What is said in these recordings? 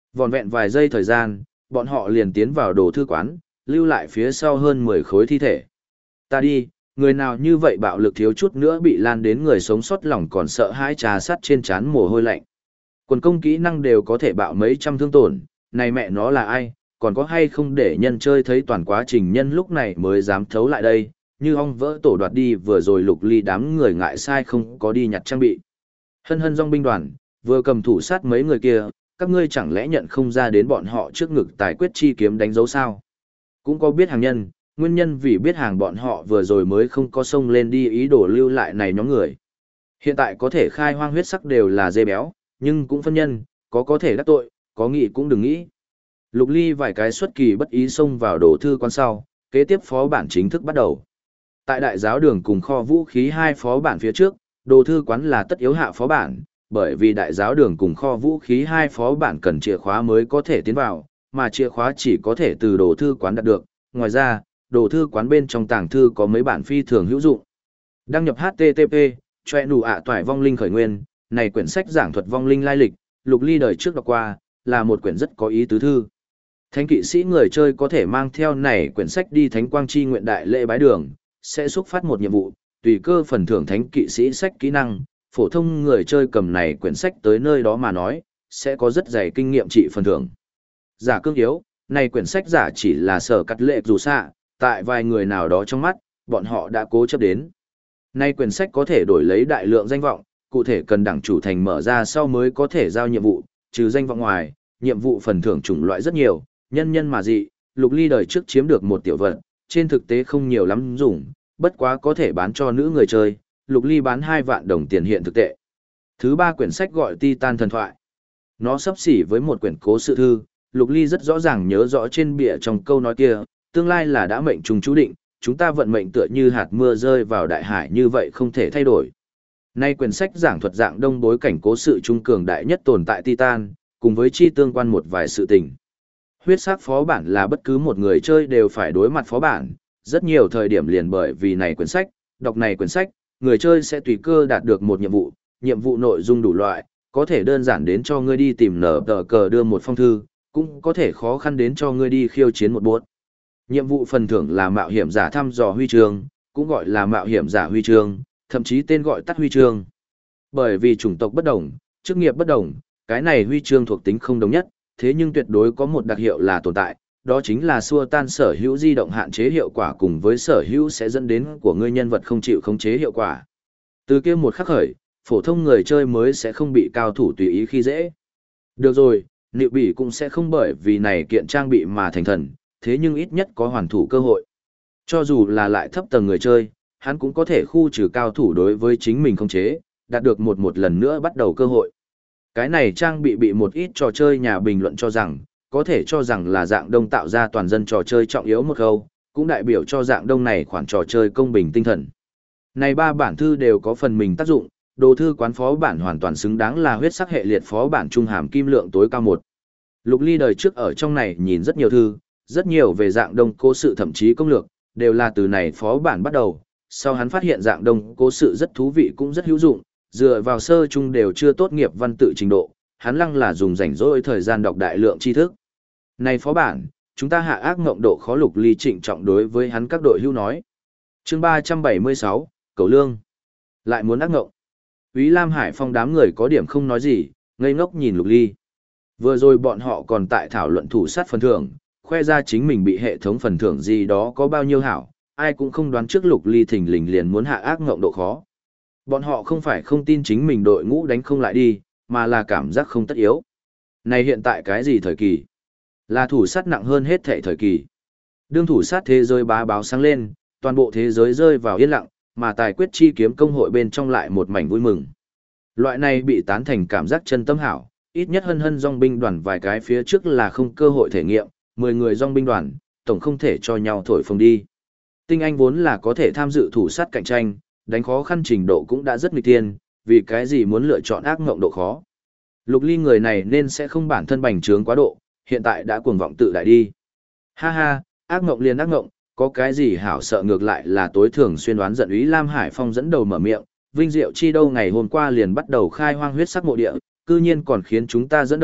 Vòn vẹn vài giây thời gian, bọn họ liền tiến vào đồ thư quán, lưu lại phía sau hơn 10 khối thi thể. Ta đi, người nào như vậy bạo lực thiếu chút nữa bị lan đến người sống sót lòng còn sợ hãi trà sắt trên trán mồ hôi lạnh. Quần công kỹ năng đều có thể bạo mấy trăm thương tổn, này mẹ nó là ai, còn có hay không để nhân chơi thấy toàn quá trình nhân lúc này mới dám thấu lại đây, như ong vỡ tổ đoạt đi vừa rồi Lục Ly đám người ngại sai không có đi nhặt trang bị. Hân hân dòng binh đoàn, vừa cầm thủ sát mấy người kia, các ngươi chẳng lẽ nhận không ra đến bọn họ trước ngực tài quyết chi kiếm đánh dấu sao? Cũng có biết hàng nhân, nguyên nhân vì biết hàng bọn họ vừa rồi mới không có xông lên đi ý đồ lưu lại này nhóm người. Hiện tại có thể khai hoang huyết sắc đều là dê béo, nhưng cũng phân nhân, có thể đắc tội, có nghĩ cũng đừng nghĩ. Lục Ly vài cái xuất kỳ bất ý xông vào đồ thư quán sau, kế tiếp phó bản chính thức bắt đầu. Tại đại giáo đường cùng kho vũ khí hai phó bản phía trước, đồ thư quán là tất yếu hạ phó bản, bởi vì đại giáo đường cùng kho vũ khí hai phó bản cần chìa khóa mới có thể tiến vào, mà chìa khóa chỉ có thể từ đồ thư quán đạt được. Ngoài ra, đồ thư quán bên trong tàng thư có mấy bản phi thường hữu dụng. Đăng nhập HTTP, choe nụ ạ toại vong linh khởi nguyên, này quyển sách giảng thuật vong linh lai lịch, Lục Ly đời trước đọc qua, là một quyển rất có ý tứ thư. Thánh kỵ sĩ người chơi có thể mang theo này quyển sách đi Thánh Quang Chi nguyện đại lễ bái đường, sẽ xúc phát một nhiệm vụ, tùy cơ phần thưởng thánh kỵ sĩ sách kỹ năng, phổ thông người chơi cầm này quyển sách tới nơi đó mà nói, sẽ có rất dày kinh nghiệm trị phần thưởng. Giả cương yếu, này quyển sách giả chỉ là sở cắt lệ dù xạ, tại vài người nào đó trong mắt, bọn họ đã cố chấp đến. Này quyển sách có thể đổi lấy đại lượng danh vọng, cụ thể cần đảng chủ thành mở ra sau mới có thể giao nhiệm vụ, trừ danh vọng ngoài, nhiệm vụ phần thưởng chủng loại rất nhiều, nhân nhân mà dị, Lục Ly đời trước chiếm được một tiểu vật, trên thực tế không nhiều lắm dùng, bất quá có thể bán cho nữ người chơi, Lục Ly bán 2 vạn đồng tiền hiện thực tệ. Thứ 3 quyển sách gọi Titan thần thoại. Nó sắp xỉ với một quyển cố sự thư, Lục Ly rất rõ ràng nhớ rõ trên bìa trong câu nói kia, tương lai là đã mệnh trùng chú định, chúng ta vận mệnh tựa như hạt mưa rơi vào đại hải như vậy không thể thay đổi. Nay quyển sách giảng thuật dạng đông bối cảnh cố sự trung cường đại nhất tồn tại Titan, cùng với chi tương quan một vài sự tình. Huyết sắc phó bản là bất cứ một người chơi đều phải đối mặt phó bản, rất nhiều thời điểm liền bởi vì này quyển sách, đọc này quyển sách, người chơi sẽ tùy cơ đạt được một nhiệm vụ nội dung đủ loại, có thể đơn giản đến cho ngươi đi tìm nở tờ cờ đưa một phong thư, cũng có thể khó khăn đến cho ngươi đi khiêu chiến một bốt. Nhiệm vụ phần thưởng là mạo hiểm giả thăm dò huy chương, cũng gọi là mạo hiểm giả huy chương, thậm chí tên gọi tắt huy chương. Bởi vì chủng tộc bất đồng, chức nghiệp bất đồng, cái này huy chương thuộc tính không đồng nhất, thế nhưng tuyệt đối có một đặc hiệu là tồn tại, đó chính là xua tan sở hữu di động hạn chế hiệu quả cùng với sở hữu sẽ dẫn đến của ngươi nhân vật không chịu khống chế hiệu quả. Từ kia một khắc khởi, phổ thông người chơi mới sẽ không bị cao thủ tùy ý khi dễ. Được rồi, Liệu Bỉ cũng sẽ không bởi vì này kiện trang bị mà thành thần, thế nhưng ít nhất có hoàn thủ cơ hội. Cho dù là lại thấp tầng người chơi, hắn cũng có thể khu trừ cao thủ đối với chính mình khống chế, đạt được một lần nữa bắt đầu cơ hội. Cái này trang bị một ít trò chơi nhà bình luận cho rằng, có thể cho rằng là dạng đông tạo ra toàn dân trò chơi trọng yếu một khâu, cũng đại biểu cho dạng đông này khoản trò chơi công bình tinh thần. Này 3 bản thư đều có phần mình tác dụng, đồ thư quán phó bản hoàn toàn xứng đáng là huyết sắc hệ liệt phó bản trung hàm kim lượng tối cao 1. Lục Ly đời trước ở trong này nhìn rất nhiều thư, rất nhiều về dạng đông cố sự thậm chí công lược, đều là từ này phó bản bắt đầu. Sau hắn phát hiện dạng đông cố sự rất thú vị cũng rất hữu dụng, dựa vào sơ chung đều chưa tốt nghiệp văn tự trình độ, hắn lăng là dùng rảnh rỗi thời gian đọc đại lượng tri thức. Này phó bản, chúng ta hạ ác ngộng độ khó. Lục Ly trịnh trọng đối với hắn các đội hữu nói. Chương 376, Cầu Lương. Lại muốn ác ngộng. Úy Lam Hải Phong đám người có điểm không nói gì, ngây ngốc nhìn Lục Ly. Vừa rồi bọn họ còn tại thảo luận thủ sát phần thưởng, khoe ra chính mình bị hệ thống phần thưởng gì đó có bao nhiêu hảo, ai cũng không đoán trước Lục Ly thình lình liền muốn hạ ác ngộng độ khó. Bọn họ không phải không tin chính mình đội ngũ đánh không lại đi, mà là cảm giác không tất yếu. Này hiện tại cái gì thời kỳ? Là thủ sát nặng hơn hết thảy thời kỳ. Đương thủ sát thế giới bá báo sáng lên, toàn bộ thế giới rơi vào yên lặng, mà tài quyết chi kiếm công hội bên trong lại một mảnh vui mừng. Loại này bị tán thành cảm giác chân tâm hảo, ít nhất hân hân dòng binh đoàn vài cái phía trước là không cơ hội thể nghiệm, 10 người dòng binh đoàn, tổng không thể cho nhau thổi phồng đi. Tinh Anh vốn là có thể tham dự thủ sát cạnh tranh, đánh khó khăn trình độ cũng đã rất nghịch tiên, vì cái gì muốn lựa chọn ác ngộng độ khó. Lục Ly người này nên sẽ không bản thân bành trướng quá độ, hiện tại đã cuồng vọng tự đại đi. Ha ha, ác ngộng liền ác ngộng, có cái gì hảo sợ, ngược lại là tối thường xuyên đoán giận. Úy Lam Hải Phong dẫn đầu mở miệng, vinh diệu chi đâu ngày hôm qua liền bắt đầu khai hoang huyết sắc mộ địa, cư nhiên còn khiến chúng ta dẫn đầu,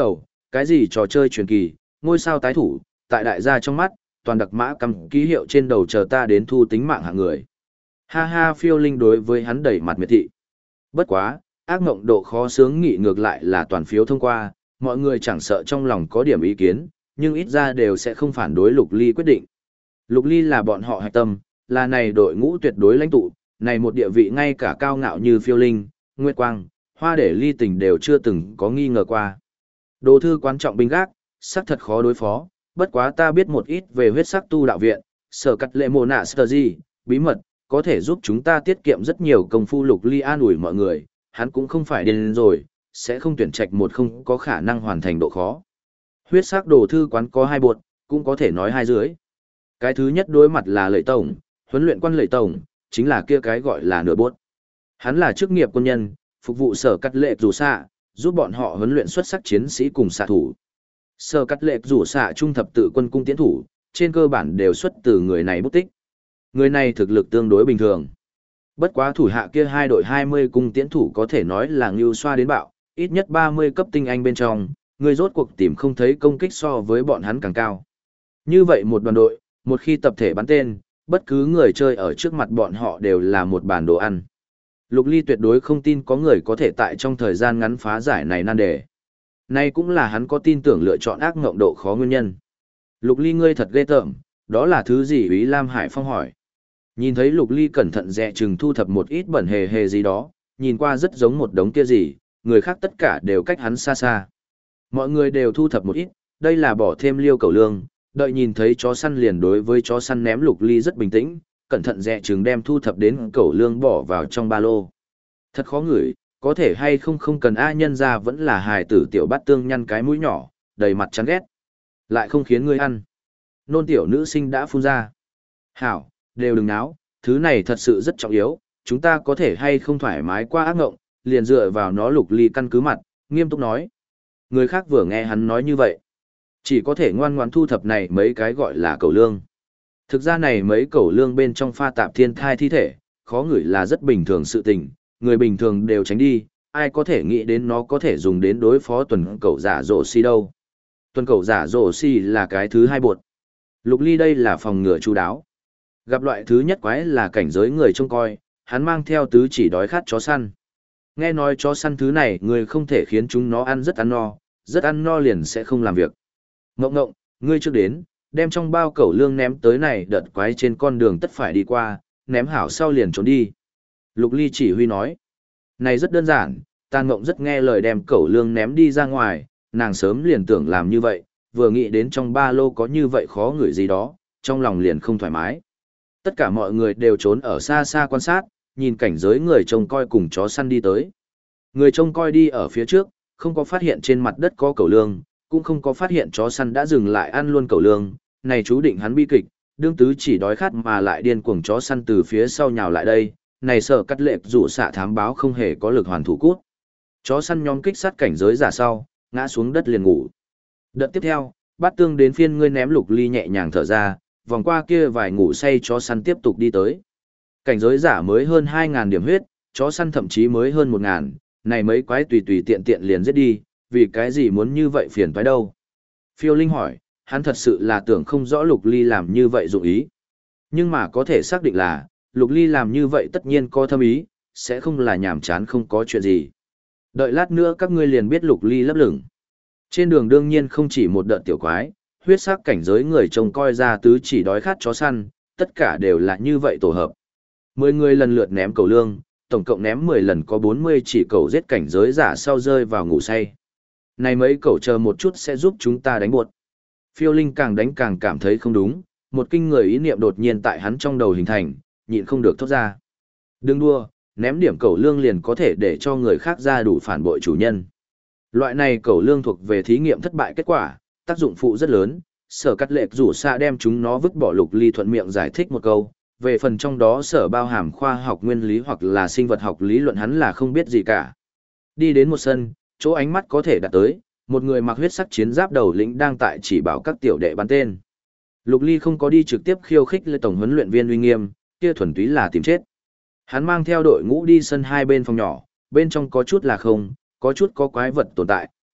cái gì trò chơi truyền kỳ, ngôi sao tái thủ, tại đại gia trong mắt, toàn đặc mã cầm ký hiệu trên đầu chờ ta đến thu tính mạng hạng người. Ha ha, phiêu linh đối với hắn đẩy mặt miệt thị. Bất quá, ác mộng độ khó sướng nghị ngược lại là toàn phiếu thông qua, mọi người chẳng sợ trong lòng có điểm ý kiến, nhưng ít ra đều sẽ không phản đối Lục Ly quyết định. Lục Ly là bọn họ hạch tâm, là này đội ngũ tuyệt đối lãnh tụ, này một địa vị ngay cả cao ngạo như phiêu linh, nguyệt quang, hoa để ly tình đều chưa từng có nghi ngờ qua. Đồ thư quan trọng binh gác, sắc thật khó đối phó, bất quá ta biết một ít về huyết sắc tu đạo viện, sở cắt lệ mồ nạ sơ gì, bí mật, có thể giúp chúng ta tiết kiệm rất nhiều công phu. Lục Ly an ủi mọi người, hắn cũng không phải điên rồi, sẽ không tuyển trạch một không có khả năng hoàn thành độ khó. Huyết sắc đồ thư quán có 2 bột, cũng có thể nói 2 dưới. Cái thứ nhất đối mặt là Lợi Tổng, huấn luyện quan Lợi Tổng, chính là kia cái gọi là nửa bột. Hắn là chức nghiệp quân nhân, phục vụ sở cắt lệ rủ xạ, giúp bọn họ huấn luyện xuất sắc chiến sĩ cùng xạ thủ. Sở cắt lệ rủ xạ trung thập tự quân cung tiến thủ, trên cơ bản đều xuất từ người này bút tích. Người này thực lực tương đối bình thường. Bất quá thủ hạ kia 2 đội 20 cung tiễn thủ có thể nói là ngưu xoa đến bạo, ít nhất 30 cấp tinh anh bên trong, người rốt cuộc tìm không thấy công kích so với bọn hắn càng cao. Như vậy một đoàn đội, một khi tập thể bắn tên, bất cứ người chơi ở trước mặt bọn họ đều là một bàn đồ ăn. Lục Ly tuyệt đối không tin có người có thể tại trong thời gian ngắn phá giải này nan đề. Này cũng là hắn có tin tưởng lựa chọn ác ngộng độ khó nguyên nhân. Lục Ly ngươi thật ghê tởm, đó là thứ gì? Úy Lam Hải Phong hỏi. Nhìn thấy Lục Ly cẩn thận dè chừng thu thập một ít bẩn hề hề gì đó, nhìn qua rất giống một đống kia gì, người khác tất cả đều cách hắn xa xa. Mọi người đều thu thập một ít, đây là bỏ thêm liêu cẩu lương, đợi nhìn thấy chó săn liền đối với chó săn ném. Lục Ly rất bình tĩnh, cẩn thận dè chừng đem thu thập đến cẩu lương bỏ vào trong ba lô. Thật khó ngửi, có thể hay không không cần a, nhân ra vẫn là hài tử tiểu bát tương nhăn cái mũi nhỏ, đầy mặt chán ghét. Lại không khiến ngươi ăn. Nôn tiểu nữ sinh đã phun ra. Hảo, đều đừng náo, thứ này thật sự rất trọng yếu, chúng ta có thể hay không thoải mái qua ác ngộng, liền dựa vào nó. Lục Ly căn cứ mặt, nghiêm túc nói. Người khác vừa nghe hắn nói như vậy, chỉ có thể ngoan ngoãn thu thập này mấy cái gọi là cẩu lương. Thực ra này mấy cẩu lương bên trong pha tạp thiên thai thi thể, khó ngửi là rất bình thường sự tình, người bình thường đều tránh đi, ai có thể nghĩ đến nó có thể dùng đến đối phó tuần cẩu giả rổ si đâu. Tuần cẩu giả rổ si là cái thứ 2 bột. Lục Ly đây là phòng ngừa chu đáo. Gặp loại thứ nhất quái là cảnh giới người trông coi, hắn mang theo tứ chỉ đói khát chó săn. Nghe nói chó săn thứ này người không thể khiến chúng nó ăn rất ăn no liền sẽ không làm việc. Ngộng ngộng, ngươi trước đến, đem trong bao cẩu lương ném tới này đợt quái trên con đường tất phải đi qua, ném hảo sau liền trốn đi. Lục Ly chỉ huy nói. Này rất đơn giản, Tàn Ngộng rất nghe lời đem cẩu lương ném đi ra ngoài, nàng sớm liền tưởng làm như vậy, vừa nghĩ đến trong ba lô có như vậy khó ngửi gì đó, trong lòng liền không thoải mái. Tất cả mọi người đều trốn ở xa xa quan sát, nhìn cảnh giới người trông coi cùng chó săn đi tới. Người trông coi đi ở phía trước, không có phát hiện trên mặt đất có cẩu lương, cũng không có phát hiện chó săn đã dừng lại ăn luôn cẩu lương, này chú định hắn bi kịch, đương tứ chỉ đói khát mà lại điên cuồng chó săn từ phía sau nhào lại đây, này sợ cắt lệ rủ xạ thám báo không hề có lực hoàn thủ cút. Chó săn nhóm kích sát cảnh giới giả sau, ngã xuống đất liền ngủ. Đợt tiếp theo, Bát Tương đến phiên ngươi ném. Lục Ly nhẹ nhàng thở ra, vòng qua kia vài ngủ say chó săn tiếp tục đi tới. Cảnh giới giả mới hơn 2.000 điểm huyết, chó săn thậm chí mới hơn 1.000, này mấy quái tùy tùy tiện tiện liền giết đi, vì cái gì muốn như vậy phiền toái đâu. Phiêu Linh hỏi, hắn thật sự là tưởng không rõ Lục Ly làm như vậy dụng ý. Nhưng mà có thể xác định là, Lục Ly làm như vậy tất nhiên có thâm ý, sẽ không là nhảm chán không có chuyện gì. Đợi lát nữa các ngươi liền biết Lục Ly lấp lửng. Trên đường đương nhiên không chỉ một đợt tiểu quái, huyết sắc cảnh giới người trông coi ra tứ chỉ đói khát chó săn, tất cả đều là như vậy tổ hợp. 10 người lần lượt ném cẩu lương, tổng cộng ném 10 lần có 40 chỉ cẩu giết cảnh giới giả sau rơi vào ngủ say. Này mấy cẩu chờ một chút sẽ giúp chúng ta đánh buột. Phiêu Linh càng đánh càng cảm thấy không đúng, một kinh người ý niệm đột nhiên tại hắn trong đầu hình thành, nhịn không được thốt ra. Đừng đua, ném điểm cẩu lương liền có thể để cho người khác ra đủ phản bội chủ nhân. Loại này cẩu lương thuộc về thí nghiệm thất bại kết quả, tác dụng phụ rất lớn, sở cắt lệ rủ xạ đem chúng nó vứt bỏ. Lục Ly thuận miệng giải thích một câu, về phần trong đó sở bao hàm khoa học nguyên lý hoặc là sinh vật học lý luận hắn là không biết gì cả. Đi đến một sân, chỗ ánh mắt có thể đạt tới, một người mặc huyết sắc chiến giáp đầu lĩnh đang tại chỉ bảo các tiểu đệ bắn tên. Lục Ly không có đi trực tiếp khiêu khích lên tổng huấn luyện viên uy nghiêm, kia thuần túy là tìm chết. Hắn mang theo đội ngũ đi sân hai bên phòng nhỏ, bên trong có chút là không, có chút có quái vật tồn tại,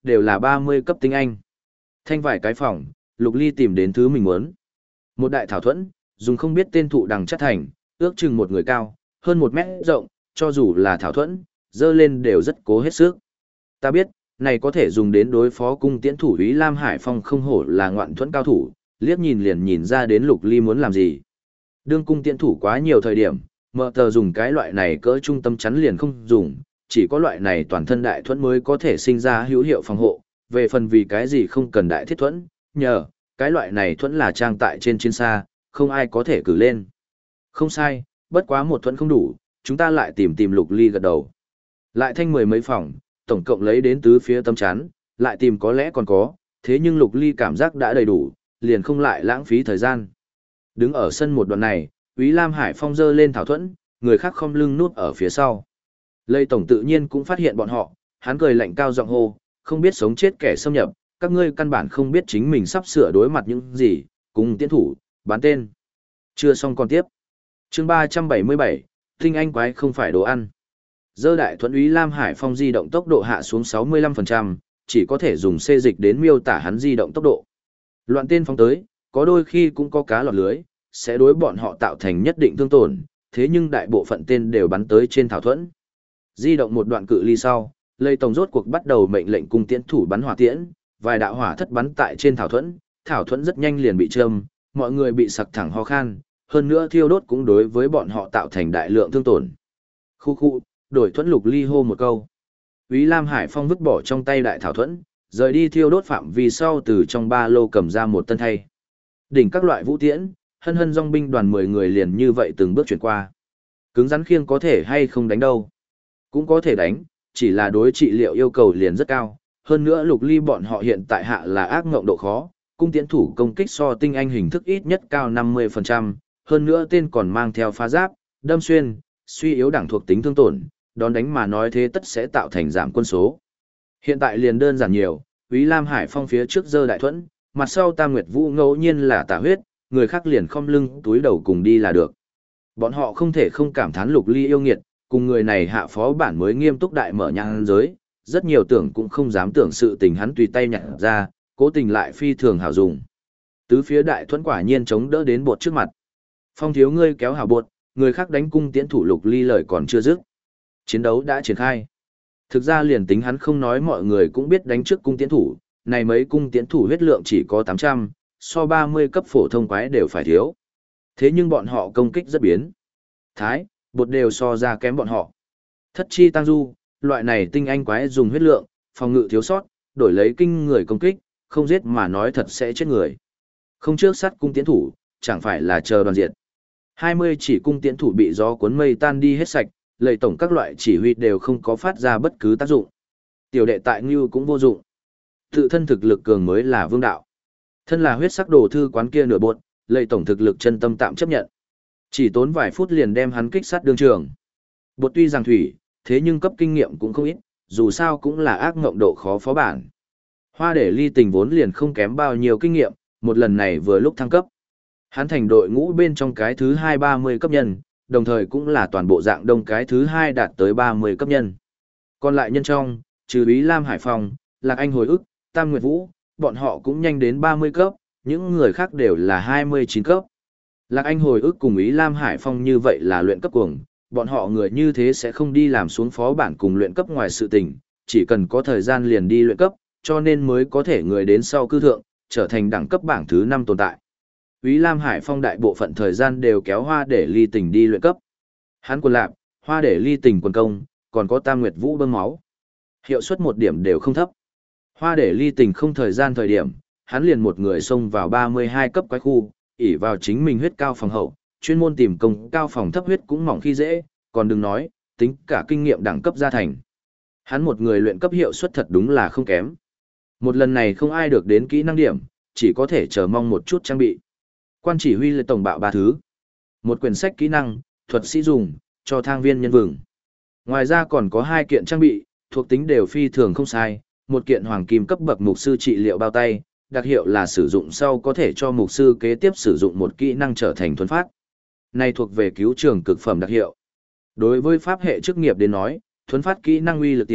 đều là 30 cấp tinh anh. Thanh vài cái phòng, Lục Ly tìm đến thứ mình muốn. Một đại thảo thuẫn, dùng không biết tên thụ đằng chất thành, ước chừng một người cao, hơn 1 mét rộng, cho dù là thảo thuẫn, dơ lên đều rất cố hết sức. Ta biết, này có thể dùng đến đối phó cung tiễn thủ Úy Lam Hải Phong không hổ là ngoạn thuẫn cao thủ, liếc nhìn liền nhìn ra đến Lục Ly muốn làm gì. Đương cung tiễn thủ quá nhiều thời điểm, mở tờ dùng cái loại này cỡ trung tâm chắn liền không dùng, chỉ có loại này toàn thân đại thuẫn mới có thể sinh ra hữu hiệu phòng hộ, về phần vì cái gì không cần đại thiết thuẫn, nhờ, cái loại này thuẫn là trang tại trên chiến xa, không ai có thể cử lên. Không sai, bất quá một thuẫn không đủ, chúng ta lại tìm Lục Ly gật đầu. Lại thanh 10 mấy phòng, tổng cộng lấy đến tứ phía tấm chắn, lại tìm có lẽ còn có, thế nhưng Lục Ly cảm giác đã đầy đủ, liền không lại lãng phí thời gian. Đứng ở sân một đoạn này, Úy Lam Hải Phong giơ lên thảo thuẫn, người khác không lưng nút ở phía sau. Lây Tổng tự nhiên cũng phát hiện bọn họ, hắn cười lạnh cao giọng hô, không biết sống chết kẻ xâm nhập, các ngươi căn bản không biết chính mình sắp sửa đối mặt những gì, cùng tiến thủ, bán tên. Chưa xong còn tiếp. Chương 377, tinh anh quái không phải đồ ăn. Dơ đại thuẫn Úy Lam Hải Phong di động tốc độ hạ xuống 65%, chỉ có thể dùng xê dịch đến miêu tả hắn di động tốc độ. Loạn tên phóng tới, có đôi khi cũng có cá lọt lưới, sẽ đối bọn họ tạo thành nhất định thương tổn, thế nhưng đại bộ phận tên đều bắn tới trên thảo thuẫn. Di động một đoạn cự ly sau, Lây Tổng rốt cuộc bắt đầu mệnh lệnh cung tiễn thủ bắn hỏa tiễn, vài đạo hỏa thất bắn tại trên thảo thuẫn rất nhanh liền bị châm, mọi người bị sặc thẳng ho khan, hơn nữa thiêu đốt cũng đối với bọn họ tạo thành đại lượng thương tổn. Khu khu, đổi thuẫn Lục Ly hô một câu. Úy Lam Hải Phong vứt bỏ trong tay đại thảo thuẫn, rời đi thiêu đốt phạm vi sau từ trong ba lô cầm ra một tân thay. Đỉnh các loại vũ tiễn, hân hân dòng binh đoàn 10 người liền như vậy từng bước chuyển qua. Cứng rắn khiêng có thể hay không đánh đâu. Cũng có thể đánh, chỉ là đối trị liệu yêu cầu liền rất cao. Hơn nữa Lục Ly bọn họ hiện tại hạ là ác ngộng độ khó, cung tiễn thủ công kích so tinh anh hình thức ít nhất cao 50%, hơn nữa tên còn mang theo phá giáp, đâm xuyên, suy yếu đẳng thuộc tính thương tổn, đón đánh mà nói thế tất sẽ tạo thành giảm quân số. Hiện tại liền đơn giản nhiều, Úy Lam Hải Phong phía trước giơ đại thuẫn, mặt sau Tam Nguyệt Vũ ngẫu nhiên là tả huyết, người khác liền khom lưng túi đầu cùng đi là được. Bọn họ không thể không cảm thán Lục Ly yêu nghiệt, cùng người này hạ phó bản mới nghiêm túc đại mở nhang giới, rất nhiều tưởng cũng không dám tưởng sự tình hắn tùy tay nhặt ra, cố tình lại phi thường hảo dùng. Tứ phía đại thuẫn quả nhiên chống đỡ đến bột trước mặt. Phong thiếu ngươi kéo hảo bột, người khác đánh cung tiễn thủ Lục Ly lời còn chưa dứt. Chiến đấu đã triển khai. Thực ra liền tính hắn không nói mọi người cũng biết đánh trước cung tiễn thủ, này mấy cung tiễn thủ huyết lượng chỉ có 800, so 30 cấp phổ thông quái đều phải thiếu. Thế nhưng bọn họ công kích rất biến. Thái, bột đều so ra kém bọn họ. Thất chi tăng du, loại này tinh anh quái dùng huyết lượng, phòng ngự thiếu sót, đổi lấy kinh người công kích, không giết mà nói thật sẽ chết người. Không trước sát cung tiễn thủ, chẳng phải là chờ đoàn diệt. 20 chỉ cung tiễn thủ bị gió cuốn mây tan đi hết sạch, lệ tổng các loại chỉ huy đều không có phát ra bất cứ tác dụng. Tiểu đệ tại Ngưu cũng vô dụng. Tự thân thực lực cường mới là vương đạo. Thân là huyết sắc đồ thư quán kia nửa bột, lệ tổng thực lực chân tâm tạm chấp nhận. Chỉ tốn vài phút liền đem hắn kích sát đương trường. Bột tuy rằng thủy, thế nhưng cấp kinh nghiệm cũng không ít, dù sao cũng là ác ngộng độ khó phó bản. Hoa để ly tình vốn liền không kém bao nhiêu kinh nghiệm, một lần này vừa lúc thăng cấp. Hắn thành đội ngũ bên trong cái thứ 230 cấp nhân, đồng thời cũng là toàn bộ dạng đông cái thứ 2 đạt tới 30 cấp nhân. Còn lại nhân trong, trừ Úy Lam Hải Phong, Lạc Anh Hồi ức, Tam Nguyệt Vũ, bọn họ cũng nhanh đến 30 cấp, những người khác đều là 29 cấp. Lạc Anh Hồi ức cùng Úy Lam Hải Phong như vậy là luyện cấp cuồng, bọn họ người như thế sẽ không đi làm xuống phó bản cùng luyện cấp ngoài sự tình, chỉ cần có thời gian liền đi luyện cấp, cho nên mới có thể người đến sau cư thượng, trở thành đẳng cấp bảng thứ 5 tồn tại. Úy Lam Hải Phong đại bộ phận thời gian đều kéo Hoa để ly tình đi luyện cấp. Hắn quần lạp, Hoa để ly tình quần công, còn có Tam Nguyệt Vũ bơm máu. Hiệu suất một điểm đều không thấp. Hoa để ly tình không thời điểm, hắn liền một người xông vào 32 cấp quái khu, ỷ vào chính mình huyết cao phòng hậu, chuyên môn tìm công cao phòng thấp huyết cũng mỏng khi dễ, còn đừng nói, tính cả kinh nghiệm đẳng cấp gia thành. Hắn một người luyện cấp hiệu suất thật đúng là không kém. Một lần này không ai được đến kỹ năng điểm, chỉ có thể chờ mong một chút trang bị. Quan chỉ huy là tổng bạo 3 thứ. Một quyển sách kỹ năng, thuật sĩ dùng, cho thang viên nhân vừng. Ngoài ra còn có 2 kiện trang bị, thuộc tính đều phi thường không sai, một kiện hoàng kim cấp bậc mục sư trị liệu bao tay, đặc hiệu là sử dụng sau có thể cho mục sư kế tiếp sử dụng một kỹ năng trở thành thuần phát. Này thuộc về cứu trường cực phẩm đặc hiệu. Đối với pháp hệ chức nghiệp đến nói, thuần phát kỹ năng uy lực tiểu,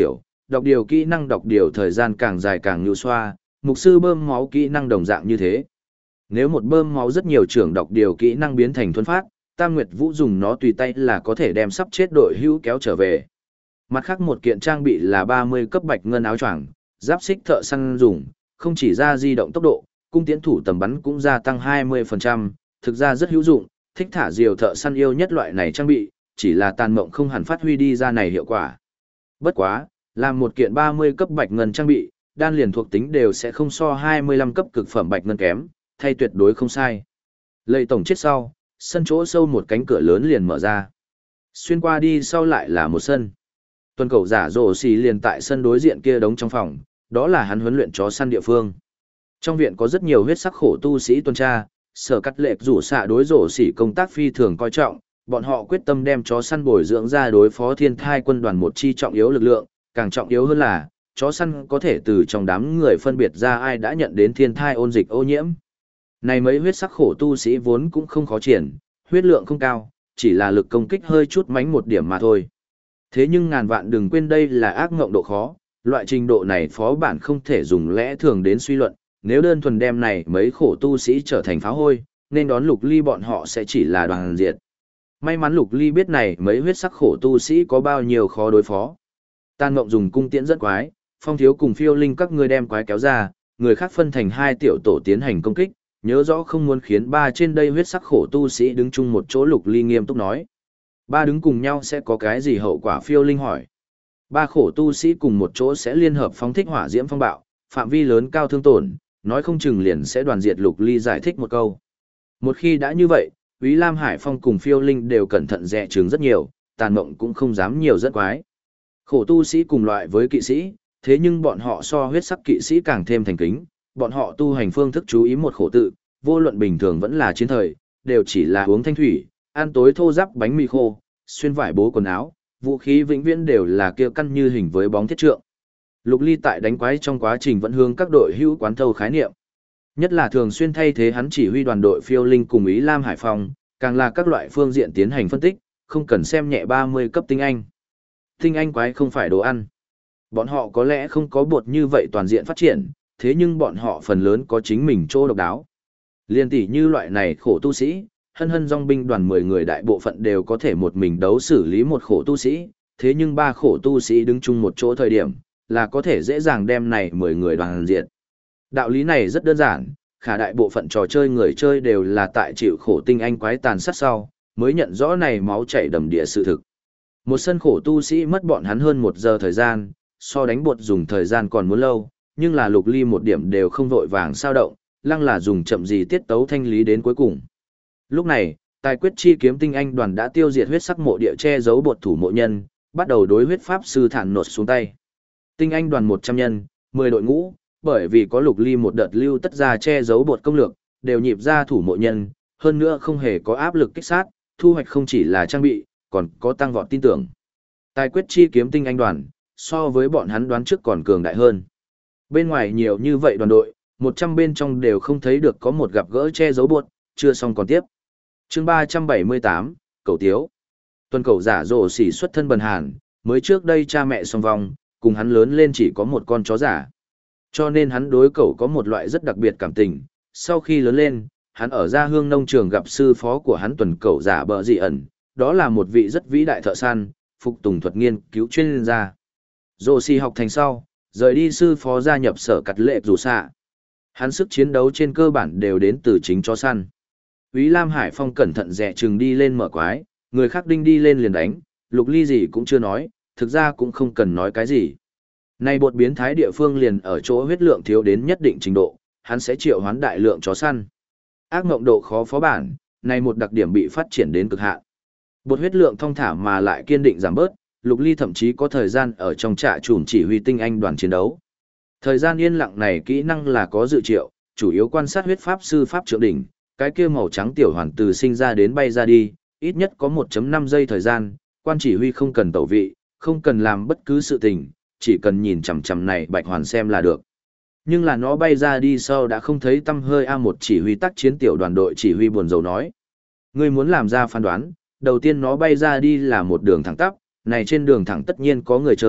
đọc điều kỹ năng đọc điều thời gian càng dài càng nhu xoa, mục sư bơm máu kỹ năng đồng dạng như thế. Nếu một bơm máu rất nhiều trưởng đọc điều kỹ năng biến thành thuần phát, Tam Nguyệt Vũ dùng nó tùy tay là có thể đem sắp chết đội hữu kéo trở về. Mặt khác một kiện trang bị là 30 cấp bạch ngân áo choàng, giáp xích thợ săn dùng, không chỉ ra di động tốc độ, cung tiễn thủ tầm bắn cũng gia tăng 20%, thực ra rất hữu dụng, thích thả diều thợ săn yêu nhất loại này trang bị, chỉ là tàn mộng không hẳn phát huy đi ra này hiệu quả. Bất quá, làm một kiện 30 cấp bạch ngân trang bị, đan liền thuộc tính đều sẽ không so 25 cấp cực phẩm bạch ngân kém, thay tuyệt đối không sai. Lệ tổng chết sau, sân chỗ sâu một cánh cửa lớn liền mở ra. Xuyên qua đi sau lại là một sân. Tuần cầu giả rồ xì liền tại sân đối diện kia đóng trong phòng, đó là hắn huấn luyện chó săn địa phương. Trong viện có rất nhiều huyết sắc khổ tu sĩ tuần tra, sở cắt lệch rủ xạ đối rồ xì công tác phi thường coi trọng, bọn họ quyết tâm đem chó săn bồi dưỡng ra đối phó thiên thai quân đoàn một chi trọng yếu lực lượng, càng trọng yếu hơn là, chó săn có thể từ trong đám người phân biệt ra ai đã nhận đến thiên thai ôn dịch ô nhiễm. Này mấy huyết sắc khổ tu sĩ vốn cũng không khó triển, huyết lượng không cao, chỉ là lực công kích hơi chút mánh một điểm mà thôi. Thế nhưng ngàn vạn đừng quên đây là ác ngộng độ khó, loại trình độ này phó bản không thể dùng lẽ thường đến suy luận, nếu đơn thuần đem này mấy khổ tu sĩ trở thành pháo hôi, nên đón Lục Ly bọn họ sẽ chỉ là đoàn diệt. May mắn Lục Ly biết này mấy huyết sắc khổ tu sĩ có bao nhiêu khó đối phó. Tàn Ngộng dùng cung tiễn rất quái, Phong Thiếu cùng Phiêu Linh các ngươi đem quái kéo ra, người khác phân thành hai tiểu tổ tiến hành công kích, nhớ rõ không muốn khiến ba trên đây huyết sắc khổ tu sĩ đứng chung một chỗ. Lục Ly nghiêm túc nói. Ba đứng cùng nhau sẽ có cái gì hậu quả? Phiêu Linh hỏi. Ba khổ tu sĩ cùng một chỗ sẽ liên hợp phóng thích hỏa diễm phong bạo, phạm vi lớn cao thương tổn, nói không chừng liền sẽ đoàn diệt. Lục Ly giải thích một câu. Một khi đã như vậy, Úy Lam Hải Phong cùng Phiêu Linh đều cẩn thận dè chừng rất nhiều, Tàn Mộng cũng không dám nhiều rất quái. Khổ tu sĩ cùng loại với kỵ sĩ, thế nhưng bọn họ so huyết sắc kỵ sĩ càng thêm thành kính, bọn họ tu hành phương thức chú ý một khổ tự, vô luận bình thường vẫn là chiến thời, đều chỉ là uống thanh thủy, ăn tối thô giáp bánh mì khô, xuyên vải bố quần áo, vũ khí vĩnh viễn đều là kia căn như hình với bóng thiết trượng. Lục Ly tại đánh quái trong quá trình vẫn hướng các đội hữu quán thâu khái niệm. Nhất là thường xuyên thay thế hắn chỉ huy đoàn đội Phiêu Linh cùng Ý Lam Hải Phòng, càng là các loại phương diện tiến hành phân tích, không cần xem nhẹ 30 cấp tinh anh. Tinh anh quái không phải đồ ăn. Bọn họ có lẽ không có bột như vậy toàn diện phát triển, thế nhưng bọn họ phần lớn có chính mình chỗ độc đáo. Liên tỷ như loại này khổ tu sĩ, hân hân dòng binh đoàn 10 người đại bộ phận đều có thể một mình đấu xử lý một khổ tu sĩ, thế nhưng ba khổ tu sĩ đứng chung một chỗ thời điểm, là có thể dễ dàng đem này 10 người đoàn diệt. Đạo lý này rất đơn giản, khả đại bộ phận trò chơi người chơi đều là tại chịu khổ tinh anh quái tàn sát sau, mới nhận rõ này máu chảy đầm địa sự thực. Một sân khổ tu sĩ mất bọn hắn hơn 1 giờ thời gian, so đánh bột dùng thời gian còn muốn lâu, nhưng là Lục Ly một điểm đều không vội vàng sao động, lăng là dùng chậm gì tiết tấu thanh lý đến cuối cùng. Lúc này, tài quyết chi kiếm tinh anh đoàn đã tiêu diệt huyết sắc mộ địa che giấu bột thủ mộ nhân, bắt đầu đối huyết pháp sư thản nột xuống tay. Tinh anh đoàn 100 nhân, 10 đội ngũ, bởi vì có Lục Ly một đợt lưu tất ra che giấu bột công lược, đều nhịp ra thủ mộ nhân, hơn nữa không hề có áp lực kích sát, thu hoạch không chỉ là trang bị, còn có tăng vọt tin tưởng. Tài quyết chi kiếm tinh anh đoàn, so với bọn hắn đoán trước còn cường đại hơn. Bên ngoài nhiều như vậy đoàn đội, 100 bên trong đều không thấy được có một gặp gỡ che giấu bột, chưa xong còn tiếp. Chương 378, Cẩu Tiếu. Tuần Cẩu giả rồ xỉ xuất thân bần hàn, mới trước đây cha mẹ song vong, cùng hắn lớn lên chỉ có một con chó giả. Cho nên hắn đối cẩu có một loại rất đặc biệt cảm tình. Sau khi lớn lên, hắn ở gia hương nông trường gặp sư phó của hắn Tuần Cẩu giả Bợ Dị ẩn, đó là một vị rất vĩ đại thợ săn, phục tùng thuật nghiên cứu chuyên gia. Rồ xỉ học thành sau, rời đi sư phó gia nhập sở cắt lệ rủ xạ. Hắn sức chiến đấu trên cơ bản đều đến từ chính chó săn. Úy Lam Hải Phong cẩn thận dè chừng đi lên mở quái, người khác đinh đi lên liền đánh, Lục Ly gì cũng chưa nói, thực ra cũng không cần nói cái gì. Này bột biến thái địa phương liền ở chỗ huyết lượng thiếu đến nhất định trình độ, hắn sẽ triệu hoán đại lượng chó săn. Ác mộng độ khó phó bản, này một đặc điểm bị phát triển đến cực hạn. Bột huyết lượng thong thả mà lại kiên định giảm bớt, Lục Ly thậm chí có thời gian ở trong trạ chủm chỉ huy tinh anh đoàn chiến đấu. Thời gian yên lặng này kỹ năng là có dự triệu, chủ yếu quan sát huyết pháp sư pháp trượng đỉnh, cái kia màu trắng tiểu hoàn từ sinh ra đến bay ra đi, ít nhất có 1.5 giây thời gian, quan chỉ huy không cần tẩu vị, không cần làm bất cứ sự tình, chỉ cần nhìn chằm chằm này bạch hoàn xem là được. Nhưng là nó bay ra đi sau đã không thấy tăm hơi. A1 chỉ huy tác chiến tiểu đoàn đội chỉ huy buồn rầu nói. Ngươi muốn làm ra phán đoán, đầu tiên nó bay ra đi là một đường thẳng tắp, này trên đường thẳng tất nhiên có người chơi,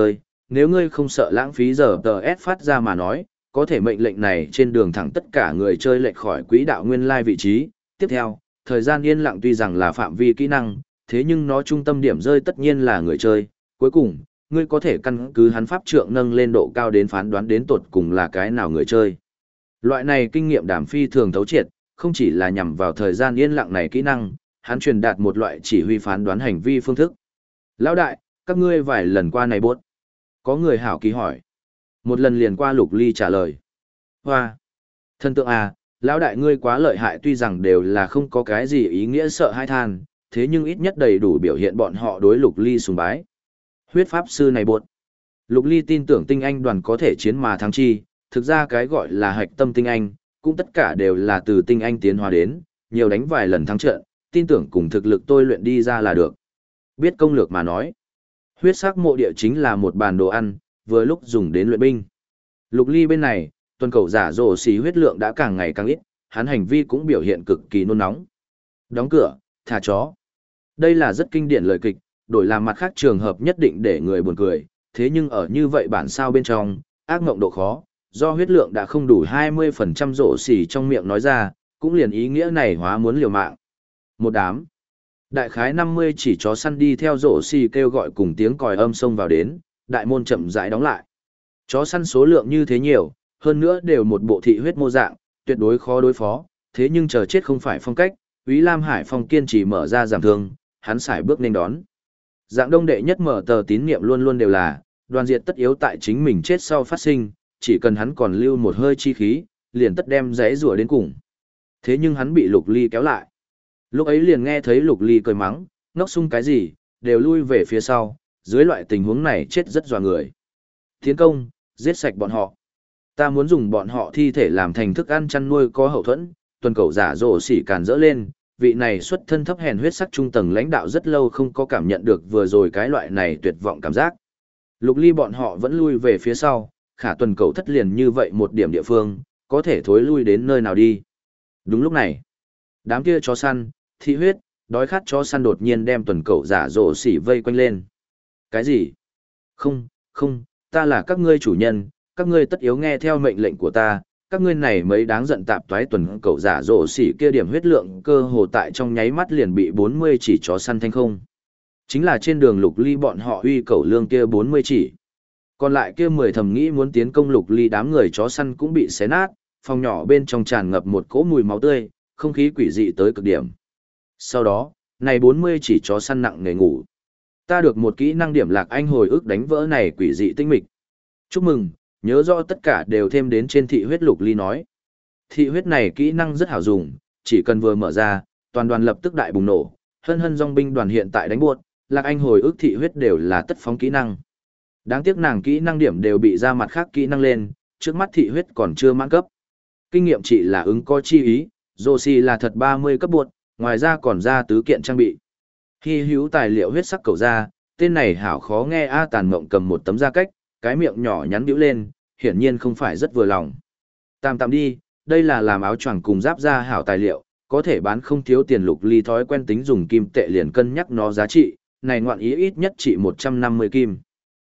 nếu ngươi không sợ lãng phí giờ tờ S phát ra mà nói, có thể mệnh lệnh này trên đường thẳng tất cả người chơi lệch khỏi quỹ đạo nguyên lai vị trí. Tiếp theo, thời gian yên lặng tuy rằng là phạm vi kỹ năng, thế nhưng nó trung tâm điểm rơi tất nhiên là người chơi. Cuối cùng, ngươi có thể căn cứ hắn pháp trượng nâng lên độ cao đến phán đoán đến tột cùng là cái nào người chơi. Loại này kinh nghiệm đàm phi thường thấu triệt, không chỉ là nhằm vào thời gian yên lặng này kỹ năng, hắn truyền đạt một loại chỉ huy phán đoán hành vi phương thức. Lão đại, các ngươi vài lần qua này bốt. Có người hảo kỳ hỏi. Một lần liền qua Lục Ly trả lời. Hoa! Thân tượng à, lão đại ngươi quá lợi hại tuy rằng đều là không có cái gì ý nghĩa sợ hai than, thế nhưng ít nhất đầy đủ biểu hiện bọn họ đối Lục Ly sùng bái. Huyết pháp sư này bột. Lục Ly tin tưởng tinh anh đoàn có thể chiến mà thắng chi, thực ra cái gọi là hạch tâm tinh anh, cũng tất cả đều là từ tinh anh tiến hóa đến, nhiều đánh vài lần thắng trận, tin tưởng cùng thực lực tôi luyện đi ra là được. Biết công lược mà nói. Huyết sắc mộ địa chính là một bàn đồ ăn, vừa lúc dùng đến luyện binh. Lục Ly bên này, tuần cầu giả rồ xí huyết lượng đã càng ngày càng ít, hắn hành vi cũng biểu hiện cực kỳ nôn nóng. Đóng cửa, thả chó. Đây là rất kinh điển lời kịch, đổi làm mặt khác trường hợp nhất định để người buồn cười, thế nhưng ở như vậy bản sao bên trong, ác ngộng độ khó, do huyết lượng đã không đủ 20% rổ xỉ trong miệng nói ra, cũng liền ý nghĩa này hóa muốn liều mạng. Một đám. Đại khái 50 chỉ chó săn đi theo rổ xỉ kêu gọi cùng tiếng còi âm xông vào đến, đại môn chậm rãi đóng lại. Chó săn số lượng như thế nhiều, hơn nữa đều một bộ thị huyết mô dạng, tuyệt đối khó đối phó, thế nhưng chờ chết không phải phong cách, Úy Lam Hải Phong kiên trì mở ra giảm thương, hắn xài bước nên đón. Dạng đông đệ nhất mở tờ tín niệm luôn luôn đều là, đoàn diệt tất yếu tại chính mình chết sau phát sinh, chỉ cần hắn còn lưu một hơi chi khí, liền tất đem rẽ rùa đến cùng. Thế nhưng hắn bị Lục Ly kéo lại. Lúc ấy liền nghe thấy Lục Ly cười mắng, ngốc sung cái gì, đều lui về phía sau, dưới loại tình huống này chết rất dọa người. Tiến công, giết sạch bọn họ. Ta muốn dùng bọn họ thi thể làm thành thức ăn chăn nuôi có hậu thuẫn, tuần cầu giả rồ xỉ càn rỡ lên, vị này xuất thân thấp hèn huyết sắc trung tầng lãnh đạo rất lâu không có cảm nhận được vừa rồi cái loại này tuyệt vọng cảm giác. Lục Ly bọn họ vẫn lui về phía sau, khả tuần cầu thất liền như vậy một điểm địa phương, có thể thối lui đến nơi nào đi. Đúng lúc này, đám kia chó săn, thị huyết, đói khát chó săn đột nhiên đem tuần cầu giả rồ xỉ vây quanh lên. Cái gì? Không, không, ta là các ngươi chủ nhân, các ngươi tất yếu nghe theo mệnh lệnh của ta, các ngươi này mấy đáng giận tạp toái tuần cậu giả rổ xỉ kia điểm huyết lượng cơ hồ tại trong nháy mắt liền bị 40 chỉ chó săn thanh không. Chính là trên đường Lục Ly bọn họ uy cẩu lương kia 40 chỉ. Còn lại kia 10 thầm nghĩ muốn tiến công Lục Ly đám người chó săn cũng bị xé nát, phòng nhỏ bên trong tràn ngập một cỗ mùi máu tươi, không khí quỷ dị tới cực điểm. Sau đó, này 40 chỉ chó săn nặng nề ngủ. Ta được một kỹ năng điểm lạc anh hồi ức đánh vỡ này quỷ dị tinh mịch. Chúc mừng, nhớ rõ tất cả đều thêm đến trên thị huyết. Lục Ly nói. Thị huyết này kỹ năng rất hảo dùng, chỉ cần vừa mở ra, toàn đoàn lập tức đại bùng nổ, hân hân dòng binh đoàn hiện tại đánh buột, lạc anh hồi ức thị huyết đều là tất phóng kỹ năng. Đáng tiếc nàng kỹ năng điểm đều bị ra mặt khác kỹ năng lên, trước mắt thị huyết còn chưa mãn cấp. Kinh nghiệm trị là ứng có chi ý, Joshi là thật 30 cấp buột, ngoài ra còn ra tứ kiện trang bị. Hy hữu tài liệu huyết sắc cầu ra, tên này hảo khó nghe. A Tàn Mộng cầm một tấm da cách, cái miệng nhỏ nhắn nhíu lên, hiển nhiên không phải rất vừa lòng. Tạm đi, đây là làm áo choàng cùng giáp da hảo tài liệu, có thể bán không thiếu tiền. Lục Ly thói quen tính dùng kim tệ liền cân nhắc nó giá trị, này ngoạn ý ít nhất trị 150 kim.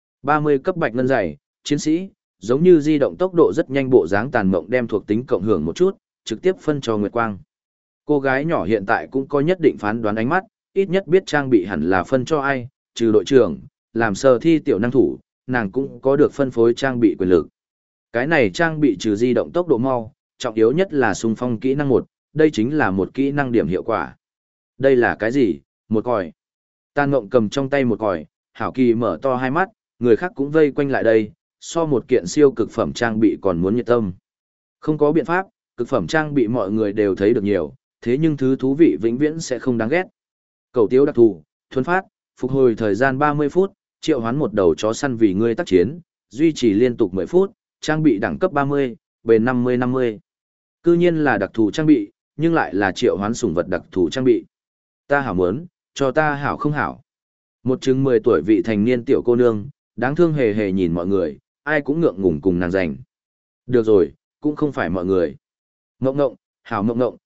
30 cấp bạch ngân dày, chiến sĩ, giống như di động tốc độ rất nhanh bộ dáng. Tàn Mộng đem thuộc tính cộng hưởng một chút, trực tiếp phân cho Nguyệt Quang. Cô gái nhỏ hiện tại cũng có nhất định phán đoán ánh mắt, ít nhất biết trang bị hẳn là phân cho ai, trừ đội trưởng, làm sờ thi tiểu năng thủ, nàng cũng có được phân phối trang bị quyền lực. Cái này trang bị trừ di động tốc độ mau, trọng yếu nhất là xung phong kỹ năng 1, đây chính là một kỹ năng điểm hiệu quả. Đây là cái gì? Một còi. Tàn Ngộng cầm trong tay một còi, hảo kỳ mở to hai mắt, người khác cũng vây quanh lại đây, so một kiện siêu cực phẩm trang bị còn muốn nhiệt tâm. Không có biện pháp, cực phẩm trang bị mọi người đều thấy được nhiều, thế nhưng thứ thú vị vĩnh viễn sẽ không đáng ghét. Cầu tiêu đặc thù, thuần phát, phục hồi thời gian 30 phút, triệu hoán một đầu chó săn vì ngươi tác chiến, duy trì liên tục 10 phút, trang bị đẳng cấp 30, bền 50-50. Cư nhiên là đặc thù trang bị, nhưng lại là triệu hoán sủng vật đặc thù trang bị. Ta hảo muốn, cho ta hảo không hảo. Một chừng 10 tuổi vị thành niên tiểu cô nương, đáng thương hề hề nhìn mọi người, ai cũng ngượng ngùng cùng nàng giành. Được rồi, cũng không phải mọi người. Ngộng ngộng, hảo ngộng ngộng,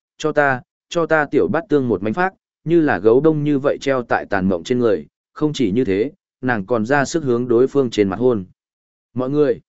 cho ta tiểu bát tương một mánh phát, như là gấu đông như vậy treo tại Tàn Mộng trên người, không chỉ như thế, nàng còn ra sức hướng đối phương trên mặt hôn. Mọi người,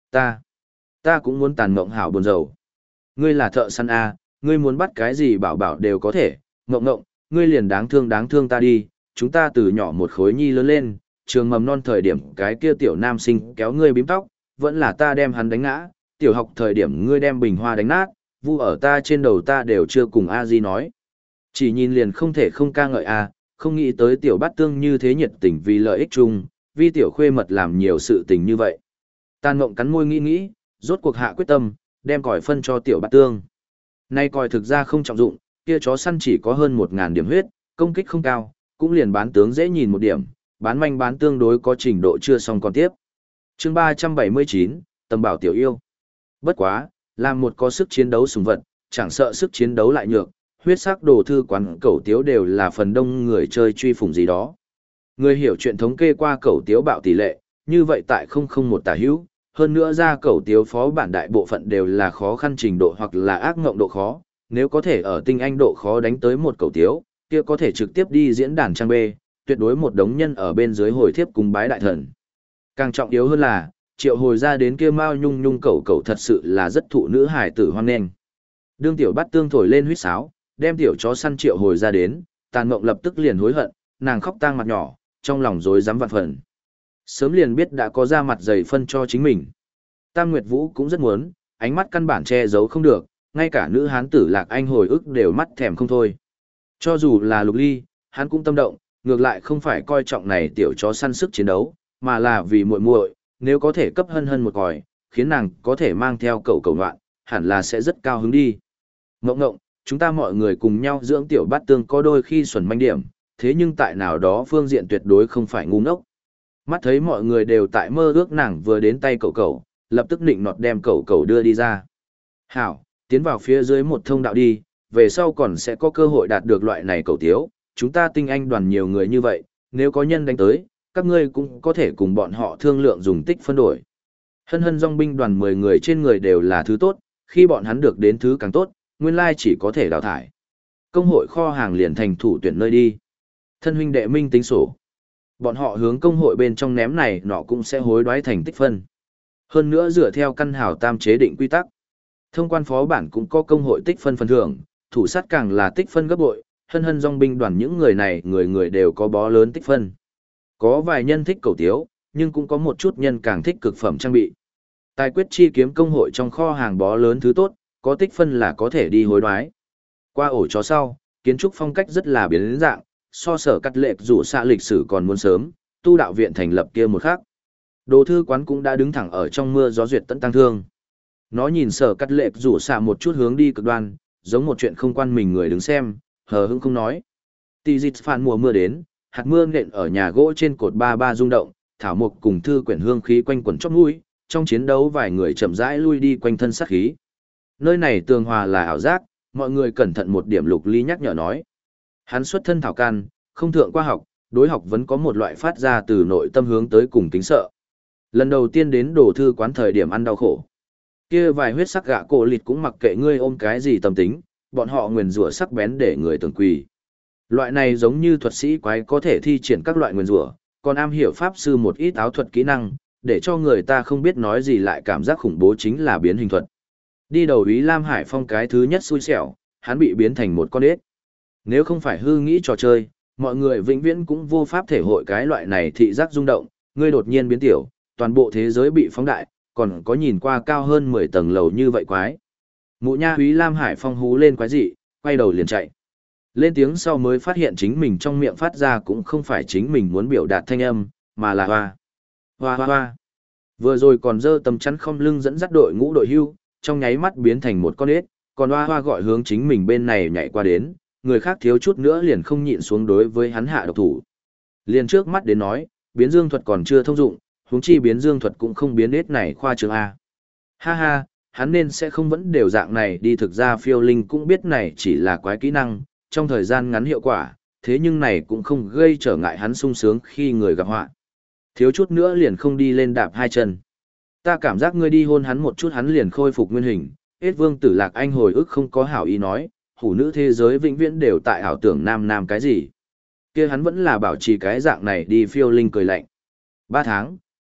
ta cũng muốn tàn mộng hảo buồn rầu. Ngươi là thợ săn A, ngươi muốn bắt cái gì bảo bảo đều có thể, mộng mộng, ngươi liền đáng thương ta đi, chúng ta từ nhỏ một khối nhi lớn lên, trường mầm non thời điểm cái kia tiểu nam sinh kéo ngươi bím tóc, vẫn là ta đem hắn đánh ngã, tiểu học thời điểm ngươi đem bình hoa đánh nát, vu ở ta trên đầu ta đều chưa cùng A Di nói. Chỉ nhìn liền không thể không ca ngợi A, không nghĩ tới tiểu bát tương như thế nhiệt tình vì lợi ích chung, vì tiểu khuê mật làm nhiều sự tình như vậy. Tàn Mộng cắn môi nghĩ, rốt cuộc hạ quyết tâm, đem còi phân cho tiểu bát tương. Nay còi thực ra không trọng dụng, kia chó săn chỉ có hơn 1000 điểm huyết, công kích không cao, cũng liền bán tướng dễ nhìn một điểm, bán manh bán tương đối có trình độ chưa xong còn tiếp. Chương 379, Tầm bảo tiểu yêu. Bất quá, làm một có sức chiến đấu sùng vật, chẳng sợ sức chiến đấu lại nhược, huyết sắc đồ thư quán cẩu tiếu đều là phần đông người chơi truy phủng gì đó. Người hiểu chuyện thống kê qua cẩu tiếu bạo tỷ lệ, như vậy tại 001 tả hữu, hơn nữa ra cẩu tiếu phó bản đại bộ phận đều là khó khăn trình độ hoặc là ác ngộng độ khó, nếu có thể ở tinh anh độ khó đánh tới một cẩu tiếu, kia có thể trực tiếp đi diễn đàn trang B, tuyệt đối một đống nhân ở bên dưới hồi thiếp cùng bái đại thần. Càng trọng yếu hơn là, triệu hồi ra đến kia Mao Nhung Nhung cẩu thật sự là rất thụ nữ hải tử hoan nghênh. Đương tiểu bắt tương thổi lên huýt sáo, đem tiểu chó săn triệu hồi ra đến, Tàn Mộng lập tức liền hối hận, nàng khóc tang mặt nhỏ, trong lòng rối rắm vạn phần. Sớm liền biết đã có ra mặt dày phân cho chính mình. Tam Nguyệt Vũ cũng rất muốn, ánh mắt căn bản che giấu không được, ngay cả nữ hán tử Lạc Anh hồi ức đều mắt thèm không thôi. Cho dù là Lục Ly, hắn cũng tâm động, ngược lại không phải coi trọng này tiểu chó săn sức chiến đấu, mà là vì muội muội, nếu có thể cấp hân hân một còi, khiến nàng có thể mang theo cậu loạn, hẳn là sẽ rất cao hứng đi. Ngộng ngộng, chúng ta mọi người cùng nhau dưỡng tiểu bát tương có đôi khi xuẩn manh điểm, thế nhưng tại nào đó phương diện tuyệt đối không phải ngu ngốc. Mắt thấy mọi người đều tại mơ ước nàng vừa đến tay cậu, lập tức nịnh nọt đem cậu đưa đi ra. Hảo, tiến vào phía dưới một thông đạo đi, về sau còn sẽ có cơ hội đạt được loại này cậu tiếu, chúng ta tinh anh đoàn nhiều người như vậy, nếu có nhân đánh tới, các ngươi cũng có thể cùng bọn họ thương lượng dùng tích phân đổi. Hân hân dòng binh đoàn 10 người trên người đều là thứ tốt, khi bọn hắn được đến thứ càng tốt, nguyên lai chỉ có thể đào thải. Công hội kho hàng liền thành thủ tuyển nơi đi. Thân huynh đệ minh tính sổ. Bọn họ hướng công hội bên trong ném này nọ cũng sẽ hối đoái thành tích phân. Hơn nữa dựa theo căn hào tam chế định quy tắc. Thông quan phó bản cũng có công hội tích phân phần thưởng, thủ sát càng là tích phân gấp bội, hân hân dòng binh đoàn những người này người người đều có bó lớn tích phân. Có vài nhân thích cầu tiếu, nhưng cũng có một chút nhân càng thích cực phẩm trang bị. Tài quyết chi kiếm công hội trong kho hàng bó lớn thứ tốt, có tích phân là có thể đi hối đoái. Qua ổ chó sau, kiến trúc phong cách rất là biến dạng, so sở cắt lệ rủ xạ lịch sử còn muốn sớm, tu đạo viện thành lập kia một khác. Đồ thư quán cũng đã đứng thẳng ở trong mưa gió duyệt tận tăng thương. Nó nhìn sở cắt lệ rủ xạ một chút hướng đi cực đoan, giống một chuyện không quan mình người đứng xem, hờ hững không nói. Tỷ dịch phản mùa mưa đến, hạt mưa nện ở nhà gỗ trên cột ba ba rung động, thảo mục cùng thư quyển hương khí quanh quẩn chóp mũi, trong chiến đấu vài người chậm rãi lui đi quanh thân sát khí. Nơi này tường hòa là ảo giác, mọi người cẩn thận một điểm. Lục Ly nhắc nhở nói. Hắn xuất thân thảo can, không thượng qua học, đối học vẫn có một loại phát ra từ nội tâm hướng tới cùng kính sợ. Lần đầu tiên đến đồ thư quán thời điểm ăn đau khổ. Kia vài huyết sắc gạ cổ lịt cũng mặc kệ ngươi ôm cái gì tâm tính, bọn họ nguyền rủa sắc bén để người tưởng quỳ. Loại này giống như thuật sĩ quái có thể thi triển các loại nguyền rủa, còn am hiểu pháp sư một ít áo thuật kỹ năng, để cho người ta không biết nói gì lại cảm giác khủng bố chính là biến hình thuật. Đi đầu Úy Lam Hải Phong cái thứ nhất xui xẻo, hắn bị biến thành một con ếch. Nếu không phải hư nghĩ trò chơi, mọi người vĩnh viễn cũng vô pháp thể hội cái loại này thị giác rung động, ngươi đột nhiên biến tiểu, toàn bộ thế giới bị phóng đại, còn có nhìn qua cao hơn 10 tầng lầu như vậy quái. Mụ nha Úy Lam Hải Phong hú lên quái dị, quay đầu liền chạy. Lên tiếng sau mới phát hiện chính mình trong miệng phát ra cũng không phải chính mình muốn biểu đạt thanh âm, mà là hoa. Hoa hoa hoa. Vừa rồi còn dơ tầm chắn không lưng dẫn dắt đội ngũ đội hưu, trong nháy mắt biến thành một con ếch, còn hoa hoa gọi hướng chính mình bên này nhảy qua đến, người khác thiếu chút nữa liền không nhịn xuống đối với hắn hạ độc thủ. Liền trước mắt đến nói, biến dương thuật còn chưa thông dụng, huống chi biến dương thuật cũng không biến ếch này khoa trương A. Ha ha, hắn nên sẽ không vẫn đều dạng này đi, thực ra phiêu linh cũng biết này chỉ là quái kỹ năng, trong thời gian ngắn hiệu quả, thế nhưng này cũng không gây trở ngại hắn sung sướng khi người gặp họa. Thiếu chút nữa liền không đi lên đạp hai chân. Ta cảm giác ngươi đi hôn hắn một chút hắn liền khôi phục nguyên hình, hết vương tử Lạc Anh hồi ức không có hảo ý nói, hủ nữ thế giới vĩnh viễn đều tại ảo tưởng nam nam cái gì. Kia hắn vẫn là bảo trì cái dạng này đi. Phiêu linh cười lạnh. 3 tháng,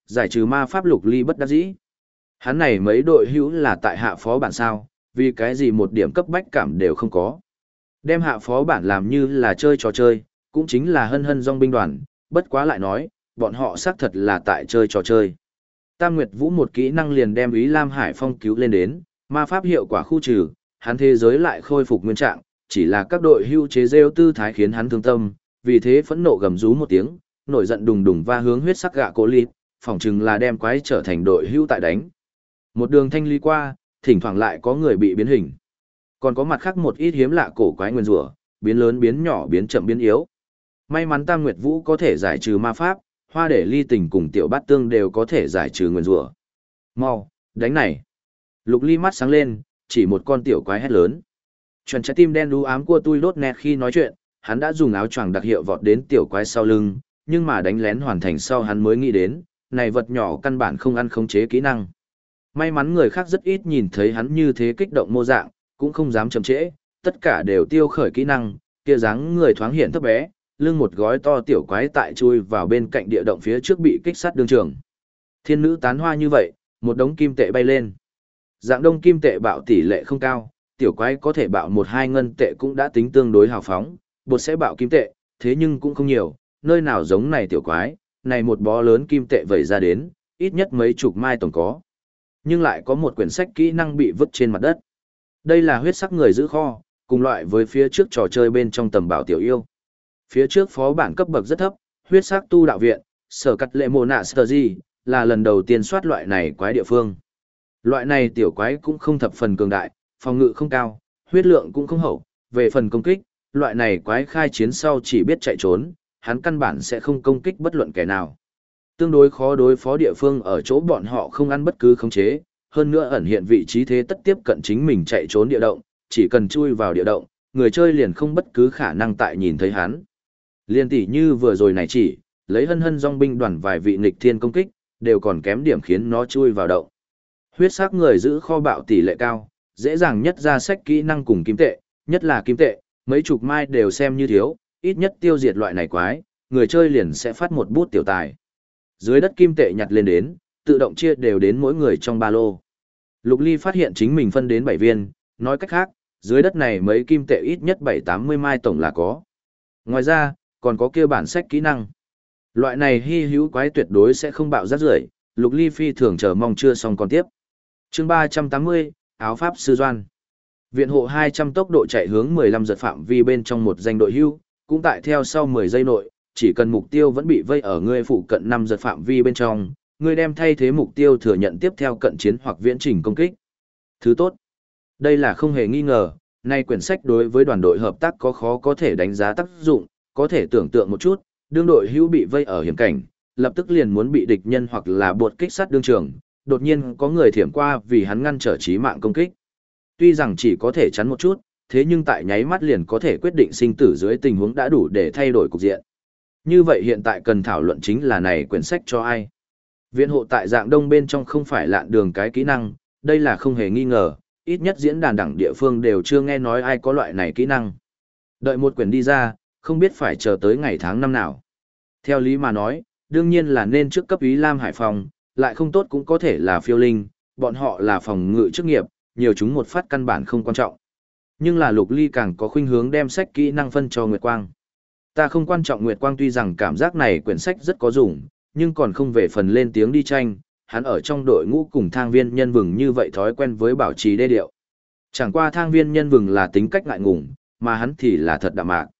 Giải trừ ma pháp Lục Ly bất đắc dĩ. Hắn này mấy đội hữu là tại hạ phó bản sao, vì cái gì một điểm cấp bách cảm đều không có. Đem hạ phó bản làm như là chơi trò chơi, cũng chính là hân hân dòng binh đoàn, bất quá lại nói, bọn họ xác thật là tại chơi trò chơi. Tam Nguyệt Vũ một kỹ năng liền đem Ý Lam Hải Phong cứu lên đến, ma pháp hiệu quả khu trừ, hắn thế giới lại khôi phục nguyên trạng, chỉ là các đội hưu chế rêu tư thái khiến hắn thương tâm, vì thế phẫn nộ gầm rú một tiếng, nổi giận đùng đùng va hướng huyết sắc gạ cổ lịt, phỏng chừng là đem quái trở thành đội hưu tại đánh. Một đường thanh lý qua, thỉnh thoảng lại có người bị biến hình. Còn có mặt khác một ít hiếm lạ cổ quái nguyên rủa, biến lớn biến nhỏ biến chậm biến yếu. May mắn Tam Nguyệt Vũ có thể giải trừ ma pháp, Hoa Để Ly Tình cùng Tiểu Bát Tương đều có thể giải trừ nguyên rủa. Mau, đánh này. Lục Ly mắt sáng lên, chỉ một con tiểu quái hét lớn. Chuẩn trái tim đen đú ám của tôi đốt nẹt khi nói chuyện, hắn đã dùng áo choàng đặc hiệu vọt đến tiểu quái sau lưng, nhưng mà đánh lén hoàn thành sau hắn mới nghĩ đến, này vật nhỏ căn bản không ăn khống chế kỹ năng. May mắn người khác rất ít nhìn thấy hắn như thế kích động mô dạng, cũng không dám chậm trễ, tất cả đều tiêu khởi kỹ năng, kia dáng người thoáng hiện thấp bé, lưng một gói to tiểu quái tại chui vào bên cạnh địa động phía trước bị kích sát đương trường. Thiên nữ tán hoa như vậy, một đống kim tệ bay lên. Dạng đông kim tệ bạo tỷ lệ không cao, tiểu quái có thể bạo 1-2 ngân tệ cũng đã tính tương đối hào phóng, bột sẽ bạo kim tệ, thế nhưng cũng không nhiều, nơi nào giống này tiểu quái, này một bó lớn kim tệ vẩy ra đến, ít nhất mấy chục mai tổng có. Nhưng lại có một quyển sách kỹ năng bị vứt trên mặt đất. Đây là huyết sắc người giữ kho, cùng loại với phía trước trò chơi bên trong tầm bảo tiểu yêu. Phía trước phó bản cấp bậc rất thấp, huyết sắc tu đạo viện, sở cắt lệ mồ nạ sờ gì, là lần đầu tiên soát loại này quái địa phương. Loại này tiểu quái cũng không thập phần cường đại, phòng ngự không cao, huyết lượng cũng không hậu, về phần công kích, loại này quái khai chiến sau chỉ biết chạy trốn, hắn căn bản sẽ không công kích bất luận kẻ nào. Tương đối khó đối phó địa phương ở chỗ bọn họ không ăn bất cứ khống chế, hơn nữa ẩn hiện vị trí thế tất tiếp cận chính mình chạy trốn địa động, chỉ cần chui vào địa động, người chơi liền không bất cứ khả năng tại nhìn thấy hắn. Liên tỷ như vừa rồi này chỉ, lấy hân hân dòng binh đoàn vài vị nghịch thiên công kích, đều còn kém điểm khiến nó chui vào động. Huyết sắc người giữ kho bạo tỷ lệ cao, dễ dàng nhất ra sách kỹ năng cùng kim tệ, nhất là kim tệ, mấy chục mai đều xem như thiếu, ít nhất tiêu diệt loại này quái, người chơi liền sẽ phát một bút tiểu tài. Dưới đất kim tệ nhặt lên đến, tự động chia đều đến mỗi người trong ba lô. Lục Ly phát hiện chính mình phân đến 7 viên, nói cách khác, dưới đất này mấy kim tệ ít nhất 7-80 mai tổng là có. Ngoài ra, còn có kia bản sách kỹ năng. Loại này hy hữu quái tuyệt đối sẽ không bạo rác rưởi, Lục Ly phi thường chờ mong chưa xong còn tiếp. Chương 380, áo pháp sư Doan. Viện hộ 200 tốc độ chạy hướng 15 giật phạm vi bên trong một danh đội hưu, cũng tại theo sau 10 giây nội, chỉ cần mục tiêu vẫn bị vây ở ngươi phụ cận 5 giật phạm vi bên trong, ngươi đem thay thế mục tiêu thừa nhận tiếp theo cận chiến hoặc viễn trình công kích. Thứ tốt. Đây là không hề nghi ngờ, nay quyển sách đối với đoàn đội hợp tác có khó có thể đánh giá tác dụng, có thể tưởng tượng một chút, đương đội hữu bị vây ở hiểm cảnh, lập tức liền muốn bị địch nhân hoặc là buột kích sát đương trường, đột nhiên có người thiểm qua vì hắn ngăn trở chí mạng công kích. Tuy rằng chỉ có thể chắn một chút, thế nhưng tại nháy mắt liền có thể quyết định sinh tử dưới tình huống đã đủ để thay đổi cục diện. Như vậy hiện tại cần thảo luận chính là này quyển sách cho ai. Viện hộ tại dạng đông bên trong không phải lạn đường cái kỹ năng, đây là không hề nghi ngờ, ít nhất diễn đàn đẳng địa phương đều chưa nghe nói ai có loại này kỹ năng. Đợi một quyển đi ra, không biết phải chờ tới ngày tháng năm nào. Theo lý mà nói, đương nhiên là nên trước cấp Ý Lam Hải Phòng, lại không tốt cũng có thể là phiêu linh, bọn họ là phòng ngự chức nghiệp, nhiều chúng một phát căn bản không quan trọng. Nhưng là Lục Ly càng có khuynh hướng đem sách kỹ năng phân cho Nguyệt Quang. Ta không quan trọng Nguyệt Quang tuy rằng cảm giác này quyển sách rất có dùng, nhưng còn không về phần lên tiếng đi tranh, hắn ở trong đội ngũ cùng thang viên nhân vừng như vậy thói quen với bảo trì đê điệu. Chẳng qua thang viên nhân vừng là tính cách ngại ngùng, mà hắn thì là thật đạm mạc.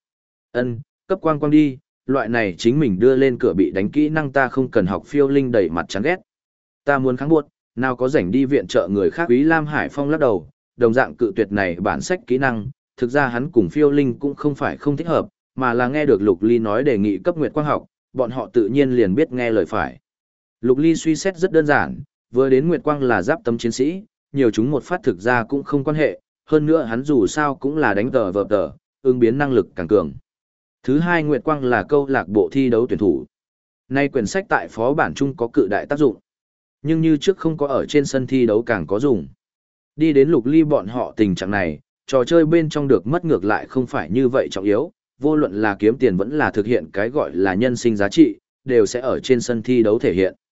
Cấp Quang Quang đi, loại này chính mình đưa lên cửa bị đánh kỹ năng ta không cần học phiêu linh đẩy mặt chán ghét. Ta muốn kháng buộc, nào có rảnh đi viện trợ người khác. Úy Lam Hải Phong lắc đầu, đồng dạng cự tuyệt này bản sách kỹ năng, thực ra hắn cùng phiêu linh cũng không phải không thích hợp, mà là nghe được Lục Ly nói đề nghị cấp Nguyệt Quang học, bọn họ tự nhiên liền biết nghe lời phải. Lục Ly suy xét rất đơn giản, vừa đến Nguyệt Quang là giáp tấm chiến sĩ, nhiều chúng một phát thực ra cũng không quan hệ, hơn nữa hắn dù sao cũng là đánh tờ vợp tờ, ứng biến năng lực càng cường. Thứ hai, Nguyệt Quang là câu lạc bộ thi đấu tuyển thủ. Nay quyển sách tại phó bản chung có cự đại tác dụng, nhưng như trước không có ở trên sân thi đấu càng có dùng. Đi đến Lục Ly bọn họ tình trạng này, trò chơi bên trong được mất ngược lại không phải như vậy trọng yếu, vô luận là kiếm tiền vẫn là thực hiện cái gọi là nhân sinh giá trị, đều sẽ ở trên sân thi đấu thể hiện.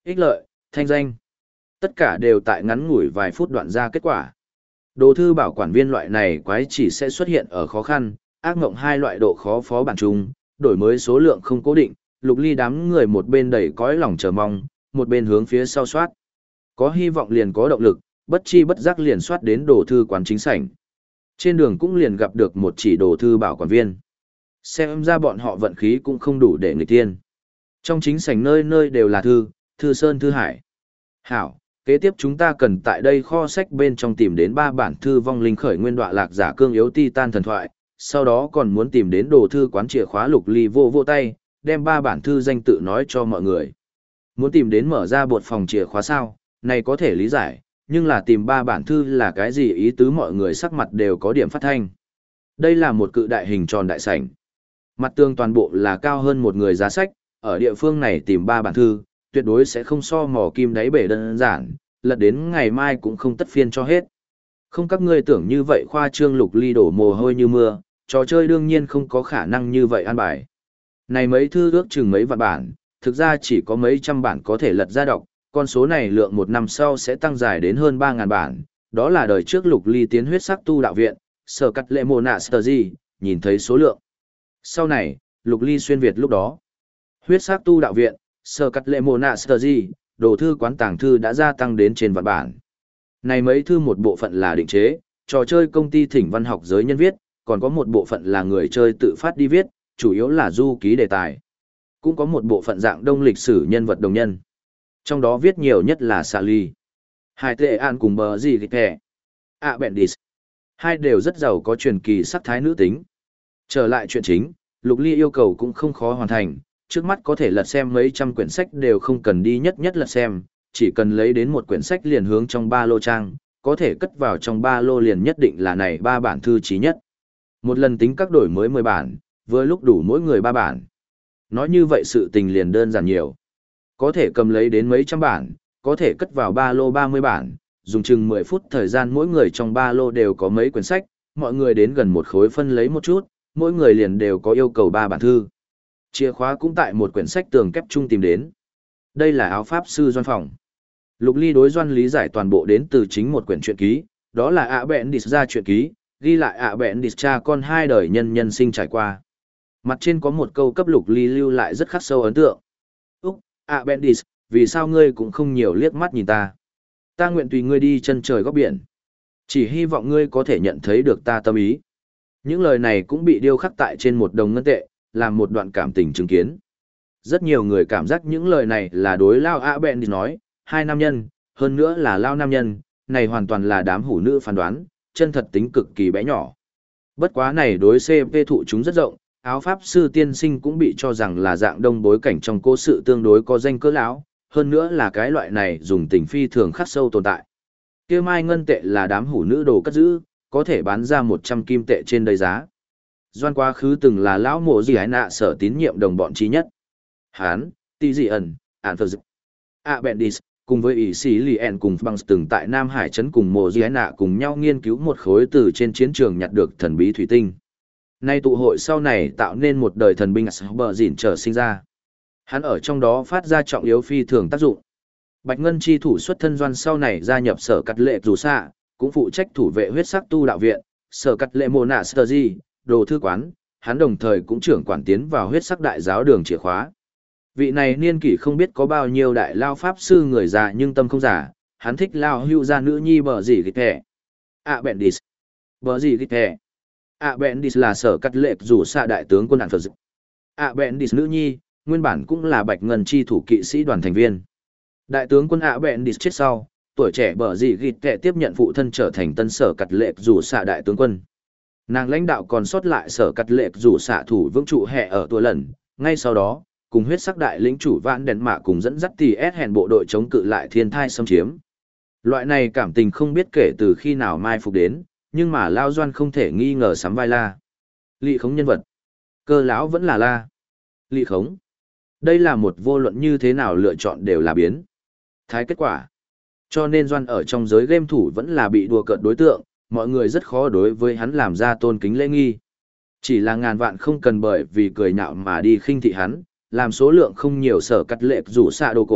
ích lợi, thanh danh. Tất cả đều tại ngắn ngủi vài phút đoạn ra kết quả. Đồ thư bảo quản viên loại này quái chỉ sẽ xuất hiện ở khó khăn, ác mộng hai loại độ khó phó bản chung, đổi mới số lượng không cố định, Lục Ly đám người một bên đầy cõi lòng chờ mong, một bên hướng phía sau soát. Có hy vọng liền có động lực, bất chi bất giác liền soát đến đồ thư quán chính sảnh. Trên đường cũng liền gặp được một chỉ đồ thư bảo quản viên. Xem ra bọn họ vận khí cũng không đủ để nghịch tiên. Trong chính sảnh nơi nơi đều là thư, thư sơn thư hải. Hảo, kế tiếp chúng ta cần tại đây kho sách bên trong tìm đến 3 bản thư vong linh khởi nguyên đọa lạc giả cương yếu titan thần thoại, sau đó còn muốn tìm đến đồ thư quán chìa khóa. Lục Ly vô vô tay, đem 3 bản thư danh tự nói cho mọi người. Muốn tìm đến mở ra bột phòng chìa khóa sao, này có thể lý giải, nhưng là tìm 3 bản thư là cái gì ý tứ, mọi người sắc mặt đều có điểm phát thanh. Đây là một cự đại hình tròn đại sảnh. Mặt tường toàn bộ là cao hơn một người giá sách, ở địa phương này tìm 3 bản thư, tuyệt đối sẽ không so mò kim đáy bể đơn giản, lật đến ngày mai cũng không tất phiên cho hết. Không các ngươi tưởng như vậy khoa trương. Lục Ly đổ mồ hôi như mưa, trò chơi đương nhiên không có khả năng như vậy an bài. Này mấy thư ước chừng mấy vạn bản, thực ra chỉ có mấy trăm bản có thể lật ra đọc, con số này lượng một năm sau sẽ tăng dài đến hơn 3.000 bản, đó là đời trước Lục Ly tiến huyết sắc tu đạo viện, sở cắt lệ mồ nạ sờ gì, nhìn thấy số lượng. Sau này, Lục Ly xuyên Việt lúc đó. Huyết sắc tu đạo viện, sở cắt lệ mồ nạ sờ gì, đồ thư quán tàng thư đã gia tăng đến trên vạn bản. Này mấy thư một bộ phận là định chế, trò chơi công ty thỉnh văn học giới nhân viết, còn có một bộ phận là người chơi tự phát đi viết, chủ yếu là du ký đề tài. Cũng có một bộ phận dạng đông lịch sử nhân vật đồng nhân. Trong đó viết nhiều nhất là Sally, Hai Tệ An cùng Bờ Gì Kịch Thẻ, Bendis. Hai đều rất giàu có truyền kỳ sắc thái nữ tính. Trở lại chuyện chính, Lục Ly yêu cầu cũng không khó hoàn thành, trước mắt có thể lật xem mấy trăm quyển sách đều không cần đi nhất nhất lật xem, chỉ cần lấy đến một quyển sách liền hướng trong ba lô trang, có thể cất vào trong ba lô liền nhất định là này 3 bản thư chí nhất. Một lần tính các đổi mới 10 bản, vừa lúc đủ mỗi người 3 bản. Nói như vậy sự tình liền đơn giản nhiều. Có thể cầm lấy đến mấy trăm bản, có thể cất vào ba lô 30 bản, dùng chừng 10 phút thời gian mỗi người trong ba lô đều có mấy quyển sách, mọi người đến gần một khối phân lấy một chút, mỗi người liền đều có yêu cầu 3 bản thư. Chìa khóa cũng tại một quyển sách tường kép chung tìm đến. Đây là áo pháp sư Doan phòng. Lục Ly đối Doan lý giải toàn bộ đến từ chính một quyển truyện ký, đó là Bendis ra truyện ký, ghi lại Bendis cha con 2 đời nhân sinh trải qua. Mặt trên có một câu cấp Lục Ly lưu lại rất khắc sâu ấn tượng. Bendis, vì sao ngươi cũng không nhiều liếc mắt nhìn ta? Ta nguyện tùy ngươi đi chân trời góc biển. Chỉ hy vọng ngươi có thể nhận thấy được ta tâm ý. Những lời này cũng bị điêu khắc tại trên một đồng ngân tệ, làm một đoạn cảm tình chứng kiến. Rất nhiều người cảm giác những lời này là đối Lao Bendis nói, 2 nam nhân, hơn nữa là Lao nam nhân, này hoàn toàn là đám hủ nữ phán đoán, chân thật tính cực kỳ bé nhỏ. Bất quá này đối CP thụ chúng rất rộng, áo pháp sư tiên sinh cũng bị cho rằng là dạng đông bối cảnh trong cố sự tương đối có danh cỡ lão, hơn nữa là cái loại này dùng tình phi thường khắc sâu tồn tại. Kia mai ngân tệ là đám hủ nữ đồ cất giữ, có thể bán ra 100 kim tệ trên đầy giá. Doan quá khứ từng là lão mộ gì ái nạ sở tín nhiệm đồng bọn trí nhất. Hán, Tỷ Dị ẩn, Ản Phật Dực, Bendis, cùng với ỷ sĩ Lien cùng bằng từng tại Nam Hải trấn cùng mộ gì ái nạ cùng nhau nghiên cứu một khối từ trên chiến trường nhặt được thần bí thủy tinh. Nay tụ hội sau này tạo nên một đời thần binh bờ dỉn trở sinh ra. Hắn ở trong đó phát ra trọng yếu phi thường tác dụng. Bạch Ngân chi thủ xuất thân Doan sau này gia nhập sở cắt lệ dù xạ, cũng phụ trách thủ vệ huyết sắc tu đạo viện, sở cắt lệ mồ nạ sơ di, đồ thư quán, hắn đồng thời cũng trưởng quản tiến vào huyết sắc đại giáo đường chìa khóa. Vị này niên kỷ không biết có bao nhiêu đại lao pháp sư người già nhưng tâm không giả, hắn thích lao hưu gia nữ nhi bờ gì gịch thẻ. Bendis. Bờ gì gịch thẻ. Bendis là sở cắt lệ rủ xạ đại tướng quân Ản Phật Dực. Bendis nữ nhi, nguyên bản cũng là Bạch Ngân chi thủ kỵ sĩ đoàn thành viên. Đại tướng quân Bendis chết sau, tuổi trẻ bờ gì gịt kệ tiếp nhận phụ thân trở thành tân sở cắt lệ rủ xạ đại tướng quân. Nàng lãnh đạo còn sót lại sở cắt lệ rủ xạ thủ vững trụ hệ ở tuổi lần, ngay sau đó, cùng huyết sắc đại lĩnh chủ Vạn Đèn Mạ cùng dẫn dắt tỷ S hèn bộ đội chống cự lại thiên thai xâm chiếm. Loại này cảm tình không biết kể từ khi nào mai phục đến, nhưng mà Lao Doan không thể nghi ngờ sắm vai La. Lị khống nhân vật. Cơ lão vẫn là La. Lị khống. Đây là một vô luận như thế nào lựa chọn đều là biến. Thái kết quả. Cho nên Doan ở trong giới game thủ vẫn là bị đùa cợt đối tượng, mọi người rất khó đối với hắn làm ra tôn kính lễ nghi. Chỉ là ngàn vạn không cần bởi vì cười nhạo mà đi khinh thị hắn, làm số lượng không nhiều sở cắt lệ rủ xạ đồ cổ,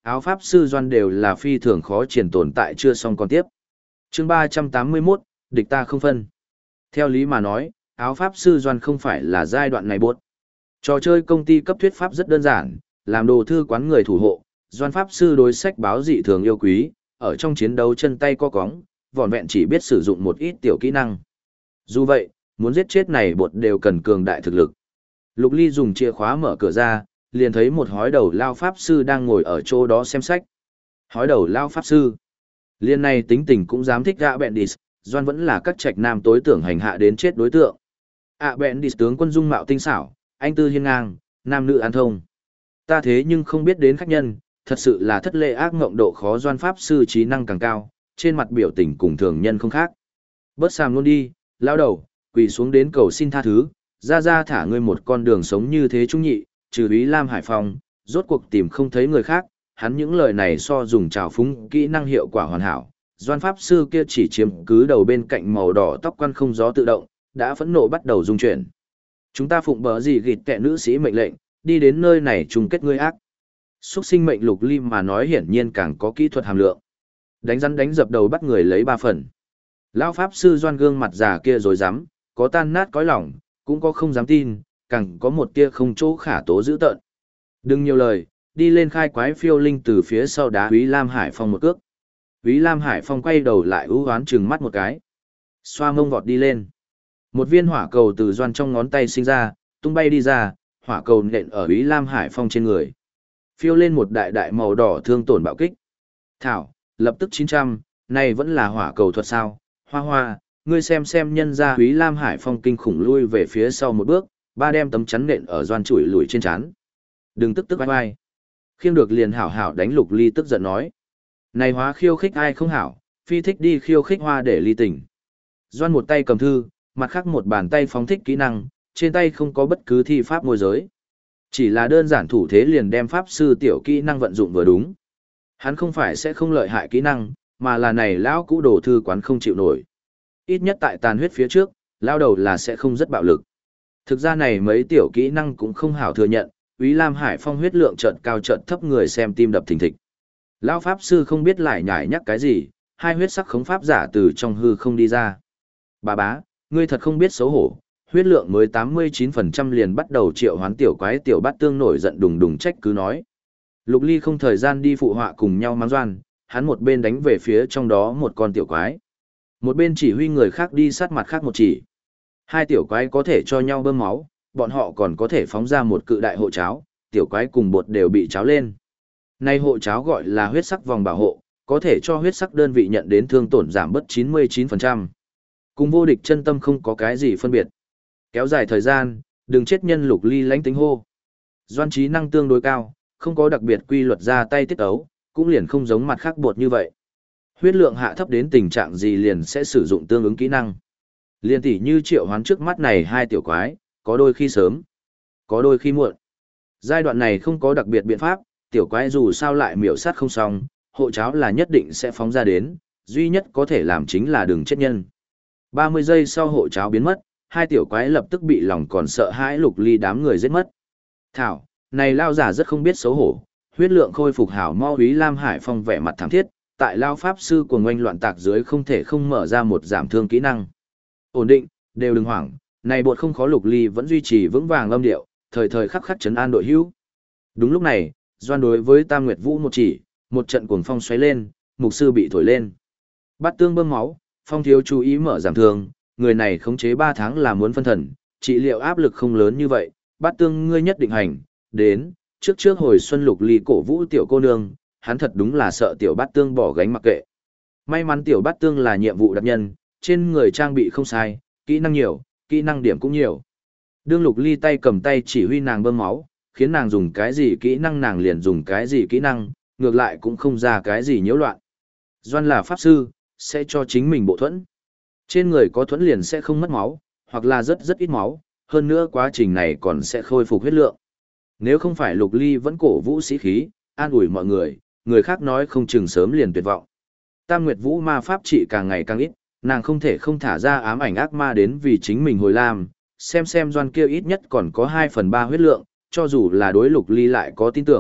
Áo pháp sư Doan đều là phi thường khó triển tồn tại chưa xong còn tiếp. Chương 381, địch ta không phân. Theo lý mà nói, áo pháp sư Doan không phải là giai đoạn này buốt. Trò chơi công ty cấp thuyết pháp rất đơn giản, làm đồ thư quán người thủ hộ, Doan pháp sư đối sách báo dị thường yêu quý, ở trong chiến đấu chân tay co cóng, vỏn vẹn chỉ biết sử dụng một ít tiểu kỹ năng. Dù vậy, muốn giết chết này bột đều cần cường đại thực lực. Lục Ly dùng chìa khóa mở cửa ra, liền thấy một hói đầu lao pháp sư đang ngồi ở chỗ đó xem sách. Hói đầu lao pháp sư. Liên này tính tình cũng dám thích ạ bẹn địch, Doan vẫn là các trạch nam tối tưởng hành hạ đến chết đối tượng. ạ bẹn địch tướng quân dung mạo tinh xảo, anh tư hiên ngang, nam nữ an thông. Ta thế nhưng không biết đến khách nhân, thật sự là thất lễ ác ngộng độ khó. Doan pháp sư trí năng càng cao, trên mặt biểu tình cùng thường nhân không khác. Bớt sàm luôn đi, lao đầu, quỳ xuống đến cầu xin tha thứ, ra thả ngươi một con đường sống như thế trung nhị, trừ Úy Lam Hải Phong, rốt cuộc tìm không thấy người khác. Hắn những lời này so dùng trào phúng kỹ năng hiệu quả hoàn hảo. Doan pháp sư kia chỉ chiếm cứ đầu bên cạnh màu đỏ tóc quan không gió tự động, đã phẫn nộ bắt đầu dung chuyển. Chúng ta phụng bờ gì gịt kẻ nữ sĩ mệnh lệnh, đi đến nơi này chung kết ngươi ác. Xuất sinh mệnh Lục Ly mà nói hiển nhiên càng có kỹ thuật hàm lượng. Đánh rắn đánh dập đầu bắt người lấy 3 phần. Lão pháp sư Doan gương mặt già kia rồi dám, có tan nát cõi lòng, cũng có không dám tin, càng có một tia không chỗ khả tố dữ tợn. Đừng nhiều lời, đi lên khai quái phiêu linh từ phía sau đá Úy Lam Hải Phong một cước. Úy Lam Hải Phong quay đầu lại ưu hoán trừng mắt một cái. Xoa mông vọt đi lên. Một viên hỏa cầu từ Doan trong ngón tay sinh ra, tung bay đi ra, hỏa cầu nện ở Úy Lam Hải Phong trên người. Phiêu lên một đại đại màu đỏ thương tổn bạo kích. Thảo, lập tức 900, này vẫn là hỏa cầu thuật sao? Hoa hoa, ngươi xem nhân ra Úy Lam Hải Phong kinh khủng lui về phía sau một bước, ba đem tấm chắn nện ở Doan chùi lùi trên chán. Đừng tức vai vai. Khiêng được liền hảo hảo đánh Lục Ly tức giận nói. Này hóa khiêu khích ai không hảo, phi thích đi khiêu khích hoa để ly tình. Doan một tay cầm thư, mặt khác một bàn tay phóng thích kỹ năng, trên tay không có bất cứ thi pháp môi giới. Chỉ là đơn giản thủ thế liền đem pháp sư tiểu kỹ năng vận dụng vừa đúng. Hắn không phải sẽ không lợi hại kỹ năng, mà là này lão cũ đồ thư quán không chịu nổi. Ít nhất tại tàn huyết phía trước, lao đầu là sẽ không rất bạo lực. Thực ra này mấy tiểu kỹ năng cũng không hảo thừa nhận, Úy Lam Hải Phong huyết lượng chợt cao chợt thấp người xem tim đập thình thịch. Lão pháp sư không biết lại nhải nhắc cái gì, hai huyết sắc khống pháp giả từ trong hư không đi ra. Bà bá, ngươi thật không biết xấu hổ, huyết lượng mới 89% liền bắt đầu triệu hoán tiểu quái tiểu bát tương nổi giận đùng đùng trách cứ nói. Lục Ly không thời gian đi phụ họa cùng nhau mắng Doan, hắn một bên đánh về phía trong đó một con tiểu quái. Một bên chỉ huy người khác đi sát mặt khác một chỉ. Hai tiểu quái có thể cho nhau bơm máu, bọn họ còn có thể phóng ra một cự đại hộ cháo, tiểu quái cùng bột đều bị cháo lên. Nay hộ cháo gọi là huyết sắc vòng bảo hộ, có thể cho huyết sắc đơn vị nhận đến thương tổn giảm bớt 99%. Cùng vô địch chân tâm không có cái gì phân biệt. Kéo dài thời gian, đừng chết nhân. Lục Ly lãnh tính hô. Doan trí năng tương đối cao, không có đặc biệt quy luật ra tay tiết ấu, cũng liền không giống mặt khác bột như vậy. Huyết lượng hạ thấp đến tình trạng gì liền sẽ sử dụng tương ứng kỹ năng. Liên tỷ như triệu hoán trước mắt này hai tiểu quái, có đôi khi sớm, có đôi khi muộn. Giai đoạn này không có đặc biệt biện pháp, tiểu quái dù sao lại miểu sát không xong, hộ cháo là nhất định sẽ phóng ra đến, duy nhất có thể làm chính là đừng chết nhân. 30 giây sau hộ cháo biến mất, hai tiểu quái lập tức bị lòng còn sợ hãi Lục Ly đám người giết mất. Thảo, này lao giả rất không biết xấu hổ, huyết lượng khôi phục hảo mau. Úy Lam Hải Phong vẻ mặt thảm thiết, tại lao pháp sư của ngoanh loạn tạc dưới không thể không mở ra một giảm thương kỹ năng. Ổn định, đều đừng hoảng, này bột không khó. Lục Ly vẫn duy trì vững vàng âm điệu, thời thời khắc khắc trấn an đội hữu. Đúng lúc này, Doan đối với Tam Nguyệt Vũ một chỉ, một trận cuồng phong xoáy lên, mục sư bị thổi lên. Bát tương bơm máu, Phong thiếu chú ý mở giảm thương, người này khống chế 3 tháng là muốn phân thần, trị liệu áp lực không lớn như vậy, Bát tương ngươi nhất định hành, đến, trước hồi xuân. Lục Ly cổ vũ tiểu cô nương, hắn thật đúng là sợ tiểu Bát tương bỏ gánh mặc kệ. May mắn tiểu Bát tương là nhiệm vụ đặc nhân, trên người trang bị không sai, kỹ năng nhiều, kỹ năng điểm cũng nhiều. Đương Lục Ly tay cầm tay chỉ huy nàng bơm máu, khiến nàng dùng cái gì kỹ năng nàng liền dùng cái gì kỹ năng, ngược lại cũng không ra cái gì nhiễu loạn. Doan là pháp sư, sẽ cho chính mình bộ thuẫn. Trên người có thuẫn liền sẽ không mất máu, hoặc là rất ít máu, hơn nữa quá trình này còn sẽ khôi phục huyết lượng. Nếu không phải Lục Ly vẫn cổ vũ sĩ khí, an ủi mọi người, người khác nói không chừng sớm liền tuyệt vọng. Tam Nguyệt Vũ ma pháp trị càng ngày càng ít, nàng không thể không thả ra ám ảnh ác ma đến vì chính mình hồi lam, xem Doan kia ít nhất còn có 2/3 huyết lượng, cho dù là đối Lục Ly lại có tin tưởng,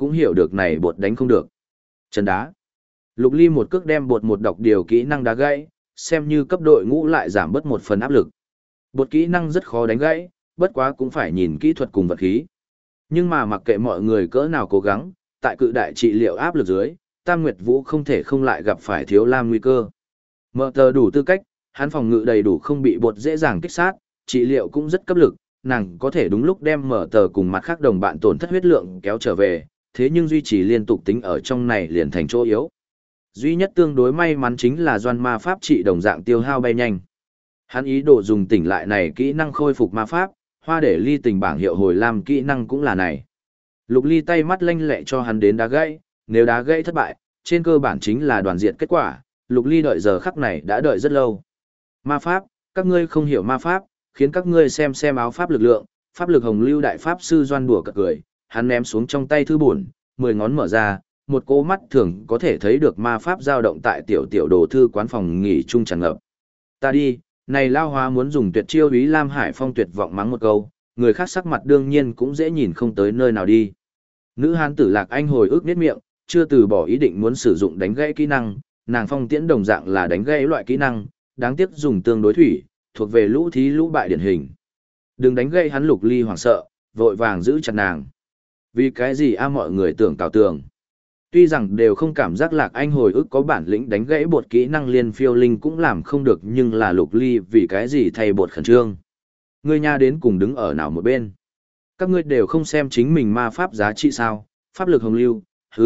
cũng hiểu được này bột đánh không được. Chân đá. Lục Ly một cước đem bột một đọc điều kỹ năng đá gãy, xem như cấp đội ngũ lại giảm bớt một phần áp lực. Bột kỹ năng rất khó đánh gãy, bất quá cũng phải nhìn kỹ thuật cùng vật khí. Nhưng mà mặc kệ mọi người cỡ nào cố gắng, tại cự đại trị liệu áp lực dưới, Tam Nguyệt Vũ không thể không lại gặp phải Thiếu Lam nguy cơ. Mở tờ đủ tư cách, hắn phòng ngự đầy đủ không bị bột dễ dàng kích sát, trị liệu cũng rất cấp lực, nàng có thể đúng lúc đem mở tờ cùng mặt khác đồng bạn tổn thất huyết lượng kéo trở về, thế nhưng duy trì liên tục tính ở trong này liền thành chỗ yếu. Duy nhất tương đối may mắn chính là doan ma pháp trị đồng dạng tiêu hao bay nhanh. Hắn ý đồ dùng tỉnh lại này kỹ năng khôi phục ma pháp, hoa để ly tình bảng hiệu hồi lam kỹ năng cũng là này. Lục Ly tay mắt lanh lẹ cho hắn đến đá gãy, nếu đá gãy thất bại, trên cơ bản chính là đoàn diệt kết quả, Lục Ly đợi giờ khắc này đã đợi rất lâu. Ma pháp, các ngươi không hiểu ma pháp, khiến các ngươi xem áo pháp lực lượng, pháp lực hồng lưu đại pháp sư doan đùa cợt cười, hắn ném xuống trong tay thư bổn, 10 ngón mở ra, một cô mắt thường có thể thấy được ma pháp dao động tại tiểu đồ thư quán phòng nghỉ chung tràn ngập. Ta đi, này lao hóa muốn dùng tuyệt chiêu Úy Lam Hải Phong tuyệt vọng mắng một câu, người khác sắc mặt đương nhiên cũng dễ nhìn không tới nơi nào đi. Nữ hán tử Lạc Anh hồi ức niết miệng, chưa từ bỏ ý định muốn sử dụng đánh gãy kỹ năng, nàng phong tiễn đồng dạng là đánh gãy loại kỹ năng, đáng tiếc dùng tương đối thủy, thuộc về lũ thí lũ bại điển hình. Đừng đánh gãy hắn. Lục Ly hoảng sợ, vội vàng giữ chặt nàng. Vì cái gì mọi người tưởng cào tường. Tuy rằng đều không cảm giác Lạc Anh hồi ức có bản lĩnh đánh gãy bột kỹ năng liên phiêu linh cũng làm không được, nhưng là Lục Ly vì cái gì thay bột khẩn trương. Ngươi nha đến cùng đứng ở nào một bên. Các ngươi đều không xem chính mình ma pháp giá trị sao, pháp lực hồng lưu,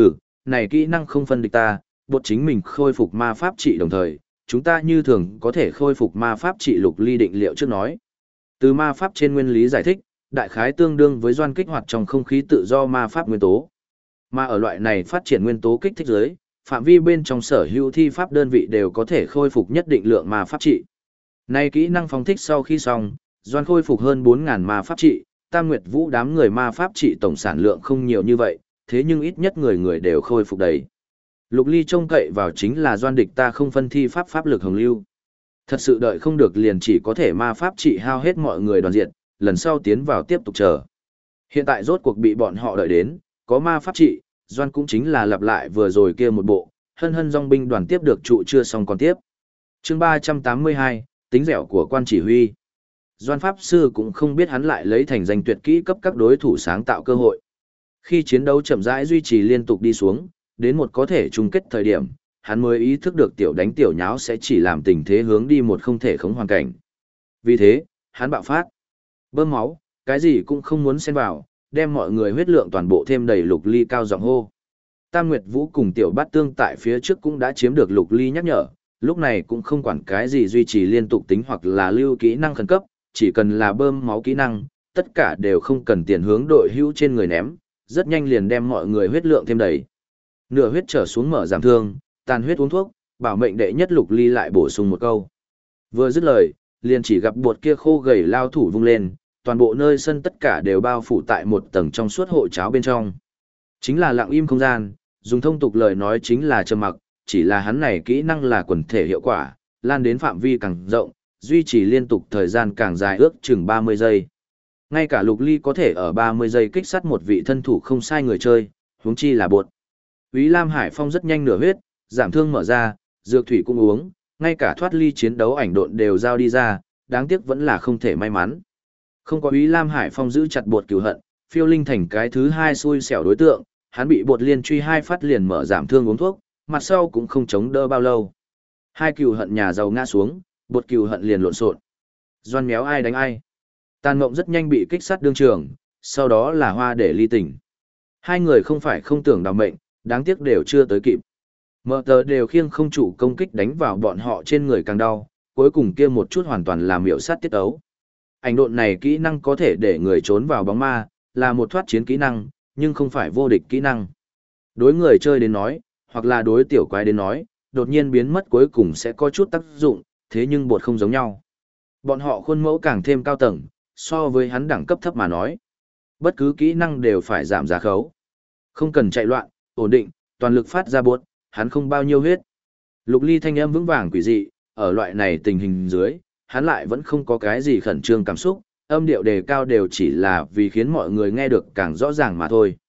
này kỹ năng không phân địch ta, bột chính mình khôi phục ma pháp trị đồng thời, chúng ta như thường có thể khôi phục ma pháp trị. Lục Ly định liệu trước nói. Từ ma pháp trên nguyên lý giải thích, đại khái tương đương với doan kích hoạt trong không khí tự do ma pháp nguyên tố. Mà ở loại này phát triển nguyên tố kích thích giới, phạm vi bên trong sở hữu thi pháp đơn vị đều có thể khôi phục nhất định lượng ma pháp trị. Này kỹ năng phóng thích sau khi xong, doan khôi phục hơn 4.000 ma pháp trị, Tam Nguyệt Vũ đám người ma pháp trị tổng sản lượng không nhiều như vậy, thế nhưng ít nhất người đều khôi phục đầy. Lục Ly trông cậy vào chính là doan địch ta không phân thi pháp lực hồng lưu. Thật sự đợi không được liền chỉ có thể ma pháp trị hao hết mọi người đoàn diện, lần sau tiến vào tiếp tục chờ. Hiện tại rốt cuộc bị bọn họ đợi đến, có ma pháp trị, doan cũng chính là lặp lại vừa rồi kia một bộ, hân hân dòng binh đoàn tiếp được trụ chưa xong còn tiếp. Chương 382, tính dẻo của quan chỉ huy. Doan Pháp Sư cũng không biết hắn lại lấy thành danh tuyệt kỹ cấp các đối thủ sáng tạo cơ hội. Khi chiến đấu chậm rãi duy trì liên tục đi xuống, đến một có thể chung kết thời điểm, hắn mới ý thức được tiểu đánh tiểu nháo sẽ chỉ làm tình thế hướng đi một không thể khống hoàn cảnh. Vì thế, hắn bạo phát. Bơm máu, cái gì cũng không muốn xen vào, đem mọi người huyết lượng toàn bộ thêm đầy. Lục Ly cao giọng hô. Tam Nguyệt Vũ cùng tiểu bát tương tại phía trước cũng đã chiếm được Lục Ly nhắc nhở, lúc này cũng không quản cái gì duy trì liên tục tính hoặc là lưu kỹ năng khẩn cấp, chỉ cần là bơm máu kỹ năng, tất cả đều không cần tiền hướng đội hữu trên người ném, rất nhanh liền đem mọi người huyết lượng thêm đầy. Nửa huyết trở xuống mở giảm thương, tàn huyết uống thuốc, bảo mệnh đệ nhất. Lục Ly lại bổ sung một câu. Vừa dứt lời, liền chỉ gặp bột kia khô gầy lao thủ vung lên, toàn bộ nơi sân tất cả đều bao phủ tại một tầng trong suốt hộ cháo bên trong. Chính là lặng im không gian, dùng thông tục lời nói chính là trầm mặc, chỉ là hắn này kỹ năng là quần thể hiệu quả, lan đến phạm vi càng rộng, duy trì liên tục thời gian càng dài ước chừng 30 giây. Ngay cả Lục Ly có thể ở 30 giây kích sát một vị thân thủ không sai người chơi, huống chi là bột. Úy Lam Hải Phong rất nhanh nửa huyết, giảm thương mở ra, dược thủy cũng uống, ngay cả thoát ly chiến đấu ảnh độn đều giao đi ra, đáng tiếc vẫn là không thể may mắn. Không có Úy Lam Hải Phong giữ chặt bột cửu hận, phiêu linh thành cái thứ hai xui xẻo đối tượng, hắn bị bột liên truy 2 phát liền mở giảm thương uống thuốc, mặt sau cũng không chống đỡ bao lâu. Hai cửu hận nhà giàu ngã xuống, bột cửu hận liền lộn xộn. Doan méo ai đánh ai. Tàn Mộng rất nhanh bị kích sát đương trường, sau đó là Hoa để ly tỉnh. Hai người không phải không tưởng đào mệnh, đáng tiếc đều chưa tới kịp. Mở tờ đều khiêng không chủ công kích đánh vào bọn họ trên người càng đau, cuối cùng kia một chút hoàn toàn làm miểu sát tiết ấu. Ảnh độn này kỹ năng có thể để người trốn vào bóng ma, là một thoát chiến kỹ năng, nhưng không phải vô địch kỹ năng. Đối người chơi đến nói, hoặc là đối tiểu quái đến nói, đột nhiên biến mất cuối cùng sẽ có chút tác dụng, thế nhưng bột không giống nhau. Bọn họ khuôn mẫu càng thêm cao tầng, so với hắn đẳng cấp thấp mà nói. Bất cứ kỹ năng đều phải giảm giá khấu. Không cần chạy loạn, ổn định, toàn lực phát ra bột, hắn không bao nhiêu huyết. Lục Ly thanh âm vững vàng quỷ dị, ở loại này tình hình dưới, hắn lại vẫn không có cái gì khẩn trương cảm xúc, âm điệu đề cao đều chỉ là vì khiến mọi người nghe được càng rõ ràng mà thôi.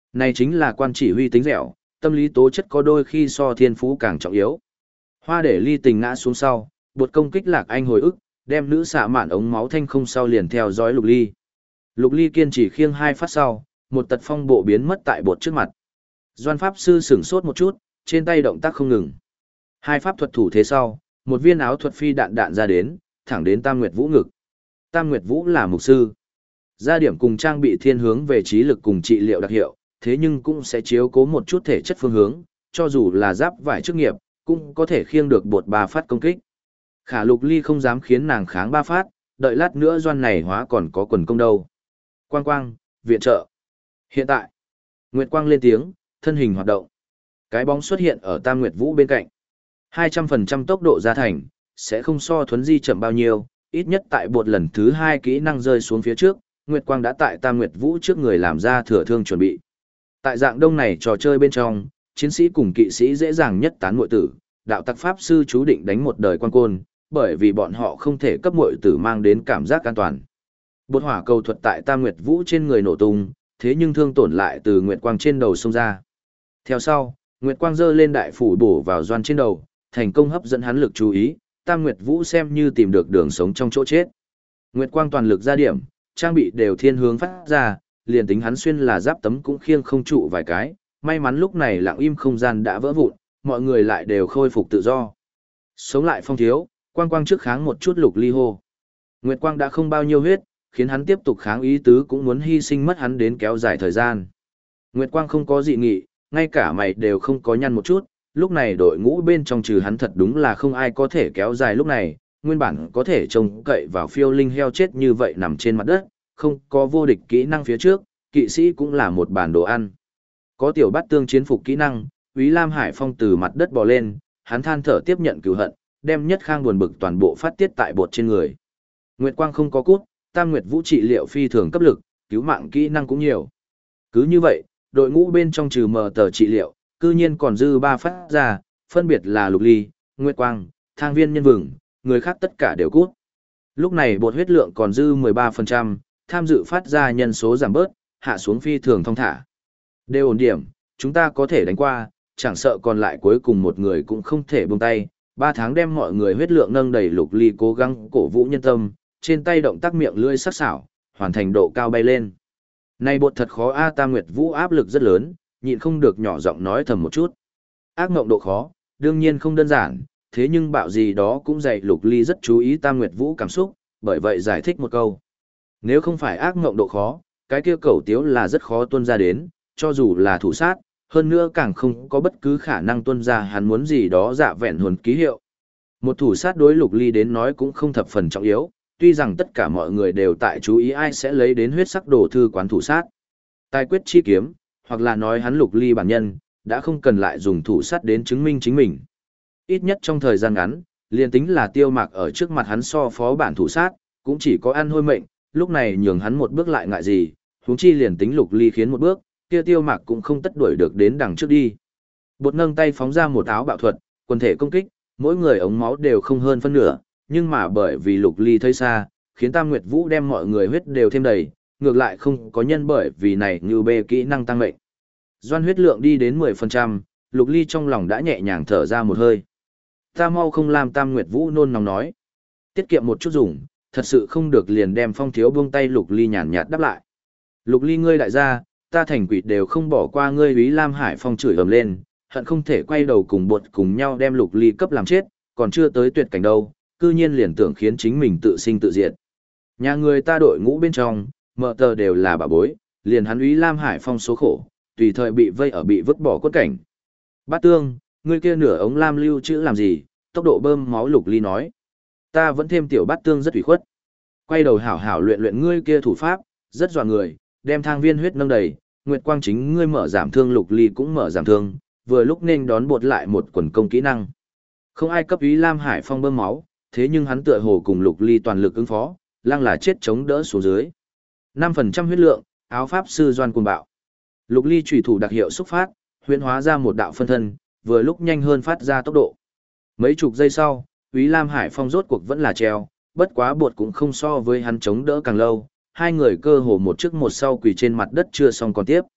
Này chính là quan chỉ huy tính dẻo, tâm lý tố chất có đôi khi so thiên phú càng trọng yếu. Hoa để ly tình ngã xuống sau, bột công kích Lạc Anh hồi ức, đem nữ xạ mạn ống máu thanh không sau liền theo dõi Lục Ly. Lục Ly kiên trì khiêng 2 phát sau, một tật phong bộ biến mất tại bột trước mặt. Doan Pháp Sư sửng sốt một chút, trên tay động tác không ngừng. 2 pháp thuật thủ thế sau, một viên áo thuật phi đạn đạn ra đến, thẳng đến Tam Nguyệt Vũ ngực. Tam Nguyệt Vũ là mục sư. Gia điểm cùng trang bị thiên hướng về trí lực cùng trị liệu đặc hiệu, thế nhưng cũng sẽ chiếu cố một chút thể chất phương hướng, cho dù là giáp vải chức nghiệp, cũng có thể khiêng được bột 3 phát công kích. Khả Lục Ly không dám khiến nàng kháng 3 phát, đợi lát nữa doan này hóa còn có quần công đâu. Quang quang, viện trợ. Hiện tại, Nguyệt Quang lên tiếng, thân hình hoạt động. Cái bóng xuất hiện ở Tam Nguyệt Vũ bên cạnh. 200% tốc độ ra thành, sẽ không so thuấn di chậm bao nhiêu, ít nhất tại bột lần thứ 2 kỹ năng rơi xuống phía trước, Nguyệt Quang đã tại Tam Nguyệt Vũ trước người làm ra thừa thương chuẩn bị. Tại dạng đông này trò chơi bên trong, chiến sĩ cùng kỵ sĩ dễ dàng nhất tán muội tử, đạo tặc pháp sư chú định đánh một đời quan côn, bởi vì bọn họ không thể cấp muội tử mang đến cảm giác an toàn. Bột hỏa cầu thuật tại Tam Nguyệt Vũ trên người nổ tung, thế nhưng thương tổn lại từ Nguyệt Quang trên đầu xông ra. Theo sau, Nguyệt Quang giơ lên đại phủ bổ vào doan trên đầu, thành công hấp dẫn hắn lực chú ý, Tam Nguyệt Vũ xem như tìm được đường sống trong chỗ chết. Nguyệt Quang toàn lực ra điểm, trang bị đều thiên hướng phát ra, liền tính hắn xuyên là giáp tấm cũng khiêng không trụ vài cái, may mắn lúc này lặng im không gian đã vỡ vụn, mọi người lại đều khôi phục tự do. Sống lại Phong Thiếu, Quang Quang trước kháng một chút Lục Ly hô. Nguyệt Quang đã không bao nhiêu huyết, khiến hắn tiếp tục kháng ý tứ cũng muốn hy sinh mất hắn đến kéo dài thời gian. Nguyệt Quang không có dị nghị, ngay cả mày đều không có nhăn một chút, lúc này đội ngũ bên trong trừ hắn thật đúng là không ai có thể kéo dài lúc này, nguyên bản có thể trông cậy vào phiêu linh heo chết như vậy nằm trên mặt đất, không có vô địch kỹ năng phía trước, kỵ sĩ cũng là một bản đồ ăn. Có tiểu bát tương chiến phục kỹ năng, Úy Lam Hải Phong từ mặt đất bò lên, hắn than thở tiếp nhận cửu hận, đem nhất khang buồn bực toàn bộ phát tiết tại bột trên người. Nguyệt Quang không có cút, Tam Nguyệt Vũ trị liệu phi thường cấp lực, cứu mạng kỹ năng cũng nhiều. Cứ như vậy, đội ngũ bên trong trừ mờ tờ trị liệu, cư nhiên còn dư 3 phát ra, phân biệt là Lục Ly, Nguyệt Quang, Thang Viên Nhân Vừng, người khác tất cả đều cút. Lúc này bột huyết lượng còn dư 13%, tham dự phát ra nhân số giảm bớt, hạ xuống phi thường thong thả. Đều ổn điểm, chúng ta có thể đánh qua, chẳng sợ còn lại cuối cùng một người cũng không thể buông tay. 3 tháng đem mọi người huyết lượng nâng đầy. Lục Ly cố gắng cổ vũ nhân tâm, trên tay động tác miệng lưỡi sắc sảo, hoàn thành độ cao bay lên. Này bột thật khó a. Tam Nguyệt Vũ áp lực rất lớn, nhịn không được nhỏ giọng nói thầm một chút. Ác ngộng độ khó, đương nhiên không đơn giản, thế nhưng bạo gì đó cũng dạy Lục Ly rất chú ý Tam Nguyệt Vũ cảm xúc, bởi vậy giải thích một câu. Nếu không phải ác ngộng độ khó, cái kia cầu tiếu là rất khó tuân ra đến, cho dù là thủ sát, hơn nữa càng không có bất cứ khả năng tuân ra hắn muốn gì đó dạ vẹn hồn ký hiệu. Một thủ sát đối Lục Ly đến nói cũng không thập phần trọng yếu, tuy rằng tất cả mọi người đều tại chú ý ai sẽ lấy đến huyết sắc đồ thư quán thủ sát. Tài quyết chi kiếm, hoặc là nói hắn Lục Ly bản nhân, đã không cần lại dùng thủ sát đến chứng minh chính mình. Ít nhất trong thời gian ngắn, liền tính là Tiêu Mạc ở trước mặt hắn so phó bản thủ sát, cũng chỉ có ăn hôi mệnh, lúc này nhường hắn một bước lại ngại gì, huống chi liền tính Lục Ly khiến một bước, kia Tiêu Mạc cũng không tất đuổi được đến đằng trước đi. Bột nâng tay phóng ra một áo bạo thuật, quần thể công kích, mỗi người ống máu đều không hơn phân nửa, nhưng mà bởi vì Lục Ly thấy xa, khiến Tam Nguyệt Vũ đem mọi người huyết đều thêm đầy, ngược lại không có nhân bởi vì này như bê kỹ năng tăng mệnh. Doan huyết lượng đi đến 10%, Lục Ly trong lòng đã nhẹ nhàng thở ra một hơi. Ta mau không làm. Tam Nguyệt Vũ nôn nóng nói. Tiết kiệm một chút dùng, thật sự không được liền đem Phong Thiếu buông tay. Lục Ly nhàn nhạt đáp lại. Lục Ly ngươi đại gia, ta thành quỷ đều không bỏ qua ngươi. Úy Lam Hải Phong chửi ầm lên, hận không thể quay đầu cùng bột cùng nhau đem Lục Ly cấp làm chết, còn chưa tới tuyệt cảnh đâu, cư nhiên liền tưởng khiến chính mình tự sinh tự diệt. Nhà người ta đội ngũ bên trong, mờ tờ đều là bà bối, liền hắn Úy Lam Hải Phong số khổ, tùy thời bị vây ở bị vứt bỏ quất cảnh. Bát tương, ngươi kia nửa ống lam lưu chữ làm gì? Tốc độ bơm máu. Lục Ly nói. Ta vẫn thêm tiểu bát tương rất ủy khuất. Quay đầu hảo hảo luyện luyện ngươi kia thủ pháp, rất dọa người, đem thang viên huyết nâng đầy. Nguyệt Quang chính ngươi mở giảm thương. Lục Ly cũng mở giảm thương, vừa lúc nên đón bột lại một quần công kỹ năng. Không ai cấp Úy Lam Hải Phong bơm máu, thế nhưng hắn tựa hồ cùng Lục Ly toàn lực ứng phó, lăng là chết chống đỡ xuống dưới. 5% huyết lượng, áo pháp sư doan cuồng bạo. Lục Ly chủy thủ đặc hiệu xúc phát, huyễn hóa ra một đạo phân thân, vừa lúc nhanh hơn phát ra tốc độ. Mấy chục giây sau, Úy Lam Hải Phong rốt cuộc vẫn là treo, bất quá bột cũng không so với hắn chống đỡ càng lâu, hai người cơ hồ một trước một sau quỳ trên mặt đất chưa xong còn tiếp.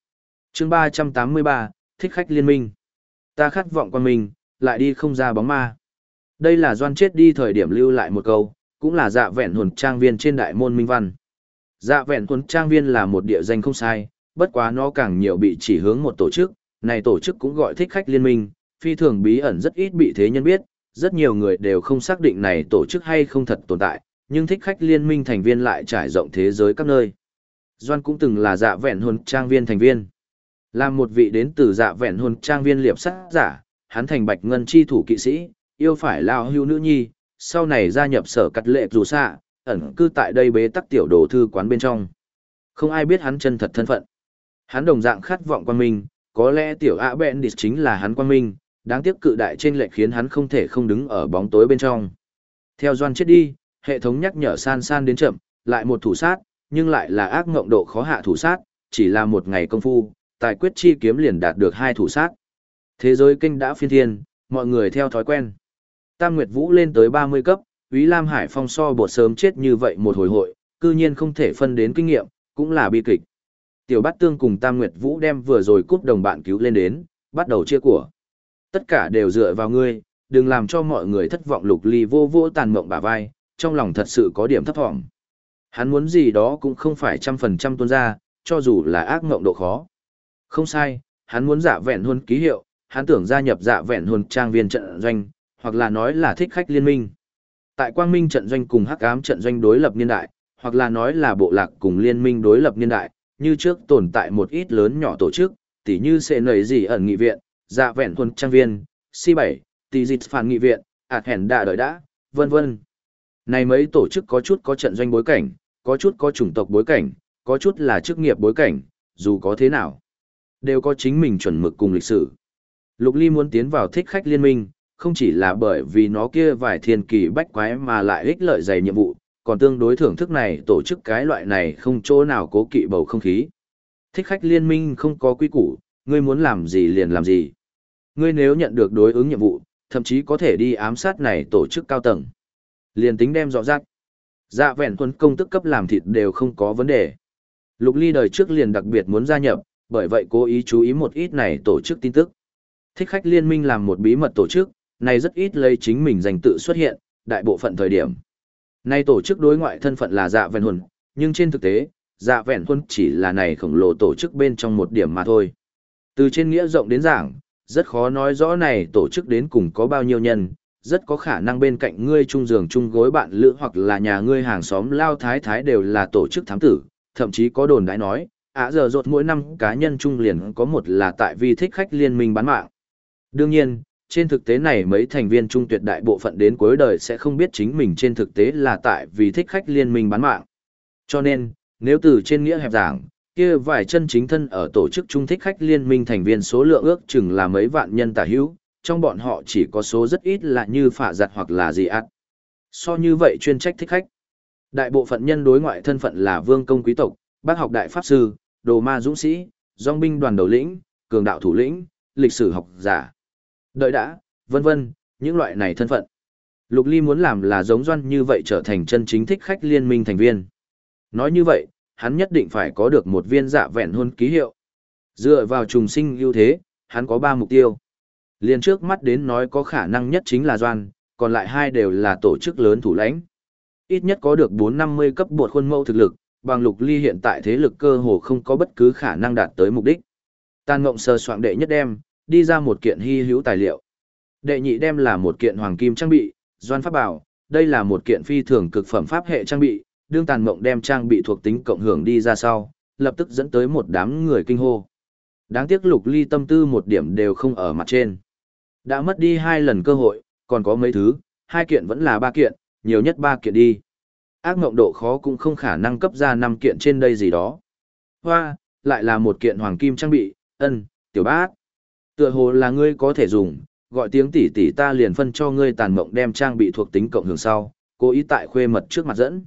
Chương 383, thích khách liên minh. Ta khát vọng quang minh, lại đi không ra bóng ma. Đây là Doan chết đi thời điểm lưu lại một câu, cũng là dạ vẹn hồn trang viên trên đại môn minh văn. Dạ vẹn hồn trang viên là một địa danh không sai, bất quá nó càng nhiều bị chỉ hướng một tổ chức, này tổ chức cũng gọi thích khách liên minh, phi thường bí ẩn rất ít bị thế nhân biết, rất nhiều người đều không xác định này tổ chức hay không thật tồn tại, nhưng thích khách liên minh thành viên lại trải rộng thế giới các nơi. Doan cũng từng là dạ vẹn hồn trang viên thành viên. Là một vị đến từ dạ vẹn hồn trang viên liệp sát giả, hắn thành bạch ngân chi thủ kỵ sĩ, yêu phải lao hưu nữ nhi, sau này gia nhập sở cắt lệ dù xạ, ẩn cư tại đây bế tắc tiểu đồ thư quán bên trong. Không ai biết hắn chân thật thân phận. Hắn đồng dạng khát vọng quang minh, có lẽ tiểu ạ bẹn địch chính là hắn quang minh, đáng tiếc cự đại trên lệch khiến hắn không thể không đứng ở bóng tối bên trong. Theo Doan chết đi, hệ thống nhắc nhở san san đến chậm, lại một thủ sát, nhưng lại là ác ngộng độ khó hạ thủ sát, chỉ là một ngày công phu, tài quyết chi kiếm liền đạt được 2 thủ sát. Thế giới kinh đã phiên thiên, mọi người theo thói quen. Tam Nguyệt Vũ lên tới 30 cấp, Úy Lam Hải Phong so bột sớm chết như vậy một hồi hội, cư nhiên không thể phân đến kinh nghiệm, cũng là bi kịch. Tiểu Bát Tương cùng Tam Nguyệt Vũ đem vừa rồi cúp đồng bạn cứu lên đến, bắt đầu chia của. Tất cả đều dựa vào ngươi, đừng làm cho mọi người thất vọng. Lục Ly vô vô tàn mộng bả vai, trong lòng thật sự có điểm thấp thỏm. Hắn muốn gì đó cũng không phải 100% tuôn ra, cho dù là ác ngộng độ khó. Không sai, hắn muốn dạ vẹn hôn ký hiệu, hắn tưởng gia nhập dạ vẹn hôn trang viên trận doanh, hoặc là nói là thích khách liên minh. Tại quang minh trận doanh cùng hắc ám trận doanh đối lập niên đại, hoặc là nói là bộ lạc cùng liên minh đối lập niên đại, như trước tồn tại một ít lớn nhỏ tổ chức, tỉ như sẽ nảy gì ẩn nghị viện, dạ vẹn hôn trang viên, C7, tỷ dịch phản nghị viện, hèn đạ đợi đã, vân vân. Này mấy tổ chức có chút có trận doanh bối cảnh, có chút có chủng tộc bối cảnh, có chút là chức nghiệp bối cảnh, dù có thế nào, đều có chính mình chuẩn mực cùng lịch sử. Lục Ly muốn tiến vào thích khách liên minh, không chỉ là bởi vì nó kia vài thiên kỳ bách quái mà lại ích lợi dày nhiệm vụ, còn tương đối thưởng thức này tổ chức cái loại này không chỗ nào cố kỵ bầu không khí. Thích khách liên minh không có quy củ, ngươi muốn làm gì liền làm gì. Ngươi nếu nhận được đối ứng nhiệm vụ, thậm chí có thể đi ám sát này tổ chức cao tầng. Liền tính đem rõ ràng. Dạ vẹn tuấn công tức cấp làm thịt đều không có vấn đề. Lục Ly đời trước liền đặc biệt muốn gia nhập, bởi vậy cố ý chú ý một ít này tổ chức tin tức. Thích khách liên minh làm một bí mật tổ chức, này rất ít lấy chính mình danh tự xuất hiện, đại bộ phận thời điểm. Này tổ chức đối ngoại thân phận là dạ vẹn huân, nhưng trên thực tế, dạ vẹn huân chỉ là này khổng lồ tổ chức bên trong một điểm mà thôi. Từ trên nghĩa rộng đến giảng, rất khó nói rõ này tổ chức đến cùng có bao nhiêu nhân, rất có khả năng bên cạnh ngươi chung giường chung gối bạn lữ hoặc là nhà ngươi hàng xóm lao thái thái đều là tổ chức thám tử, thậm chí có đồn đãi nói, giờ rột mỗi năm cá nhân chung liền có một là tại vì thích khách liên minh bán mạng. Đương nhiên, trên thực tế này mấy thành viên trung tuyệt đại bộ phận đến cuối đời sẽ không biết chính mình trên thực tế là tại vì thích khách liên minh bán mạng. Cho nên, nếu từ trên nghĩa hẹp giảng, kia vài chân chính thân ở tổ chức trung thích khách liên minh thành viên số lượng ước chừng là mấy vạn nhân tả hữu, trong bọn họ chỉ có số rất ít là như phạ giặt hoặc là gì ác. So như vậy chuyên trách thích khách. Đại bộ phận nhân đối ngoại thân phận là vương công quý tộc, bác học đại pháp sư, đồ ma dũng sĩ, dòng binh đoàn đầu lĩnh, cường đạo thủ lĩnh, lịch sử học giả. Đợi đã, vân vân, những loại này thân phận. Lục Ly muốn làm là giống Doan như vậy trở thành chân chính thích khách liên minh thành viên. Nói như vậy, hắn nhất định phải có được một viên dạ vẹn hôn ký hiệu. Dựa vào trùng sinh ưu thế, hắn có 3 mục tiêu. Liên trước mắt đến nói có khả năng nhất chính là Doan, còn lại 2 đều là tổ chức lớn thủ lãnh. Ít nhất có được 450 cấp bột khuôn mẫu thực lực, bằng Lục Ly hiện tại thế lực cơ hồ không có bất cứ khả năng đạt tới mục đích. Tàn Ngộng sờ soạn đệ nhất đem, đi ra một kiện hy hữu tài liệu. Đệ nhị đem là một kiện hoàng kim trang bị, Doan pháp bảo, đây là một kiện phi thường cực phẩm pháp hệ trang bị, đương Tàn Ngộng đem trang bị thuộc tính cộng hưởng đi ra sau, lập tức dẫn tới một đám người kinh hô. Đáng tiếc Lục Ly tâm tư một điểm đều không ở mặt trên. Đã mất đi 2 lần cơ hội, còn có mấy thứ, 2 kiện vẫn là 3 kiện, nhiều nhất 3 kiện đi. Ác mộng độ khó cũng không khả năng cấp ra 5 kiện trên đây gì đó. Hoa, lại là một kiện hoàng kim trang bị, tiểu bác. Tựa hồ là ngươi có thể dùng, gọi tiếng tỷ tỷ ta liền phân cho ngươi Tàn Mộng đem trang bị thuộc tính cộng hưởng sau, cố ý tại khuê mật trước mặt dẫn.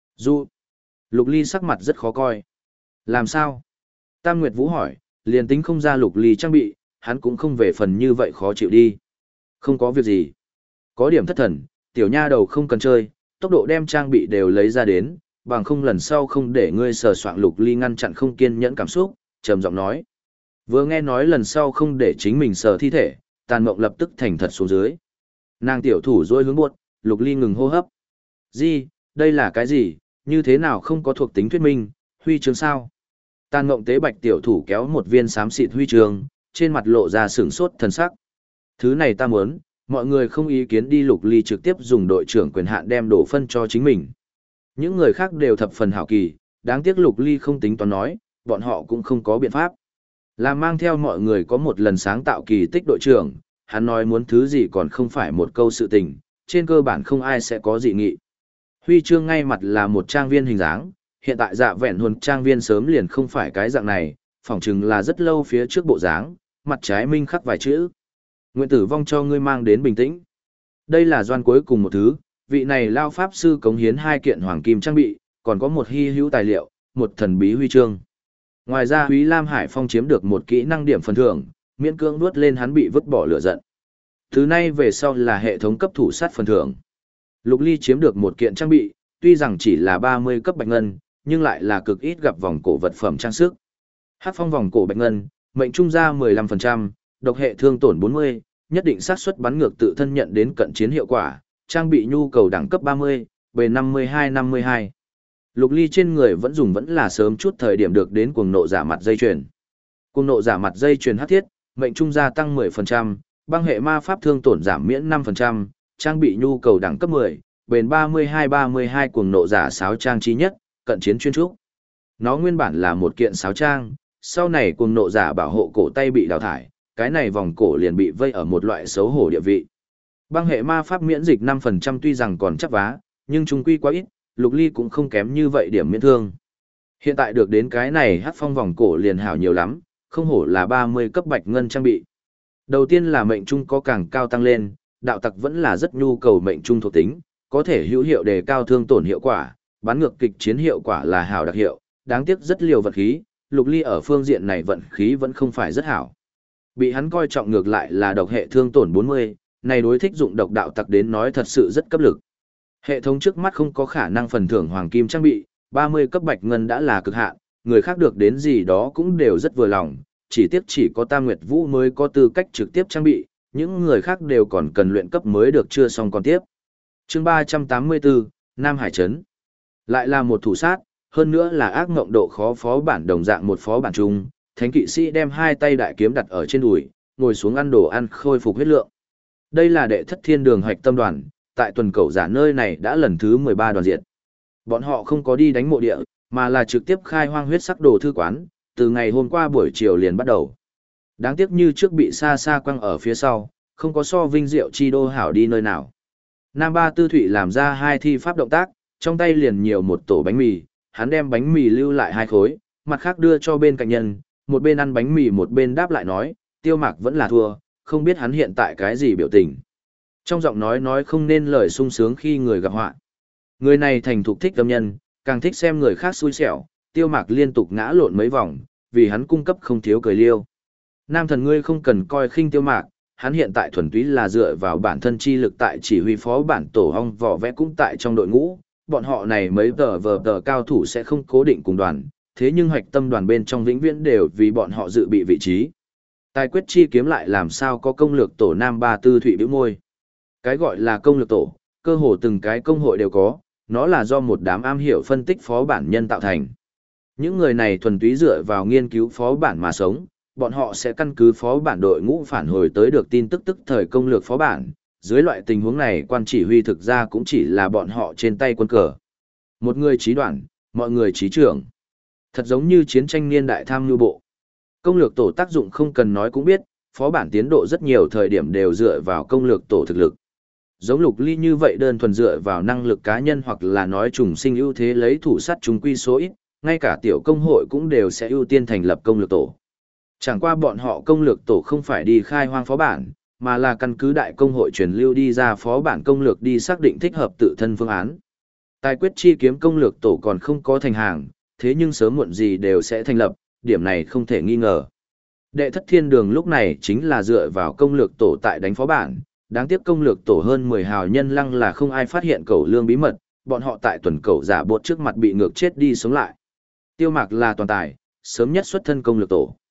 Lục Ly sắc mặt rất khó coi. Làm sao? Tam Nguyệt Vũ hỏi, liền tính không ra Lục Ly trang bị, hắn cũng không về phần như vậy khó chịu đi. Không có việc gì. Có điểm thất thần, tiểu nha đầu không cần chơi, tốc độ đem trang bị đều lấy ra đến, bằng không lần sau không để ngươi sờ soạng Lục Ly ngăn chặn không kiên nhẫn cảm xúc, trầm giọng nói. Vừa nghe nói lần sau không để chính mình sờ thi thể, Tàn Mộng lập tức thành thật xuống dưới. Nàng tiểu thủ dôi hướng buốt, Lục Ly ngừng hô hấp. Gì, đây là cái gì, như thế nào không có thuộc tính thuyết minh, huy chương sao? Tàn Mộng tế bạch tiểu thủ kéo một viên xám xịt huy chương, trên mặt lộ ra sửng sốt thần sắc. Thứ này ta muốn, mọi người không ý kiến đi. Lục Ly trực tiếp dùng đội trưởng quyền hạn đem đổ phân cho chính mình. Những người khác đều thập phần hảo kỳ, đáng tiếc Lục Ly không tính toán nói, bọn họ cũng không có biện pháp. Là mang theo mọi người có một lần sáng tạo kỳ tích đội trưởng, hắn nói muốn thứ gì còn không phải một câu sự tình, trên cơ bản không ai sẽ có dị nghị. Huy chương ngay mặt là một trang viên hình dáng, hiện tại dạ vẹn huân trang viên sớm liền không phải cái dạng này, phỏng chừng là rất lâu phía trước bộ dáng, mặt trái minh khắc vài chữ. Nguyện tử vong cho ngươi mang đến bình tĩnh. Đây là doan cuối cùng một thứ, vị này lao pháp sư cống hiến 2 kiện hoàng kim trang bị, còn có một hy hữu tài liệu, một thần bí huy chương. Ngoài ra Úy Lam Hải Phong chiếm được một kỹ năng điểm phần thưởng, miễn cưỡng nuốt lên hắn bị vứt bỏ lửa giận. Thứ này về sau là hệ thống cấp thủ sát phần thưởng. Lục Ly chiếm được một kiện trang bị, tuy rằng chỉ là 30 cấp bạch ngân, nhưng lại là cực ít gặp vòng cổ vật phẩm trang sức. Hắc phong vòng cổ bạch ngân, mệnh trung ra 15%, độc hệ thương tổn 40, nhất định xác suất bắn ngược tự thân nhận đến cận chiến hiệu quả, trang bị nhu cầu đẳng cấp 30, bề 52-52. Lục Ly trên người vẫn là sớm chút thời điểm được đến cuồng nộ giả mặt dây chuyền. Cuồng nộ giả mặt dây chuyền hắc thiết, mệnh trung gia tăng 10%, băng hệ ma pháp thương tổn giảm miễn 5%, trang bị nhu cầu đẳng cấp 10, bền 32-32 cuồng nộ giả sáo trang trí nhất, cận chiến chuyên trúc. Nó nguyên bản là một kiện sáo trang, sau này cuồng nộ giả bảo hộ cổ tay bị đào thải, cái này vòng cổ liền bị vây ở một loại xấu hổ địa vị. Băng hệ ma pháp miễn dịch 5% tuy rằng còn chắc vá, nhưng trung quy quá ít, Lục Ly cũng không kém như vậy điểm miễn thương. Hiện tại được đến cái này hắc phong vòng cổ liền hảo nhiều lắm, không hổ là 30 cấp bạch ngân trang bị. Đầu tiên là mệnh trung có càng cao tăng lên, đạo tặc vẫn là rất nhu cầu mệnh trung thuộc tính, có thể hữu hiệu đề cao thương tổn hiệu quả, bắn ngược kịch chiến hiệu quả là hảo đặc hiệu, đáng tiếc rất liều vật khí, Lục Ly ở phương diện này vận khí vẫn không phải rất hảo. Bị hắn coi trọng ngược lại là độc hệ thương tổn 40, này đối thích dụng độc đạo tặc đến nói thật sự rất cấp lực. Hệ thống trước mắt không có khả năng phần thưởng hoàng kim trang bị, 30 cấp bạch ngân đã là cực hạn, người khác được đến gì đó cũng đều rất vừa lòng, chỉ tiếc chỉ có Tam Nguyệt Vũ mới có tư cách trực tiếp trang bị, những người khác đều còn cần luyện cấp mới được chưa xong còn tiếp. Chương 384, Nam Hải Trấn. Lại là một thủ sát, hơn nữa là ác ngộng độ khó phó bản đồng dạng một phó bản chung, thánh kỵ sĩ đem 2 tay đại kiếm đặt ở trên đùi, ngồi xuống ăn đồ ăn khôi phục huyết lượng. Đây là đệ thất thiên đường hoạch tâm đoàn, tại tuần cầu giả nơi này đã lần thứ 13 đoàn diệt. Bọn họ không có đi đánh mộ địa, mà là trực tiếp khai hoang huyết sắc đồ thư quán, từ ngày hôm qua buổi chiều liền bắt đầu. Đáng tiếc như trước bị xa xa quăng ở phía sau, không có so vinh diệu chi đô hảo đi nơi nào. Nam Ba Tư Thụy làm ra 2 thi pháp động tác, trong tay liền nhiều một tổ bánh mì, hắn đem bánh mì lưu lại 2 khối, mặt khác đưa cho bên cạnh nhân, một bên ăn bánh mì một bên đáp lại nói, Tiêu Mạc vẫn là thua, không biết hắn hiện tại cái gì biểu tình. Trong giọng nói không nên lời sung sướng khi người gặp họa. Người này thành thục thích âm nhân, càng thích xem người khác xui xẻo, Tiêu Mạc liên tục ngã lộn mấy vòng, vì hắn cung cấp không thiếu cười liêu. Nam thần ngươi không cần coi khinh Tiêu Mạc, hắn hiện tại thuần túy là dựa vào bản thân chi lực tại chỉ huy phó bản tổ hong vỏ vẽ cũng tại trong đội ngũ, bọn họ này mấy tờ cao thủ sẽ không cố định cùng đoàn, thế nhưng hoạch tâm đoàn bên trong vĩnh viễn đều vì bọn họ dự bị vị trí. Tài quyết chi kiếm lại làm sao có công lược tổ Nam Ba Tư Thụy bĩu môi. Cái gọi là công lược tổ, cơ hồ từng cái công hội đều có, nó là do một đám am hiểu phân tích phó bản nhân tạo thành. Những người này thuần túy dựa vào nghiên cứu phó bản mà sống, bọn họ sẽ căn cứ phó bản đội ngũ phản hồi tới được tin tức tức thời công lược phó bản. Dưới loại tình huống này quan chỉ huy thực ra cũng chỉ là bọn họ trên tay quân cờ. Một người trí đoàn, mọi người trí trưởng. Thật giống như chiến tranh niên đại tham nhu bộ. Công lược tổ tác dụng không cần nói cũng biết, phó bản tiến độ rất nhiều thời điểm đều dựa vào công lược tổ thực lực. Giống Lục Ly như vậy đơn thuần dựa vào năng lực cá nhân hoặc là nói trùng sinh ưu thế lấy thủ sắt chúng quy số ít, ngay cả tiểu công hội cũng đều sẽ ưu tiên thành lập công lược tổ. Chẳng qua bọn họ công lược tổ không phải đi khai hoang phó bản, mà là căn cứ đại công hội truyền lưu đi ra phó bản công lược đi xác định thích hợp tự thân phương án. Tài quyết chi kiếm công lược tổ còn không có thành hàng, thế nhưng sớm muộn gì đều sẽ thành lập, điểm này không thể nghi ngờ. Đệ thất thiên đường lúc này chính là dựa vào công lược tổ tại đánh phó bản, đáng tiếc công lược tổ hơn 10 hào nhân lăng là không ai phát hiện cầu lương bí mật, bọn họ tại tuần cầu giả bột trước mặt bị ngược chết đi sống lại. Tiêu Mạc là toàn tài, sớm nhất xuất thân công lược tổ.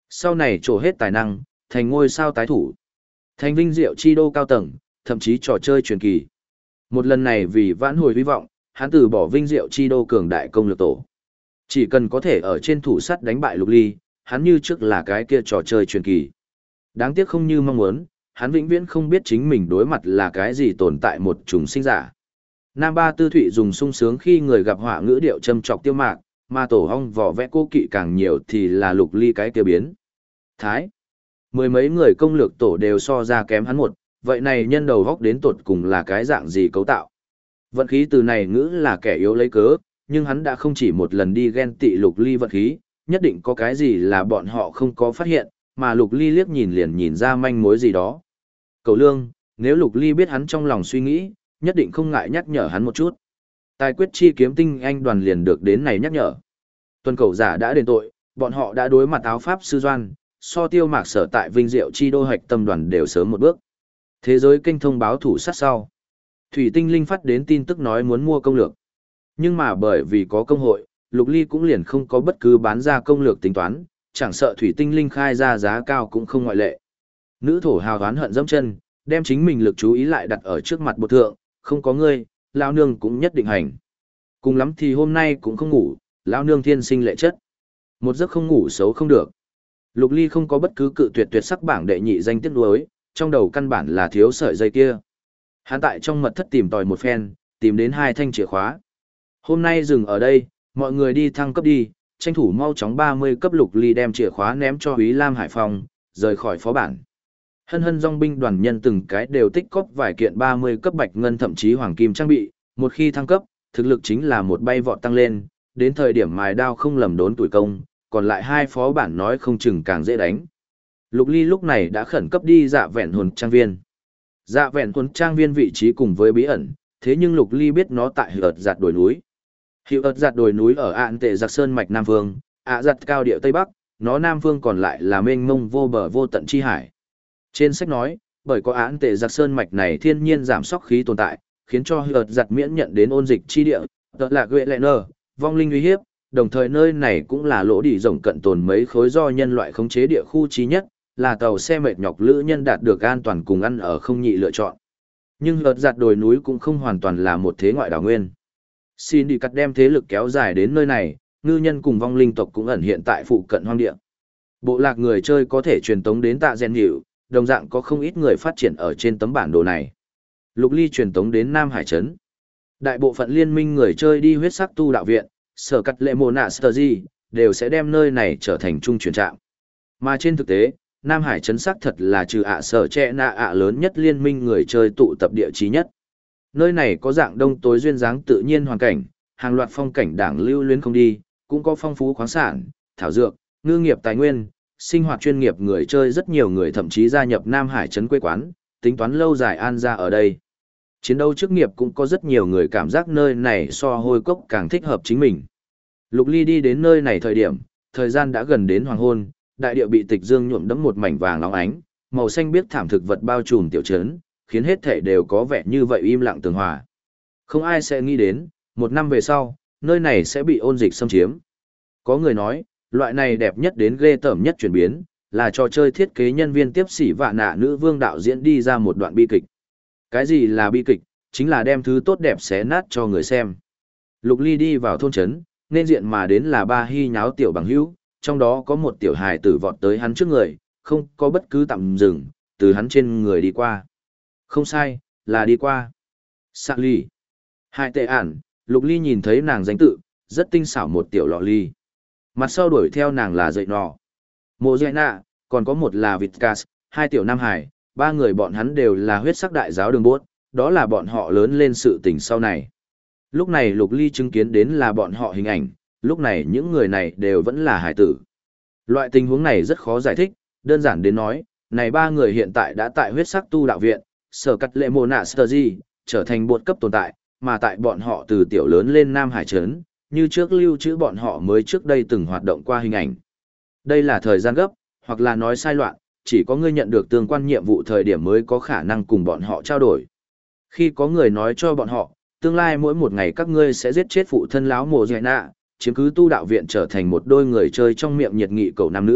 Sau này trổ hết tài năng, thành ngôi sao tái thủ. Thành vinh diệu chi đô cao tầng, thậm chí trò chơi truyền kỳ. Một lần này vì vãn hồi hy vọng, hắn từ bỏ vinh diệu chi đô cường đại công lược tổ. Chỉ cần có thể ở trên thủ sắt đánh bại Lục Ly, hắn như trước là cái kia trò chơi truyền kỳ. Đáng tiếc không như mong muốn, hắn vĩnh viễn không biết chính mình đối mặt là cái gì tồn tại một trùng sinh giả. Nam Ba Tư Thụy dùng sung sướng khi người gặp họa ngữ điệu châm chọc tiêu mạc, mà tổ hong vỏ vẽ cô kỵ càng nhiều thì là Lục Ly cái kia biến. Thái. Mười mấy người công lược tổ đều so ra kém hắn một, vậy này nhân đầu góc đến tột cùng là cái dạng gì cấu tạo. Vận khí từ này ngữ là kẻ yếu lấy cớ, nhưng hắn đã không chỉ một lần đi ghen tị Lục Ly vận khí, nhất định có cái gì là bọn họ không có phát hiện, mà Lục Ly liếc nhìn liền nhìn ra manh mối gì đó. Cầu lương, nếu Lục Ly biết hắn trong lòng suy nghĩ, nhất định không ngại nhắc nhở hắn một chút. Tài quyết chi kiếm tinh anh đoàn liền được đến này nhắc nhở. Tuần cầu giả đã đền tội, bọn họ đã đối mặt áo pháp sư doan, so tiêu mạc sở tại vinh diệu chi đô hạch tâm đoàn đều sớm một bước. Thế giới kênh thông báo thủ sát sau. Thủy Tinh Linh phát đến tin tức nói muốn mua công lược. Nhưng mà bởi vì có công hội, Lục Ly cũng liền không có bất cứ bán ra công lược tính toán, chẳng sợ Thủy Tinh Linh khai ra giá cao cũng không ngoại lệ. Nữ thổ hào oán hận dẫm chân, đem chính mình lực chú ý lại đặt ở trước mặt bột thượng, không có ngươi, lão nương cũng nhất định hành. Cùng lắm thì hôm nay cũng không ngủ, lão nương thiên sinh lệ chất. Một giấc không ngủ xấu không được. Lục Ly không có bất cứ cự tuyệt tuyệt sắc bảng đệ nhị danh tiếc nuối, trong đầu căn bản là thiếu sợi dây kia. Hắn tại trong mật thất tìm tòi một phen, tìm đến 2 thanh chìa khóa. Hôm nay dừng ở đây, mọi người đi thăng cấp đi, tranh thủ mau chóng 30 cấp. Lục Ly đem chìa khóa ném cho Úy Lam Hải Phong, rời khỏi phó bản. Hân hân dòng binh đoàn nhân từng cái đều tích cóp vài kiện 30 cấp bạch ngân thậm chí hoàng kim trang bị, một khi thăng cấp, thực lực chính là một bay vọt tăng lên, đến thời điểm mài đao không lầm đốn tuổi công, còn lại 2 phó bản nói không chừng càng dễ đánh. Lục Ly lúc này đã khẩn cấp đi dạ vẹn hồn trang viên. Dạ vẹn hồn trang viên vị trí cùng với bí ẩn, thế nhưng Lục Ly biết nó tại Hữu ợt giạt đồi núi. Hữu ợt giạt đồi núi ở Ạn Tệ Giặc Sơn mạch Nam Phương, ạ giặt cao địa Tây Bắc, nó Nam Phương còn lại là mênh mông vô bờ vô tận chi hải. Trên sách nói, bởi có Ạn Tệ Giặc Sơn mạch này thiên nhiên giảm sóc khí tồn tại, khiến cho Hữu ợt giặt miễn nhận đến ôn dịch chi địa, tợ là Guệ Lệ Nơ, vong linh uy hiếp, đồng thời nơi này cũng là lỗ đỉ rộng cận tồn mấy khối do nhân loại khống chế địa khu chí nhất, là tàu xe mệt nhọc lữ nhân đạt được an toàn cùng ăn ở không nhị lựa chọn. Nhưng Hữu ợt giặt đồi núi cũng không hoàn toàn là một thế ngoại đảo nguyên. Xin đi cắt đem thế lực kéo dài đến nơi này, ngư nhân cùng vong linh tộc cũng ẩn hiện tại phụ cận hoang địa. Bộ lạc người chơi có thể truyền tống đến Tạ Gen Hiệu, đồng dạng có không ít người phát triển ở trên tấm bản đồ này. Lục Ly truyền tống đến Nam Hải Trấn. Đại bộ phận liên minh người chơi đi huyết sắc tu đạo viện, sở cắt lệ mồ nạ sờ gì, đều sẽ đem nơi này trở thành trung chuyển trạm. Mà trên thực tế, Nam Hải Trấn xác thật là trừ sở trẻ nạ lớn nhất liên minh người chơi tụ tập địa trí nhất. Nơi này có dạng đông tối duyên dáng tự nhiên hoàn cảnh, hàng loạt phong cảnh đảng lưu luyến không đi, cũng có phong phú khoáng sản, thảo dược, ngư nghiệp tài nguyên, sinh hoạt chuyên nghiệp người chơi rất nhiều người thậm chí gia nhập Nam Hải Trấn quê quán, tính toán lâu dài an ra ở đây. Chiến đấu chức nghiệp cũng có rất nhiều người cảm giác nơi này so hôi cốc càng thích hợp chính mình. Lục Ly đi đến nơi này thời gian đã gần đến hoàng hôn, đại địa bị tịch dương nhuộm đẫm một mảnh vàng óng ánh, màu xanh biếc thảm thực vật bao trùm tiểu trấn, khiến hết thể đều có vẻ như vậy im lặng tường hòa. Không ai sẽ nghĩ đến, 1 năm về sau, nơi này sẽ bị ôn dịch xâm chiếm. Có người nói, loại này đẹp nhất đến ghê tởm nhất chuyển biến, là trò chơi thiết kế nhân viên tiếp sĩ vạ nạ nữ vương đạo diễn đi ra một đoạn bi kịch. Cái gì là bi kịch? Chính là đem thứ tốt đẹp xé nát cho người xem. Lục Ly đi vào thôn trấn, nên diện mà đến là 3 hy nháo tiểu bằng hữu, trong đó có một tiểu hài tử vọt tới hắn trước người, không có bất cứ tạm dừng, từ hắn trên người đi qua. Không sai, là đi qua. Sạ ly. Hai tệ ản, Lục Ly nhìn thấy nàng danh tự, rất tinh xảo một tiểu lọ ly. Mặt sau đuổi theo nàng là dậy nọ. Mộ dạy nạ, còn có một là Vitcas, 2 tiểu nam hải, 3 người bọn hắn đều là huyết sắc đại giáo đường bốt, đó là bọn họ lớn lên sự tình sau này. Lúc này Lục Ly chứng kiến đến là bọn họ hình ảnh, lúc này những người này đều vẫn là hải tử. Loại tình huống này rất khó giải thích, đơn giản đến nói, này 3 người hiện tại đã tại huyết sắc tu đạo viện, sở cắt lệ mồ nạ sơ di, trở thành bột cấp tồn tại, mà tại bọn họ từ tiểu lớn lên Nam Hải Trấn, như trước lưu trữ bọn họ mới trước đây từng hoạt động qua hình ảnh. Đây là thời gian gấp, hoặc là nói sai loạn, chỉ có ngươi nhận được tương quan nhiệm vụ thời điểm mới có khả năng cùng bọn họ trao đổi. Khi có người nói cho bọn họ, tương lai mỗi một ngày các ngươi sẽ giết chết phụ thân lão mồ dạy nạ, chiếm cứ tu đạo viện trở thành một đôi người chơi trong miệng nhiệt nghị cầu nam nữ,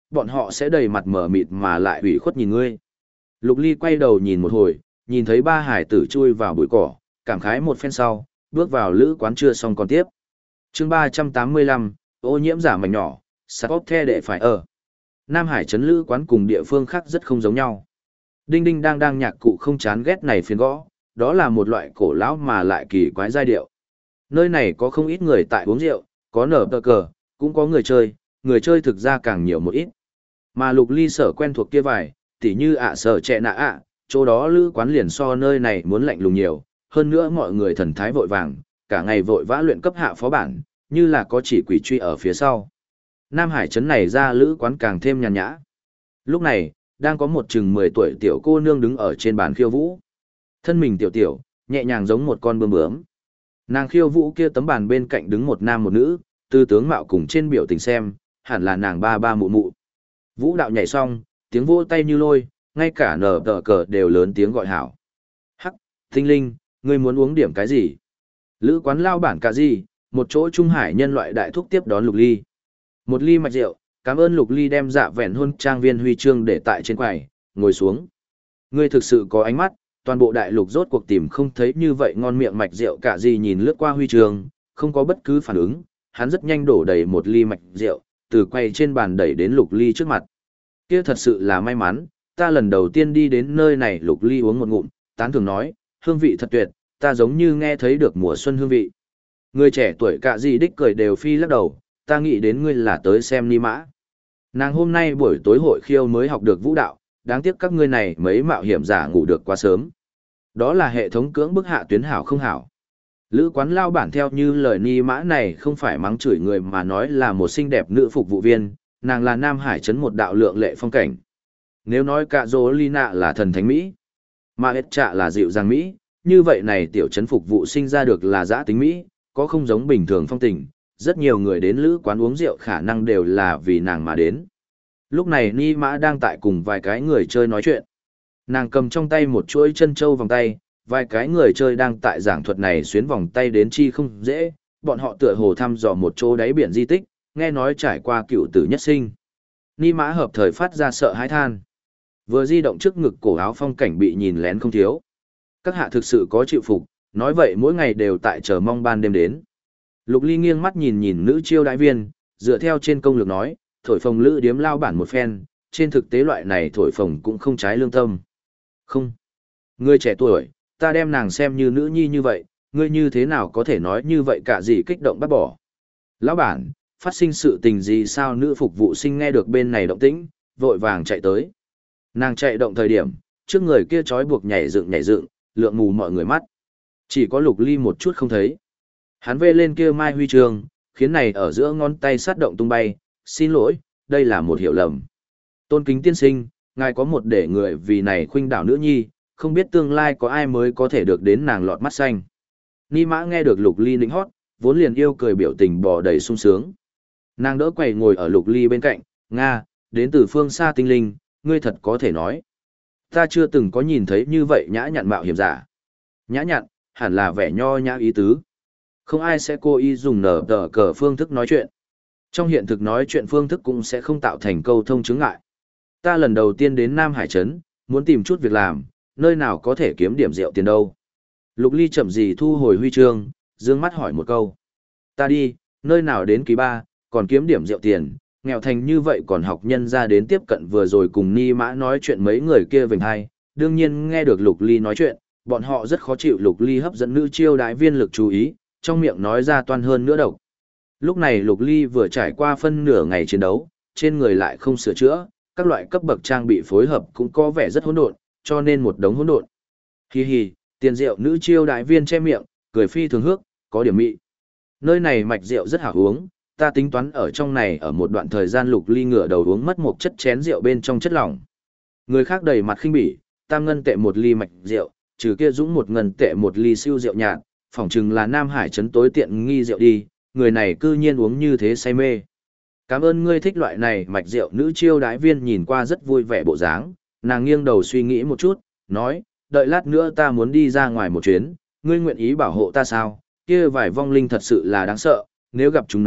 bọn họ sẽ đầy mặt mở mịt mà lại ủy khuất nhìn ngươi. Lục Ly quay đầu nhìn một hồi, nhìn thấy ba hải tử chui vào bụi cỏ, cảm khái một phen sau, bước vào lữ quán chưa xong còn tiếp. Chương 385, ô nhiễm giả mảnh nhỏ, sạc óc the đệ phải ở. Nam Hải trấn lữ quán cùng địa phương khác rất không giống nhau. Đinh đinh đang nhạc cụ không chán ghét này phiền gõ, đó là một loại cổ lão mà lại kỳ quái giai điệu. Nơi này có không ít người tại uống rượu, có nở tờ cờ, cũng có người chơi thực ra càng nhiều một ít. Mà Lục Ly sở quen thuộc kia vài, tỉ như sở trẻ nạ chỗ đó lữ quán liền so nơi này muốn lạnh lùng nhiều, hơn nữa mọi người thần thái vội vàng, cả ngày vội vã luyện cấp hạ phó bản, như là có chỉ quỷ truy ở phía sau. Nam Hải trấn này ra lữ quán càng thêm nhàn nhã. Lúc này, đang có một chừng 10 tuổi tiểu cô nương đứng ở trên bàn khiêu vũ. Thân mình tiểu, nhẹ nhàng giống một con bướm bướm. Nàng khiêu vũ kia tấm bàn bên cạnh đứng một nam một nữ, từ tướng mạo cùng trên biểu tình xem, hẳn là nàng ba mụ mụ. Vũ đạo nhảy xong, tiếng vỗ tay như lôi, ngay cả nở tờ cờ đều lớn tiếng gọi hảo. Hắc, Tinh Linh, ngươi muốn uống điểm cái gì? Lữ quán lao bản cả gì, một chỗ Trung Hải nhân loại đại thúc tiếp đón Lục Ly. Một ly mạch rượu, cảm ơn Lục Ly đem dạ vẹn hôn trang viên huy chương để tại trên quầy, ngồi xuống. Ngươi thực sự có ánh mắt, toàn bộ đại lục rốt cuộc tìm không thấy như vậy ngon miệng mạch rượu cả gì nhìn lướt qua huy chương, không có bất cứ phản ứng, hắn rất nhanh đổ đầy một ly mạch rượu, từ quầy trên bàn đẩy đến Lục Ly trước mặt. Kia thật sự là may mắn, ta lần đầu tiên đi đến nơi này. Lục Ly uống một ngụm, tán thưởng nói, hương vị thật tuyệt, ta giống như nghe thấy được mùa xuân hương vị. Người trẻ tuổi cả gì đích cười đều phi lắc đầu, ta nghĩ đến ngươi là tới xem ni mã. Nàng hôm nay buổi tối hội khiêu mới học được vũ đạo, đáng tiếc các ngươi này mấy mạo hiểm giả ngủ được quá sớm. Đó là hệ thống cưỡng bức hạ tuyến hảo không hảo. Lữ quán lao bản theo như lời ni mã này không phải mắng chửi người mà nói là một xinh đẹp nữ phục vụ viên, nàng là Nam Hải trấn một đạo lượng lệ phong cảnh. Nếu nói cả dỗ Lina là thần thánh Mỹ, mà hết trạ là dịu dàng Mỹ, như vậy này tiểu trấn phục vụ sinh ra được là giã tính Mỹ, có không giống bình thường phong tình, rất nhiều người đến lữ quán uống rượu khả năng đều là vì nàng mà đến. Lúc này Ni Mã đang tại cùng vài cái người chơi nói chuyện. Nàng cầm trong tay một chuỗi chân châu vòng tay, vài cái người chơi đang tại giảng thuật này xuyến vòng tay đến chi không dễ, bọn họ tựa hồ thăm dò một chỗ đáy biển di tích, nghe nói trải qua cựu tử nhất sinh. Ni Mã hợp thời phát ra sợ hãi than. Vừa di động trước ngực cổ áo phong cảnh bị nhìn lén không thiếu. Các hạ thực sự có chịu phục, nói vậy mỗi ngày đều tại chờ mong ban đêm đến. Lục Ly nghiêng mắt nhìn nhìn nữ chiêu đại viên, dựa theo trên công lược nói, thổi phồng lữ điếm lao bản một phen, trên thực tế loại này thổi phồng cũng không trái lương tâm. Không. Ngươi trẻ tuổi, ta đem nàng xem như nữ nhi như vậy, ngươi như thế nào có thể nói như vậy cả gì kích động bắt bỏ. Lão bản, phát sinh sự tình gì sao? Nữ phục vụ sinh nghe được bên này động tĩnh, vội vàng chạy tới. Nàng chạy động thời điểm, trước người kia trói buộc nhảy dựng, lượng mù mọi người mắt. Chỉ có Lục Ly một chút không thấy. Hắn vê lên kia mai huy chương, khiến này ở giữa ngón tay sát động tung bay, xin lỗi, đây là một hiểu lầm. Tôn kính tiên sinh, ngài có một để người vì này khuynh đảo nữ nhi, không biết tương lai có ai mới có thể được đến nàng lọt mắt xanh. Ni Mã nghe được Lục Ly nịnh hót, vốn liền yêu cười biểu tình bò đầy sung sướng. Nàng đỡ quầy ngồi ở Lục Ly bên cạnh, Nga, đến từ phương xa tinh linh, ngươi thật có thể nói. Ta chưa từng có nhìn thấy như vậy nhã nhặn mạo hiểm giả. Nhã nhặn, hẳn là vẻ nho nhã ý tứ. Không ai sẽ cố ý dùng nở tờ cờ phương thức nói chuyện. Trong hiện thực nói chuyện phương thức cũng sẽ không tạo thành câu thông chứng ngại. Ta lần đầu tiên đến Nam Hải Trấn, muốn tìm chút việc làm, nơi nào có thể kiếm điểm rượu tiền đâu. Lục Ly chậm gì thu hồi huy chương, dương mắt hỏi một câu. Ta đi, nơi nào đến kỳ ba, còn kiếm điểm rượu tiền, nghèo thành như vậy còn học nhân ra đến tiếp cận vừa rồi cùng Ni Mã nói chuyện mấy người kia vành hai. Đương nhiên nghe được Lục Ly nói chuyện, bọn họ rất khó chịu Lục Ly hấp dẫn nữ chiêu đại viên lực chú ý, trong miệng nói ra toan hơn nữa độc. Lúc này Lục Ly vừa trải qua phân nửa ngày chiến đấu, trên người lại không sửa chữa, các loại cấp bậc trang bị phối hợp cũng có vẻ rất hỗn độn, cho nên một đống hỗn độn. Hi hi, tiền rượu nữ chiêu đại viên che miệng, cười phi thường hước, có điểm mị. Nơi này mạch rượu rất hảo uống, ta tính toán ở trong này ở một đoạn thời gian. Lục Ly ngửa đầu uống mất một chất chén rượu bên trong chất lỏng. Người khác đầy mặt khinh bỉ, tam ngân tệ một ly mạch rượu, trừ kia dũng một ngân tệ một ly siêu rượu nhạt, phỏng chừng là Nam Hải Trấn tối tiện nghi rượu đi, người này cư nhiên uống như thế say mê. Cảm ơn ngươi thích loại này mạch rượu. Nữ chiêu đái viên nhìn qua rất vui vẻ bộ dáng, nàng nghiêng đầu suy nghĩ một chút, nói, đợi lát nữa ta muốn đi ra ngoài một chuyến, ngươi nguyện ý bảo hộ ta sao? Kia vài vong linh thật sự là đáng sợ, nếu gặp chúng nó,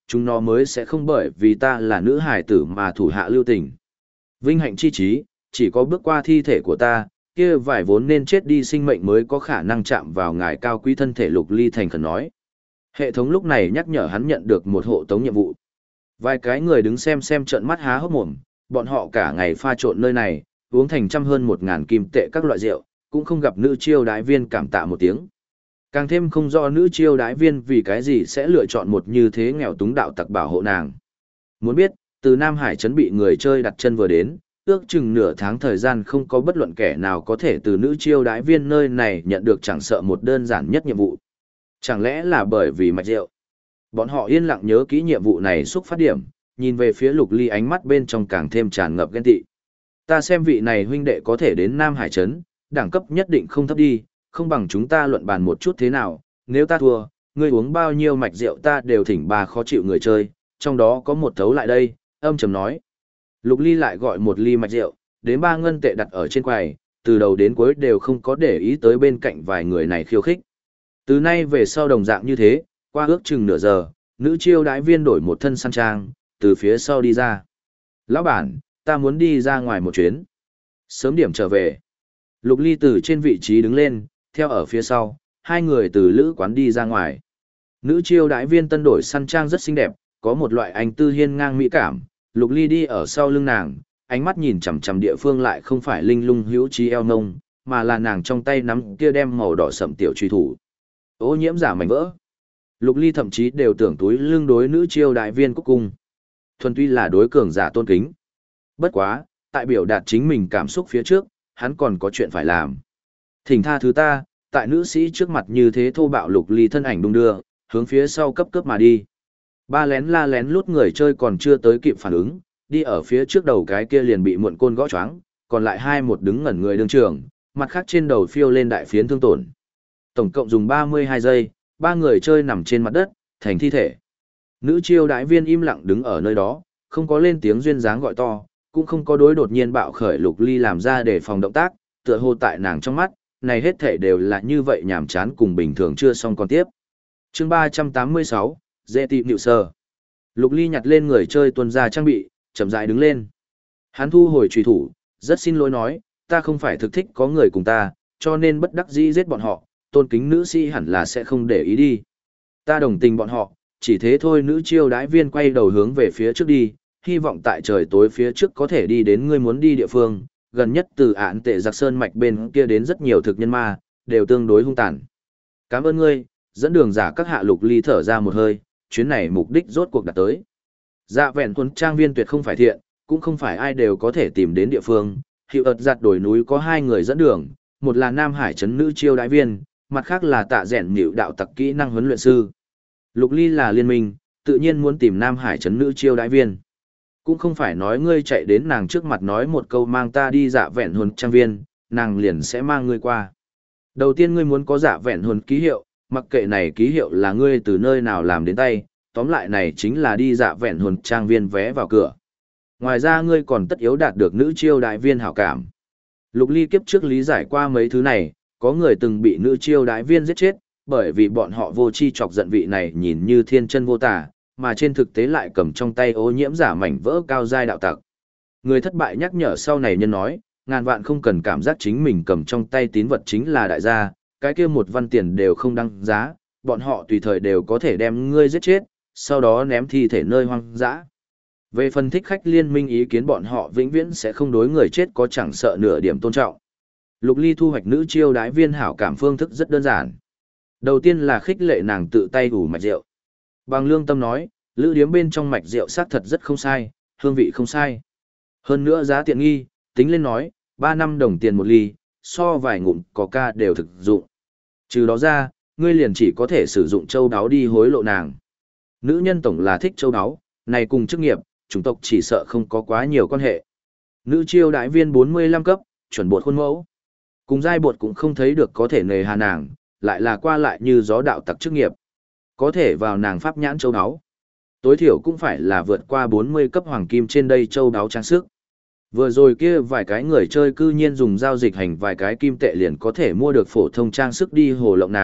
chúng nó mới sẽ không bởi vì ta là nữ hài tử mà thủ hạ lưu tình. Vinh hạnh chi trí, chỉ có bước qua thi thể của ta, kia vài vốn nên chết đi sinh mệnh mới có khả năng chạm vào ngài cao quý thân thể. Lục Ly thành khẩn nói. Hệ thống lúc này nhắc nhở hắn nhận được một hộ tống nhiệm vụ. Vài cái người đứng xem trợn mắt há hốc mồm, bọn họ cả ngày pha trộn nơi này, uống thành trăm hơn 1.000 kim tệ các loại rượu, cũng không gặp nữ chiêu đái viên cảm tạ một tiếng. Càng thêm không rõ nữ chiêu đái viên vì cái gì sẽ lựa chọn một như thế nghèo túng đạo tặc bảo hộ nàng. Muốn biết, từ Nam Hải trấn bị người chơi đặt chân vừa đến, ước chừng nửa tháng thời gian không có bất luận kẻ nào có thể từ nữ chiêu đái viên nơi này nhận được chẳng sợ một đơn giản nhất nhiệm vụ. Chẳng lẽ là bởi vì mạch rượu? Bọn họ yên lặng nhớ kỹ nhiệm vụ này xúc phát điểm, nhìn về phía Lục Ly ánh mắt bên trong càng thêm tràn ngập ghen tị. Ta xem vị này huynh đệ có thể đến Nam Hải trấn, đẳng cấp nhất định không thấp đi, không bằng chúng ta luận bàn một chút thế nào, nếu ta thua, ngươi uống bao nhiêu mạch rượu ta đều thỉnh bà khó chịu người chơi, trong đó có một thấu lại đây, âm trầm nói. Lục Ly lại gọi một ly mạch rượu, đến 3 ngân tệ đặt ở trên quầy, từ đầu đến cuối đều không có để ý tới bên cạnh vài người này khiêu khích. Từ nay về sau đồng dạng như thế, qua ước chừng nửa giờ, nữ chiêu đái viên đổi một thân săn trang, từ phía sau đi ra. Lão bản, ta muốn đi ra ngoài một chuyến. Sớm điểm trở về. Lục Ly từ trên vị trí đứng lên, theo ở phía sau, hai người từ lữ quán đi ra ngoài. Nữ chiêu đái viên tân đổi săn trang rất xinh đẹp, có một loại anh tư hiên ngang mỹ cảm. Lục Ly đi ở sau lưng nàng, ánh mắt nhìn chằm chằm địa phương lại không phải linh lung hữu trí eo nông, mà là nàng trong tay nắm kia đem màu đỏ sậm tiểu truy thủ. Ô nhiễm giả mảnh vỡ. Lục Ly thậm chí đều tưởng túi lưng đối nữ chiêu đại viên cúc cung. Thuần tuy là đối cường giả tôn kính. Bất quá, tại biểu đạt chính mình cảm xúc phía trước, hắn còn có chuyện phải làm. Thỉnh tha thứ ta, tại nữ sĩ trước mặt như thế thô bạo. Lục Ly thân ảnh đung đưa, hướng phía sau cấp mà đi. Ba lén la lén lút người chơi còn chưa tới kịp phản ứng, đi ở phía trước đầu cái kia liền bị muộn côn gõ choáng, còn lại hai một đứng ngẩn người đương trường, mặt khác trên đầu phiêu lên đại phiến thương tổn. Tổng cộng dùng 32 giây, ba người chơi nằm trên mặt đất, thành thi thể. Nữ chiêu đại viên im lặng đứng ở nơi đó, không có lên tiếng duyên dáng gọi to, cũng không có đối đột nhiên bạo khởi Lục Ly làm ra để phòng động tác, tựa hồ tại nàng trong mắt, này hết thể đều là như vậy nhảm chán cùng bình thường chưa xong còn tiếp. Chương 386, dễ tịp nhịu sơ. Lục Ly nhặt lên người chơi tuần ra trang bị, chậm rãi đứng lên. Hắn thu hồi truy thủ, rất xin lỗi nói, ta không phải thực thích có người cùng ta, cho nên bất đắc dĩ giết bọn họ, tôn kính nữ sĩ hẳn là sẽ không để ý đi. Ta đồng tình bọn họ, chỉ thế thôi. Nữ chiêu đái viên quay đầu hướng về phía trước đi, hy vọng tại trời tối phía trước có thể đi đến ngươi muốn đi địa phương, gần nhất từ án tệ giặc sơn mạch bên kia đến rất nhiều thực nhân ma, đều tương đối hung tàn. Cảm ơn ngươi, dẫn đường giả các hạ. Lục Ly thở ra một hơi, chuyến này mục đích rốt cuộc đạt tới. Dạ vẹn thuần trang viên tuyệt không phải thiện, cũng không phải ai đều có thể tìm đến địa phương. Hiệu ợt giặt đồi núi có hai người dẫn đường, một là Nam Hải trấn nữ chiêu đại viên, mặt khác là Tạ Rèn Nhịu đạo tặc kỹ năng huấn luyện sư. Lục Ly là liên minh, tự nhiên muốn tìm Nam Hải trấn nữ chiêu đại viên. Cũng không phải nói ngươi chạy đến nàng trước mặt nói một câu mang ta đi dạ vẹn thuần trang viên, nàng liền sẽ mang ngươi qua. Đầu tiên ngươi muốn có dạ vẹn thuần ký hiệu, mặc kệ này ký hiệu là ngươi từ nơi nào làm đến tay, tóm lại này chính là đi dạ vẹn hồn trang viên vé vào cửa. Ngoài ra ngươi còn tất yếu đạt được nữ chiêu đại viên hảo cảm. Lục Ly kiếp trước lý giải qua mấy thứ này, có người từng bị nữ chiêu đại viên giết chết, bởi vì bọn họ vô chi chọc giận vị này nhìn như thiên chân vô tả, mà trên thực tế lại cầm trong tay ô nhiễm giả mảnh vỡ cao giai đạo tặc. Người thất bại nhắc nhở sau này nhân nói, ngàn vạn không cần cảm giác chính mình cầm trong tay tín vật chính là đại gia, cái kia một văn tiền đều không đăng giá, bọn họ tùy thời đều có thể đem ngươi giết chết, sau đó ném thi thể nơi hoang dã. Về phần thích khách liên minh ý kiến bọn họ vĩnh viễn sẽ không đối người chết có chẳng sợ nửa điểm tôn trọng. Lục Ly thu hoạch nữ chiêu đái viên hảo cảm phương thức rất đơn giản. Đầu tiên là khích lệ nàng tự tay ủ mạch rượu. Bằng lương tâm nói, lữ điếm bên trong mạch rượu xác thật rất không sai, hương vị không sai. Hơn nữa giá tiện nghi, tính lên nói, 3 năm đồng tiền một ly, so vài ngụm coca đều thực dụng. Trừ đó ra, ngươi liền chỉ có thể sử dụng châu đáo đi hối lộ nàng. Nữ nhân tổng là thích châu đáo, này cùng chức nghiệp, chủng tộc chỉ sợ không có quá nhiều quan hệ. Nữ chiêu đại viên 45 cấp, chuẩn bột khuôn mẫu. Cùng giai bột cũng không thấy được có thể nề hà nàng, lại là qua lại như gió đạo tặc chức nghiệp. Có thể vào nàng pháp nhãn châu đáo. Tối thiểu cũng phải là vượt qua 40 cấp hoàng kim trên đây châu đáo trang sức. Vừa rồi kia vài cái người chơi cư nhiên dùng giao dịch hành vài cái kim tệ liền có thể mua được phổ thông trang sức đi hồ lộng nàng,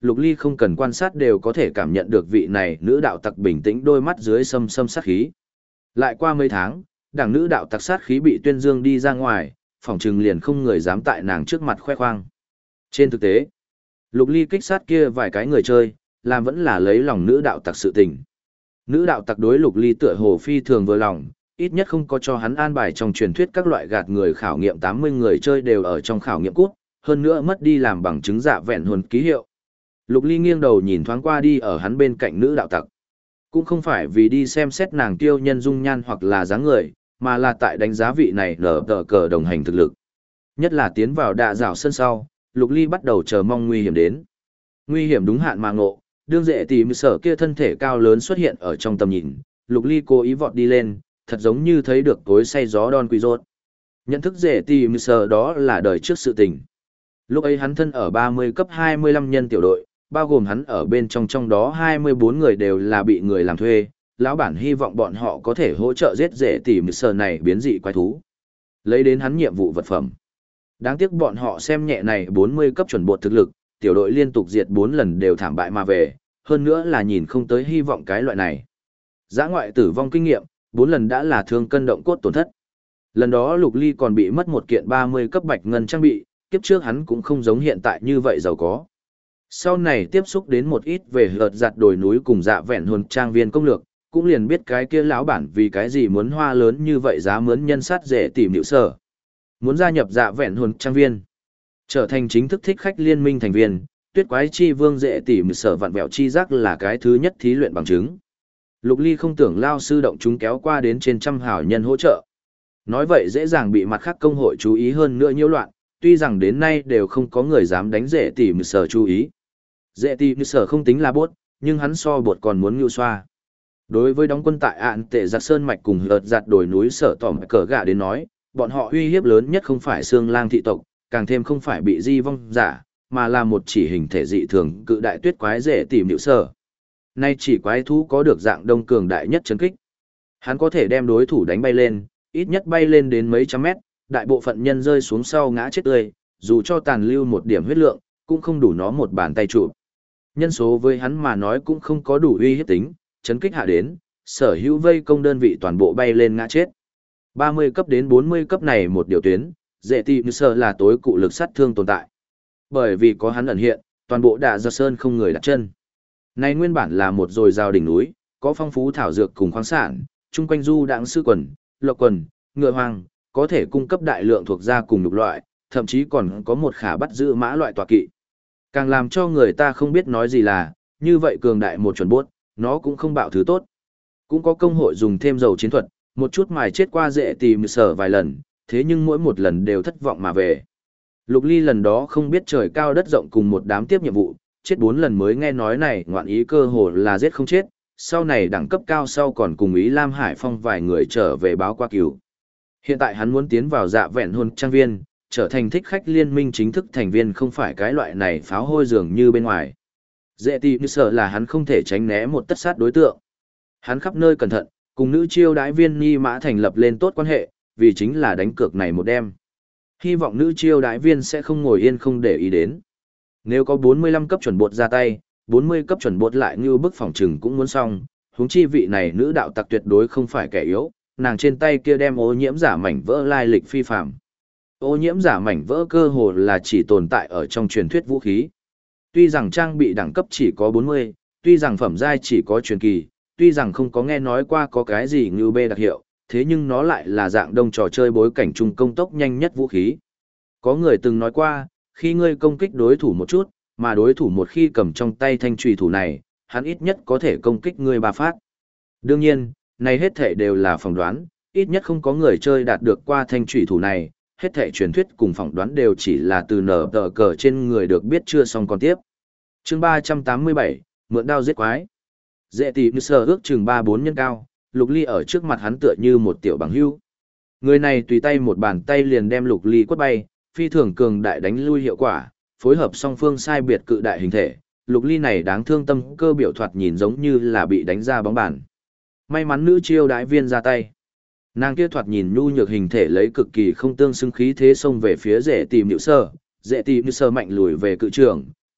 Lục Ly không cần quan sát đều có thể cảm nhận được vị này nữ đạo tặc bình tĩnh đôi mắt dưới xâm xâm sát khí. Lại qua mấy tháng, đảng nữ đạo tặc sát khí bị tuyên dương đi ra ngoài, phỏng chừng liền không người dám tại nàng trước mặt khoe khoang. Trên thực tế, Lục Ly kích sát kia vài cái người chơi, làm vẫn là lấy lòng nữ đạo tặc sự tình. Nữ đạo tặc đối Lục Ly tựa hồ phi thường vừa lòng, ít nhất không có cho hắn an bài trong truyền thuyết các loại gạt người khảo nghiệm 80 người chơi đều ở trong khảo nghiệm cút, hơn nữa mất đi làm bằng chứng dạ vẹn hồn ký hiệu. Lục Ly nghiêng đầu nhìn thoáng qua đi ở hắn bên cạnh nữ đạo tặc. Cũng không phải vì đi xem xét nàng tiêu nhân dung nhan hoặc là dáng người, mà là tại đánh giá vị này nở tờ cờ đồng hành thực lực. Nhất là tiến vào đạ rào sân sau, Lục Ly bắt đầu chờ mong nguy hiểm đến. Nguy hiểm đúng hạn mà ngộ, đương dệ tìm sở kia thân thể cao lớn xuất hiện ở trong tầm nhìn, Lục Ly cố ý vọt đi lên, thật giống như thấy được tối say gió đòn quỷ rốt. Nhận thức dệ tìm sở đó là đời trước sự tình. Lúc ấy hắn thân ở 30 cấp 25 nhân tiểu đội, bao gồm hắn ở bên trong đó 24 người đều là bị người làm thuê, lão bản hy vọng bọn họ có thể hỗ trợ giết dễ tìm sở này biến dị quái thú. Lấy đến hắn nhiệm vụ vật phẩm. Đáng tiếc bọn họ xem nhẹ này 40 cấp chuẩn bột thực lực, tiểu đội liên tục diệt 4 lần đều thảm bại mà về, hơn nữa là nhìn không tới hy vọng cái loại này. Giã ngoại tử vong kinh nghiệm, 4 lần đã là thương cân động cốt tổn thất. Lần đó Lục Ly còn bị mất một kiện 30 cấp bạch ngân trang bị, kiếp trước hắn cũng không giống hiện tại như vậy giàu có. Sau này tiếp xúc đến một ít về hợt giặt đồi núi cùng dạ vẹn hồn trang viên công lược, cũng liền biết cái kia lão bản vì cái gì muốn hoa lớn như vậy giá mướn nhân sát dễ tìm liệu sở. Muốn gia nhập dạ vẹn hồn trang viên, trở thành chính thức thích khách liên minh thành viên, tuyết quái chi vương dễ tìm sở vặn vẹo chi giác là cái thứ nhất thí luyện bằng chứng. Lục Ly không tưởng lao sư động chúng kéo qua đến trên trăm hảo nhân hỗ trợ. Nói vậy dễ dàng bị mặt khác công hội chú ý hơn nữa nhiễu loạn, tuy rằng đến nay đều không có người dám đánh dễ tìm sở chú ý. Dễ tìm sở không tính là bốt, nhưng hắn so bột còn muốn ngưu xoa. Đối với đóng quân tại ạn tệ giặc sơn mạch cùng hợt giặt đồi núi sở tỏm cờ gạ đến nói, bọn họ uy hiếp lớn nhất không phải xương lang thị tộc, càng thêm không phải bị di vong giả, mà là một chỉ hình thể dị thường cự đại tuyết quái dễ tìm hiệu sở. Nay chỉ quái thú có được dạng đông cường đại nhất chấn kích. Hắn có thể đem đối thủ đánh bay lên, ít nhất bay lên đến mấy trăm mét, đại bộ phận nhân rơi xuống sau ngã chết tươi, dù cho tàn lưu một điểm huyết lượng, cũng không đủ nó một bàn tay chụp. Nhân số với hắn mà nói cũng không có đủ uy hiếp tính, chấn kích hạ đến, sở hữu vây công đơn vị toàn bộ bay lên ngã chết. 30 cấp đến 40 cấp này một điều tuyến, dễ tìm sở là tối cụ lực sát thương tồn tại. Bởi vì có hắn ẩn hiện, toàn bộ đạ giật sơn không người đặt chân. Này nguyên bản là một dồi dào đỉnh núi, có phong phú thảo dược cùng khoáng sản, chung quanh du đãng sư quần, lộc quần, ngựa hoang, có thể cung cấp đại lượng thuộc gia cùng lục loại, thậm chí còn có một khả bắt giữ mã loại tọa kỵ. Càng làm cho người ta không biết nói gì là, như vậy cường đại một chuẩn bốt, nó cũng không bạo thứ tốt. Cũng có công hội dùng thêm dầu chiến thuật, một chút mài chết qua dễ tìm sở vài lần, thế nhưng mỗi một lần đều thất vọng mà về. Lục Ly lần đó không biết trời cao đất rộng cùng một đám tiếp nhiệm vụ, chết 4 lần mới nghe nói này ngoạn ý cơ hồ là giết không chết, sau này đẳng cấp cao sau còn cùng ý Lam Hải Phong vài người trở về báo qua cứu. Hiện tại hắn muốn tiến vào dạ vẹn hồn trang viên, trở thành thích khách liên minh chính thức thành viên không phải cái loại này pháo hôi dường như bên ngoài. Dễ tìm sợ là hắn không thể tránh né một tất sát đối tượng. Hắn khắp nơi cẩn thận, cùng nữ chiêu đái viên Ni Mã thành lập lên tốt quan hệ, vì chính là đánh cược này một đêm. Hy vọng nữ chiêu đái viên sẽ không ngồi yên không để ý đến. Nếu có 45 cấp chuẩn bột ra tay, 40 cấp chuẩn bột lại như bức phòng trừng cũng muốn xong, huống chi vị này nữ đạo tặc tuyệt đối không phải kẻ yếu, nàng trên tay kia đem ô nhiễm giả mảnh vỡ lai lịch phi phàm. Ô nhiễm giả mảnh vỡ cơ hồ là chỉ tồn tại ở trong truyền thuyết vũ khí. Tuy rằng trang bị đẳng cấp chỉ có 40, tuy rằng phẩm giai chỉ có truyền kỳ, tuy rằng không có nghe nói qua có cái gì như bê đặc hiệu, thế nhưng nó lại là dạng đông trò chơi bối cảnh trung công tốc nhanh nhất vũ khí. Có người từng nói qua, khi ngươi công kích đối thủ một chút, mà đối thủ một khi cầm trong tay thanh trùy thủ này, hắn ít nhất có thể công kích ngươi 3 phát. Đương nhiên, này hết thể đều là phỏng đoán, ít nhất không có người chơi đạt được qua thanh trùy thủ này, hết thể truyền thuyết cùng phỏng đoán đều chỉ là từ nở tờ cờ trên người được biết chưa xong còn tiếp. Chương 387, mượn đao giết quái. Dễ tìm sờ ước chừng 3-4 nhân cao, Lục Ly ở trước mặt hắn tựa như một tiểu bằng hưu. Người này tùy tay một bàn tay liền đem Lục Ly quất bay, phi thường cường đại đánh lui hiệu quả, phối hợp song phương sai biệt cự đại hình thể, Lục Ly này đáng thương tâm cơ biểu thoạt nhìn giống như là bị đánh ra bóng bàn. May mắn nữ chiêu đái viên ra tay. Nàng kia thoạt nhìn nhu nhược hình thể lấy cực kỳ không tương xứng khí thế xông về phía dễ tìm nhự sơ mạnh lùi về cự trường,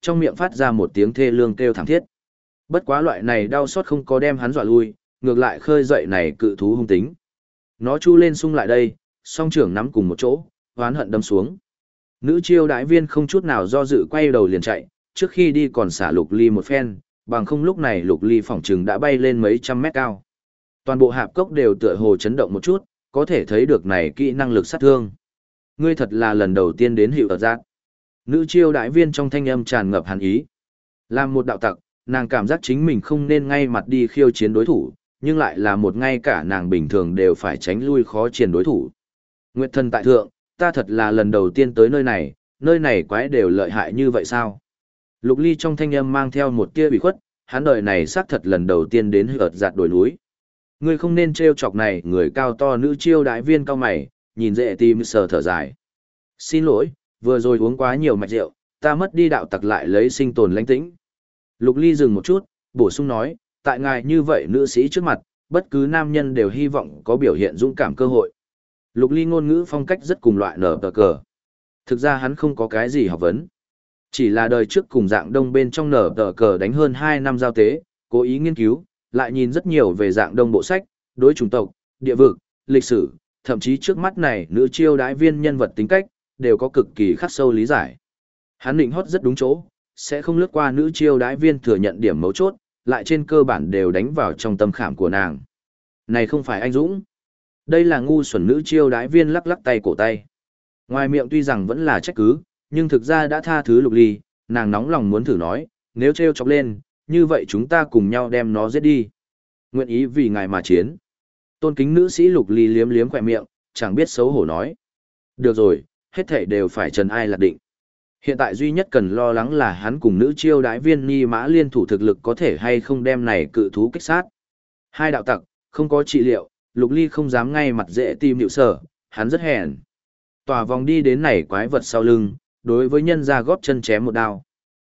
trong miệng phát ra một tiếng thê lương kêu thảm thiết. Bất quá loại này đau xót không có đem hắn dọa lui, ngược lại khơi dậy này cự thú hung tính. Nó chu lên sung lại đây, song trưởng nắm cùng một chỗ, oán hận đâm xuống. Nữ chiêu đãi viên không chút nào do dự quay đầu liền chạy, trước khi đi còn xả Lục Ly một phen, bằng không lúc này Lục Ly phỏng chừng đã bay lên mấy trăm mét cao. Toàn bộ hạp cốc đều tựa hồ chấn động một chút, có thể thấy được này kỹ năng lực sát thương. Ngươi thật là lần đầu tiên đến hiệu ở giác. Nữ chiêu đại viên trong thanh âm tràn ngập hàn ý. Làm một đạo tặc, nàng cảm giác chính mình không nên ngay mặt đi khiêu chiến đối thủ, nhưng lại là một ngay cả nàng bình thường đều phải tránh lui khó chiến đối thủ. Nguyệt thần tại thượng, ta thật là lần đầu tiên tới nơi này quái đều lợi hại như vậy sao? Lục Ly trong thanh âm mang theo một tia ủy khuất, hắn đời này xác thật lần đầu tiên đến hợt giạt đồi núi. Ngươi không nên trêu chọc này, người cao to nữ chiêu đại viên cao mày, nhìn dễ tim sờ thở dài. Xin lỗi, vừa rồi uống quá nhiều mạch rượu, ta mất đi đạo tặc lại lấy sinh tồn lãnh tĩnh. Lục Ly dừng một chút, bổ sung nói, tại ngài như vậy nữ sĩ trước mặt, bất cứ nam nhân đều hy vọng có biểu hiện dũng cảm cơ hội. Lục Ly ngôn ngữ phong cách rất cùng loại nở tờ cờ. Thực ra hắn không có cái gì học vấn. Chỉ là đời trước cùng dạng đông bên trong nở tờ cờ đánh hơn 2 năm giao tế, cố ý nghiên cứu, lại nhìn rất nhiều về dạng đông bộ sách, đối chủng tộc, địa vực, lịch sử, thậm chí trước mắt này nữ chiêu đãi viên nhân vật tính cách, đều có cực kỳ khắc sâu lý giải. Hắn định hót rất đúng chỗ, sẽ không lướt qua nữ chiêu đãi viên thừa nhận điểm mấu chốt, lại trên cơ bản đều đánh vào trong tâm khảm của nàng. Này không phải anh Dũng. Đây là ngu xuẩn nữ chiêu đãi viên lắc lắc tay cổ tay. Ngoài miệng tuy rằng vẫn là trách cứ, nhưng thực ra đã tha thứ Lục Ly, nàng nóng lòng muốn thử nói, nếu trêu chọc lên, như vậy chúng ta cùng nhau đem nó giết đi. Nguyện ý vì ngài mà chiến. Tôn kính nữ sĩ Lục Ly liếm liếm khỏe miệng, chẳng biết xấu hổ nói. Được rồi, hết thảy đều phải trần ai lạc định. Hiện tại duy nhất cần lo lắng là hắn cùng nữ chiêu đãi viên Ni Mã liên thủ thực lực có thể hay không đem này cự thú kích sát. Hai đạo tặc, không có trị liệu, Lục Ly không dám ngay mặt dễ tìm nhịu sở, hắn rất hèn. Tòa vòng đi đến này quái vật sau lưng, đối với nhân ra góp chân chém một đao.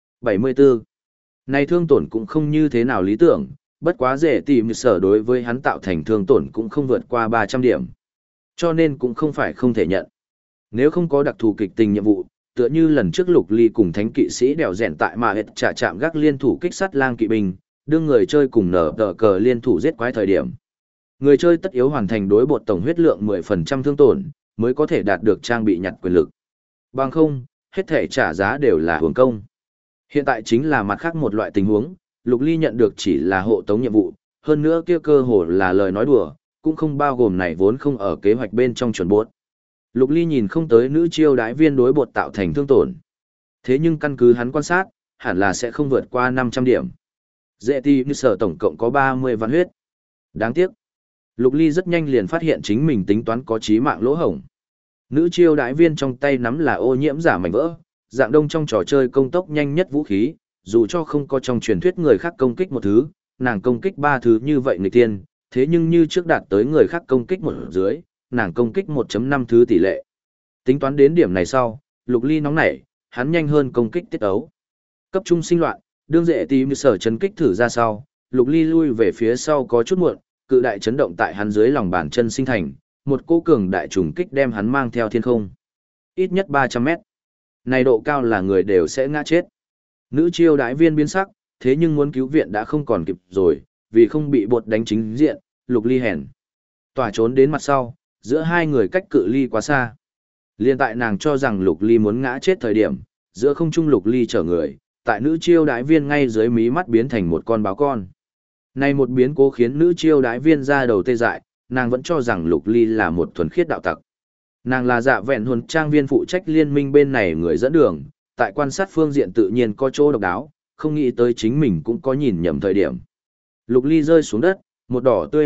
74. Này thương tổn cũng không như thế nào lý tưởng, bất quá dễ tìm nhịu sở đối với hắn tạo thành thương tổn cũng không vượt qua 300 điểm. Cho nên cũng không phải không thể nhận. Nếu không có đặc thù kịch tình nhiệm vụ, tựa như lần trước Lục Ly cùng thánh kỵ sĩ đèo rèn tại mà hết trả chạm gác liên thủ kích sát lang kỵ binh, đương người chơi cùng nở tờ cờ liên thủ giết quái thời điểm. Người chơi tất yếu hoàn thành đối bột tổng huyết lượng 10% thương tổn, mới có thể đạt được trang bị nhặt quyền lực. Bằng không, hết thể trả giá đều là hưởng công. Hiện tại chính là mặt khác một loại tình huống, Lục Ly nhận được chỉ là hộ tống nhiệm vụ, hơn nữa kia cơ hồ là lời nói đùa, cũng không bao gồm này vốn không ở kế hoạch bên trong chuẩn bột. Lục Ly nhìn không tới nữ chiêu đái viên đối bột tạo thành thương tổn. Thế nhưng căn cứ hắn quan sát, hẳn là sẽ không vượt qua 500 điểm. Dễ ti như sở tổng cộng có 30 vạn huyết. Đáng tiếc. Lục Ly rất nhanh liền phát hiện chính mình tính toán có chí mạng lỗ hổng. Nữ chiêu đái viên trong tay nắm là ô nhiễm giả mảnh vỡ, dạng đông trong trò chơi công tốc nhanh nhất vũ khí, dù cho không có trong truyền thuyết người khác công kích một thứ, nàng công kích 3 thứ như vậy người tiên, thế nhưng như trước đạt tới người khác công kích một dưới, nàng công kích 1.5 thứ tỷ lệ. Tính toán đến điểm này sau, Lục Ly nóng nảy, hắn nhanh hơn công kích tiết ấu. Cấp trung sinh loạn, đương dễ tìm sở chấn kích thử ra sau, Lục Ly lui về phía sau có chút muộn, cự đại chấn động tại hắn dưới lòng bàn chân sinh thành, một cỗ cường đại trùng kích đem hắn mang theo thiên không. Ít nhất 300 mét. Này độ cao là người đều sẽ ngã chết. Nữ chiêu đái viên biến sắc, thế nhưng muốn cứu viện đã không còn kịp rồi, vì không bị bột đánh chính diện, Lục Ly hèn. Tỏa trốn đến mặt sau, giữa hai người cách cự ly quá xa. Liên tại nàng cho rằng Lục Ly muốn ngã chết thời điểm, giữa không trung Lục Ly chở người, tại nữ chiêu đái viên ngay dưới mí mắt biến thành một con báo con. Này một biến cố khiến nữ chiêu đái viên ra đầu tê dại, nàng vẫn cho rằng Lục Ly là một thuần khiết đạo tặc. Nàng là dạ vẹn huấn trang viên phụ trách liên minh bên này người dẫn đường, tại quan sát phương diện tự nhiên có chỗ độc đáo, không nghĩ tới chính mình cũng có nhìn nhầm thời điểm. Lục Ly rơi xuống đất, một đỏ tươi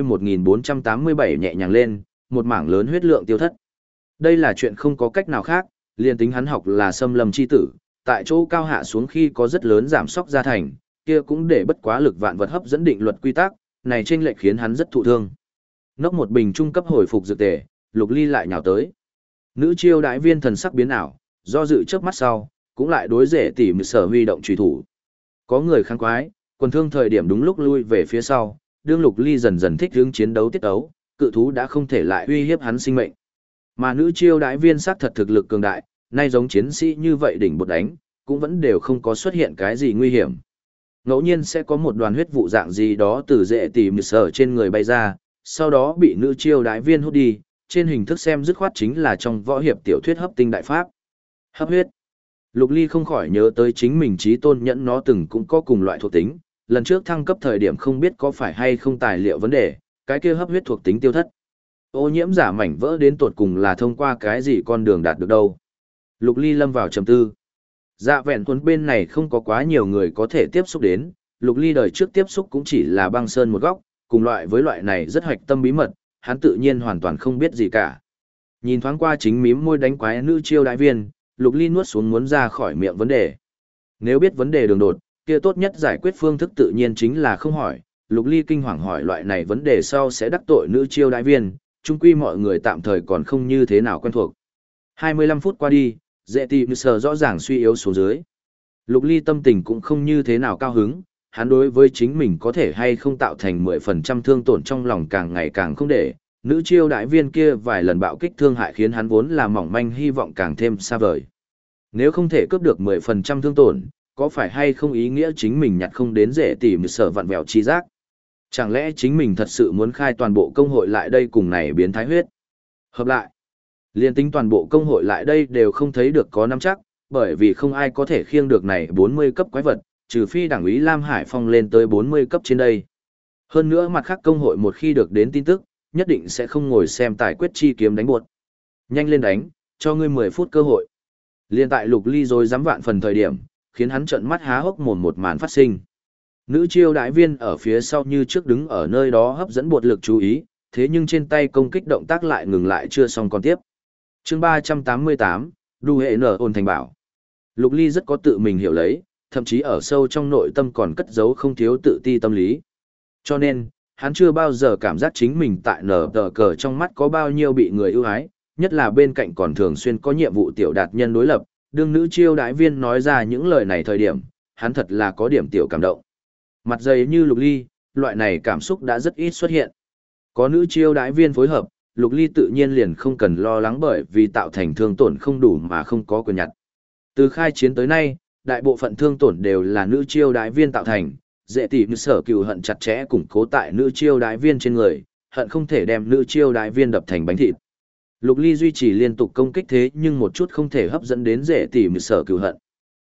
1487 nhẹ nhàng lên, một mảng lớn huyết lượng tiêu thất. Đây là chuyện không có cách nào khác, liền tính hắn học là xâm lâm chi tử, tại chỗ cao hạ xuống khi có rất lớn giảm sóc ra thành, kia cũng để bất quá lực vạn vật hấp dẫn định luật quy tắc, này chênh lệch khiến hắn rất thụ thương. Nốc một bình trung cấp hồi phục dược tề, Lục Ly lại nhào tới. Nữ chiêu đại viên thần sắc biến ảo, do dự trước mắt sau, cũng lại đối rể tỉ mỉ sở huy động truy thủ. Có người kháng quái, quần thương thời điểm đúng lúc lui về phía sau, đương Lục Ly dần dần thích hướng chiến đấu tiết ấu, cự thú đã không thể lại uy hiếp hắn sinh mệnh. Mà nữ chiêu đại viên sắc thật thực lực cường đại, nay giống chiến sĩ như vậy đỉnh bột đánh, cũng vẫn đều không có xuất hiện cái gì nguy hiểm. Ngẫu nhiên sẽ có một đoàn huyết vụ dạng gì đó từ dễ tìm sở trên người bay ra, sau đó bị nữ chiêu đái viên hút đi, trên hình thức xem dứt khoát chính là trong võ hiệp tiểu thuyết hấp tinh đại pháp. Hấp huyết. Lục Ly không khỏi nhớ tới chính mình trí tôn nhẫn nó từng cũng có cùng loại thuộc tính, lần trước thăng cấp thời điểm không biết có phải hay không tài liệu vấn đề, cái kia hấp huyết thuộc tính tiêu thất. Ô nhiễm giả mảnh vỡ đến tột cùng là thông qua cái gì con đường đạt được đâu. Lục Ly lâm vào trầm tư. Dạ vẹn thuần bên này không có quá nhiều người có thể tiếp xúc đến, Lục Ly đời trước tiếp xúc cũng chỉ là băng sơn một góc, cùng loại với loại này rất hoạch tâm bí mật, hắn tự nhiên hoàn toàn không biết gì cả. Nhìn thoáng qua chính mím môi đánh quái nữ chiêu đại viên, Lục Ly nuốt xuống muốn ra khỏi miệng vấn đề. Nếu biết vấn đề đường đột, kia tốt nhất giải quyết phương thức tự nhiên chính là không hỏi. Lục Ly kinh hoàng hỏi loại này vấn đề sau sẽ đắc tội nữ chiêu đại viên, chung quy mọi người tạm thời còn không như thế nào quen thuộc. 25 phút qua đi, dễ tìm sờ rõ ràng suy yếu xuống dưới. Lục Ly tâm tình cũng không như thế nào cao hứng, hắn đối với chính mình có thể hay không tạo thành 10% thương tổn trong lòng càng ngày càng không để. Nữ chiêu đại viên kia vài lần bạo kích thương hại khiến hắn vốn là mỏng manh hy vọng càng thêm xa vời. Nếu không thể cướp được 10% thương tổn, có phải hay không ý nghĩa chính mình nhặt không đến dễ tìm sở vặn vẹo chi giác? Chẳng lẽ chính mình thật sự muốn khai toàn bộ công hội lại đây cùng này biến thái huyết? Hợp lại, liên tính toàn bộ công hội lại đây đều không thấy được có nắm chắc, bởi vì không ai có thể khiêng được này 40 cấp quái vật, trừ phi đảng úy Lam Hải Phong lên tới 40 cấp trên đây. Hơn nữa mặt khác công hội một khi được đến tin tức, nhất định sẽ không ngồi xem tài quyết chi kiếm đánh buột. Nhanh lên đánh, cho ngươi 10 phút cơ hội. Liên tại Lục Ly rồi dám vạn phần thời điểm, khiến hắn trợn mắt há hốc mồm một màn phát sinh. Nữ chiêu đại viên ở phía sau như trước đứng ở nơi đó hấp dẫn bột lực chú ý, thế nhưng trên tay công kích động tác lại ngừng lại chưa xong còn tiếp. Chương 388, đu hệ nở ôn thành bảo. Lục Ly rất có tự mình hiểu lấy, thậm chí ở sâu trong nội tâm còn cất giấu không thiếu tự ti tâm lý. Cho nên, hắn chưa bao giờ cảm giác chính mình tại nở tờ cờ trong mắt có bao nhiêu bị người ưu ái, nhất là bên cạnh còn thường xuyên có nhiệm vụ tiểu đạt nhân đối lập, đương nữ chiêu đại viên nói ra những lời này thời điểm, hắn thật là có điểm tiểu cảm động. Mặt dày như Lục Ly, loại này cảm xúc đã rất ít xuất hiện. Có nữ chiêu đại viên phối hợp, Lục Ly tự nhiên liền không cần lo lắng bởi vì tạo thành thương tổn không đủ mà không có quyền nhặt. Từ khai chiến tới nay, đại bộ phận thương tổn đều là nữ chiêu đại viên tạo thành, dễ tìm sở cừu hận chặt chẽ củng cố tại nữ chiêu đại viên trên người, hận không thể đem nữ chiêu đại viên đập thành bánh thịt. Lục Ly duy trì liên tục công kích thế nhưng một chút không thể hấp dẫn đến dễ tìm sở cừu hận.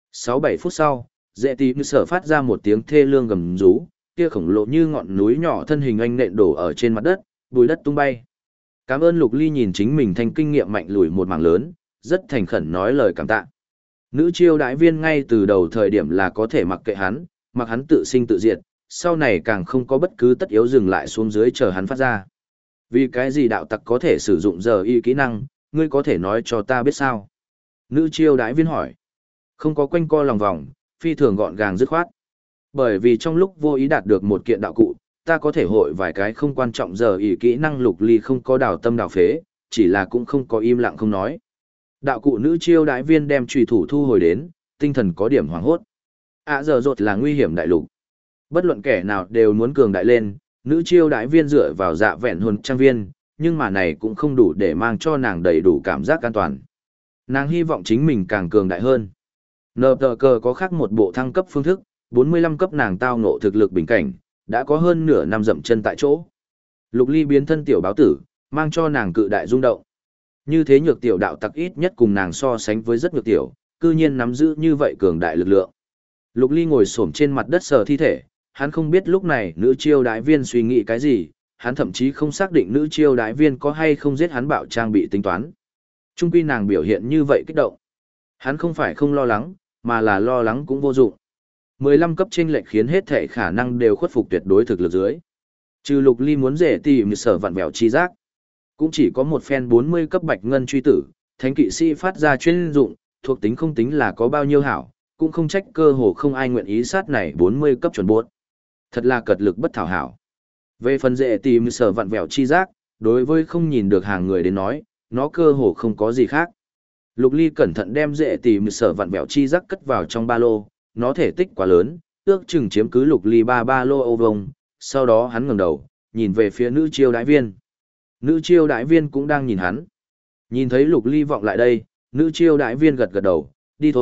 6-7 phút sau, dễ tìm sở phát ra một tiếng thê lương gầm rú, kia khổng lồ như ngọn núi nhỏ thân hình anh nện đổ ở trên mặt đất, bùi đất tung bay. Cảm ơn Lục Ly nhìn chính mình thành kinh nghiệm mạnh lùi một mảng lớn, rất thành khẩn nói lời cảm tạ. Nữ chiêu đại viên ngay từ đầu thời điểm là có thể mặc kệ hắn, mặc hắn tự sinh tự diệt, sau này càng không có bất cứ tất yếu dừng lại xuống dưới chờ hắn phát ra. Vì cái gì đạo tặc có thể sử dụng giờ y kỹ năng, ngươi có thể nói cho ta biết sao? Nữ chiêu đại viên hỏi. Không có quanh co lòng vòng, phi thường gọn gàng dứt khoát. Bởi vì trong lúc vô ý đạt được một kiện đạo cụ, ta có thể hội vài cái không quan trọng giờ y kỹ năng. Lục Ly không có đào tâm đào phế, chỉ là cũng không có im lặng không nói. Đạo cụ nữ chiêu đại viên đem trùy thủ thu hồi đến, tinh thần có điểm hoảng hốt. Giờ rột là nguy hiểm đại lục. Bất luận kẻ nào đều muốn cường đại lên, nữ chiêu đại viên dựa vào dạ vẹn hồn trang viên, nhưng mà này cũng không đủ để mang cho nàng đầy đủ cảm giác an toàn. Nàng hy vọng chính mình càng cường đại hơn. Nờ tờ cờ có khác một bộ thăng cấp phương thức, 45 cấp nàng tao ngộ thực lực bình cảnh, đã có hơn nửa năm dậm chân tại chỗ. Lục Ly biến thân tiểu báo tử, mang cho nàng cự đại rung động. Như thế nhược tiểu đạo tặc ít nhất cùng nàng so sánh với rất nhược tiểu, cư nhiên nắm giữ như vậy cường đại lực lượng. Lục Ly ngồi xổm trên mặt đất sờ thi thể, hắn không biết lúc này nữ chiêu đại viên suy nghĩ cái gì, hắn thậm chí không xác định nữ chiêu đại viên có hay không giết hắn bạo trang bị tính toán. Trung quy nàng biểu hiện như vậy kích động. Hắn không phải không lo lắng, mà là lo lắng cũng vô dụng. 15 cấp chênh lệch khiến hết thể khả năng đều khuất phục tuyệt đối thực lực dưới. Trừ Lục Ly muốn rể tìm sở vặn vẹo chi giác, cũng chỉ có một phen 40 cấp bạch ngân truy tử, thánh kỵ sĩ phát ra chuyên dụng, thuộc tính không tính là có bao nhiêu hảo, cũng không trách cơ hồ không ai nguyện ý sát này 40 cấp chuẩn buốt. Thật là cật lực bất thảo hảo. Về phần dễ tìm sở vặn vẹo chi giác, đối với không nhìn được hàng người đến nói, nó cơ hồ không có gì khác. Lục Ly cẩn thận đem dễ tìm sở vặn vẹo chi giác cất vào trong ba lô, nó thể tích quá lớn, ước chừng chiếm cứ Lục Ly ba lô ô vông, sau đó hắn ngẩng đầu, nhìn về phía nữ chiêu đại viên. Nữ chiêu đại viên cũng đang nhìn hắn. Nhìn thấy Lục Ly vọng lại đây, nữ chiêu đại viên gật gật đầu, đi thôi,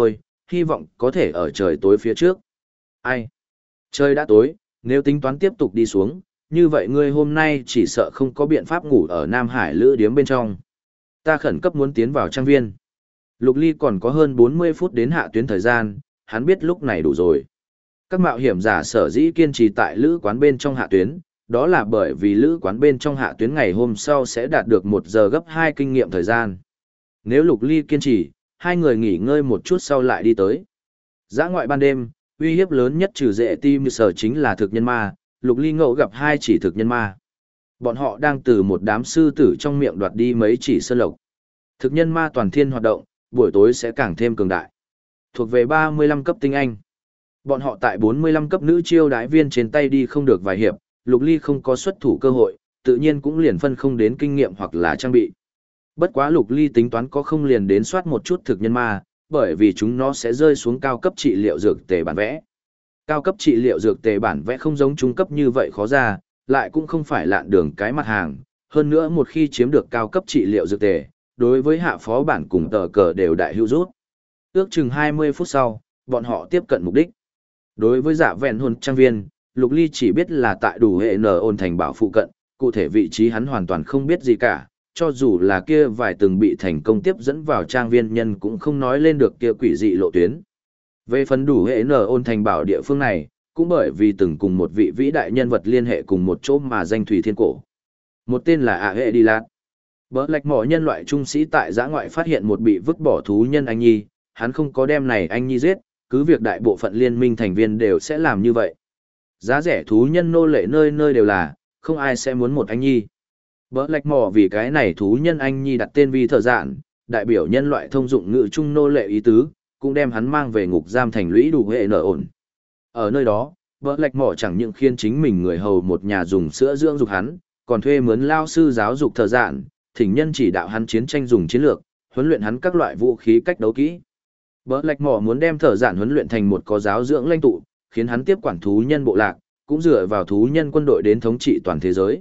hy vọng có thể ở trời tối phía trước. Ai? Trời đã tối, nếu tính toán tiếp tục đi xuống, như vậy ngươi hôm nay chỉ sợ không có biện pháp ngủ ở Nam Hải lữ điếm bên trong. Ta khẩn cấp muốn tiến vào trang viên. Lục Ly còn có hơn 40 phút đến hạ tuyến thời gian, hắn biết lúc này đủ rồi. Các mạo hiểm giả sở dĩ kiên trì tại lữ quán bên trong hạ tuyến, đó là bởi vì lữ quán bên trong hạ tuyến ngày hôm sau sẽ đạt được 1 giờ gấp 2 kinh nghiệm thời gian. Nếu Lục Ly kiên trì, hai người nghỉ ngơi một chút sau lại đi tới. Dã ngoại ban đêm, uy hiếp lớn nhất trừ dễ tim sở chính là thực nhân ma, Lục Ly ngẫu gặp hai chỉ thực nhân ma. Bọn họ đang từ một đám sư tử trong miệng đoạt đi mấy chỉ sơn lộc. Thực nhân ma toàn thiên hoạt động, buổi tối sẽ càng thêm cường đại. Thuộc về 35 cấp tinh anh. Bọn họ tại 45 cấp nữ chiêu đái viên trên tay đi không được vài hiệp, Lục Ly không có xuất thủ cơ hội, tự nhiên cũng liền phân không đến kinh nghiệm hoặc là trang bị. Bất quá Lục Ly tính toán có không liền đến soát một chút thực nhân ma, bởi vì chúng nó sẽ rơi xuống cao cấp trị liệu dược tề bản vẽ. Cao cấp trị liệu dược tề bản vẽ không giống trung cấp như vậy khó ra, lại cũng không phải lạn đường cái mặt hàng, hơn nữa một khi chiếm được cao cấp trị liệu dược tề, đối với hạ phó bản cùng tờ cờ đều đại hữu rút. Ước chừng 20 phút sau, bọn họ tiếp cận mục đích. Đối với Dạ Vẹn Hồn trang viên, Lục Ly chỉ biết là tại đủ hệ nở ôn thành bảo phụ cận, cụ thể vị trí hắn hoàn toàn không biết gì cả, cho dù là kia vài từng bị thành công tiếp dẫn vào trang viên nhân cũng không nói lên được kia quỷ dị lộ tuyến. Về phần đủ hệ nở ôn thành bảo địa phương này, cũng bởi vì từng cùng một vị vĩ đại nhân vật liên hệ cùng một chỗ mà danh thủy thiên cổ. Một tên là A Hệ Đi Lạt. Bỡ lạch mỏ nhân loại trung sĩ tại giã ngoại phát hiện một bị vứt bỏ thú nhân anh nhi, hắn không có đem này anh nhi giết, cứ việc đại bộ phận liên minh thành viên đều sẽ làm như vậy. Giá rẻ thú nhân nô lệ nơi nơi đều là, không ai sẽ muốn một anh nhi. Bỡ lạch mỏ vì cái này thú nhân anh nhi đặt tên vi thợ dạn, đại biểu nhân loại thông dụng ngữ trung nô lệ ý tứ, cũng đem hắn mang về ngục giam thành lũy đủ hệ nở ổn. Ở nơi đó, bỡ lạch mỏ chẳng những khiến chính mình người hầu một nhà dùng sữa dưỡng dục hắn, còn thuê mướn lao sư giáo dục thợ dạn, thỉnh nhân chỉ đạo hắn chiến tranh dùng chiến lược, huấn luyện hắn các loại vũ khí cách đấu kỹ. Bỡ lạch mỏ muốn đem thợ dạn huấn luyện thành một có giáo dưỡng lãnh tụ, khiến hắn tiếp quản thú nhân bộ lạc, cũng dựa vào thú nhân quân đội đến thống trị toàn thế giới.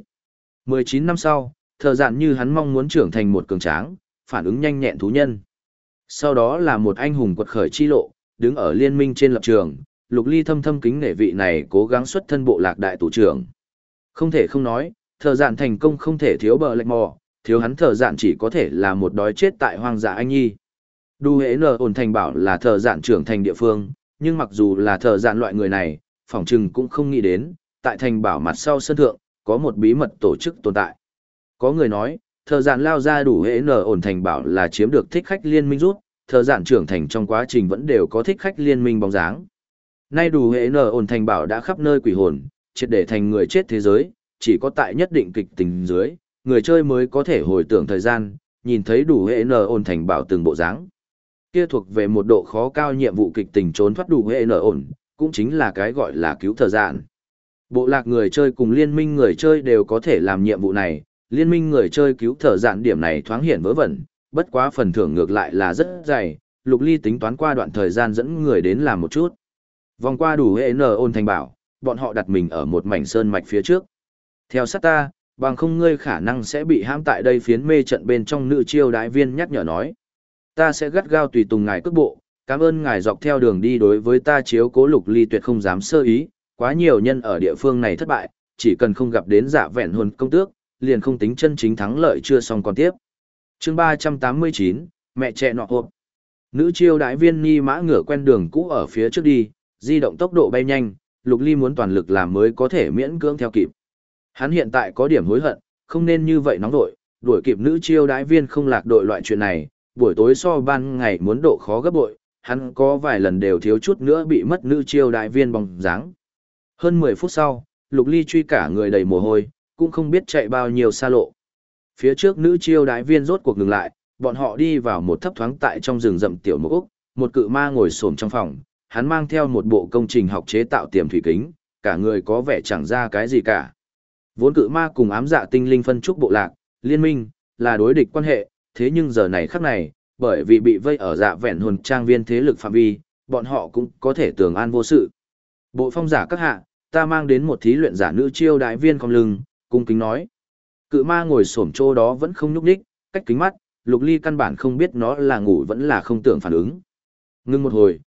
19 năm sau, thợ dạn như hắn mong muốn trưởng thành một cường tráng, phản ứng nhanh nhẹn thú nhân. Sau đó là một anh hùng quật khởi chi lộ, đứng ở liên minh trên lập trường, Lục Ly thâm thâm kính nể vị này cố gắng xuất thân bộ lạc đại tù trưởng. Không thể không nói, thợ dạn thành công không thể thiếu bờ lạch mò, thiếu hắn thợ dạn chỉ có thể là một đói chết tại hoang dã anh nhi. Đu hễ nở ổn thành bảo là thợ dạn trưởng thành địa phương, nhưng mặc dù là thợ dạn loại người này, phỏng chừng cũng không nghĩ đến, tại thành bảo mặt sau sân thượng, có một bí mật tổ chức tồn tại. Có người nói, thợ dạn lao ra đủ hễ nở ổn thành bảo là chiếm được thích khách liên minh rút, thợ dạn trưởng thành trong quá trình vẫn đều có thích khách liên minh bóng dáng. Nay đủ hệ nở ổn thành bảo đã khắp nơi quỷ hồn, triệt để thành người chết thế giới, chỉ có tại nhất định kịch tình dưới, người chơi mới có thể hồi tưởng thời gian, nhìn thấy đủ hệ nở ổn thành bảo từng bộ dáng. Kia thuộc về một độ khó cao nhiệm vụ kịch tình trốn thoát đủ hệ nở ổn, cũng chính là cái gọi là cứu thợ dạn. Bộ lạc người chơi cùng liên minh người chơi đều có thể làm nhiệm vụ này, liên minh người chơi cứu thợ dạn điểm này thoáng hiển vớ vẩn, bất quá phần thưởng ngược lại là rất dày, Lục Ly tính toán qua đoạn thời gian dẫn người đến làm một chút. Vòng qua đủ hệ nở ôn thành bảo, bọn họ đặt mình ở một mảnh sơn mạch phía trước. Theo sát ta, bằng không ngươi khả năng sẽ bị hãm tại đây phiến mê trận bên trong, nữ chiêu đại viên nhắc nhở nói. Ta sẽ gắt gao tùy tùng ngài cước bộ, cảm ơn ngài dọc theo đường đi đối với ta chiếu cố. Lục Ly tuyệt không dám sơ ý, quá nhiều nhân ở địa phương này thất bại, chỉ cần không gặp đến Dạ Vẹn Hồn công tước, liền không tính chân chính thắng lợi chưa xong còn tiếp. Chương 389, mẹ trẻ nọ hộp. Nữ chiêu đại viên ni mã ngửa quen đường cũ ở phía trước đi, di động tốc độ bay nhanh, Lục Ly muốn toàn lực làm mới có thể miễn cưỡng theo kịp. Hắn hiện tại có điểm hối hận, không nên như vậy nóng đội, đuổi kịp nữ chiêu đái viên không lạc đội loại chuyện này, buổi tối so ban ngày muốn độ khó gấp bội, hắn có vài lần đều thiếu chút nữa bị mất nữ chiêu đái viên bóng dáng. Hơn 10 phút sau, Lục Ly truy cả người đầy mồ hôi, cũng không biết chạy bao nhiêu xa lộ. Phía trước nữ chiêu đái viên rốt cuộc ngừng lại, bọn họ đi vào một thấp thoáng tại trong rừng rậm tiểu mục úc, một cự ma ngồi xổm trong phòng. Hắn mang theo một bộ công trình học chế tạo tiềm thủy kính, cả người có vẻ chẳng ra cái gì cả. Vốn cự ma cùng ám dạ tinh linh phân trúc bộ lạc, liên minh, là đối địch quan hệ, thế nhưng giờ này khắc này, bởi vì bị vây ở Dạ Vẹn Hồn trang viên thế lực phạm vi, bọn họ cũng có thể tường an vô sự. Bộ phong giả các hạ, ta mang đến một thí luyện giả nữ chiêu đại viên cong lưng, cung kính nói. Cự ma ngồi xổm chỗ đó vẫn không nhúc nhích, cách kính mắt, Lục Ly căn bản không biết nó là ngủ vẫn là không tưởng phản ứng. Ngưng một hồi,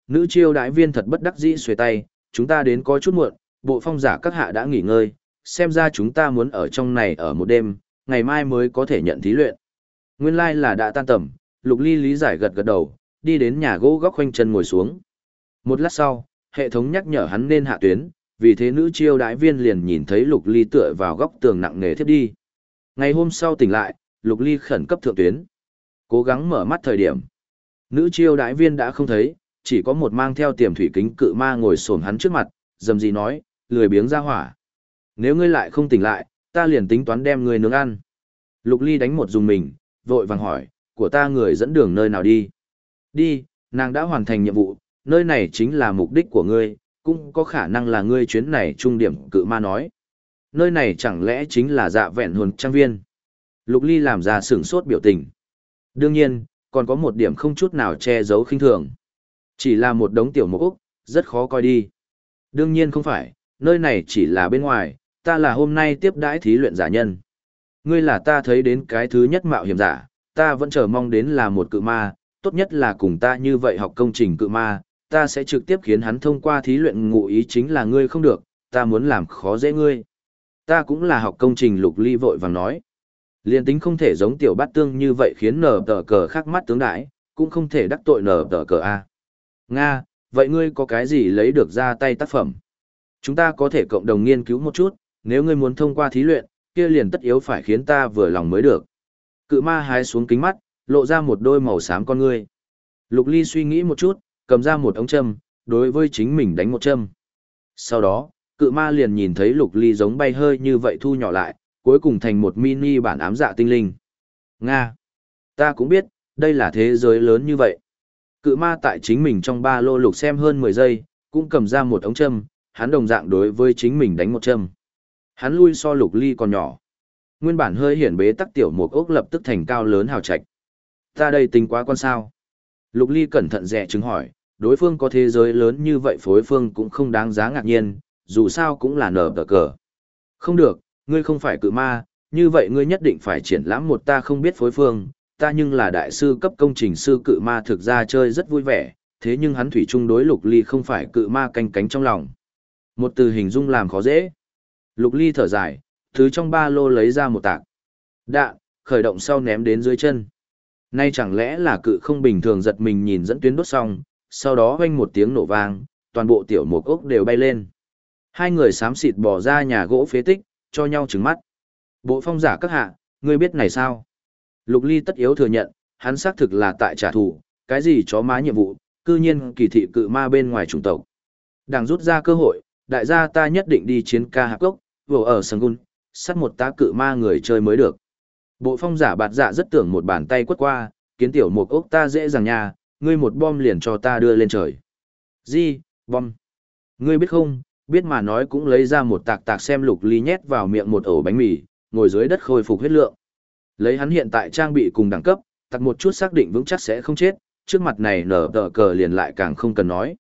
nữ chiêu đãi viên thật bất đắc dĩ xuề tay, chúng ta đến có chút muộn, bộ phong giả các hạ đã nghỉ ngơi, xem ra chúng ta muốn ở trong này ở một đêm, ngày mai mới có thể nhận thí luyện. Nguyên lai là đã tan tầm, Lục Ly lý giải gật gật đầu, đi đến nhà gỗ góc khoanh chân ngồi xuống. Một lát sau, hệ thống nhắc nhở hắn nên hạ tuyến, vì thế nữ chiêu đãi viên liền nhìn thấy Lục Ly tựa vào góc tường nặng nề thiếp đi. Ngày hôm sau tỉnh lại, Lục Ly khẩn cấp thượng tuyến. Cố gắng mở mắt thời điểm. Nữ chiêu đãi viên đã không thấy, chỉ có một mang theo tiềm thủy kính cự ma ngồi xổm hắn trước mặt, dầm gì nói, lười biếng ra hỏa. Nếu ngươi lại không tỉnh lại, ta liền tính toán đem ngươi nướng ăn. Lục Ly đánh một dùng mình, vội vàng hỏi, của ta người dẫn đường nơi nào đi? Đi, nàng đã hoàn thành nhiệm vụ, nơi này chính là mục đích của ngươi, cũng có khả năng là ngươi chuyến này trung điểm, cự ma nói. Nơi này chẳng lẽ chính là Dạ Vẹn Hồn trang viên? Lục Ly làm ra sửng sốt biểu tình. Đương nhiên, còn có một điểm không chút nào che giấu khinh thường. Chỉ là một đống tiểu mục ốc, rất khó coi đi. Đương nhiên không phải, nơi này chỉ là bên ngoài, ta là hôm nay tiếp đãi thí luyện giả nhân. Ngươi là ta thấy đến cái thứ nhất mạo hiểm giả, ta vẫn chờ mong đến là một cự ma, tốt nhất là cùng ta như vậy học công trình cự ma, ta sẽ trực tiếp khiến hắn thông qua thí luyện, ngụ ý chính là ngươi không được, ta muốn làm khó dễ ngươi. Ta cũng là học công trình. Lục Ly vội vàng nói. Liên tính không thể giống tiểu bát tương như vậy khiến nở tờ cờ khác mắt tướng đãi, cũng không thể đắc tội nở tờ cờ A. Nga, vậy ngươi có cái gì lấy được ra tay tác phẩm? Chúng ta có thể cộng đồng nghiên cứu một chút, nếu ngươi muốn thông qua thí luyện, kia liền tất yếu phải khiến ta vừa lòng mới được. Cự ma hái xuống kính mắt, lộ ra một đôi màu xám con ngươi. Lục Ly suy nghĩ một chút, cầm ra một ống châm, đối với chính mình đánh một châm. Sau đó, cự ma liền nhìn thấy Lục Ly giống bay hơi như vậy thu nhỏ lại, cuối cùng thành một mini bản ám dạ tinh linh. Nga! Ta cũng biết, đây là thế giới lớn như vậy. Cự ma tại chính mình trong ba lô lục xem hơn 10 giây, cũng cầm ra một ống châm, hắn đồng dạng đối với chính mình đánh một châm. Hắn lui so Lục Ly còn nhỏ. Nguyên bản hơi hiển bế tắc tiểu một ốc lập tức thành cao lớn hào trạch. Ta đây tính quá con sao? Lục Ly cẩn thận dè chứng hỏi, đối phương có thế giới lớn như vậy phối phương cũng không đáng giá ngạc nhiên, dù sao cũng là nở tờ cờ. Không được, ngươi không phải cự ma, như vậy ngươi nhất định phải triển lãm một ta không biết phối phương, ta nhưng là đại sư cấp công trình sư. Cự ma thực ra chơi rất vui vẻ, thế nhưng hắn thủy chung đối Lục Ly không phải cự ma canh cánh trong lòng. Một từ hình dung làm khó dễ. Lục Ly thở dài, thứ trong ba lô lấy ra một tạc đạn, khởi động sau ném đến dưới chân. Nay chẳng lẽ là cự không bình thường, giật mình nhìn dẫn tuyến đốt xong, sau đó vang một tiếng nổ vang, toàn bộ tiểu mục ốc đều bay lên. Hai người xám xịt bỏ ra nhà gỗ phế tích, cho nhau trừng mắt. Bộ phong giả các hạ, ngươi biết này sao? Lục Ly tất yếu thừa nhận, hắn xác thực là tại trả thù, cái gì chó má nhiệm vụ, cư nhiên kỳ thị cự ma bên ngoài chủng tộc. Đang rút ra cơ hội, đại gia ta nhất định đi chiến ca hạp gốc, vừa ở Sangun, sát một tá cự ma người chơi mới được. Bộ phong giả bạt dạ rất tưởng một bàn tay quất qua, kiến tiểu một ốc ta dễ dàng nha, ngươi một bom liền cho ta đưa lên trời. Gì, bom? Ngươi biết không, biết mà nói cũng lấy ra một tạc tạc xem. Lục Ly nhét vào miệng một ổ bánh mì, ngồi dưới đất khôi phục huyết lượng. Lấy hắn hiện tại trang bị cùng đẳng cấp, tặc một chút xác định vững chắc sẽ không chết, trước mặt này nở tờ cờ liền lại càng không cần nói.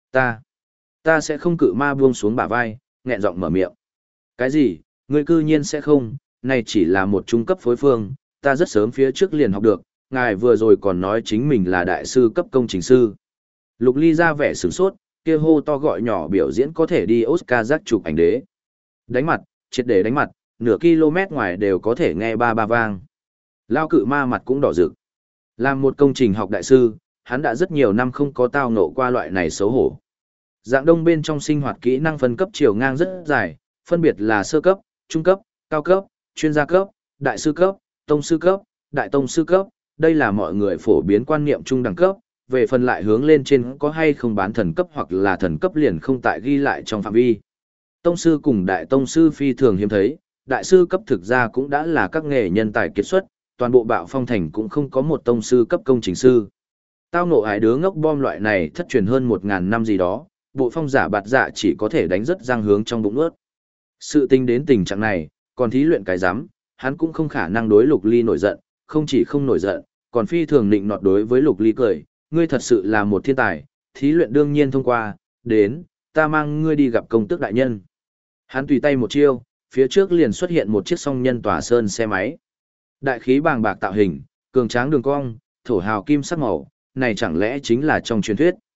Ta sẽ không. Cự ma buông xuống bả vai, nghẹn giọng mở miệng. Cái gì, ngươi cư nhiên sẽ không, này chỉ là một trung cấp phối phương, ta rất sớm phía trước liền học được, ngài vừa rồi còn nói chính mình là đại sư cấp công trình sư. Lục Ly ra vẻ sửng sốt, kia hô to gọi nhỏ biểu diễn có thể đi Oscar giác chụp ảnh đế. Đánh mặt, triệt để đánh mặt, nửa km ngoài đều có thể nghe ba ba vang. Lao cự ma mặt cũng đỏ rực. Làm một công trình học đại sư, hắn đã rất nhiều năm không có tao ngộ qua loại này xấu hổ. Dạng đông bên trong sinh hoạt kỹ năng phân cấp chiều ngang rất dài, phân biệt là sơ cấp, trung cấp, cao cấp, chuyên gia cấp, đại sư cấp, tông sư cấp, đại tông sư cấp, đây là mọi người phổ biến quan niệm trung đẳng cấp, về phần lại hướng lên trên có hay không bán thần cấp hoặc là thần cấp liền không tại ghi lại trong phạm vi. Tông sư cùng đại tông sư phi thường hiếm thấy, đại sư cấp thực ra cũng đã là các nghề nhân tài kiệt xuất, toàn bộ Bạo Phong Thành cũng không có một tông sư cấp công trình sư. Tao ngộ ái đứa ngốc bom loại này thất truyền hơn 1000 năm gì đó, bộ phong giả bạt dạ chỉ có thể đánh rất răng hướng trong bụng ướt. Sự tình đến tình trạng này, còn thí luyện cái rắm, hắn cũng không khả năng đối Lục Ly nổi giận, không chỉ không nổi giận, còn phi thường nịnh nọt đối với Lục Ly cười, ngươi thật sự là một thiên tài, thí luyện đương nhiên thông qua, đến, ta mang ngươi đi gặp công tước đại nhân. Hắn tùy tay một chiêu, phía trước liền xuất hiện một chiếc song nhân tỏa sơn xe máy. Đại khí bàng bạc tạo hình, cường tráng đường cong, thổ hào kim sắc màu, này chẳng lẽ chính là trong truyền thuyết.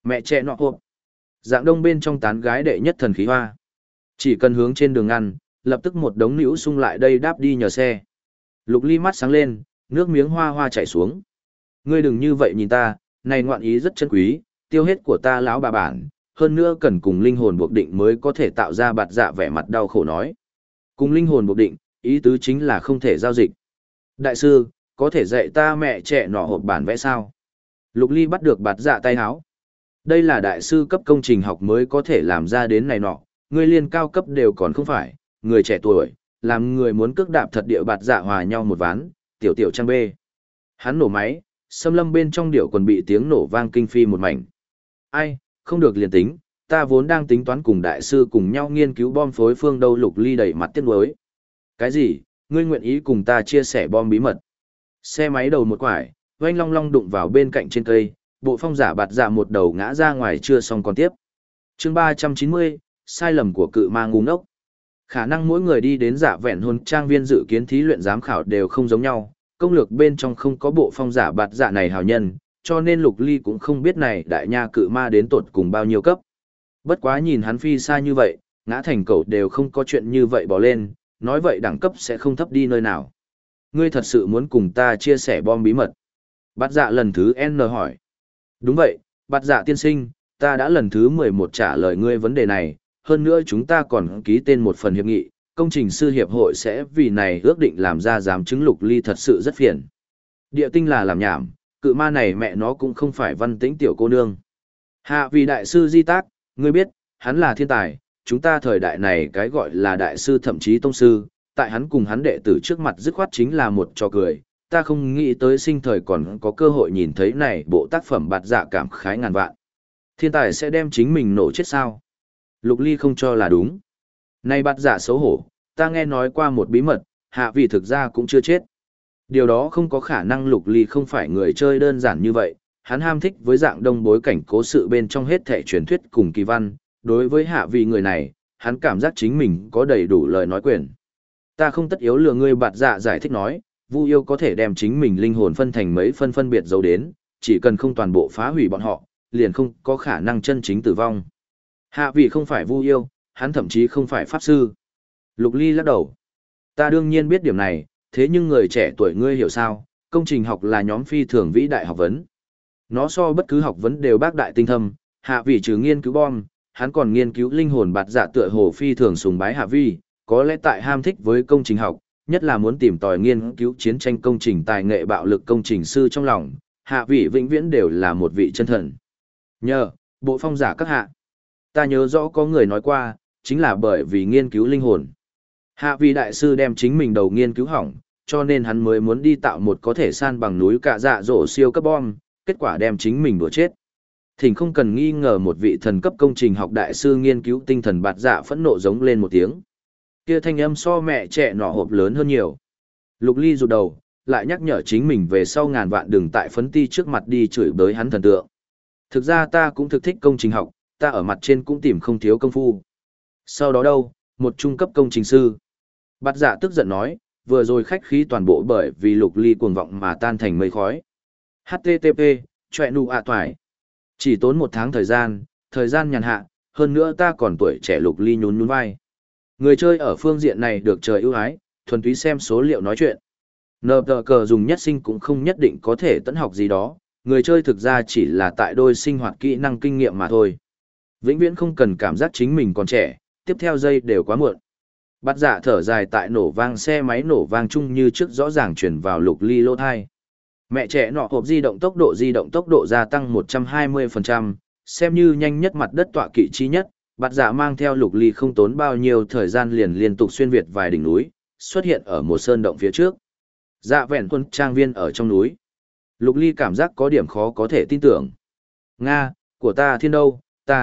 Mẹ trẻ nọ hộp. Dạng đông bên trong tán gái đệ nhất thần khí hoa. Chỉ cần hướng trên đường ngăn, lập tức một đống nữ xung lại đây đáp đi nhờ xe. Lục Ly mắt sáng lên, nước miếng hoa hoa chảy xuống. Ngươi đừng như vậy nhìn ta, này ngoạn ý rất chân quý, tiêu hết của ta lão bà bản, hơn nữa cần cùng linh hồn buộc định mới có thể tạo ra bạt dạ vẻ mặt đau khổ nói. Cùng linh hồn buộc định, ý tứ chính là không thể giao dịch. Đại sư, có thể dạy ta mẹ trẻ nọ hộp bản vẽ sao? Lục Ly bắt được bạt dạ tay háo. Đây là đại sư cấp công trình học mới có thể làm ra đến này nọ, người liên cao cấp đều còn không phải, người trẻ tuổi, làm người muốn cước đạp thật địa bạt dạ hòa nhau một ván, tiểu tiểu trang bê. Hắn nổ máy, xâm lâm bên trong điệu còn bị tiếng nổ vang kinh phi một mảnh. Ai, không được liền tính, ta vốn đang tính toán cùng đại sư cùng nhau nghiên cứu bom phối phương đâu. Lục Ly đẩy mặt tiếc nuối. Cái gì, ngươi nguyện ý cùng ta chia sẻ bom bí mật? Xe máy đầu một quải, oanh long long đụng vào bên cạnh trên cây, bộ phong giả bạt dạ một đầu ngã ra ngoài chưa xong còn tiếp. Chương 390, sai lầm của cự ma ngu ngốc. Khả năng mỗi người đi đến giả vẹn hôn trang viên dự kiến thí luyện giám khảo đều không giống nhau, công lược bên trong không có bộ phong giả bạt dạ này hào nhân, cho nên Lục Ly cũng không biết này đại nha cự ma đến tột cùng bao nhiêu cấp. Bất quá nhìn hắn phi xa như vậy, ngã thành cẩu đều không có chuyện như vậy bỏ lên, nói vậy đẳng cấp sẽ không thấp đi nơi nào. Ngươi thật sự muốn cùng ta chia sẻ bom bí mật? Bạt dạ lần thứ N hỏi. Đúng vậy, bạt dạ tiên sinh, ta đã lần thứ 11 trả lời ngươi vấn đề này, hơn nữa chúng ta còn ký tên một phần hiệp nghị, công trình sư hiệp hội sẽ vì này ước định làm ra giám chứng. Lục Ly thật sự rất phiền. Địa tinh là làm nhảm, cự ma này mẹ nó cũng không phải văn tĩnh tiểu cô nương. Hạ vì đại sư di tác, ngươi biết, hắn là thiên tài, chúng ta thời đại này cái gọi là đại sư thậm chí tông sư, tại hắn cùng hắn đệ tử trước mặt dứt khoát chính là một trò cười. Ta không nghĩ tới sinh thời còn có cơ hội nhìn thấy này bộ tác phẩm bạt dạ cảm khái ngàn vạn. Thiên tài sẽ đem chính mình nổ chết sao? Lục Ly không cho là đúng. Này bạt dạ xấu hổ, ta nghe nói qua một bí mật, hạ vì thực ra cũng chưa chết. Điều đó không có khả năng. Lục Ly không phải người chơi đơn giản như vậy, hắn ham thích với dạng đông bối cảnh cố sự bên trong hết thể truyền thuyết cùng kỳ văn, đối với hạ vị người này, hắn cảm giác chính mình có đầy đủ lời nói quyền. Ta không tất yếu lừa ngươi. Bạt dạ giải thích nói, Vu yêu có thể đem chính mình linh hồn phân thành mấy phân biệt dấu đến, chỉ cần không toàn bộ phá hủy bọn họ, liền không có khả năng chân chính tử vong. Hạ vị không phải Vu yêu, hắn thậm chí không phải pháp sư. Lục Ly lắc đầu. Ta đương nhiên biết điểm này, thế nhưng người trẻ tuổi ngươi hiểu sao, công trình học là nhóm phi thường vĩ đại học vấn. Nó so bất cứ học vấn đều bác đại tinh thâm, hạ vị trừ nghiên cứu bom, hắn còn nghiên cứu linh hồn. Bạt dạ tựa hồ phi thường sùng bái hạ vi, có lẽ tại ham thích với công trình học, nhất là muốn tìm tòi nghiên cứu chiến tranh công trình tài nghệ bạo lực công trình sư trong lòng, hạ vị vĩnh viễn đều là một vị chân thần. Nhờ, bộ phong giả các hạ. Ta nhớ rõ có người nói qua, chính là bởi vì nghiên cứu linh hồn. Hạ vị đại sư đem chính mình đầu nghiên cứu hỏng, cho nên hắn mới muốn đi tạo một có thể san bằng núi cả dạ dỗ siêu cấp bom, kết quả đem chính mình đùa chết. Thỉnh không cần nghi ngờ một vị thần cấp công trình học đại sư nghiên cứu tinh thần. Bạt dạ phẫn nộ giống lên một tiếng. Kia thanh âm so mẹ trẻ nọ hộp lớn hơn nhiều. Lục Ly rụt đầu, lại nhắc nhở chính mình về sau ngàn vạn đừng tại phấn ti trước mặt đi chửi bới hắn thần tượng. Thực ra ta cũng thực thích công trình học, ta ở mặt trên cũng tìm không thiếu công phu. Sau đó đâu, một trung cấp công trình sư. Bạt dạ tức giận nói, vừa rồi khách khí toàn bộ bởi vì Lục Ly cuồng vọng mà tan thành mây khói. HTTP, chọe nụ ạ toài. Chỉ tốn 1 tháng thời gian nhàn hạ, hơn nữa ta còn tuổi trẻ. Lục Ly nhún nhún vai. Người chơi ở phương diện này được trời ưu ái, thuần túy xem số liệu nói chuyện. Nờ tờ cờ dùng nhất sinh cũng không nhất định có thể tận học gì đó, người chơi thực ra chỉ là tại đôi sinh hoạt kỹ năng kinh nghiệm mà thôi. Vĩnh viễn không cần cảm giác chính mình còn trẻ, tiếp theo giây đều quá muộn. Bạt dạ thở dài tại nổ vang xe máy nổ vang chung như trước rõ ràng chuyển vào Lục Ly lỗ thai. Mẹ trẻ nọ hộp di động tốc độ gia tăng 120%, xem như nhanh nhất mặt đất tọa kỵ chi nhất. Bạt dạ mang theo Lục Ly không tốn bao nhiêu thời gian liền liên tục xuyên việt vài đỉnh núi, xuất hiện ở một sơn động phía trước. Dạ vẹn quân trang viên ở trong núi. Lục Ly cảm giác có điểm khó có thể tin tưởng. Nga, của ta thiên đâu,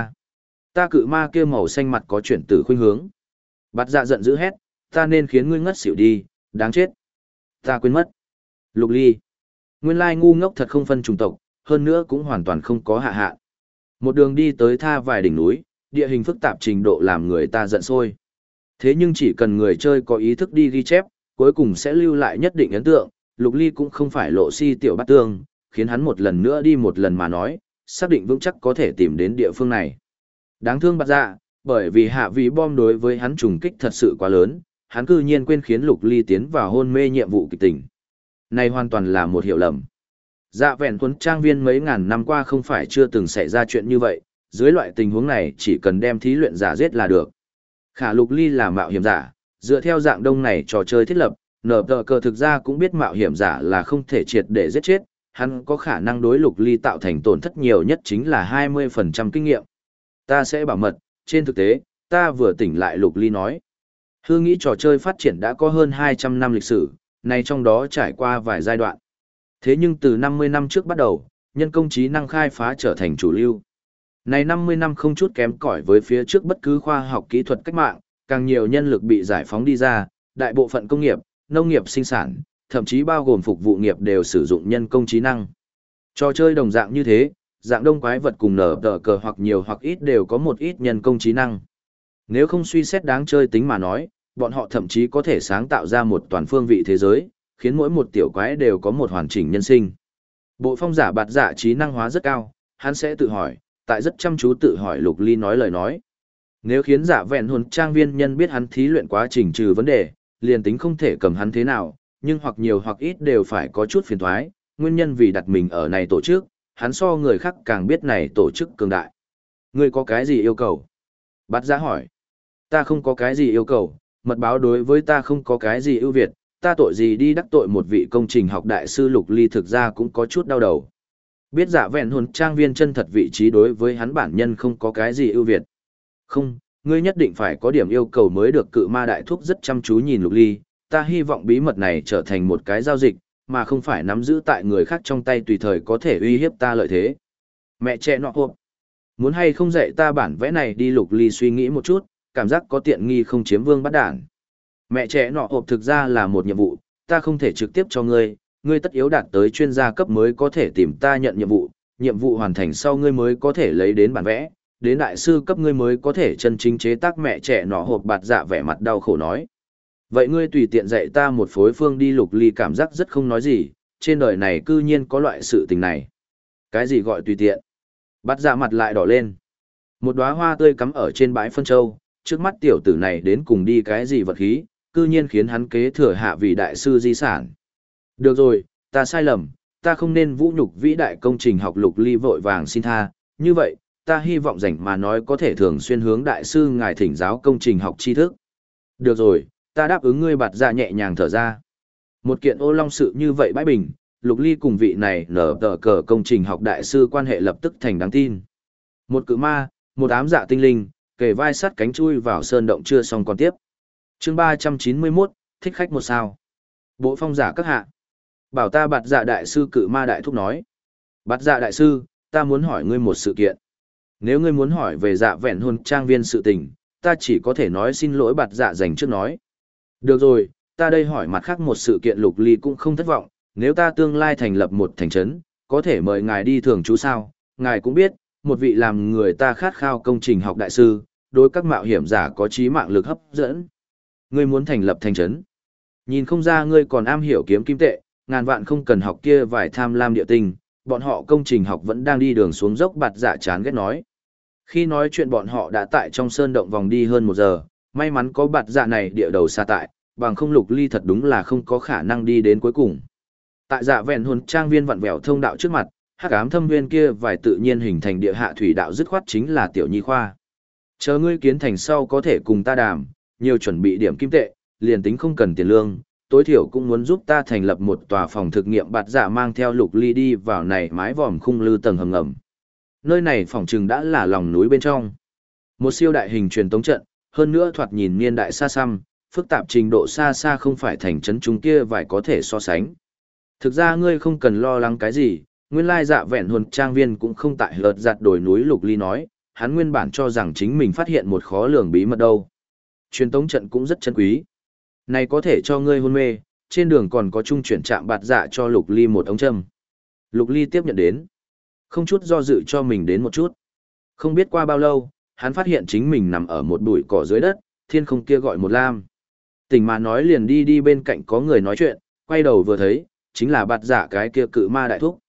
ta cự ma kia màu xanh mặt có chuyển tử khuynh hướng. Bạt dạ giận dữ hét, ta nên khiến ngươi ngất xỉu đi, đáng chết. Ta quên mất. Lục Ly. Nguyên lai ngu ngốc thật không phân chủng tộc, hơn nữa cũng hoàn toàn không có hạ hạ. Một đường đi tới tha vài đỉnh núi, địa hình phức tạp trình độ làm người ta giận sôi. Thế nhưng chỉ cần người chơi có ý thức đi ghi chép, cuối cùng sẽ lưu lại nhất định ấn tượng. Lục Ly cũng không phải lộ si tiểu bát tương, khiến hắn một lần nữa đi một lần mà nói, xác định vững chắc có thể tìm đến địa phương này. Đáng thương bạt dạ, bởi vì hạ vị bom đối với hắn trùng kích thật sự quá lớn, hắn cư nhiên quên khiến Lục Ly tiến vào hôn mê nhiệm vụ kịch tình. Này hoàn toàn là một hiểu lầm. Dạ vẹn thuần trang viên mấy ngàn năm qua không phải chưa từng xảy ra chuyện như vậy, dưới loại tình huống này chỉ cần đem thí luyện giả giết là được. Khả Lục Ly là mạo hiểm giả, dựa theo dạng đông này trò chơi thiết lập, nở tờ cờ thực ra cũng biết mạo hiểm giả là không thể triệt để giết chết, hắn có khả năng đối Lục Ly tạo thành tổn thất nhiều nhất chính là 20% kinh nghiệm. Ta sẽ bảo mật, trên thực tế, ta vừa tỉnh lại Lục Ly nói. Hư nghĩ trò chơi phát triển đã có hơn 200 năm lịch sử, này trong đó trải qua vài giai đoạn. Thế nhưng từ 50 năm trước bắt đầu, nhân công trí năng khai phá trở thành chủ lưu. Này 50 năm không chút kém cỏi với phía trước bất cứ khoa học kỹ thuật cách mạng, càng nhiều nhân lực bị giải phóng đi ra, đại bộ phận công nghiệp, nông nghiệp sinh sản, thậm chí bao gồm phục vụ nghiệp đều sử dụng nhân công trí năng. Trò chơi đồng dạng như thế, dạng đông quái vật cùng nở tờ cờ hoặc nhiều hoặc ít đều có một ít nhân công trí năng. Nếu không suy xét đáng chơi tính mà nói, bọn họ thậm chí có thể sáng tạo ra một toàn phương vị thế giới, khiến mỗi một tiểu quái đều có một hoàn chỉnh nhân sinh. Bộ phong giả bạt dạ trí năng hóa rất cao, hắn sẽ tự hỏi, tại rất chăm chú tự hỏi Lục Ly nói lời nói. Nếu khiến giả vẹn hồn trang viên nhân biết hắn thí luyện quá trình trừ vấn đề, liền tính không thể cầm hắn thế nào, nhưng hoặc nhiều hoặc ít đều phải có chút phiền thoái, nguyên nhân vì đặt mình ở này tổ chức, hắn so người khác càng biết này tổ chức cường đại. Ngươi có cái gì yêu cầu? Bạt dạ hỏi. Ta không có cái gì yêu cầu, mật báo đối với ta không có cái gì ưu việt, ta tội gì đi đắc tội một vị công trình học đại sư Lục Ly thực ra cũng có chút đau đầu. Biết giả vẹn hồn trang viên chân thật vị trí đối với hắn bản nhân không có cái gì ưu việt. Không, ngươi nhất định phải có điểm yêu cầu mới được. Cự ma đại thúc rất chăm chú nhìn Lục Ly, ta hy vọng bí mật này trở thành một cái giao dịch, mà không phải nắm giữ tại người khác trong tay tùy thời có thể uy hiếp ta lợi thế. Mẹ trẻ nọ hộp. Muốn hay không dạy ta bản vẽ này đi? Lục Ly suy nghĩ một chút, cảm giác có tiện nghi không chiếm vương bắt đản. Mẹ trẻ nọ hộp thực ra là một nhiệm vụ, ta không thể trực tiếp cho ngươi, ngươi tất yếu đạt tới chuyên gia cấp mới có thể tìm ta nhận nhiệm vụ hoàn thành sau ngươi mới có thể lấy đến bản vẽ, đến đại sư cấp ngươi mới có thể chân chính chế tác. Mẹ trẻ nọ hộp bạt dạ vẻ mặt đau khổ nói. Vậy ngươi tùy tiện dạy ta một phối phương đi. Lục Ly cảm giác rất không nói gì, trên đời này cư nhiên có loại sự tình này. Cái gì gọi tùy tiện? Bạt dạ mặt lại đỏ lên. Một đóa hoa tươi cắm ở trên bãi phân châu, trước mắt tiểu tử này đến cùng đi cái gì vật khí, cư nhiên khiến hắn kế thừa hạ vị đại sư di sản. Được rồi, ta sai lầm, ta không nên vũ nhục vĩ đại công trình học. Lục Ly vội vàng xin tha, như vậy, ta hy vọng rảnh mà nói có thể thường xuyên hướng đại sư ngài thỉnh giáo công trình học tri thức. Được rồi, ta đáp ứng ngươi. Bạt dạ nhẹ nhàng thở ra. Một kiện ô long sự như vậy bãi bình, Lục Ly cùng vị này nở tờ cờ công trình học đại sư quan hệ lập tức thành đáng tin. Một cự ma, một ám dạ tinh linh, kề vai sắt cánh chui vào sơn động chưa xong còn tiếp. Chương 391, thích khách một sao. Bộ phong giả các hạ. Bảo ta bạt dạ đại sư. Cự ma đại thúc nói. Bạt dạ đại sư, ta muốn hỏi ngươi một sự kiện. Nếu ngươi muốn hỏi về dạ vẹn hồn trang viên sự tình, ta chỉ có thể nói xin lỗi. Bạt dạ dành trước nói. Được rồi, ta đây hỏi mặt khác một sự kiện. Lục Ly cũng không thất vọng, nếu ta tương lai thành lập một thành trấn, có thể mời ngài đi thường trú sao? Ngài cũng biết, một vị làm người ta khát khao công trình học đại sư, đối các mạo hiểm giả có trí mạng lực hấp dẫn. Ngươi muốn thành lập thành trấn? Nhìn không ra ngươi còn am hiểu kiếm kim tệ, ngàn vạn không cần học kia vài tham lam địa tinh, bọn họ công trình học vẫn đang đi đường xuống dốc. Bạt dạ chán ghét nói. Khi nói chuyện bọn họ đã tại trong sơn động vòng đi hơn 1 giờ, may mắn có bạt dạ này địa đầu xa tại, bằng không Lục Ly thật đúng là không có khả năng đi đến cuối cùng. Tại dạ vẹn hồn trang viên vặn vẹo thông đạo trước mặt, hắc ám thâm nguyên kia vài tự nhiên hình thành địa hạ thủy đạo dứt khoát chính là tiểu nhi khoa. Chờ ngươi kiến thành sau có thể cùng ta đàm, nhiều chuẩn bị điểm kim tệ, liền tính không cần tiền lương, tối thiểu cũng muốn giúp ta thành lập một tòa phòng thực nghiệm. Bạt dạ mang theo Lục Ly đi vào này mái vòm khung lư tầng hầm ngầm. Nơi này phòng trừng đã là lòng núi bên trong. Một siêu đại hình truyền tống trận, hơn nữa thoạt nhìn niên đại xa xăm, phức tạp trình độ xa xa không phải thành trấn chúng kia vài có thể so sánh. Thực ra ngươi không cần lo lắng cái gì, nguyên lai dạ vẹn hồn trang viên cũng không tại lợt giặt đồi núi. Lục Ly nói, hắn nguyên bản cho rằng chính mình phát hiện một khó lường bí mật đâu. Truyền tống trận cũng rất chân quý. Này có thể cho ngươi hôn mê, trên đường còn có trung chuyển trạm. Bạt dạ cho Lục Ly một ống châm. Lục Ly tiếp nhận đến. Không chút do dự cho mình đến một chút. Không biết qua bao lâu, hắn phát hiện chính mình nằm ở một bụi cỏ dưới đất, thiên không kia gọi một lam. Tỉnh mà nói liền đi bên cạnh có người nói chuyện, quay đầu vừa thấy, chính là bạt dạ cái kia cự ma đại thúc.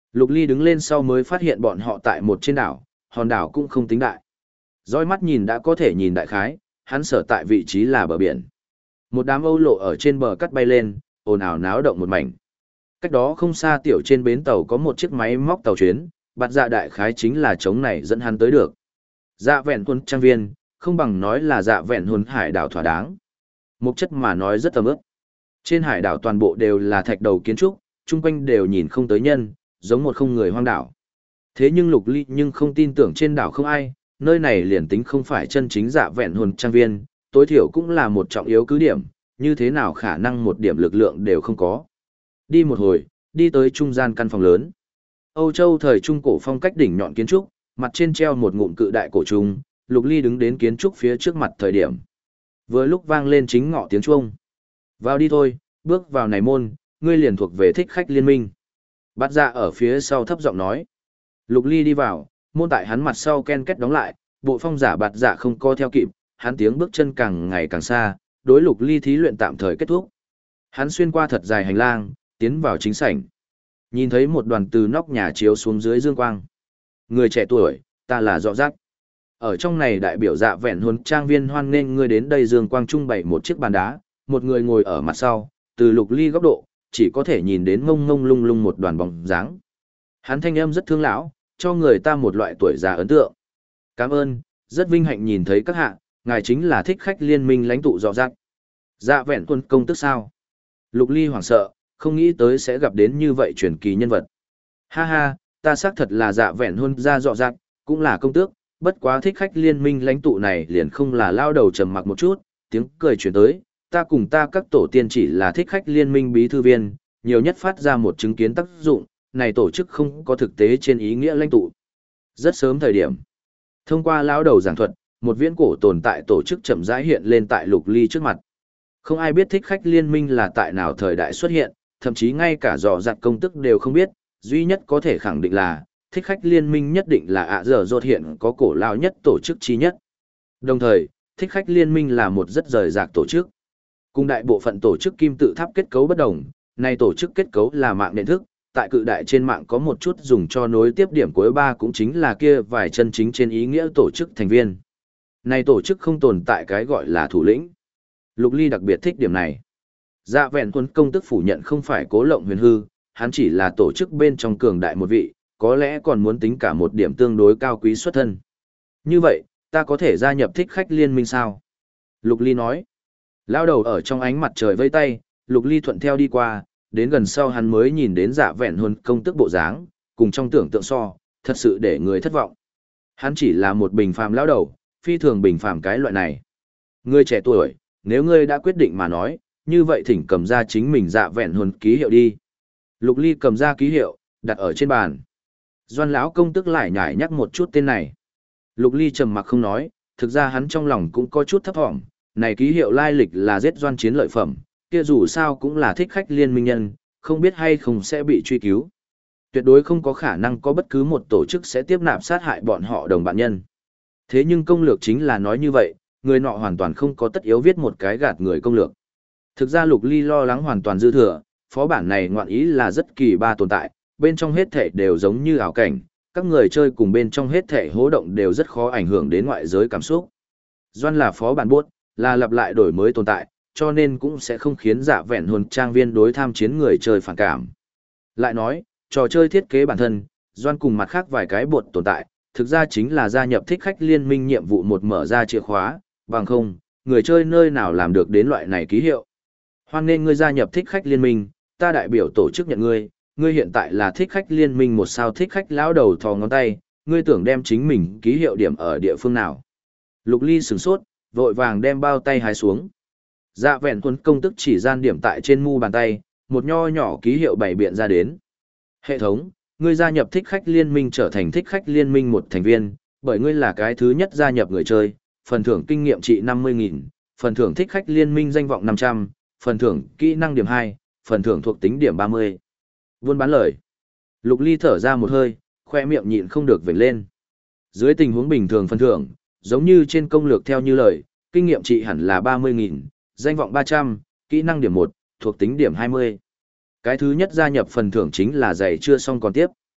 Lục Ly đứng lên sau mới phát hiện bọn họ tại một trên đảo, hòn đảo cũng không tính đại. Dõi mắt nhìn đã có thể nhìn đại khái, hắn sở tại vị trí là bờ biển. Một đám âu lộ ở trên bờ cắt bay lên, ồn ào náo động một mảnh. Cách đó không xa tiểu trên bến tàu có một chiếc máy móc tàu chuyến, bạt dạ đại khái chính là chống này dẫn hắn tới được. Dạ vẹn huân trang viên, không bằng nói là dạ vẹn huân hải đảo thỏa đáng. Mục chất mà nói rất tầm ướp. Trên hải đảo toàn bộ đều là thạch đầu kiến trúc, chung quanh đều nhìn không tới nhân, giống một không người hoang đảo. Thế nhưng Lục Ly nhưng không tin tưởng trên đảo không ai, nơi này liền tính không phải chân chính dạ vẹn hồn trang viên, tối thiểu cũng là một trọng yếu cứ điểm, như thế nào khả năng một điểm lực lượng đều không có. Đi một hồi, đi tới trung gian căn phòng lớn. Âu Châu thời trung cổ phong cách đỉnh nhọn kiến trúc, mặt trên treo một ngụm cự đại cổ trùng, Lục Ly đứng đến kiến trúc phía trước mặt thời điểm. Vừa lúc vang lên chính ngọ tiếng chuông. Vào đi thôi, bước vào này môn, ngươi liền thuộc về thích khách liên minh. Bát dạ ở phía sau thấp giọng nói. Lục Ly đi vào, môn tại hắn mặt sau ken két đóng lại, bộ phong giả bạt dạ không co theo kịp, hắn tiếng bước chân càng ngày càng xa, đối Lục Ly thí luyện tạm thời kết thúc. Hắn xuyên qua thật dài hành lang, tiến vào chính sảnh. Nhìn thấy một đoàn từ nóc nhà chiếu xuống dưới dương quang. Người trẻ tuổi, ta là Dọ Dắt. Ở trong này đại biểu dạ vẹn huấn trang viên hoan nghênh ngươi đến đây dương quang trung bày một chiếc bàn đá, một người ngồi ở mặt sau, từ Lục Ly góc độ, chỉ có thể nhìn đến mông mông lung lung một đoàn bóng dáng. Hắn thanh âm rất thương lão, cho người ta một loại tuổi già ấn tượng. Cảm ơn, rất vinh hạnh nhìn thấy các hạ, ngài chính là thích khách liên minh lãnh tụ Dọ Dắt. Dạ vẹn quân công tức sao? Lục Ly hoảng sợ, không nghĩ tới sẽ gặp đến như vậy truyền kỳ nhân vật. Ha ha, ta xác thật là dạ vẹn huân gia Dọ Dắt, cũng là công tước, bất quá thích khách liên minh lãnh tụ này liền không là lao đầu trầm mặc một chút, tiếng cười truyền tới, ta cùng ta các tổ tiên chỉ là thích khách liên minh bí thư viên, nhiều nhất phát ra một chứng kiến tác dụng, này tổ chức không có thực tế trên ý nghĩa lãnh tụ. Rất sớm thời điểm, thông qua lao đầu giảng thuật, một viễn cổ tồn tại tổ chức chậm rãi hiện lên tại Lục Ly trước mặt. Không ai biết thích khách liên minh là tại nào thời đại xuất hiện, thậm chí ngay cả Dọ Dắt công tức đều không biết, duy nhất có thể khẳng định là, thích khách liên minh nhất định là ạ dở dột hiện có cổ lao nhất tổ chức chi nhất. Đồng thời, thích khách liên minh là một rất rời rạc tổ chức. Cùng đại bộ phận tổ chức kim tự tháp kết cấu bất đồng, này tổ chức kết cấu là mạng nhận thức, tại cự đại trên mạng có một chút dùng cho nối tiếp điểm cuối ba cũng chính là kia vài chân chính trên ý nghĩa tổ chức thành viên. Này tổ chức không tồn tại cái gọi là thủ lĩnh. Lục Ly đặc biệt thích điểm này. Dạ vẹn tuấn công tức phủ nhận không phải cố lộng huyền hư, hắn chỉ là tổ chức bên trong cường đại một vị, có lẽ còn muốn tính cả một điểm tương đối cao quý xuất thân. Như vậy, ta có thể gia nhập thích khách liên minh sao? Lục Ly nói. Lao đầu ở trong ánh mặt trời vây tay, Lục Ly thuận theo đi qua, đến gần sau hắn mới nhìn đến dạ vẹn huân công tức bộ dáng, cùng trong tưởng tượng so, thật sự để người thất vọng. Hắn chỉ là một bình phàm lao đầu, phi thường bình phàm cái loại này. Ngươi trẻ tuổi, nếu ngươi đã quyết định mà nói, như vậy thỉnh cầm ra chính mình dạ vẹn huân ký hiệu đi. Lục Ly cầm ra ký hiệu, đặt ở trên bàn. Doan lão công tức lại nhải nhắc một chút tên này. Lục Ly trầm mặc không nói, thực ra hắn trong lòng cũng có chút thấp thỏm, này ký hiệu lai lịch là giết Doan chiến lợi phẩm, kia dù sao cũng là thích khách liên minh nhân, không biết hay không sẽ bị truy cứu. Tuyệt đối không có khả năng có bất cứ một tổ chức sẽ tiếp nạp sát hại bọn họ đồng bạn nhân. Thế nhưng công lược chính là nói như vậy, người nọ hoàn toàn không có tất yếu viết một cái gạt người công lược. Thực ra Lục Ly lo lắng hoàn toàn dư thừa, phó bản này ngoạn ý là rất kỳ ba tồn tại, bên trong hết thể đều giống như ảo cảnh, các người chơi cùng bên trong hết thể hố động đều rất khó ảnh hưởng đến ngoại giới cảm xúc. Doan là phó bản buốt, là lặp lại đổi mới tồn tại, cho nên cũng sẽ không khiến dạ vẹn hồn trang viên đối tham chiến người chơi phản cảm. Lại nói, trò chơi thiết kế bản thân, Doan cùng mặt khác vài cái buột tồn tại, thực ra chính là gia nhập thích khách liên minh nhiệm vụ một mở ra chìa khóa, bằng không, người chơi nơi nào làm được đến loại này ký hiệu. Hoan nên ngươi gia nhập thích khách liên minh, ta đại biểu tổ chức nhận ngươi, ngươi hiện tại là thích khách liên minh một sao thích khách lão đầu thò ngón tay, ngươi tưởng đem chính mình ký hiệu điểm ở địa phương nào. Lục Ly sửng sốt, vội vàng đem bao tay hái xuống. Dạ vẹn tuấn công tức chỉ gian điểm tại trên mu bàn tay, một nho nhỏ ký hiệu bày biện ra đến. Hệ thống, ngươi gia nhập thích khách liên minh trở thành thích khách liên minh một thành viên, bởi ngươi là cái thứ nhất gia nhập người chơi, phần thưởng kinh nghiệm trị 50.000, phần thưởng thích khách liên minh danh vọng 500, phần thưởng kỹ năng điểm 2, phần thưởng thuộc tính điểm 30. Buôn bán lời. Lục Ly thở ra một hơi, khoe miệng nhịn không được vểnh lên. Dưới tình huống bình thường phần thưởng, giống như trên công lược theo như lời, kinh nghiệm trị hẳn là 30.000, danh vọng 300, kỹ năng điểm 1, thuộc tính điểm 20. Cái thứ nhất gia nhập phần thưởng chính là giày chưa xong còn tiếp.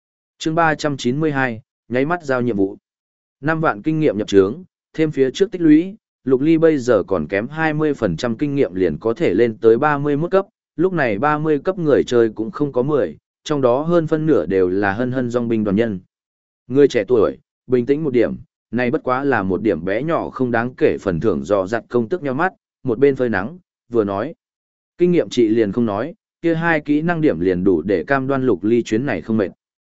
chương 392, nháy mắt giao nhiệm vụ. 5 vạn kinh nghiệm nhập trướng, thêm phía trước tích lũy, Lục Ly bây giờ còn kém 20% kinh nghiệm liền có thể lên tới 31 cấp, lúc này 30 cấp người chơi cũng không có 10, trong đó hơn phân nửa đều là hân hân dòng binh đoàn nhân. Người trẻ tuổi, bình tĩnh một điểm, này bất quá là một điểm bé nhỏ không đáng kể phần thưởng dò dặt công tức nhau mắt, một bên phơi nắng, vừa nói. Kinh nghiệm trị liền không nói, kia 2 kỹ năng điểm liền đủ để cam đoan Lục Ly chuyến này không mệt.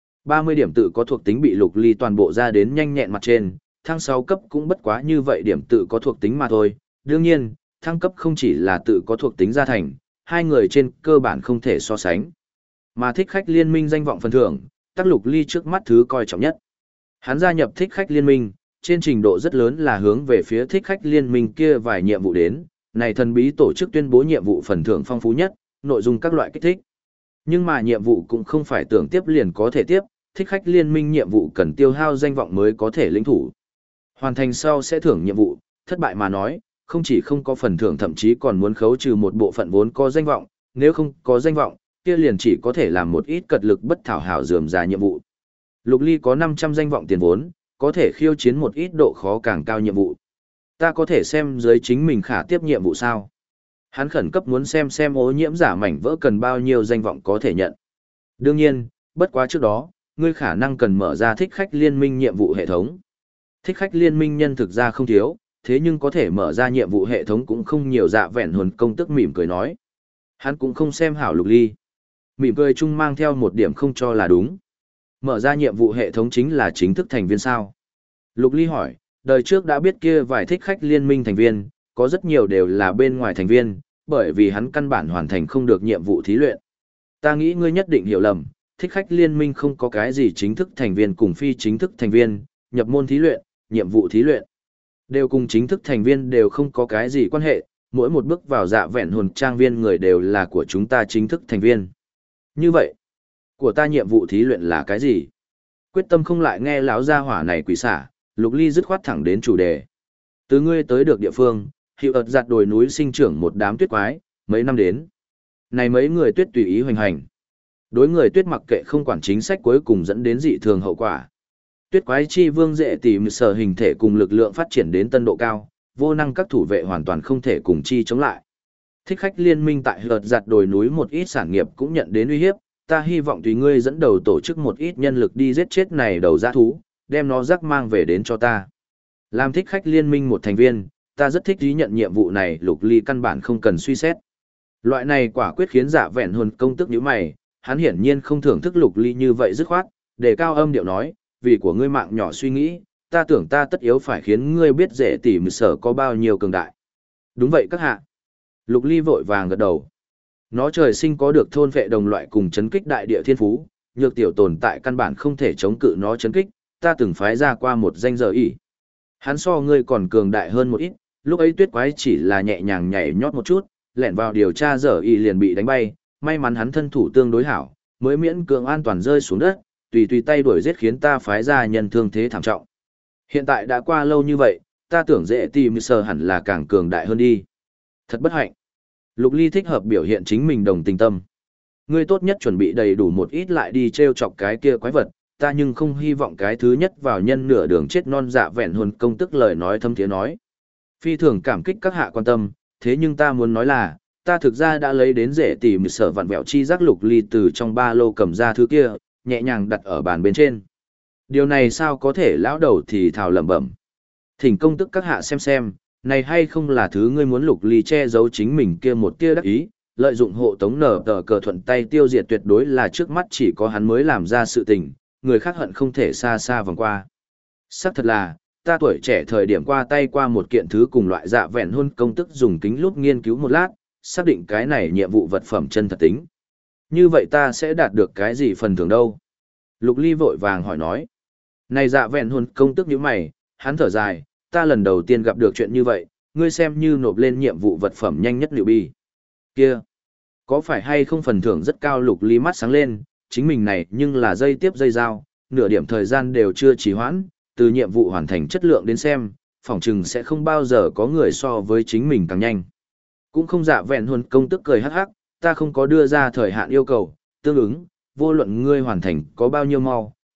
30 điểm tự có thuộc tính bị Lục Ly toàn bộ ra đến nhanh nhẹn mặt trên, thăng 6 cấp cũng bất quá như vậy điểm tự có thuộc tính mà thôi. Đương nhiên, thăng cấp không chỉ là tự có thuộc tính gia thành, hai người trên cơ bản không thể so sánh. Mà thích khách liên minh danh vọng phần thưởng, tắc Lục Ly trước mắt thứ coi trọng nhất. Hắn gia nhập thích khách liên minh, trên trình độ rất lớn là hướng về phía thích khách liên minh kia vài nhiệm vụ đến, này thần bí tổ chức tuyên bố nhiệm vụ phần thưởng phong phú nhất, nội dung các loại kích thích. Nhưng mà nhiệm vụ cũng không phải tưởng tiếp liền có thể tiếp, thích khách liên minh nhiệm vụ cần tiêu hao danh vọng mới có thể lĩnh thủ. Hoàn thành sau sẽ thưởng nhiệm vụ, thất bại mà nói, không chỉ không có phần thưởng thậm chí còn muốn khấu trừ một bộ phận vốn có danh vọng, nếu không có danh vọng, kia liền chỉ có thể làm một ít cật lực bất thảo hảo dườm ra nhiệm vụ. Lục Ly có 500 danh vọng tiền vốn, có thể khiêu chiến một ít độ khó càng cao nhiệm vụ. Ta có thể xem dưới chính mình khả tiếp nhiệm vụ sao? Hắn khẩn cấp muốn xem ô nhiễm giả mảnh vỡ cần bao nhiêu danh vọng có thể nhận. Đương nhiên, bất quá trước đó, ngươi khả năng cần mở ra thích khách liên minh nhiệm vụ hệ thống. Thích khách liên minh nhân thực ra không thiếu, thế nhưng có thể mở ra nhiệm vụ hệ thống cũng không nhiều. Dạ vẹn hồn công tức mỉm cười nói. Hắn cũng không xem hảo Lục Ly. Mỉm cười chung mang theo một điểm không cho là đúng. Mở ra nhiệm vụ hệ thống chính là chính thức thành viên sao? Lục Ly hỏi, đời trước đã biết kia vài thích khách liên minh thành viên, có rất nhiều đều là bên ngoài thành viên, bởi vì hắn căn bản hoàn thành không được nhiệm vụ thí luyện. Ta nghĩ ngươi nhất định hiểu lầm, thích khách liên minh không có cái gì chính thức thành viên cùng phi chính thức thành viên, nhập môn thí luyện, nhiệm vụ thí luyện. Đều cùng chính thức thành viên đều không có cái gì quan hệ, mỗi một bước vào dạ vẹn hồn trang viên người đều là của chúng ta chính thức thành viên. Như vậy, của ta nhiệm vụ thí luyện là cái gì? Quyết tâm không lại nghe lão gia hỏa này quỷ xả, Lục Ly dứt khoát thẳng đến chủ đề. Từ ngươi tới được địa phương, hiệu ợt giặt đồi núi sinh trưởng một đám tuyết quái, mấy năm đến. Này mấy người tuyết tùy ý hoành hành. Đối người tuyết mặc kệ không quản chính sách cuối cùng dẫn đến dị thường hậu quả. Tuyết quái chi vương dễ tìm sở hình thể cùng lực lượng phát triển đến tân độ cao, vô năng các thủ vệ hoàn toàn không thể cùng chi chống lại. Thích khách liên minh tại hợt giặt đồi núi một ít sản nghiệp cũng nhận đến uy hiếp, ta hy vọng tùy ngươi dẫn đầu tổ chức một ít nhân lực đi giết chết này đầu dã thú, đem nó rắc mang về đến cho ta. Làm thích khách liên minh một thành viên, ta rất thích ý nhận nhiệm vụ này. Lục Ly căn bản không cần suy xét. Loại này quả quyết khiến Dạ vẹn hồn công tức nhíu mày, hắn hiển nhiên không thưởng thức Lục Ly như vậy dứt khoát, để cao âm điệu nói, vì của ngươi mạng nhỏ suy nghĩ, ta tưởng ta tất yếu phải khiến ngươi biết dễ tỉ mỉ sở có bao nhiêu cường đại. Đúng vậy các hạ. Lục Ly vội vàng gật đầu. Nó trời sinh có được thôn vệ đồng loại cùng chấn kích đại địa thiên phú, nhược tiểu tồn tại căn bản không thể chống cự nó chấn kích, ta từng phái ra qua một danh giờ ỉ. Hắn so ngươi còn cường đại hơn một ít, lúc ấy tuyết quái chỉ là nhẹ nhàng nhảy nhót một chút, lẻn vào điều tra giờ ỉ liền bị đánh bay, may mắn hắn thân thủ tương đối hảo, mới miễn cưỡng an toàn rơi xuống đất, tùy tay đuổi giết khiến ta phái ra nhân thương thế thảm trọng. Hiện tại đã qua lâu như vậy, ta tưởng dễ tìm sờ hẳn là càng cường đại hơn đi. Thật bất hạnh. Lục Ly thích hợp biểu hiện chính mình đồng tình tâm. Ngươi tốt nhất chuẩn bị đầy đủ một ít lại đi treo chọc cái kia quái vật, ta nhưng không hy vọng cái thứ nhất vào nhân nửa đường chết non dạ vẹn hồn công tức lời nói thâm thiế nói. Phi thường cảm kích các hạ quan tâm, thế nhưng ta muốn nói là, ta thực ra đã lấy đến dễ tìm sở vặn vẹo chi giác. Lục Ly từ trong ba lô cầm ra thứ kia, nhẹ nhàng đặt ở bàn bên trên. Điều này sao có thể lão đầu thì thào lẩm bẩm. Thỉnh công tức các hạ xem, này hay không là thứ ngươi muốn. Lục Ly che giấu chính mình kia một tia đắc ý, lợi dụng hộ tống nở tờ cờ thuận tay tiêu diệt tuyệt đối là trước mắt chỉ có hắn mới làm ra sự tình, người khác hận không thể xa xa vòng qua. Xác thật là, ta tuổi trẻ thời điểm qua tay qua một kiện thứ cùng loại dạ vẹn hôn công tức dùng kính lúc nghiên cứu một lát, xác định cái này nhiệm vụ vật phẩm chân thật tính. Như vậy ta sẽ đạt được cái gì phần thưởng đâu? Lục Ly vội vàng hỏi nói. Này dạ vẹn hôn công tức như mày, hắn thở dài, ta lần đầu tiên gặp được chuyện như vậy, ngươi xem như nộp lên nhiệm vụ vật phẩm nhanh nhất liệu bi. Kia, có phải hay không phần thưởng rất cao? Lục Ly mắt sáng lên, chính mình này nhưng là dây tiếp dây dao, nửa điểm thời gian đều chưa trì hoãn, từ nhiệm vụ hoàn thành chất lượng đến xem, phỏng chừng sẽ không bao giờ có người so với chính mình càng nhanh. Cũng không dạ vẹn hồn công tức cười hắc hắc, ta không có đưa ra thời hạn yêu cầu, tương ứng, vô luận ngươi hoàn thành có bao nhiêu mau,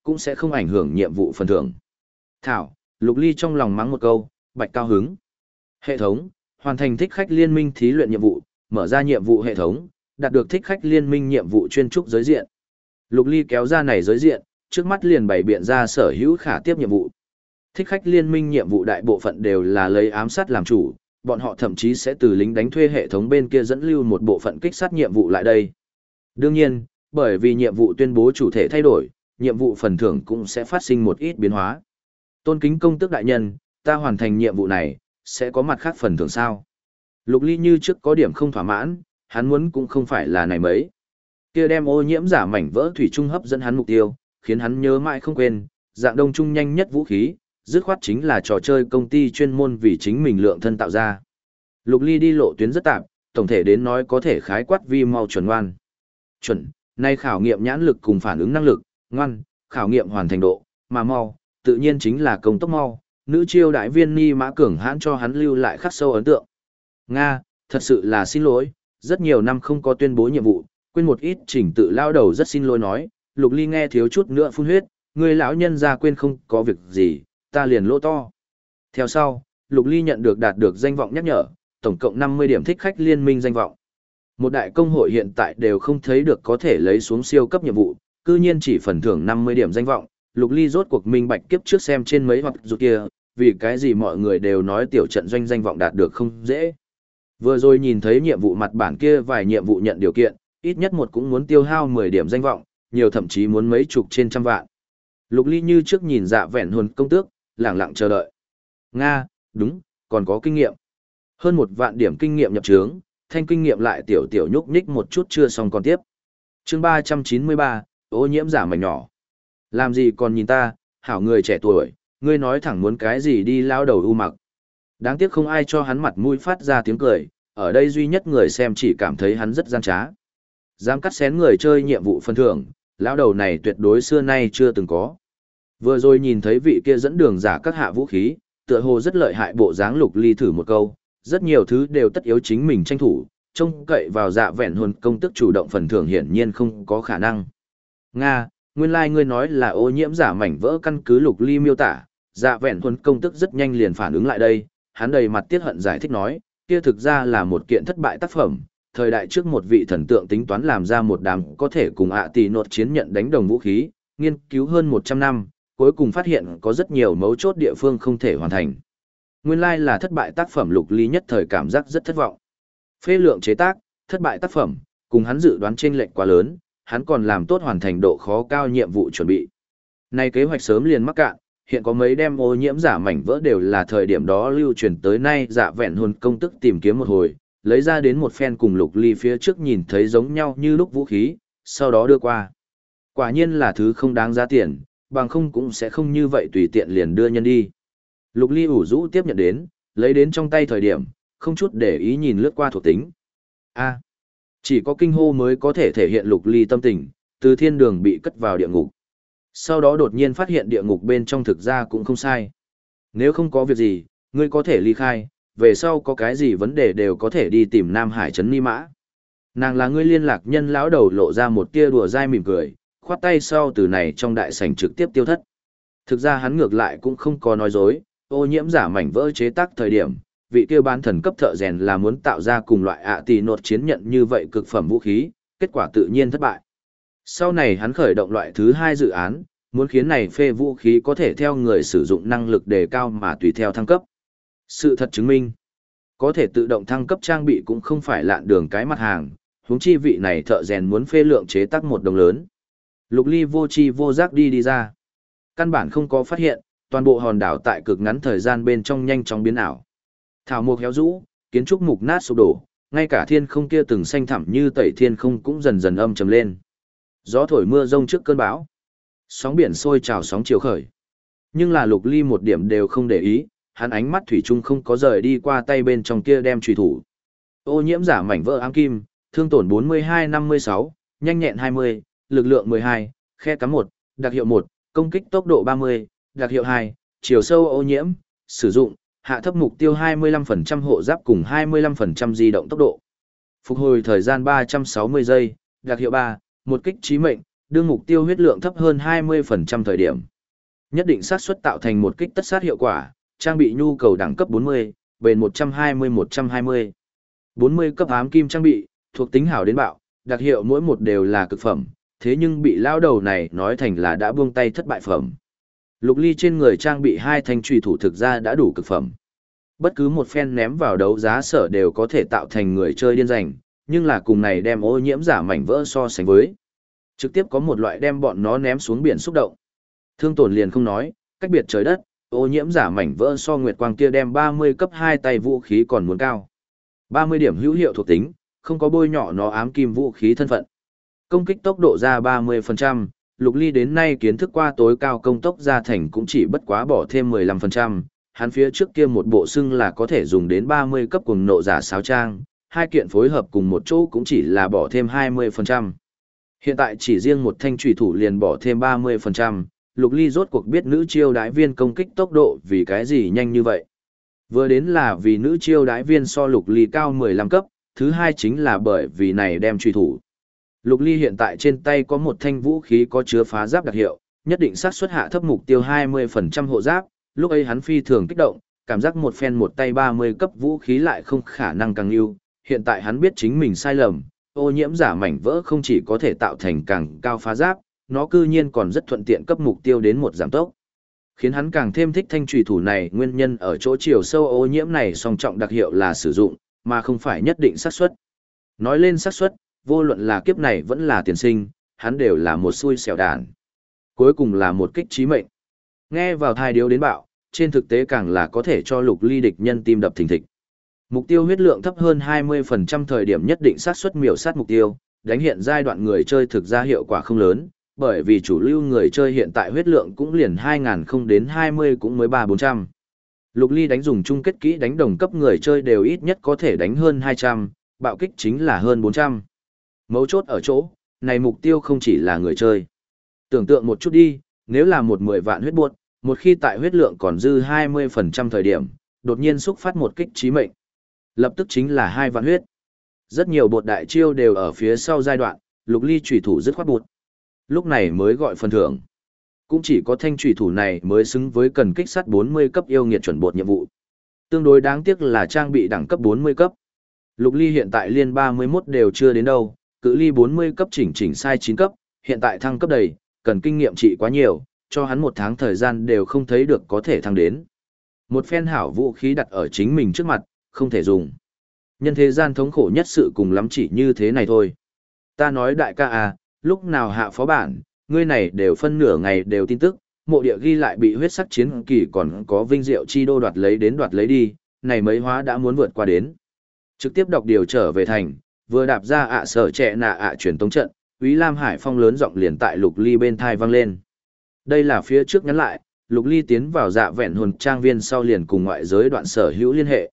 cũng sẽ không ảnh hưởng nhiệm vụ phần thưởng. Thảo, Lục Ly trong lòng mắng một câu, bạch cao hứng. Hệ thống, hoàn thành thích khách liên minh thí luyện nhiệm vụ, mở ra nhiệm vụ hệ thống, đạt được thích khách liên minh nhiệm vụ chuyên trúc giới diện. Lục Ly kéo ra này giới diện, trước mắt liền bày biện ra sở hữu khả tiếp nhiệm vụ. Thích khách liên minh nhiệm vụ đại bộ phận đều là lấy ám sát làm chủ, bọn họ thậm chí sẽ từ lính đánh thuê hệ thống bên kia dẫn lưu một bộ phận kích sát nhiệm vụ lại đây. Đương nhiên, bởi vì nhiệm vụ tuyên bố chủ thể thay đổi, nhiệm vụ phần thưởng cũng sẽ phát sinh một ít biến hóa. Tôn kính công tước đại nhân, ta hoàn thành nhiệm vụ này, sẽ có mặt khác phần thưởng sao? Lục Ly như trước có điểm không thỏa mãn, hắn muốn cũng không phải là này mấy. Kia đem ô nhiễm giả mảnh vỡ thủy trung hấp dẫn hắn mục tiêu, khiến hắn nhớ mãi không quên, dạng đông trung nhanh nhất vũ khí, dứt khoát chính là trò chơi công ty chuyên môn vì chính mình lượng thân tạo ra. Lục Ly đi lộ tuyến rất tạm, tổng thể đến nói có thể khái quát vi mau chuẩn ngoan. Chuẩn, nay khảo nghiệm nhãn lực cùng phản ứng năng lực, ngoan, khảo nghiệm hoàn thành độ, mà mau, tự nhiên chính là công tốc mau, nữ chiêu đại viên Ni Mã Cường hãn cho hắn lưu lại khắc sâu ấn tượng. Nga, thật sự là xin lỗi, rất nhiều năm không có tuyên bố nhiệm vụ, quên một ít trình tự lao đầu rất xin lỗi nói, Lục Ly nghe thiếu chút nữa phun huyết, người lão nhân ra quên không có việc gì, ta liền lỗ to. Theo sau, Lục Ly nhận được đạt được danh vọng nhắc nhở, tổng cộng 50 điểm thích khách liên minh danh vọng. Một đại công hội hiện tại đều không thấy được có thể lấy xuống siêu cấp nhiệm vụ, cư nhiên chỉ phần thưởng 50 điểm danh vọng, Lục Ly rốt cuộc minh bạch kiếp trước xem trên mấy hoặc dù kia, vì cái gì mọi người đều nói tiểu trận doanh danh vọng đạt được không dễ. Vừa rồi nhìn thấy nhiệm vụ mặt bản kia vài nhiệm vụ nhận điều kiện, ít nhất một cũng muốn tiêu hao 10 điểm danh vọng, nhiều thậm chí muốn mấy chục trên trăm vạn. Lục Ly như trước nhìn Dạ Vẹn Hồn công tước, lẳng lặng chờ đợi. Nga, đúng, còn có kinh nghiệm. Hơn 1 vạn điểm kinh nghiệm nhập trướng, thanh kinh nghiệm lại tiểu tiểu nhúc nhích một chút chưa xong còn tiếp. Chương 393, ô nhiễm giả mảnh nhỏ. Làm gì còn nhìn ta, hảo người trẻ tuổi, ngươi nói thẳng muốn cái gì đi lao đầu u mặc. Đáng tiếc không ai cho hắn mặt mũi phát ra tiếng cười, ở đây duy nhất người xem chỉ cảm thấy hắn rất gian trá. Dám cắt xén người chơi nhiệm vụ phân thưởng, lão đầu này tuyệt đối xưa nay chưa từng có. Vừa rồi nhìn thấy vị kia dẫn đường giả các hạ vũ khí, tựa hồ rất lợi hại bộ dáng. Lục Ly thử một câu, rất nhiều thứ đều tất yếu chính mình tranh thủ, trông cậy vào Dạ Vẹn Hồn công tức chủ động phần thưởng hiển nhiên không có khả năng. Nga, nguyên lai ngươi nói là ô nhiễm giả mảnh vỡ, căn cứ Lục Ly miêu tả, Dạ Vẹn Hồn công tức rất nhanh liền phản ứng lại đây, hắn đầy mặt tiếc hận giải thích nói, kia thực ra là một kiện thất bại tác phẩm, thời đại trước một vị thần tượng tính toán làm ra một đám có thể cùng ạ tỷ nột chiến nhận đánh đồng vũ khí, nghiên cứu hơn 100 năm, cuối cùng phát hiện có rất nhiều mấu chốt địa phương không thể hoàn thành. Nguyên lai là thất bại tác phẩm. Lục Ly nhất thời cảm giác rất thất vọng. Phê lượng chế tác, thất bại tác phẩm, cùng hắn dự đoán chênh lệch quá lớn, hắn còn làm tốt hoàn thành độ khó cao nhiệm vụ chuẩn bị. Nay kế hoạch sớm liền mắc cạn, hiện có mấy đem ô nhiễm giả mảnh vỡ đều là thời điểm đó lưu truyền tới nay. Dạ Vẹn Hồn công tức tìm kiếm một hồi, lấy ra đến một phen cùng Lục Ly phía trước nhìn thấy giống nhau như lúc vũ khí, sau đó đưa qua. Quả nhiên là thứ không đáng giá tiền, bằng không cũng sẽ không như vậy tùy tiện liền đưa nhân đi. Lục Ly ủ rũ tiếp nhận đến, lấy đến trong tay thời điểm, không chút để ý nhìn lướt qua thuộc tính. Chỉ có kinh hô mới có thể thể hiện Lục Ly tâm tình, từ thiên đường bị cất vào địa ngục. Sau đó đột nhiên phát hiện địa ngục bên trong thực ra cũng không sai. Nếu không có việc gì, ngươi có thể ly khai, về sau có cái gì vấn đề đều có thể đi tìm Nam Hải Trấn Ni Mã. Nàng là ngươi liên lạc nhân. Lão đầu lộ ra một tia đùa dai mỉm cười, khoát tay sau từ này trong đại sảnh trực tiếp tiêu thất. Thực ra hắn ngược lại cũng không có nói dối, ô nhiễm giả mảnh vỡ chế tác thời điểm, vị kia bán thần cấp thợ rèn là muốn tạo ra cùng loại ạ tỷ nột chiến nhận như vậy cực phẩm vũ khí, kết quả tự nhiên thất bại. Sau này hắn khởi động loại thứ 2 dự án, muốn khiến này phê vũ khí có thể theo người sử dụng năng lực đề cao mà tùy theo thăng cấp. Sự thật chứng minh, có thể tự động thăng cấp trang bị cũng không phải lạn đường cái mặt hàng, huống chi vị này thợ rèn muốn phê lượng chế tác một đồng lớn. Lục Ly vô chi vô giác đi ra. Căn bản không có phát hiện, toàn bộ hòn đảo tại cực ngắn thời gian bên trong nhanh chóng biến ảo. Thảo mộc héo rũ, kiến trúc mục nát sụp đổ, ngay cả thiên không kia từng xanh thẳm như tẩy thiên không cũng dần dần âm trầm lên. Gió thổi mưa rông trước cơn bão. Sóng biển sôi trào sóng chiều khởi. Nhưng là Lục Ly một điểm đều không để ý, hắn ánh mắt thủy chung không có rời đi qua tay bên trong kia đem chùy thủ. Ô nhiễm giả mảnh vỡ ám kim, thương tổn 42-56, nhanh nhẹn 20, lực lượng 12, khe cắm 1, đặc hiệu 1, công kích tốc độ 30, đặc hiệu 2, chiều sâu ô nhiễm, sử dụng, hạ thấp mục tiêu 25% hộ giáp cùng 25% di động tốc độ. Phục hồi thời gian 360 giây, đặc hiệu 3, một kích chí mệnh, Đương mục tiêu huyết lượng thấp hơn 20% thời điểm. Nhất định xác suất tạo thành một kích tất sát hiệu quả, trang bị nhu cầu đẳng cấp 40, bền 120-120. 40 cấp ám kim trang bị, thuộc tính hảo đến bạo, đặc hiệu mỗi một đều là cực phẩm, thế nhưng bị lao đầu này nói thành là đã buông tay thất bại phẩm. Lục Ly trên người trang bị 2 thanh trùy thủ thực ra đã đủ cực phẩm. Bất cứ một phen ném vào đấu giá sở đều có thể tạo thành người chơi điên rành, nhưng là cùng này đem ô nhiễm giả mảnh vỡ so sánh với. Trực tiếp có một loại đem bọn nó ném xuống biển xúc động. Thương tổn liền không nói, cách biệt trời đất, ô nhiễm giả mảnh vỡ so nguyệt quang kia đem 30 cấp 2 tay vũ khí còn muốn cao. 30 điểm hữu hiệu thuộc tính, không có bôi nhọ nó ám kim vũ khí thân phận. Công kích tốc độ ra 30%, Lục Ly đến nay kiến thức qua tối cao công tốc ra thành cũng chỉ bất quá bỏ thêm 15%, hắn phía trước kia một bộ xưng là có thể dùng đến 30 cấp cuồng nộ giả sáo trang, hai kiện phối hợp cùng một chỗ cũng chỉ là bỏ thêm 20%. Hiện tại chỉ riêng một thanh trùy thủ liền bỏ thêm 30%, Lục Ly rốt cuộc biết nữ chiêu đái viên công kích tốc độ vì cái gì nhanh như vậy. Vừa đến là vì nữ chiêu đái viên so Lục Ly cao 15 cấp, thứ hai chính là bởi vì này đem trùy thủ. Lục Ly hiện tại trên tay có một thanh vũ khí có chứa phá giáp đặc hiệu, nhất định xác suất hạ thấp mục tiêu 20% hộ giáp, lúc ấy hắn phi thường kích động, cảm giác một phen một tay 30 cấp vũ khí lại không khả năng càng ưu, hiện tại hắn biết chính mình sai lầm, ô nhiễm giả mảnh vỡ không chỉ có thể tạo thành càng cao phá giáp, nó cư nhiên còn rất thuận tiện cấp mục tiêu đến một giảm tốc. Khiến hắn càng thêm thích thanh trùy thủ này, nguyên nhân ở chỗ chiều sâu ô nhiễm này song trọng đặc hiệu là sử dụng, mà không phải nhất định xác suất. Nói lên xác suất, vô luận là kiếp này vẫn là tiền sinh, hắn đều là một xui xẻo đàn. Cuối cùng là một kích chí mệnh. Nghe vào thai điếu đến bạo, trên thực tế càng là có thể cho Lục Ly địch nhân tim đập thình thịch. Mục tiêu huyết lượng thấp hơn 20% thời điểm nhất định xác suất miểu sát mục tiêu, đánh hiện giai đoạn người chơi thực ra hiệu quả không lớn, bởi vì chủ lưu người chơi hiện tại huyết lượng cũng liền 2000 không đến 20 cũng mới 3-400. Lục Ly đánh dùng chung kết kỹ đánh đồng cấp người chơi đều ít nhất có thể đánh hơn 200, bạo kích chính là hơn 400. Mấu chốt ở chỗ, này mục tiêu không chỉ là người chơi. Tưởng tượng một chút đi, nếu là một 10 vạn huyết buột, một khi tại huyết lượng còn dư 20% thời điểm, đột nhiên xúc phát một kích chí mệnh. Lập tức chính là 2 vạn huyết. Rất nhiều bột đại chiêu đều ở phía sau giai đoạn, Lục Ly chủy thủ dứt khoát bột. Lúc này mới gọi phần thưởng. Cũng chỉ có thanh chủy thủ này mới xứng với cần kích sát 40 cấp yêu nghiệt chuẩn bột nhiệm vụ. Tương đối đáng tiếc là trang bị đẳng cấp 40 cấp. Lục Ly hiện tại liên 31 đều chưa đến đâu, cự ly 40 cấp chỉnh sai 9 cấp, hiện tại thăng cấp đầy, cần kinh nghiệm trị quá nhiều, cho hắn 1 tháng thời gian đều không thấy được có thể thăng đến. Một phen hảo vũ khí đặt ở chính mình trước mặt, không thể dùng. Nhân thế gian thống khổ nhất sự cùng lắm chỉ như thế này thôi. Ta nói đại ca à, lúc nào hạ phó bản, ngươi này đều phân nửa ngày đều tin tức, mộ địa ghi lại bị huyết sắc chiến kỳ còn có vinh diệu chi đô đoạt lấy đi, này mấy hóa đã muốn vượt qua đến. Trực tiếp đọc điều trở về thành, vừa đạp ra sở trẻ nạ truyền tống trận, Úy Lam Hải Phong lớn giọng liền tại Lục Ly bên thai vang lên. Đây là phía trước nhắn lại, Lục Ly tiến vào dạ vẹn hồn trang viên sau liền cùng ngoại giới đoạn sở hữu liên hệ.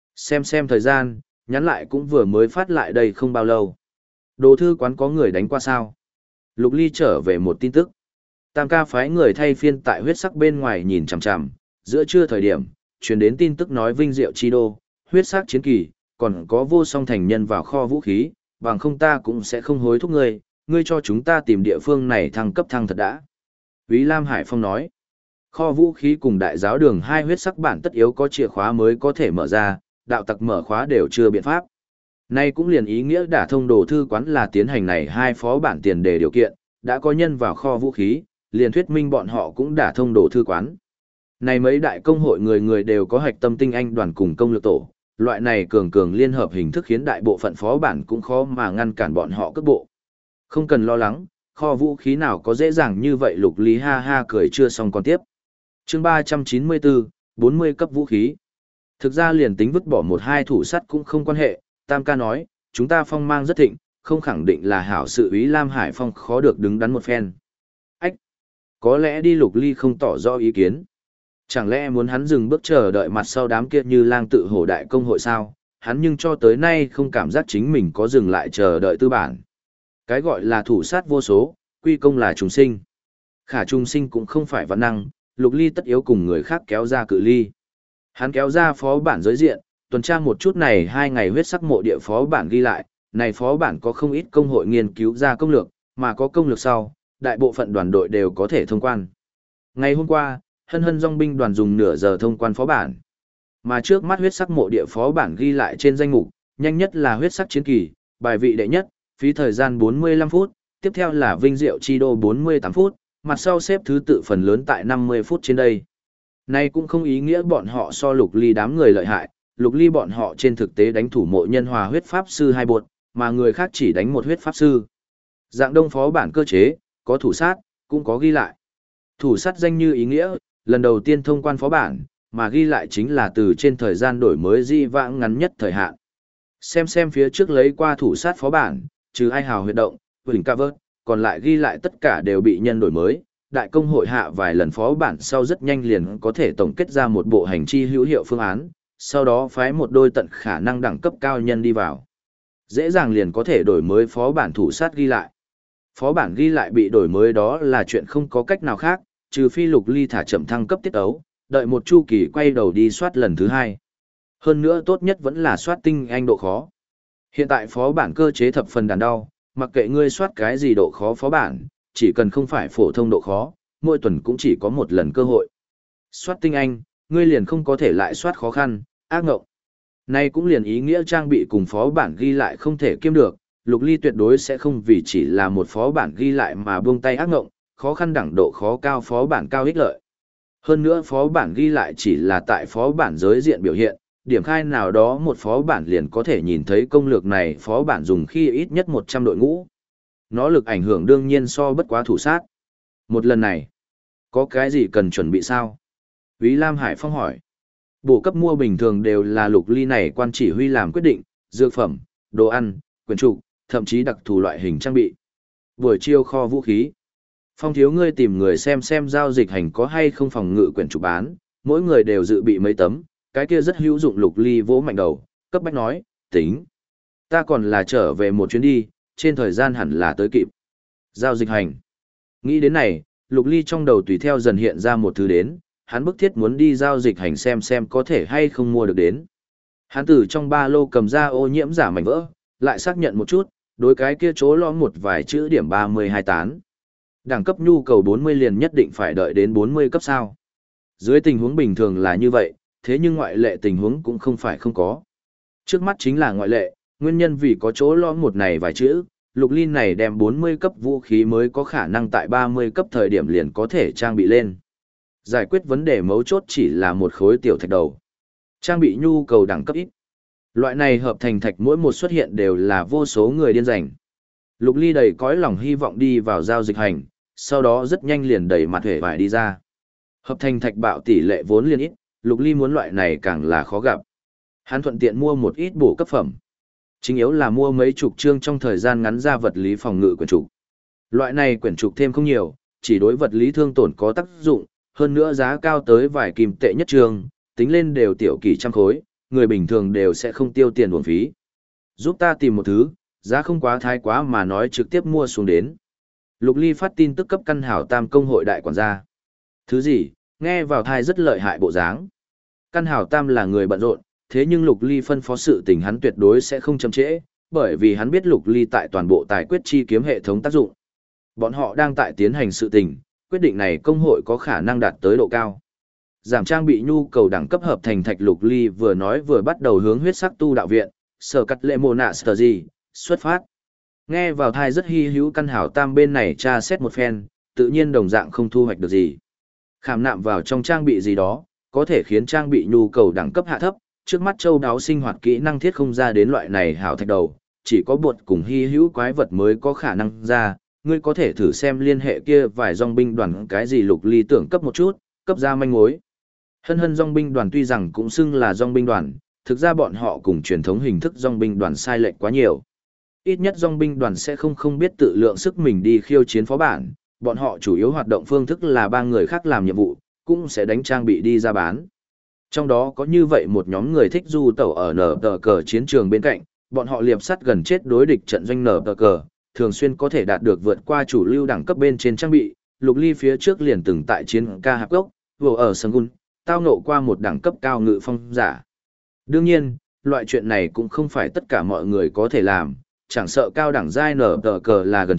Xem thời gian, nhắn lại cũng vừa mới phát lại đây không bao lâu. Đồ thư quán có người đánh qua sao? Lục Ly trở về một tin tức. Tam ca phái người thay phiên tại huyết sắc bên ngoài nhìn chằm chằm, giữa trưa thời điểm, truyền đến tin tức nói vinh diệu chi đô, huyết sắc chiến kỳ, còn có vô song thành nhân vào kho vũ khí, bằng không ta cũng sẽ không hối thúc ngươi cho chúng ta tìm địa phương này thăng cấp thăng thật đã. Úy Lam Hải Phong nói, kho vũ khí cùng đại giáo đường hai huyết sắc bản tất yếu có chìa khóa mới có thể mở ra, đạo tặc mở khóa đều chưa biện pháp. Nay cũng liền ý nghĩa đả thông đồ thư quán là tiến hành này hai phó bản tiền đề điều kiện, đã có nhân vào kho vũ khí, liền thuyết minh bọn họ cũng đả thông đồ thư quán. Này mấy đại công hội người đều có hạch tâm tinh anh đoàn cùng công lược tổ, loại này cường liên hợp hình thức khiến đại bộ phận phó bản cũng khó mà ngăn cản bọn họ cất bộ. Không cần lo lắng, kho vũ khí nào có dễ dàng như vậy. Lục Lý ha ha cười chưa xong còn tiếp. Chương 394, 40 cấp vũ khí. Thực ra liền tính vứt bỏ một hai thủ sắt cũng không quan hệ, Tam ca nói, chúng ta phong mang rất thịnh, không khẳng định là hảo sự. Úy Lam Hải Phong khó được đứng đắn một phen. Ách! Có lẽ đi. Lục Ly không tỏ rõ ý kiến. Chẳng lẽ muốn hắn dừng bước chờ đợi mặt sau đám kia như lang tự hổ đại công hội sao? Hắn nhưng cho tới nay không cảm giác chính mình có dừng lại chờ đợi tư bản. Cái gọi là thủ sát vô số, quy công là trùng sinh. Khả trùng sinh cũng không phải văn năng, Lục Ly tất yếu cùng người khác kéo ra cự ly. Hắn kéo ra phó bản giới diện, tuần tra một chút này 2 ngày huyết sắc mộ địa phó bản ghi lại, này phó bản có không ít công hội nghiên cứu ra công lược, mà có công lược sau, đại bộ phận đoàn đội đều có thể thông quan. Ngày hôm qua, hân hân dòng binh đoàn dùng nửa giờ thông quan phó bản. Mà trước mắt huyết sắc mộ địa phó bản ghi lại trên danh mục, nhanh nhất là huyết sắc chiến kỳ, bài vị đệ nhất, phí thời gian 45 phút, tiếp theo là vinh diệu chi đô 48 phút, mặt sau xếp thứ tự phần lớn tại 50 phút trên đây. Này cũng không ý nghĩa bọn họ so Lục Ly đám người lợi hại, Lục Ly bọn họ trên thực tế đánh thủ mộ nhân hòa huyết pháp sư 2 bột, mà người khác chỉ đánh một huyết pháp sư. Dạng đông phó bản cơ chế, có thủ sát, cũng có ghi lại. Thủ sát danh như ý nghĩa, lần đầu tiên thông quan phó bản, mà ghi lại chính là từ trên thời gian đổi mới di vãng ngắn nhất thời hạn. Xem phía trước lấy qua thủ sát phó bản, trừ ai hào huyệt động, huỳnh ca vớt, còn lại ghi lại tất cả đều bị nhân đổi mới. Đại công hội hạ vài lần phó bản sau rất nhanh liền có thể tổng kết ra một bộ hành chi hữu hiệu phương án, sau đó phái một đôi tận khả năng đẳng cấp cao nhân đi vào. Dễ dàng liền có thể đổi mới phó bản thủ sát ghi lại. Phó bản ghi lại bị đổi mới đó là chuyện không có cách nào khác, trừ phi Lục Ly thả chậm thăng cấp tiết ấu, đợi một chu kỳ quay đầu đi soát lần thứ 2. Hơn nữa tốt nhất vẫn là soát tinh anh độ khó. Hiện tại phó bản cơ chế thập phần đàn đau, mặc kệ ngươi soát cái gì độ khó phó bản, chỉ cần không phải phổ thông độ khó, mỗi tuần cũng chỉ có một lần cơ hội. Soát tinh anh, ngươi liền không có thể lại soát khó khăn, ác ngộng. Này cũng liền ý nghĩa trang bị cùng phó bản ghi lại không thể kiêm được, Lục Ly tuyệt đối sẽ không vì chỉ là một phó bản ghi lại mà buông tay ác ngộng, khó khăn đẳng độ khó cao phó bản cao ích lợi. Hơn nữa phó bản ghi lại chỉ là tại phó bản giới diện biểu hiện, điểm khai nào đó một phó bản liền có thể nhìn thấy công lược này phó bản dùng khi ít nhất 100 đội ngũ. Nó lực ảnh hưởng đương nhiên so bất quá thủ sát. Một lần này, có cái gì cần chuẩn bị sao? Úy Lam Hải Phong hỏi. Bổ cấp mua bình thường đều là Lục Ly này quan chỉ huy làm quyết định, dược phẩm, đồ ăn, quyền trục, thậm chí đặc thù loại hình trang bị. Buổi chiêu kho vũ khí. Phong thiếu ngươi tìm người xem giao dịch hành có hay không phòng ngự quyển trục bán, mỗi người đều dự bị mấy tấm, cái kia rất hữu dụng. Lục Ly vỗ mạnh đầu, cấp bách nói, tính. Ta còn là trở về một chuyến đi, trên thời gian hẳn là tới kịp. Giao dịch hành. Nghĩ đến này, Lục Ly trong đầu tùy theo dần hiện ra một thứ đến, hắn bức thiết muốn đi giao dịch hành xem có thể hay không mua được đến. Hắn từ trong ba lô cầm ra ô nhiễm giả mảnh vỡ, lại xác nhận một chút, đối cái kia chỗ lõm một vài chữ điểm 32 tán. Đẳng cấp nhu cầu 40 liền nhất định phải đợi đến 40 cấp sao. Dưới tình huống bình thường là như vậy, thế nhưng ngoại lệ tình huống cũng không phải không có. Trước mắt chính là ngoại lệ, nguyên nhân vì có chỗ lõm một này vài chữ, Lục Ly này đem 40 cấp vũ khí mới có khả năng tại 30 cấp thời điểm liền có thể trang bị lên. Giải quyết vấn đề mấu chốt chỉ là một khối tiểu thạch đầu. Trang bị nhu cầu đẳng cấp ít. Loại này hợp thành thạch mỗi một xuất hiện đều là vô số người điên rảnh. Lục Ly đầy cõi lòng hy vọng đi vào giao dịch hành, sau đó rất nhanh liền đẩy mặt hề vải đi ra. Hợp thành thạch bạo tỷ lệ vốn liền ít, Lục Ly muốn loại này càng là khó gặp. Hắn thuận tiện mua một ít bổ cấp phẩm. Chính yếu là mua mấy chục chương trong thời gian ngắn ra vật lý phòng ngự quyển trục. Loại này quyển trục thêm không nhiều, chỉ đối vật lý thương tổn có tác dụng, hơn nữa giá cao tới vài kim tệ nhất chương, tính lên đều tiểu kỳ trăm khối, người bình thường đều sẽ không tiêu tiền uổng phí. Giúp ta tìm một thứ, giá không quá thái quá mà nói trực tiếp mua xuống đến. Lục Ly phát tin tức cấp căn hảo tam công hội đại quản gia. Thứ gì, nghe vào thai rất lợi hại bộ dáng. Căn hảo tam là người bận rộn, thế nhưng Lục Ly phân phó sự tình hắn tuyệt đối sẽ không chậm trễ, bởi vì hắn biết Lục Ly tại toàn bộ tài quyết chi kiếm hệ thống tác dụng. Bọn họ đang tại tiến hành sự tình, quyết định này công hội có khả năng đạt tới độ cao. Giảm trang bị nhu cầu đẳng cấp hợp thành thạch. Lục Ly vừa nói vừa bắt đầu hướng huyết sắc tu đạo viện, sở cắt lệ mồ nạ sở gì, xuất phát. Nghe vào thai rất hy hữu căn hảo tam bên này tra xét một phen, tự nhiên đồng dạng không thu hoạch được gì. Khảm nạm vào trong trang bị gì đó, có thể khiến trang bị nhu cầu đẳng cấp hạ thấp, trước mắt châu đáo sinh hoạt kỹ năng thiết không ra đến loại này hảo thạch đầu, chỉ có bột cùng hy hữu quái vật mới có khả năng ra, ngươi có thể thử xem liên hệ kia vài dòng binh đoàn cái gì. Lục Ly tưởng cấp một chút, cấp ra manh mối. Hân hân dòng binh đoàn tuy rằng cũng xưng là dòng binh đoàn, thực ra bọn họ cùng truyền thống hình thức dòng binh đoàn sai lệch quá nhiều. Ít nhất dòng binh đoàn sẽ không biết tự lượng sức mình đi khiêu chiến phó bản, bọn họ chủ yếu hoạt động phương thức là ba người khác làm nhiệm vụ, cũng sẽ đánh trang bị đi ra bán. Trong đó có như vậy một nhóm người thích du tẩu ở nở tờ cờ chiến trường bên cạnh, bọn họ liệp sắt gần chết đối địch trận doanh nở tờ cờ, thường xuyên có thể đạt được vượt qua chủ lưu đẳng cấp bên trên trang bị. Lục Ly phía trước liền từng tại chiến ca hạp gốc, vừa ở Sangun, tao ngộ qua một đẳng cấp cao ngự phong giả. Đương nhiên, loại chuyện này cũng không phải tất cả mọi người có thể làm, chẳng sợ cao đẳng giai nở tờ cờ là gần chết,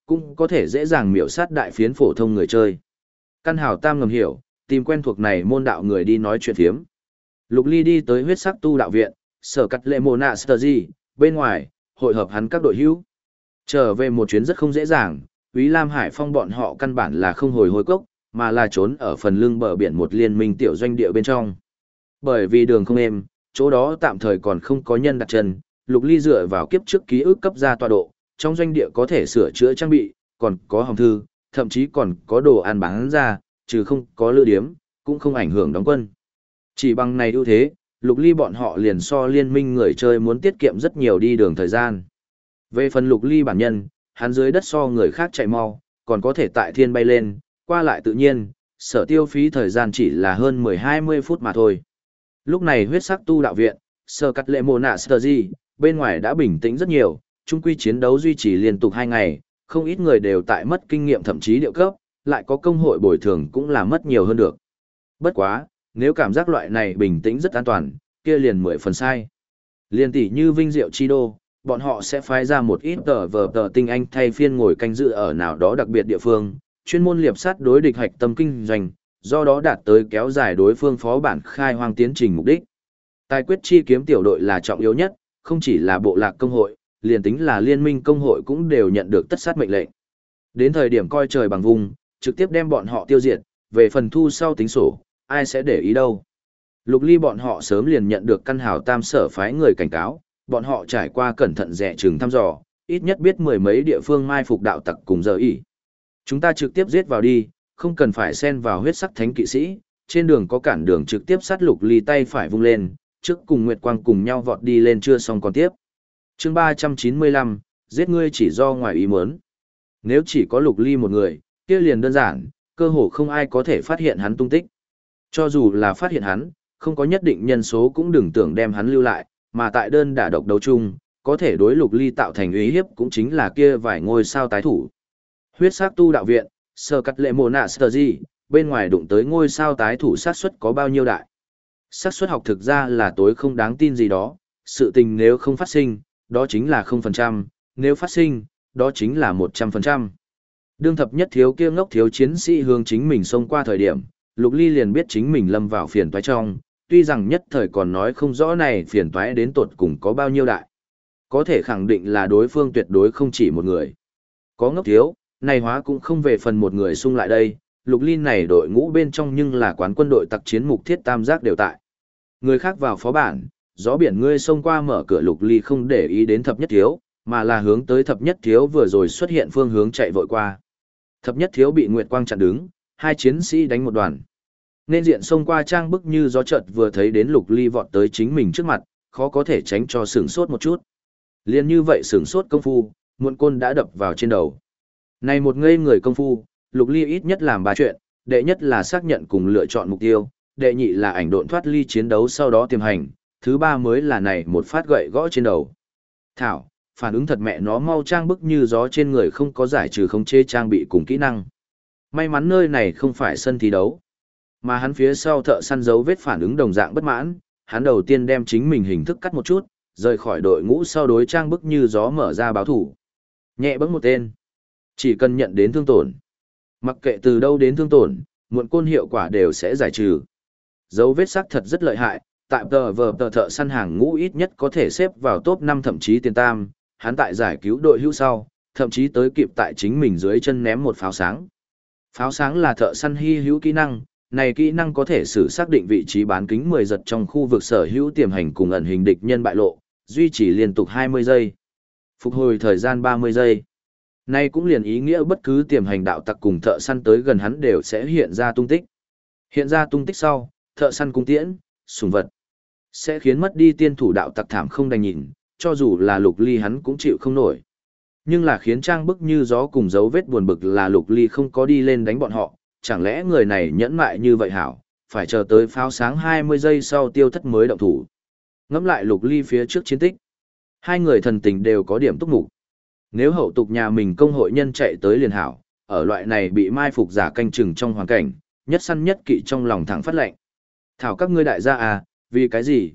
cũng có thể dễ dàng miểu sát đại phiến phổ thông người chơi. Căn Hào Tam ngầm hiểu, tìm quen thuộc này môn đạo người đi nói chuyện phiếm. Lục Ly đi tới huyết sắc tu đạo viện, sở cắt lệ mồ nạ sờ gì, bên ngoài, hội hợp hắn các đội hữu. Trở về một chuyến rất không dễ dàng, Úy Lam Hải Phong bọn họ căn bản là không hồi hối cốc, mà là trốn ở phần lưng bờ biển một liên minh tiểu doanh địa bên trong. Bởi vì đường không êm, chỗ đó tạm thời còn không có nhân đặt chân, Lục Ly dựa vào kiếp trước ký ức cấp ra tọa độ, trong doanh địa có thể sửa chữa trang bị, còn có hòm thư, thậm chí còn có đồ ăn bán ra, trừ không có lữ điếm, cũng không ảnh hưởng đóng quân. Chỉ bằng này ưu thế, Lục Ly bọn họ liền so liên minh người chơi muốn tiết kiệm rất nhiều đi đường thời gian. Về phần Lục Ly bản nhân, hắn dưới đất so người khác chạy mau, còn có thể tại thiên bay lên, qua lại tự nhiên, sở tiêu phí thời gian chỉ là hơn 10-20 phút mà thôi. Lúc này huyết sắc tu đạo viện, sở cắt lệ mồ nạ sờ gì, bên ngoài đã bình tĩnh rất nhiều, chung quy chiến đấu duy trì liên tục 2 ngày, không ít người đều tại mất kinh nghiệm thậm chí điệu cấp, lại có công hội bồi thường cũng là mất nhiều hơn được. Bất quá, nếu cảm giác loại này bình tĩnh rất an toàn, kia liền 10 phần sai. Liên tỷ như Vinh Diệu Chi Đô, bọn họ sẽ phái ra một ít tờ tinh anh thay phiên ngồi canh giữ ở nào đó đặc biệt địa phương, chuyên môn liệp sát đối địch hạch tâm kinh doanh, do đó đạt tới kéo dài đối phương phó bản khai hoang tiến trình mục đích. Tài quyết chi kiếm tiểu đội là trọng yếu nhất, không chỉ là bộ lạc công hội, liền tính là liên minh công hội cũng đều nhận được tất sát mệnh lệnh. Đến thời điểm coi trời bằng vùng, trực tiếp đem bọn họ tiêu diệt, về phần thu sau tính sổ, ai sẽ để ý đâu. Lục Ly bọn họ sớm liền nhận được Căn Hào Tam sở phái người cảnh cáo, bọn họ trải qua cẩn thận dè chừng thăm dò, ít nhất biết 10 mấy địa phương mai phục đạo tặc cùng giờ ỉ. Chúng ta trực tiếp giết vào đi, không cần phải xen vào huyết sắc thánh kỵ sĩ, trên đường có cản đường trực tiếp sát Lục Ly tay phải vung lên, trước cùng Nguyệt Quang cùng nhau vọt đi lên chưa xong còn tiếp. Chương 395, giết ngươi chỉ do ngoài ý muốn. Nếu chỉ có Lục Ly một người, kia liền đơn giản, cơ hồ không ai có thể phát hiện hắn tung tích. Cho dù là phát hiện hắn, không có nhất định nhân số cũng đừng tưởng đem hắn lưu lại, mà tại đơn đả độc đấu chung, có thể đối Lục Ly tạo thành uy hiếp cũng chính là kia vài ngôi sao tái thủ. Huyết sắc tu đạo viện, sơ cắt lệ mồ nạ sờ gì, bên ngoài đụng tới ngôi sao tái thủ xác suất có bao nhiêu đại. Xác suất học thực ra là tối không đáng tin gì đó, sự tình nếu không phát sinh, đó chính là 0%, nếu phát sinh, đó chính là 100%. Đương thập nhất thiếu kia ngốc thiếu chiến sĩ hướng chính mình xông qua thời điểm, Lục Ly liền biết chính mình lâm vào phiền toái trong, tuy rằng nhất thời còn nói không rõ này phiền toái đến tột cùng có bao nhiêu đại. Có thể khẳng định là đối phương tuyệt đối không chỉ một người. Có ngốc thiếu, này hóa cũng không về phần một người xung lại đây, Lục Ly này đội ngũ bên trong nhưng là quán quân đội tặc chiến mục thiết tam giác đều tại. Người khác vào phó bản, gió biển ngươi xông qua mở cửa Lục Ly không để ý đến thập nhất thiếu, mà là hướng tới thập nhất thiếu vừa rồi xuất hiện phương hướng chạy vội qua. Thập nhất thiếu bị Nguyệt Quang chặn đứng, hai chiến sĩ đánh một đoàn. Nên diện xông qua trang bức như gió chợt vừa thấy đến Lục Ly vọt tới chính mình trước mặt, khó có thể tránh cho sửng sốt một chút. Liên như vậy sửng sốt công phu, muộn côn đã đập vào trên đầu. Này một ngây người công phu, Lục Ly ít nhất làm 3 chuyện, đệ nhất là xác nhận cùng lựa chọn mục tiêu, đệ nhị là ảnh độn thoát ly chiến đấu sau đó tiềm hành, thứ ba mới là này một phát gậy gõ trên đầu. Thảo, phản ứng thật mẹ nó mau trang bức như gió trên người không có giải trừ khống chế trang bị cùng kỹ năng. May mắn nơi này không phải sân thi đấu, mà hắn phía sau thợ săn dấu vết phản ứng đồng dạng bất mãn, hắn đầu tiên đem chính mình hình thức cắt một chút, rời khỏi đội ngũ sau đối trang bức như gió mở ra báo thủ. Nhẹ bẫng một tên, chỉ cần nhận đến thương tổn. Mặc kệ từ đâu đến thương tổn, muộn côn hiệu quả đều sẽ giải trừ. Dấu vết sắc thật rất lợi hại, tại tờ thợ săn hàng ngũ ít nhất có thể xếp vào top 5 thậm chí tiền tam, hắn tại giải cứu đội hữu sau, thậm chí tới kịp tại chính mình dưới chân ném một pháo sáng. Pháo sáng là thợ săn hy hữu kỹ năng, này kỹ năng có thể sử xác định vị trí bán kính 10 giật trong khu vực sở hữu tiềm hành cùng ẩn hình địch nhân bại lộ, duy trì liên tục 20 giây. Phục hồi thời gian 30 giây. Này cũng liền ý nghĩa bất cứ tiềm hành đạo tặc cùng thợ săn tới gần hắn đều sẽ hiện ra tung tích. Hiện ra tung tích sau, thợ săn cung tiễn, sùng vật, sẽ khiến mất đi tiên thủ đạo tặc thảm không đành nhìn, cho dù là Lục Ly hắn cũng chịu không nổi. Nhưng là khiến trang bức như gió cùng dấu vết buồn bực là Lục Ly không có đi lên đánh bọn họ, chẳng lẽ người này nhẫn mại như vậy hảo, phải chờ tới pháo sáng 20 giây sau tiêu thất mới động thủ. Ngẫm lại Lục Ly phía trước chiến tích, hai người thần tình đều có điểm túc mục. Nếu hậu tục nhà mình công hội nhân chạy tới liền hảo, ở loại này bị mai phục giả canh chừng trong hoàn cảnh, nhất săn nhất kỵ trong lòng thẳng phát lệnh. Thảo các ngươi đại gia à, vì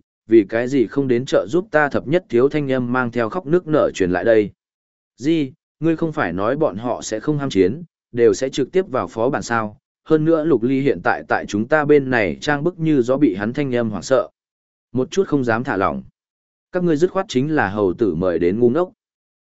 cái gì không đến trợ giúp ta thập nhất thiếu thanh âm mang theo khóc nước nở truyền lại đây. Ngươi không phải nói bọn họ sẽ không ham chiến, đều sẽ trực tiếp vào phó bản sao. Hơn nữa Lục Ly hiện tại tại chúng ta bên này trang bức như gió bị hắn thanh âm hoảng sợ. Một chút không dám thả lỏng. Các ngươi dứt khoát chính là hầu tử mời đến ngu ngốc.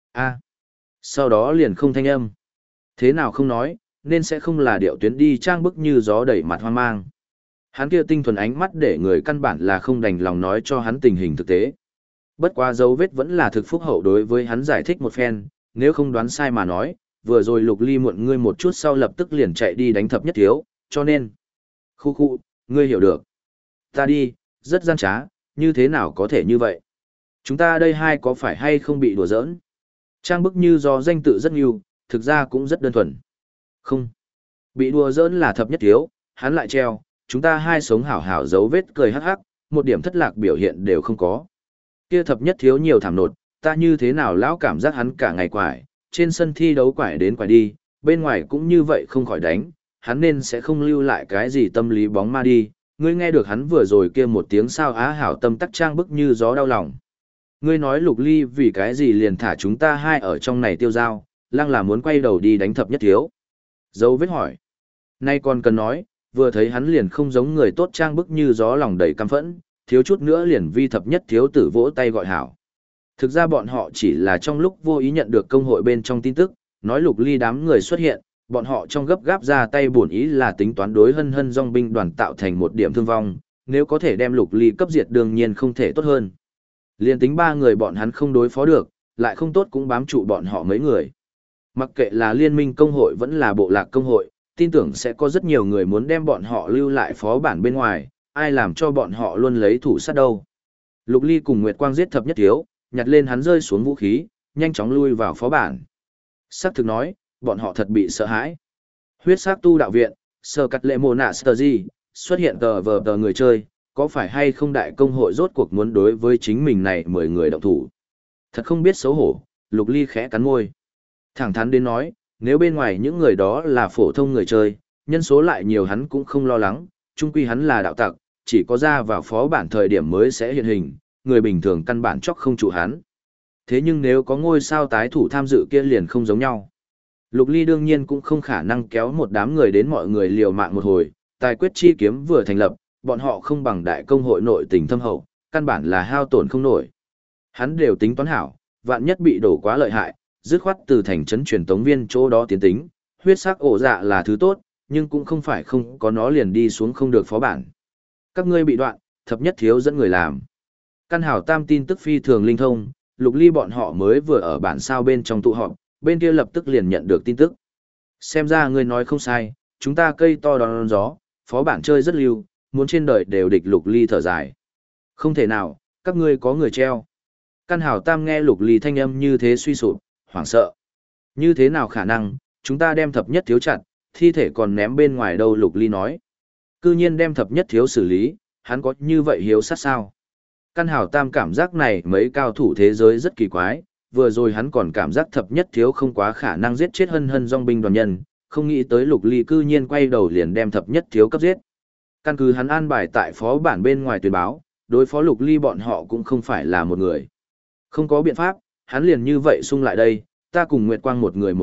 Sau đó liền không thanh âm. Thế nào không nói, nên sẽ không là điệu tuyến đi trang bức như gió đẩy mặt hoang mang. Hắn kia tinh thuần ánh mắt để người căn bản là không đành lòng nói cho hắn tình hình thực tế. Bất quá dấu vết vẫn là thực phúc hậu đối với hắn giải thích một phen, nếu không đoán sai mà nói, vừa rồi Lục Ly muộn ngươi một chút sau lập tức liền chạy đi đánh thập nhất thiếu, cho nên. Khu, ngươi hiểu được. Ta đi, rất gian trá, như thế nào có thể như vậy? Chúng ta đây hai có phải hay không bị đùa giỡn? Trang bức như do danh tự rất nhiều, thực ra cũng rất đơn thuần. Không. Bị đùa giỡn là thập nhất thiếu, hắn lại treo, chúng ta hai sống hảo hảo dấu vết cười hắc hắc, một điểm thất lạc biểu hiện đều không có. Kia thập nhất thiếu nhiều thảm nột, ta như thế nào lão cảm giác hắn cả ngày quải, trên sân thi đấu quải đến quải đi, bên ngoài cũng như vậy không khỏi đánh, hắn nên sẽ không lưu lại cái gì tâm lý bóng ma đi, ngươi nghe được hắn vừa rồi kia một tiếng sao á hảo tâm tắc trang bức như gió đau lòng. Ngươi nói Lục Ly vì cái gì liền thả chúng ta hai ở trong này tiêu dao, lăng là muốn quay đầu đi đánh thập nhất thiếu. Dấu vết hỏi. Nay còn cần nói, vừa thấy hắn liền không giống người tốt trang bức như gió lòng đầy căm phẫn, thiếu chút nữa liền vi thập nhất thiếu tử vỗ tay gọi hảo. Thực ra bọn họ chỉ là trong lúc vô ý nhận được công hội bên trong tin tức, nói Lục Ly đám người xuất hiện, bọn họ trong gấp gáp ra tay bổn ý là tính toán đối hân hân dòng binh đoàn tạo thành một điểm thương vong, nếu có thể đem Lục Ly cấp diệt đương nhiên không thể tốt hơn. Liên tính ba người bọn hắn không đối phó được, lại không tốt cũng bám trụ bọn họ mấy người. Mặc kệ là liên minh công hội vẫn là bộ lạc công hội, tin tưởng sẽ có rất nhiều người muốn đem bọn họ lưu lại phó bản bên ngoài, ai làm cho bọn họ luôn lấy thủ sát đâu. Lục Ly cùng Nguyệt Quang giết thập nhất thiếu, nhặt lên hắn rơi xuống vũ khí, nhanh chóng lui vào phó bản. Sắc thực nói, bọn họ thật bị sợ hãi. Huyết sắc tu đạo viện, Sở Cắt Lệ Mộ Nạ Sở Di, xuất hiện tờ người chơi, có phải hay không đại công hội rốt cuộc muốn đối với chính mình này 10 người động thủ. Thật không biết xấu hổ, Lục Ly khẽ cắn môi. Thẳng thắn đến nói, nếu bên ngoài những người đó là phổ thông người chơi, nhân số lại nhiều hắn cũng không lo lắng, chung quy hắn là đạo tặc, chỉ có ra vào phó bản thời điểm mới sẽ hiện hình, người bình thường căn bản chóc không trụ hắn. Thế nhưng nếu có ngôi sao tái thủ tham dự kia liền không giống nhau. Lục Ly đương nhiên cũng không khả năng kéo một đám người đến mọi người liều mạng một hồi, tài quyết chi kiếm vừa thành lập, bọn họ không bằng đại công hội nội tình thâm hậu, căn bản là hao tổn không nổi. Hắn đều tính toán hảo, vạn nhất bị đổ quá lợi hại, dứt khoát từ thành trấn truyền tống viên chỗ đó tiến tính, huyết sắc ổ dạ là thứ tốt, nhưng cũng không phải không có nó liền đi xuống không được phó bản. Các ngươi bị đoạn, thập nhất thiếu dẫn người làm. Căn hảo tam tin tức phi thường linh thông, Lục Ly bọn họ mới vừa ở bản sao bên trong tụ họp, bên kia lập tức liền nhận được tin tức. Xem ra ngươi nói không sai, chúng ta cây to đón gió, phó bản chơi rất lưu, muốn trên đời đều địch Lục Ly thở dài. Không thể nào, các ngươi có người treo. Căn hảo tam nghe Lục Ly thanh âm như thế suy sụp, hoảng sợ. Như thế nào khả năng, chúng ta đem thập nhất thiếu chặt, thi thể còn ném bên ngoài đâu Lục Ly nói. Cư nhiên đem thập nhất thiếu xử lý, hắn có như vậy hiếu sát sao? Căn hảo tam cảm giác này mấy cao thủ thế giới rất kỳ quái, vừa rồi hắn còn cảm giác thập nhất thiếu không quá khả năng giết chết hân hân dòng binh đoàn nhân, không nghĩ tới Lục Ly cư nhiên quay đầu liền đem thập nhất thiếu cấp giết. Căn cứ hắn an bài tại phó bản bên ngoài tuyên báo, đối phó Lục Ly bọn họ cũng không phải là một người. Không có biện pháp, hắn liền như vậy xung lại đây, ta cùng Nguyệt Quang một người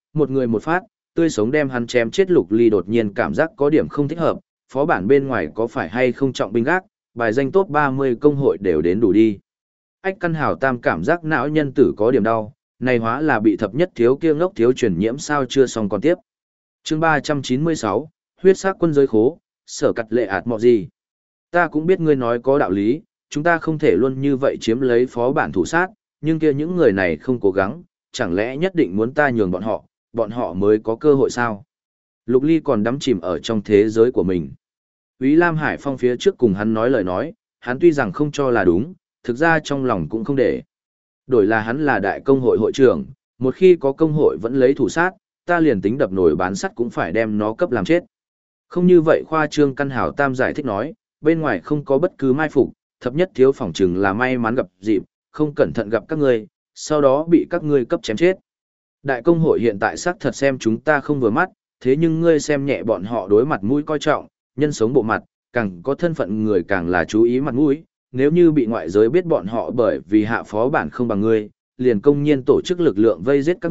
một phát, tươi sống đem hắn chém chết Lục Ly đột nhiên cảm giác có điểm không thích hợp, phó bản bên ngoài có phải hay không trọng binh gác, bài danh top 30 công hội đều đến đủ đi. Ách căn hảo tam cảm giác não nhân tử có điểm đau, này hóa là bị thập nhất thiếu kia ngốc thiếu truyền nhiễm sao chưa xong còn tiếp. Chương 396, huyết sắc quân giới khố, Sở Cắt Lệ ạt mọ gì. Ta cũng biết ngươi nói có đạo lý, chúng ta không thể luôn như vậy chiếm lấy phó bản thủ sát, nhưng kia những người này không cố gắng, chẳng lẽ nhất định muốn ta nhường bọn họ mới có cơ hội sao? Lục Ly còn đắm chìm ở trong thế giới của mình. Úy Lam Hải Phong phía trước cùng hắn nói lời nói, hắn tuy rằng không cho là đúng, thực ra trong lòng cũng không để. Đổi là hắn là đại công hội hội trưởng, một khi có công hội vẫn lấy thủ sát, ta liền tính đập nổi bán sắt cũng phải đem nó cấp làm chết. Không như vậy khoa trương căn hảo tam giải thích nói, bên ngoài không có bất cứ mai phục, thập nhất thiếu phỏng chừng là may mắn gặp dịp, không cẩn thận gặp các ngươi, sau đó bị các ngươi cấp chém chết. Đại công hội hiện tại xác thật xem chúng ta không vừa mắt, thế nhưng ngươi xem nhẹ bọn họ đối mặt mũi coi trọng, nhân sống bộ mặt, càng có thân phận người càng là chú ý mặt mũi, nếu như bị ngoại giới biết bọn họ bởi vì hạ phó bản không bằng ngươi, liền công nhiên tổ chức lực lượng vây giết các ngươi,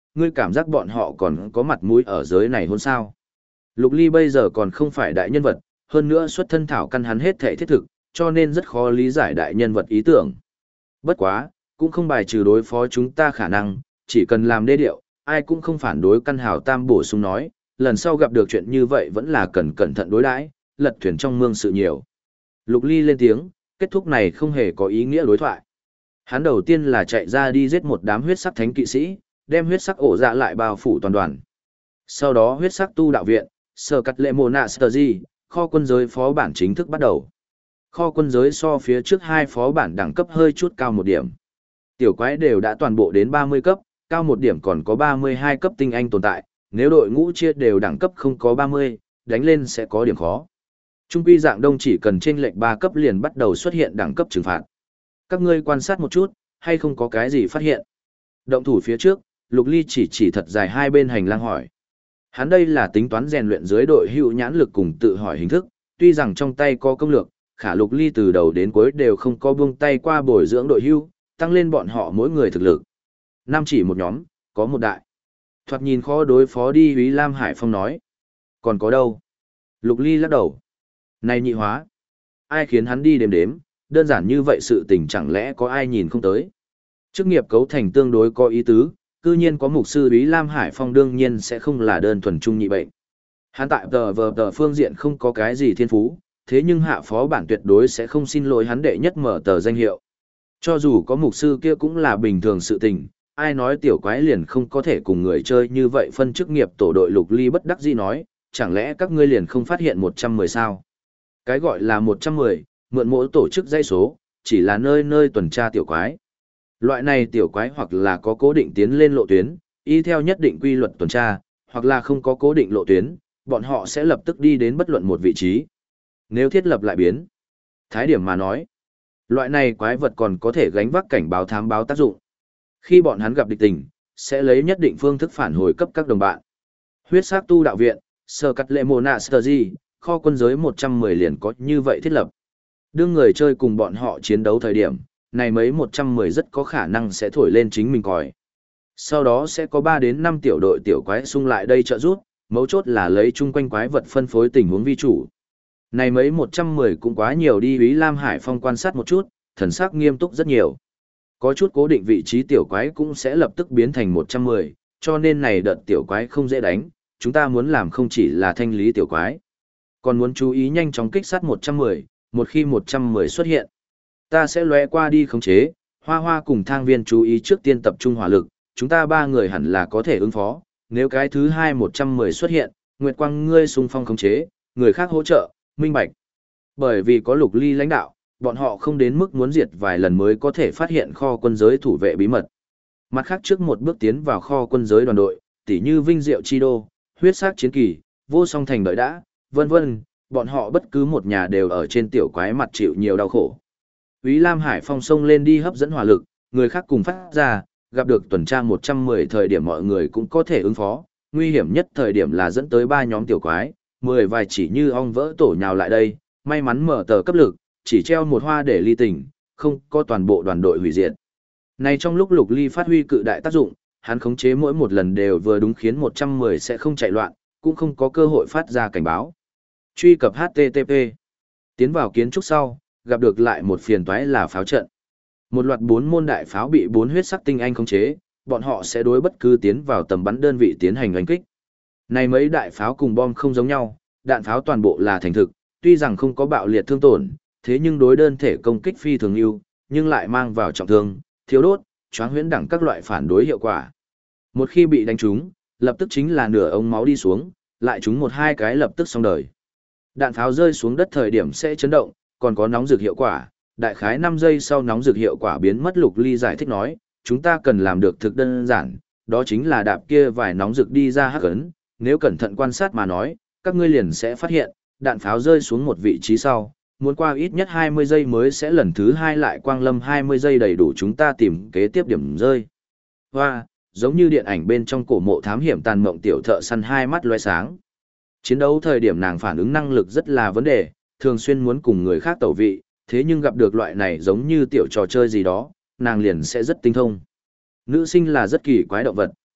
ngươi cảm giác bọn họ còn có mặt mũi ở giới này hôn sao? Lục Ly bây giờ còn không phải đại nhân vật, hơn nữa xuất thân thảo căn hắn hết thể thiết thực, cho nên rất khó lý giải đại nhân vật ý tưởng. Bất quá, cũng không bài trừ đối phó chúng ta khả năng, chỉ cần làm đê điệu, ai cũng không phản đối. Căn Hào Tam bổ sung nói, lần sau gặp được chuyện như vậy vẫn là cần cẩn thận đối đãi, lật thuyền trong mương sự nhiều. Lục Ly lên tiếng, kết thúc này không hề có ý nghĩa đối thoại. Hắn đầu tiên là chạy ra đi giết một đám huyết sắc thánh kỵ sĩ, đem huyết sắc ổ dạ lại bao phủ toàn đoàn. Sau đó huyết sắc tu đạo viện, sở cắt lệ mồ nạ sờ gì, kho quân giới phó bản chính thức bắt đầu. Kho quân giới so phía trước 2 phó bản đẳng cấp hơi chút cao một điểm. Tiểu quái đều đã toàn bộ đến 30 cấp, cao một điểm còn có 32 cấp tinh anh tồn tại, nếu đội ngũ chia đều đẳng cấp không có 30, đánh lên sẽ có điểm khó. Trung quy dạng đông chỉ cần chênh lệch 3 cấp liền bắt đầu xuất hiện đẳng cấp trừng phạt. Các ngươi quan sát một chút, hay không có cái gì phát hiện. Động thủ phía trước, Lục Ly chỉ thật dài hai bên hành lang hỏi. Hắn đây là tính toán rèn luyện dưới đội hữu nhãn lực cùng tự hỏi hình thức, tuy rằng trong tay có công lược, khả Lục Ly từ đầu đến cuối đều không có buông tay qua bồi dưỡng đội hữu, tăng lên bọn họ mỗi người thực lực. 5 chỉ một nhóm, có một đại. Thoạt nhìn khó đối phó đi. Úy Lam Hải Phong nói. Còn có đâu? Lục Ly lắc đầu. Này nhị hóa. Ai khiến hắn đi đếm đếm, đơn giản như vậy sự tình chẳng lẽ có ai nhìn không tới. Chức nghiệp cấu thành tương đối có ý tứ, cư nhiên có mục sư Úy Lam Hải Phong đương nhiên sẽ không là đơn thuần trung nhị bệnh. Hắn tại tờ phương diện không có cái gì thiên phú, thế nhưng hạ phó bản tuyệt đối sẽ không xin lỗi hắn đệ nhất mở tờ danh hiệu. Cho dù có mục sư kia cũng là bình thường sự tình, ai nói tiểu quái liền không có thể cùng người chơi như vậy. Phân chức nghiệp tổ đội. Lục Ly bất đắc dĩ nói, chẳng lẽ các ngươi liền không phát hiện 110 sao? Cái gọi là 110, mượn mỗi tổ chức dây số, chỉ là nơi nơi tuần tra tiểu quái. Loại này tiểu quái hoặc là có cố định tiến lên lộ tuyến, y theo nhất định quy luật tuần tra, hoặc là không có cố định lộ tuyến, bọn họ sẽ lập tức đi đến bất luận một vị trí. Nếu thiết lập lại biến, thái điểm mà nói, loại này quái vật còn có thể gánh vác cảnh báo thám báo tác dụng. Khi bọn hắn gặp địch tình, sẽ lấy nhất định phương thức phản hồi cấp các đồng bạn. Huyết sắc tu đạo viện, sở cắt lệ mồ nạ sờ gì, kho quân giới 110 liền có như vậy thiết lập. Đương người chơi cùng bọn họ chiến đấu thời điểm, này mấy 110 rất có khả năng sẽ thổi lên chính mình còi. Sau đó sẽ có 3 đến 5 tiểu đội tiểu quái xung lại đây trợ giúp, mấu chốt là lấy chung quanh quái vật phân phối tình huống vi chủ. Này mấy 110 cũng quá nhiều đi. Úy Lam Hải Phong quan sát một chút, thần sắc nghiêm túc rất nhiều. Có chút cố định vị trí tiểu quái cũng sẽ lập tức biến thành 110, cho nên này đợt tiểu quái không dễ đánh, chúng ta muốn làm không chỉ là thanh lý tiểu quái, còn muốn chú ý nhanh chóng kích sát 110, một khi 110 xuất hiện. Ta sẽ lóe qua đi khống chế, Hoa Hoa cùng Thang Viên chú ý trước tiên tập trung hỏa lực, chúng ta 3 người hẳn là có thể ứng phó, nếu cái thứ 110 xuất hiện, Nguyệt Quang ngươi xung phong khống chế, người khác hỗ trợ, minh bạch. Bởi vì có Lục Ly lãnh đạo, bọn họ không đến mức muốn diệt vài lần mới có thể phát hiện kho quân giới thủ vệ bí mật. Mặt khác trước một bước tiến vào kho quân giới đoàn đội, tỉ như Vinh Diệu Chi Đô, Huyết Sắc Chiến Kỳ, Vô Song Thành đợi đã, vân vân, bọn họ bất cứ một nhà đều ở trên tiểu quái mặt chịu nhiều đau khổ. Úy Lam Hải Phong xông lên đi hấp dẫn hỏa lực, người khác cùng phát ra, gặp được tuần tra 110 thời điểm mọi người cũng có thể ứng phó, nguy hiểm nhất thời điểm là dẫn tới 3 nhóm tiểu quái, 10 vài chỉ như ong vỡ tổ nhào lại đây, may mắn mở tờ cấp lực, chỉ treo một hoa để ly tình, không có toàn bộ đoàn đội hủy diệt. Này trong lúc Lục Ly phát huy cự đại tác dụng, hắn khống chế mỗi một lần đều vừa đúng khiến 110 sẽ không chạy loạn, cũng không có cơ hội phát ra cảnh báo. Truy cập HTTP. Tiến vào kiến trúc sau, gặp được lại một phiền toái là pháo trận. Một loạt 4 môn đại pháo bị 4 huyết sắc tinh anh khống chế, bọn họ sẽ đối bất cứ tiến vào tầm bắn đơn vị tiến hành đánh kích. Này mấy đại pháo cùng bom không giống nhau, đạn pháo toàn bộ là thành thực, tuy rằng không có bạo liệt thương tổn, thế nhưng đối đơn thể công kích phi thường ưu, nhưng lại mang vào trọng thương, thiếu đốt, choáng huyễn đẳng các loại phản đối hiệu quả. Một khi bị đánh trúng, lập tức chính là nửa ống máu đi xuống, lại trúng 1-2 cái lập tức xong đời. Đạn pháo rơi xuống đất thời điểm sẽ chấn động, còn có nóng rực hiệu quả, đại khái 5 giây sau nóng rực hiệu quả biến mất. Lục Ly giải thích nói, chúng ta cần làm được thực đơn giản, đó chính là đạp kia vài nóng rực đi ra hắc ấn, nếu cẩn thận quan sát mà nói, các ngươi liền sẽ phát hiện, đạn pháo rơi xuống một vị trí sau, muốn qua ít nhất 20 giây mới sẽ lần thứ 2 lại quang lâm 20 giây đầy đủ chúng ta tìm kế tiếp điểm rơi. Hoa, giống như điện ảnh bên trong cổ mộ thám hiểm tàn mộng tiểu thợ săn hai mắt lóe sáng. Chiến đấu thời điểm nàng phản ứng năng lực rất là vấn đề, thường xuyên muốn cùng người khác tẩu vị, thế nhưng gặp được loại này giống như tiểu trò chơi gì đó, nàng liền sẽ rất tinh thông. Nữ sinh là rất kỳ quái động vật,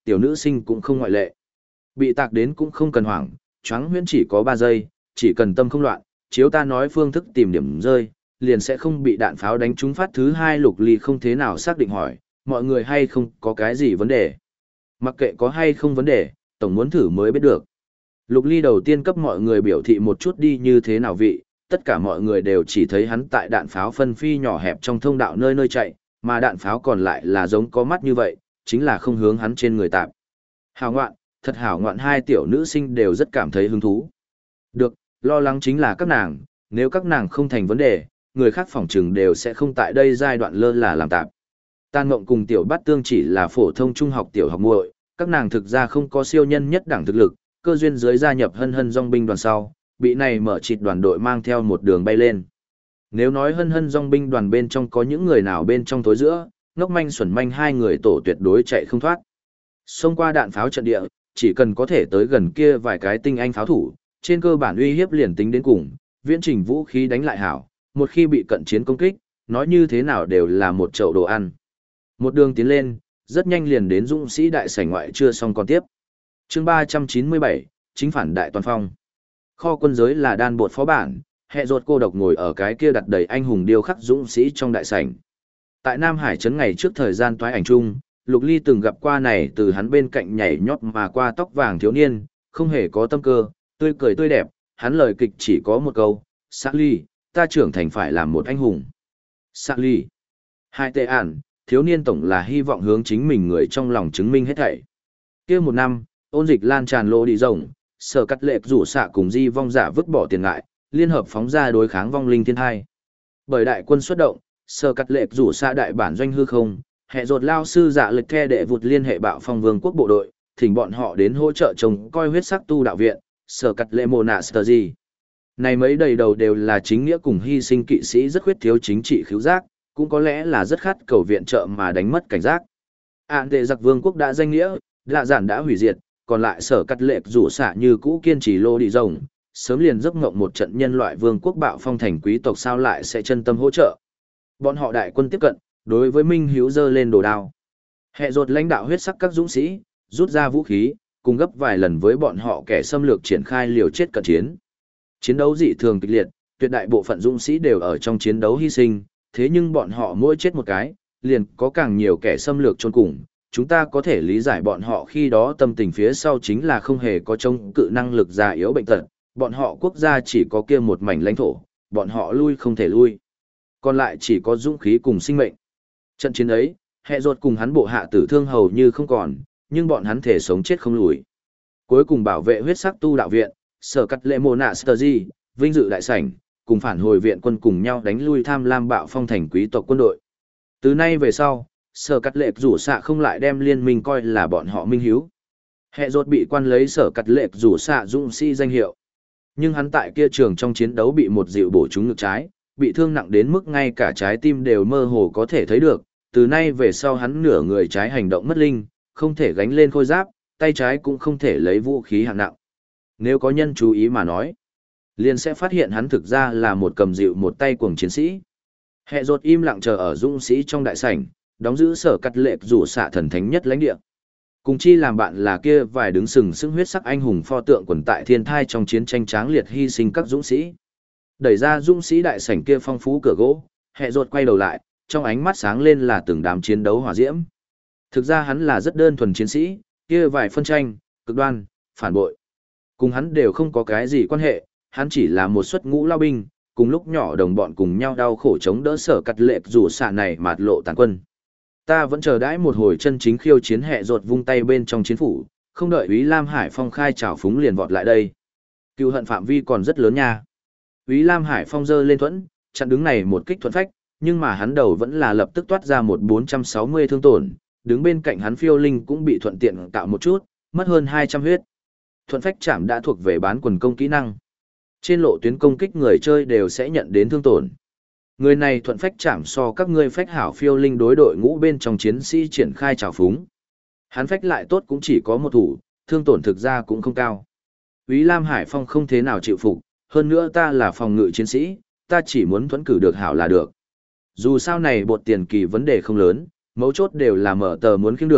tiểu nữ sinh cũng không ngoại lệ. Bị tạc đến cũng không cần hoảng, choáng huyễn chỉ có 3 giây, chỉ cần tâm không loạn, chiếu ta nói phương thức tìm điểm rơi, liền sẽ không bị đạn pháo đánh trúng. Phát thứ 2 Lục Ly không thế nào xác định hỏi, mọi người hay không có cái gì vấn đề. Mặc kệ có hay không vấn đề, tổng muốn thử mới biết được. Lục Ly đầu tiên cấp mọi người biểu thị một chút đi như thế nào vị, tất cả mọi người đều chỉ thấy hắn tại đạn pháo phân phi nhỏ hẹp trong thông đạo nơi nơi chạy, mà đạn pháo còn lại là giống có mắt như vậy, chính là không hướng hắn trên người tạp. Hảo ngoạn, thật hảo ngoạn, hai tiểu nữ sinh đều rất cảm thấy hứng thú. Được, lo lắng chính là các nàng, nếu các nàng không thành vấn đề, người khác phỏng chừng đều sẽ không tại đây giai đoạn lơ là làm tạp. Tàn Mộng cùng Tiểu Bát Tương chỉ là phổ thông trung học tiểu học muội, các nàng thực ra không có siêu nhân nhất đẳng thực lực, cơ duyên dưới gia nhập Hân Hân Dòng binh đoàn sau, bị này mở chịt đoàn đội mang theo một đường bay lên. Nếu nói Hân Hân Dòng binh đoàn bên trong có những người nào bên trong tối giữa, ngốc manh xuẩn manh hai người tổ tuyệt đối chạy không thoát. Xông qua đạn pháo trận địa, chỉ cần có thể tới gần kia vài cái tinh anh pháo thủ, trên cơ bản uy hiếp liền tính đến cùng, viễn trình vũ khí đánh lại hảo, một khi bị cận chiến công kích, nói như thế nào đều là một chậu đồ ăn. Một đường tiến lên, rất nhanh liền đến Dũng sĩ đại sảnh ngoại chưa xong còn tiếp. Chương 397, chính phản đại toàn phong. Kho quân giới là đan bột phó bản, hệ ruột cô độc ngồi ở cái kia đặt đầy anh hùng điêu khắc dũng sĩ trong đại sảnh. Tại Nam Hải trấn ngày trước thời gian toái ảnh chung, Lục Ly từng gặp qua này từ hắn bên cạnh nhảy nhót mà qua tóc vàng thiếu niên, không hề có tâm cơ, tươi cười tươi đẹp, hắn lời kịch chỉ có một câu, "Xã Ly, ta trưởng thành phải làm một anh hùng." Xã Ly. Hai tệ ản, thiếu niên tổng là hy vọng hướng chính mình người trong lòng chứng minh hết thảy. Kia một năm, ôn dịch lan tràn lô đi rồng, Sở Cắt Lệ rủ xạ cùng Di Vong Giả vứt bỏ tiền ngại, liên hợp phóng ra đối kháng vong linh thiên thai. Bởi đại quân xuất động, Sở Cắt Lệ rủ xạ đại bản doanh hư không, hệ rột lao sư Dạ Lực The đệ vụt liên hệ bạo phong vương quốc bộ đội, thỉnh bọn họ đến hỗ trợ trông coi huyết sắc tu đạo viện, Sở Cắt Lệ Monastery. Này mấy đầy đầu đều là chính nghĩa cùng hy sinh kỵ sĩ rất khuyết thiếu chính trị khiếu giác, cũng có lẽ là rất khát cầu viện trợ mà đánh mất cảnh giác. Ản tệ giặc vương quốc đã danh nghĩa, lạ giản đã hủy diệt, còn lại Sở Cắt Lệ rủ xạ như cũ kiên trì lô đi rồng, sớm liền giấc ngộng một trận nhân loại vương quốc bạo phong thành quý tộc sao lại sẽ chân tâm hỗ trợ. Bọn họ đại quân tiếp cận, đối với Minh Hiếu giơ lên đồ đao. Hệ rột lãnh đạo huyết sắc các dũng sĩ, rút ra vũ khí, cùng gấp vài lần với bọn họ kẻ xâm lược triển khai liều chết cận chiến. Chiến đấu dị thường kịch liệt, tuyệt đại bộ phận dũng sĩ đều ở trong chiến đấu hy sinh, thế nhưng bọn họ mỗi chết một cái, liền có càng nhiều kẻ xâm lược chôn cùng. Chúng ta có thể lý giải bọn họ khi đó tâm tình phía sau chính là không hề có chống cự năng lực già yếu bệnh tật, bọn họ quốc gia chỉ có kia một mảnh lãnh thổ, bọn họ lui không thể lui. Còn lại chỉ có dũng khí cùng sinh mệnh. Trận chiến ấy, hệ ruột cùng hắn bộ hạ tử thương hầu như không còn, nhưng bọn hắn thể sống chết không lùi. Cuối cùng bảo vệ huyết sắc tu đạo viện, Sở Cắt Lệ Monastery, vinh dự đại sảnh, cùng phản hồi viện quân cùng nhau đánh lui tham lam bạo phong thành quý tộc quân đội. Từ nay về sau, Sở Cắt Lệ rủ xạ không lại đem liên minh coi là bọn họ minh hiếu. Hệ ruột bị quan lấy Sở Cắt Lệ rủ xạ dũng sĩ danh hiệu. Nhưng hắn tại kia trường trong chiến đấu bị một dịu bổ trúng ngực trái, bị thương nặng đến mức ngay cả trái tim đều mơ hồ có thể thấy được. Từ nay về sau hắn nửa người trái hành động mất linh, không thể gánh lên khôi giáp, tay trái cũng không thể lấy vũ khí hạng nặng. Nếu có nhân chú ý mà nói, liền sẽ phát hiện hắn thực ra là một cầm dịu một tay cuồng chiến sĩ. Hệ rột im lặng chờ ở dũng sĩ trong đại sảnh, đóng giữ Sở Cắt Lệ rủ xạ thần thánh nhất lãnh địa. Cùng chi làm bạn là kia vài đứng sừng sững huyết sắc anh hùng pho tượng quần tại thiên thai trong chiến tranh tráng liệt hy sinh các dũng sĩ. Đẩy ra dũng sĩ đại sảnh kia phong phú cửa gỗ, hệ rột quay đầu lại, trong ánh mắt sáng lên là từng đám chiến đấu hỏa diễm. Thực ra hắn là rất đơn thuần chiến sĩ, kia vài phân tranh, cực đoan, phản bội. Cùng hắn đều không có cái gì quan hệ, hắn chỉ là một suất ngũ lao binh, cùng lúc nhỏ đồng bọn cùng nhau đau khổ chống đỡ Sở Cắt Lệ rủ xạ này mạt lộ tàn quân. Ta vẫn chờ đãi một hồi chân chính khiêu chiến, hệ rột vung tay bên trong chiến phủ, không đợi Úy Lam Hải Phong khai trào phúng liền vọt lại đây. Cựu hận phạm vi còn rất lớn nha. Úy Lam Hải Phong giơ lên thuẫn, chặn đứng này một kích thuận phách, nhưng mà hắn đầu vẫn là lập tức toát ra một 460 thương tổn, đứng bên cạnh hắn phiêu linh cũng bị thuận tiện cạo một chút, mất hơn 200 huyết. Thuận phách chạm đã thuộc về bán quần công kỹ năng. Trên lộ tuyến công kích người chơi đều sẽ nhận đến thương tổn. Người này thuận phách chạm so các ngươi phách hảo phiêu linh đối đội ngũ bên trong chiến sĩ triển khai trào phúng. Hắn phách lại tốt cũng chỉ có một thủ, thương tổn thực ra cũng không cao. Úy Lam Hải Phong không thế nào chịu phục, hơn nữa ta là phòng ngự chiến sĩ, ta chỉ muốn thuẫn cử được hảo là được. Dù sao này bột tiền kỳ vấn đề không lớn, mấu chốt đều là mở tờ muốn khiêng được,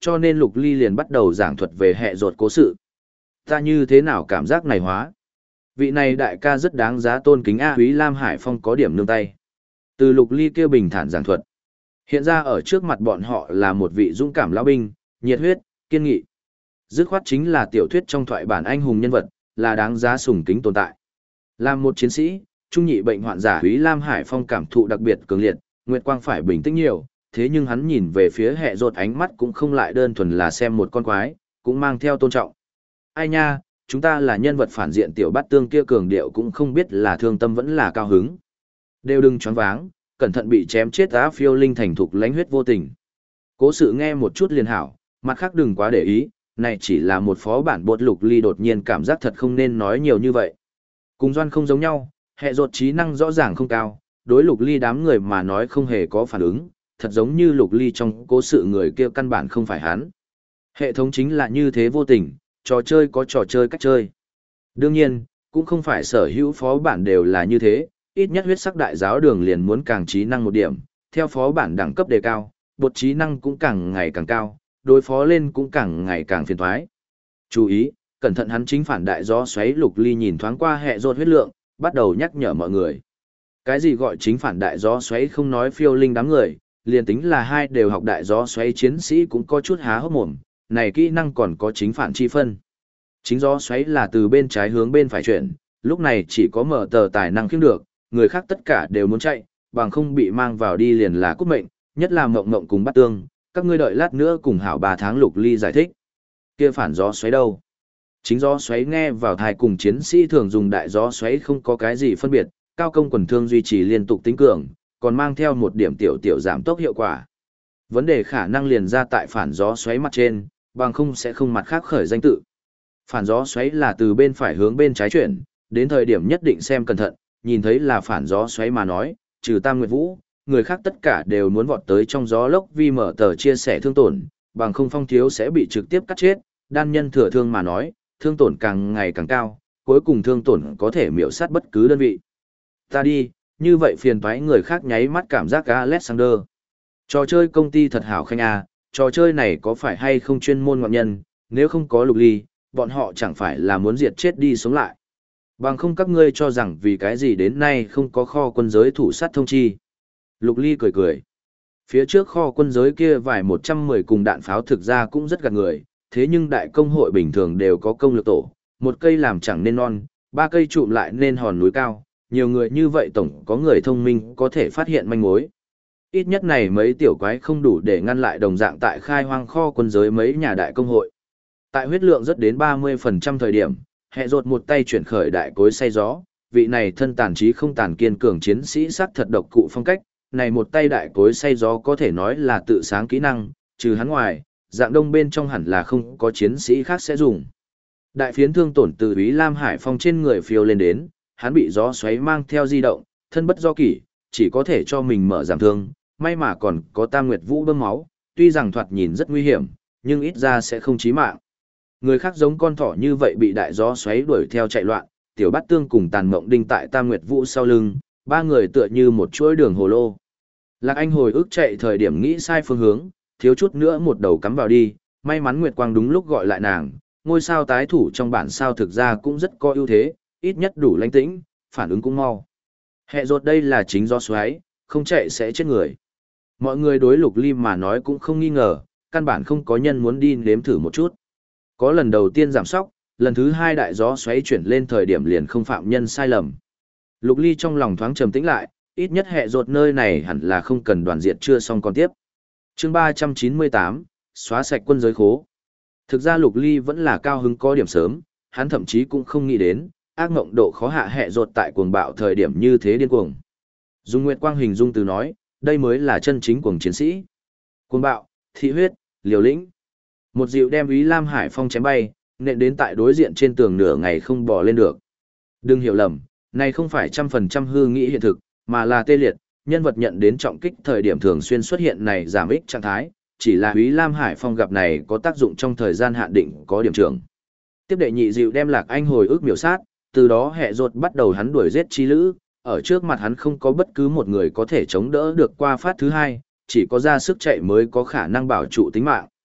cho nên Lục Ly liền bắt đầu giảng thuật về hệ ruột cố sự. Ta như thế nào cảm giác này hóa? Vị này đại ca rất đáng giá tôn kính a. Úy Lam Hải Phong có điểm nương tay. Từ Lục Ly kia bình thản giảng thuật. Hiện ra ở trước mặt bọn họ là một vị dũng cảm lão binh, nhiệt huyết, kiên nghị. Dứt khoát chính là tiểu thuyết trong thoại bản anh hùng nhân vật, là đáng giá sùng kính tồn tại. Làm một chiến sĩ, trung nhị bệnh hoạn giả Úy Lam Hải Phong cảm thụ đặc biệt cường liệt, Nguyệt Quang phải bình tĩnh nhiều, thế nhưng hắn nhìn về phía hệ ruột ánh mắt cũng không lại đơn thuần là xem một con quái, cũng mang theo tôn trọng. Ai nha, chúng ta là nhân vật phản diện tiểu bát tương kia cường điệu cũng không biết là thương tâm vẫn là cao hứng. Đều đừng choáng váng, cẩn thận bị chém chết á. Phiêu Linh thành thục lãnh huyết vô tình. Cố sự nghe một chút liền hảo, mặt khác đừng quá để ý, này chỉ là một phó bản bột. Lục Ly đột nhiên cảm giác thật không nên nói nhiều như vậy. Cùng Doan không giống nhau, hệ ruột trí năng rõ ràng không cao, đối Lục Ly đám người mà nói không hề có phản ứng, thật giống như Lục Ly trong cố sự người kia căn bản không phải hắn. Hệ thống chính là như thế vô tình, trò chơi có trò chơi cách chơi. Đương nhiên, cũng không phải sở hữu phó bản đều là như thế, ít nhất huyết sắc đại giáo đường liền muốn càng trí năng một điểm, theo phó bản đẳng cấp đề cao, bột trí năng cũng càng ngày càng cao, đối phó lên cũng càng ngày càng phiền toái. Chú ý, cẩn thận hắn chính phản đại gió xoáy. Lục Ly nhìn thoáng qua hệ ruột huyết lượng, bắt đầu nhắc nhở mọi người. Cái gì gọi chính phản đại gió xoáy không nói Phiêu Linh đám người, liền tính là hai đều học đại gió xoáy chiến sĩ cũng có chút há hốc mồm, này kỹ năng còn có chính phản chi phân. Chính gió xoáy là từ bên trái hướng bên phải chuyển, lúc này chỉ có mở tờ tài năng khiêm được, người khác tất cả đều muốn chạy, bằng không bị mang vào đi liền là cút mệnh, nhất là Mộng Mộng cùng Bát Tương, các ngươi đợi lát nữa cùng hảo 3 tháng. Lục Ly giải thích. Kia phản gió xoáy đâu? Chính gió xoáy nghe vào thai cùng chiến sĩ thường dùng đại gió xoáy không có cái gì phân biệt, cao công quần thương duy trì liên tục tính cường, còn mang theo một điểm tiểu giảm tốc hiệu quả. Vấn đề khả năng liền ra tại phản gió xoáy mặt trên, bằng không sẽ không mặt khác khởi danh tự. Phản gió xoáy là từ bên phải hướng bên trái chuyển, đến thời điểm nhất định xem cẩn thận, nhìn thấy là phản gió xoáy mà nói, trừ Tam Nguyệt Vũ, người khác tất cả đều muốn vọt tới trong gió lốc vì mở tờ chia sẻ thương tổn, bằng không Phong Thiếu sẽ bị trực tiếp cắt chết, đan nhân thừa thương mà nói, thương tổn càng ngày càng cao, cuối cùng thương tổn có thể miểu sát bất cứ đơn vị. Ta đi, như vậy phiền toái người khác nháy mắt cảm giác Alexander. Trò chơi công ty thật hảo khanh à, trò chơi này có phải hay không chuyên môn ngọn nhân, nếu không có Lục Ly, bọn họ chẳng phải là muốn diệt chết đi sống lại. Bằng không các ngươi cho rằng vì cái gì đến nay không có kho quân giới thủ sát thông chi. Lục Ly cười cười. Phía trước kho quân giới kia vài 110 cùng đạn pháo thực ra cũng rất gạt người, thế nhưng đại công hội bình thường đều có công lược tổ, một cây làm chẳng nên non, 3 cây trụm lại nên hòn núi cao, nhiều người như vậy tổng có người thông minh có thể phát hiện manh mối. Ít nhất này mấy tiểu quái không đủ để ngăn lại đồng dạng tại khai hoang kho quân giới mấy nhà đại công hội. Tại huyết lượng rất đến 30% thời điểm, hệ ruột một tay chuyển khởi đại cối xay gió, vị này thân tàn trí không tàn kiên cường chiến sĩ sắc thật độc cụ phong cách, này một tay đại cối xay gió có thể nói là tự sáng kỹ năng, trừ hắn ngoài, dạng đông bên trong hẳn là không có chiến sĩ khác sẽ dùng. Đại phiến thương tổn từ Úy Lam Hải Phong trên người phiêu lên đến, hắn bị gió xoáy mang theo di động, thân bất do kỷ, chỉ có thể cho mình mở giảm thương, may mà còn có Tam Nguyệt Vũ bơm máu, tuy rằng thoạt nhìn rất nguy hiểm, nhưng ít ra sẽ không chí mạng. Người khác giống con thỏ như vậy bị đại gió xoáy đuổi theo chạy loạn, Tiểu Bát Tương cùng Tàn Mộng đinh tại Tam Nguyệt Vũ sau lưng, ba người tựa như một chuỗi đường hồ lô. Lạc Anh hồi ức chạy thời điểm nghĩ sai phương hướng, thiếu chút nữa một đầu cắm vào đi, may mắn Nguyệt Quang đúng lúc gọi lại nàng, ngôi sao tái thủ trong bản sao thực ra cũng rất có ưu thế, ít nhất đủ lãnh tĩnh, phản ứng cũng mau. Hệ ruột đây là chính gió xoáy, không chạy sẽ chết người. Mọi người đối Lục Ly mà nói cũng không nghi ngờ, căn bản không có nhân muốn đi nếm thử một chút. Có lần đầu tiên giảm sóc, lần thứ hai đại gió xoáy chuyển lên thời điểm liền không phạm nhân sai lầm. Lục Ly trong lòng thoáng trầm tĩnh lại, ít nhất hệ ruột nơi này hẳn là không cần đoàn diệt chưa xong còn tiếp. Chương 398, xóa sạch quân giới khố. Thực ra Lục Ly vẫn là cao hứng có điểm sớm, hắn thậm chí cũng không nghĩ đến, ác mộng độ khó hạ hệ ruột tại cuồng bạo thời điểm như thế điên cuồng. Dung Nguyệt Quang hình dung từ nói, đây mới là chân chính cuồng chiến sĩ. Cuồng bạo, thị huyết, liều lĩnh. Một dịu đem Úy Lam Hải Phong chém bay, nện đến tại đối diện trên tường nửa ngày không bò lên được. Đừng hiểu lầm, này không phải 100% hư nghĩ hiện thực, mà là tê liệt, nhân vật nhận đến trọng kích thời điểm thường xuyên xuất hiện này giảm ích trạng thái, chỉ là Úy Lam Hải Phong gặp này có tác dụng trong thời gian hạn định có điểm trưởng. Tiếp đệ nhị dịu đem Lạc Anh hồi ức miểu sát, từ đó hệ ruột bắt đầu hắn đuổi giết chi lữ, ở trước mặt hắn không có bất cứ một người có thể chống đỡ được qua phát thứ hai, chỉ có ra sức chạy mới có khả năng bảo trụ tính mạng.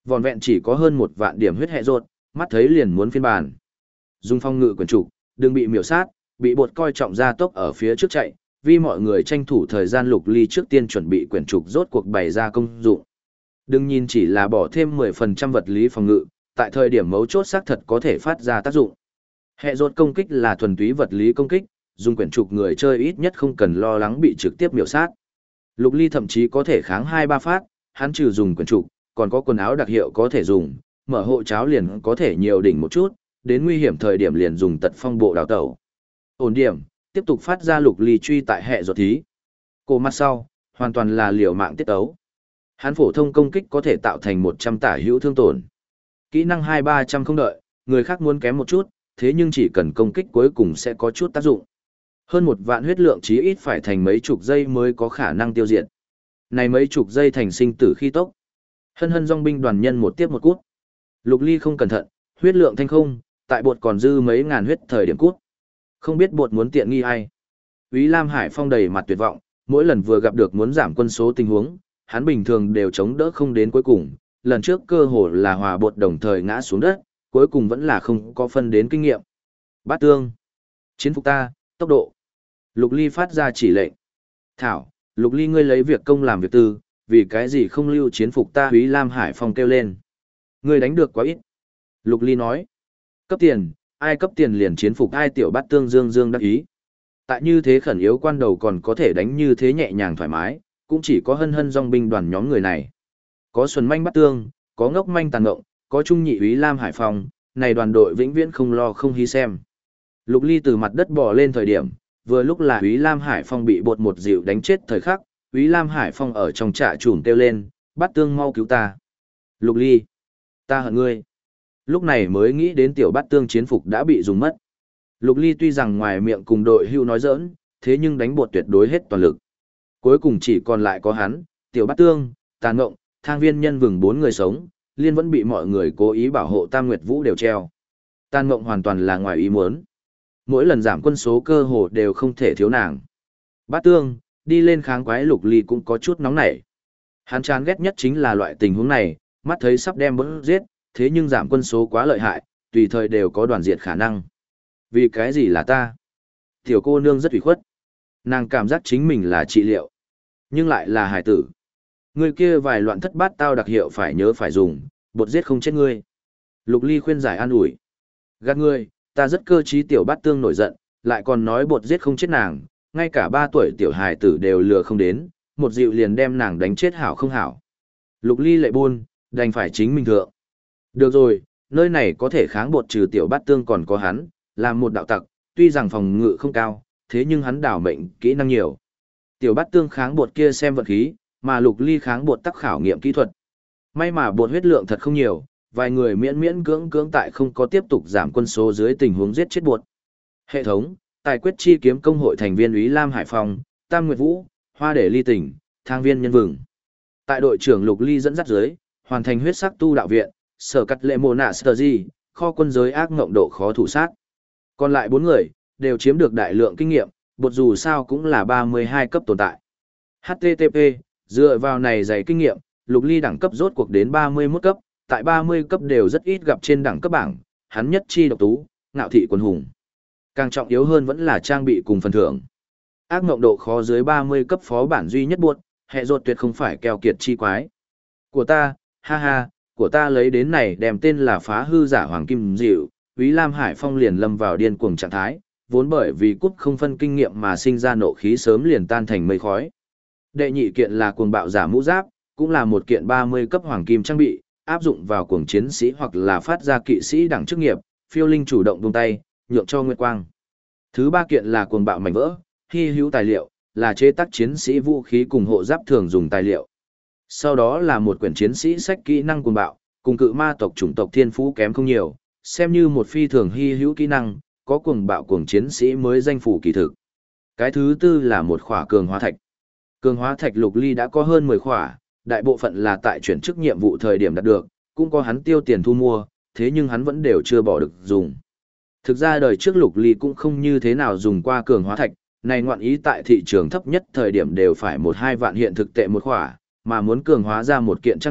Vòn vẹn chỉ có hơn 1 vạn điểm huyết hệ rột, mắt thấy liền muốn phiên bản. Dùng phong ngự quyền trục, đừng bị miểu sát, bị bột coi trọng ra tốc ở phía trước chạy, vì mọi người tranh thủ thời gian Lục Ly trước tiên chuẩn bị quyền trục rốt cuộc bày ra công dụng. Đừng nhìn chỉ là bỏ thêm 10% vật lý phòng ngự, tại thời điểm mấu chốt xác thật có thể phát ra tác dụng. Hệ rốt công kích là thuần túy vật lý công kích, dùng quyển trục người chơi ít nhất không cần lo lắng bị trực tiếp miểu sát. Lục Ly thậm chí có thể kháng 2-3 phát, hắn trừ dùng quyển trục, còn có quần áo đặc hiệu có thể dùng, mở hộ cháo liền có thể nhiều đỉnh một chút, đến nguy hiểm thời điểm liền dùng tật phong bộ đào tẩu. Ổn điểm, tiếp tục phát ra Lục Ly truy tại hệ rốt thí. Cổ mặt sau, hoàn toàn là liều mạng tiết ấu. Hắn phổ thông công kích có thể tạo thành 100 tả hữu thương tổn. Kỹ năng 2-300 không đợi, người khác muốn kém một chút, thế nhưng chỉ cần công kích cuối cùng sẽ có chút tác dụng. Hơn 1 vạn huyết lượng chí ít phải thành mấy chục giây mới có khả năng tiêu diệt. Này mấy chục giây thành sinh tử khi tốc. Hân hân dòng binh đoàn nhân một tiếp một cút. Lục Ly không cẩn thận, huyết lượng thanh không, tại bột còn dư mấy ngàn huyết thời điểm cút. Không biết bột muốn tiện nghi ai. Úy Lam Hải Phong đầy mặt tuyệt vọng, mỗi lần vừa gặp được muốn giảm quân số tình huống, hắn bình thường đều chống đỡ không đến cuối cùng, lần trước cơ hồ là hòa bột đồng thời ngã xuống đất, cuối cùng vẫn là không có phân đến kinh nghiệm. Bát tương, chiến phục ta, tốc độ. Lục Ly phát ra chỉ lệnh. Thảo, Lục Ly ngươi lấy việc công làm việc tư, vì cái gì không lưu chiến phục ta? Úy Lam Hải Phong kêu lên. Ngươi đánh được quá ít. Lục Ly nói. Cấp tiền, ai cấp tiền liền chiến phục ai. Tiểu Bát tương dương dương đắc ý. Tại như thế khẩn yếu quan đầu còn có thể đánh như thế nhẹ nhàng thoải mái, cũng chỉ có hân hân dòng binh đoàn nhóm người này. Có Xuân Manh Bát Tương, có Ngốc Manh Tàn Ngộng, có Trung Nhị Úy Lam Hải Phong, này đoàn đội vĩnh viễn không lo không hí xem. Lục Ly từ mặt đất bò lên thời điểm, vừa lúc là Úy Lam Hải Phong bị bột một dịu đánh chết thời khắc, Úy Lam Hải Phong ở trong trạ trùm kêu lên, Bát Tương mau cứu ta. Lục Ly, ta hận ngươi. Lúc này mới nghĩ đến tiểu Bát Tương chiến phục đã bị dùng mất. Lục Ly tuy rằng ngoài miệng cùng đội hưu nói giỡn, thế nhưng đánh bột tuyệt đối hết toàn lực. Cuối cùng chỉ còn lại có hắn, tiểu Bát Tương, Tàn Ngộng, Thang Viên Nhân Vừng 4 người sống, liên vẫn bị mọi người cố ý bảo hộ Tam Nguyệt Vũ đều treo. Tàn Ngộng hoàn toàn là ngoài ý muốn. Mỗi lần giảm quân số cơ hồ đều không thể thiếu nàng. Bát Tương, đi lên kháng quái. Lục Ly cũng có chút nóng nảy. Hắn chán ghét nhất chính là loại tình huống này, mắt thấy sắp đem bớt giết, thế nhưng giảm quân số quá lợi hại, tùy thời đều có đoàn diệt khả năng. Vì cái gì là ta? Tiểu cô nương rất ủy khuất. Nàng cảm giác chính mình là trị liệu, nhưng lại là hải tử. Người kia vài loạn thất bát tao đặc hiệu phải nhớ phải dùng, bột giết không chết ngươi. Lục Ly khuyên giải an ủi. Gạt ngươi, ta rất cơ trí. Tiểu Bát Tương nổi giận, lại còn nói bột giết không chết nàng, ngay cả 3 tuổi tiểu hài tử đều lừa không đến, một dịu liền đem nàng đánh chết hảo không hảo. Lục Ly lại buôn, đành phải chính mình thượng. Được rồi, nơi này có thể kháng bột trừ Tiểu Bát Tương còn có hắn, làm một đạo tặc, tuy rằng phòng ngự không cao, thế nhưng hắn đảo mệnh kỹ năng nhiều. Tiểu Bát Tương kháng bột kia xem vật khí, mà Lục Ly kháng bột tắc khảo nghiệm kỹ thuật. May mà bột huyết lượng thật không nhiều, vài người miễn miễn cưỡng tại không có tiếp tục giảm quân số dưới tình huống giết chết bột. Hệ thống, tài quyết chi kiếm công hội thành viên Úy Lam Hải Phong, Tam Nguyệt Vũ, Hoa Để Ly Tỉnh, Thang Viên Nhân Vừng. Tại đội trưởng Lục Ly dẫn dắt dưới, hoàn thành huyết sắc tu đạo viện, sở cắt lệ mồ nạ sờ di, kho quân giới ác ngộng độ khó thủ sát. Còn lại 4 người, đều chiếm được đại lượng kinh nghiệm, bột dù sao cũng là 32 cấp tồn tại. HTTP, dựa vào này dày kinh nghiệm, Lục Ly đẳng cấp rốt cuộc đến 31 cấp, tại 30 cấp đều rất ít gặp trên đẳng cấp bảng, hắn nhất chi độc tú, ngạo thị quân hùng. Càng trọng yếu hơn vẫn là trang bị cùng phần thưởng. Ác mộng độ khó dưới 30 cấp phó bản duy nhất buộc, hệ rột tuyệt không phải keo kiệt chi quái. Của ta, ha ha, của ta lấy đến này đem tên là phá hư giả hoàng kim dịu, Úy Lam Hải Phong liền lâm vào điên cuồng trạng thái, vốn bởi vì cút không phân kinh nghiệm mà sinh ra nộ khí sớm liền tan thành mây khói. Đệ nhị kiện là cuồng bạo giả mũ giáp, cũng là một kiện 30 cấp hoàng kim trang bị, áp dụng vào cuồng chiến sĩ hoặc là phát ra kỵ sĩ đẳng chức nghiệp, phiêu linh chủ động buông tay, nhượng cho nguyệt quang. Thứ ba kiện là cuồng bạo mảnh vỡ, hy hữu tài liệu, là chế tác chiến sĩ vũ khí cùng hộ giáp thường dùng tài liệu. Sau đó là một quyển chiến sĩ sách kỹ năng cuồng bạo, cùng cự ma tộc chủng tộc thiên phú kém không nhiều, xem như một phi thường hy hữu kỹ năng, có cuồng bạo cuồng chiến sĩ mới danh phủ kỳ thực. Cái thứ tư là một khỏa cường hóa thạch. Cường hóa thạch Lục Ly đã có hơn 10 khỏa, đại bộ phận là tại chuyển chức nhiệm vụ thời điểm đạt được, cũng có hắn tiêu tiền thu mua, thế nhưng hắn vẫn đều chưa bỏ được dùng. Thực ra đời trước Lục Ly cũng không như thế nào dùng qua cường hóa thạch, này ngoạn ý tại thị trường thấp nhất thời điểm đều phải 1-2 vạn hiện thực tệ một khỏa, mà muốn cường hóa ra một kiện trang bị,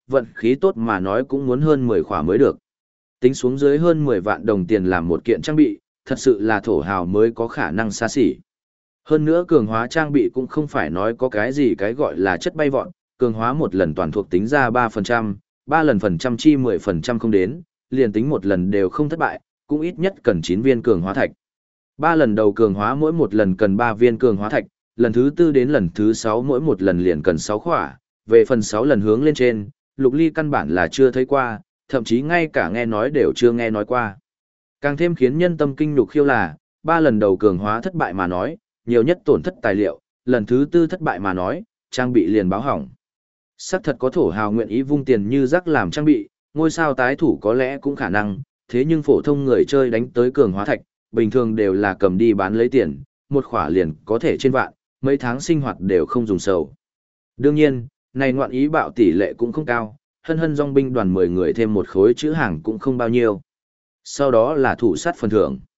vận khí tốt mà nói cũng muốn hơn 10 khỏa mới được. Tính xuống dưới hơn 10 vạn đồng tiền làm một kiện trang bị, thật sự là thổ hào mới có khả năng xa xỉ. Hơn nữa cường hóa trang bị cũng không phải nói có cái gì cái gọi là chất bay vọt, cường hóa một lần toàn thuộc tính ra 3%, 3 lần phần trăm chi 10% không đến, liền tính một lần đều không thất bại, cũng ít nhất cần 9 viên cường hóa thạch. 3 lần đầu cường hóa mỗi một lần cần 3 viên cường hóa thạch, lần thứ 4 đến lần thứ 6 mỗi một lần liền cần 6 khỏa, về phần 6 lần hướng lên trên, Lục Ly căn bản là chưa thấy qua, thậm chí ngay cả nghe nói đều chưa nghe nói qua. Càng thêm khiến nhân tâm kinh nhục khiêu là, 3 lần đầu cường hóa thất bại mà nói, nhiều nhất tổn thất tài liệu, lần thứ 4 thất bại mà nói, trang bị liền báo hỏng. Sắc thật có thổ hào nguyện ý vung tiền như rác làm trang bị, ngôi sao tái thủ có lẽ cũng khả năng, thế nhưng phổ thông người chơi đánh tới cường hóa thạch, bình thường đều là cầm đi bán lấy tiền, một khỏa liền có thể trên vạn, mấy tháng sinh hoạt đều không dùng sầu. Đương nhiên, này ngoạn ý bạo tỷ lệ cũng không cao, hân hân dòng binh đoàn 10 người thêm một khối chữ hàng cũng không bao nhiêu. Sau đó là thủ sát phần thưởng.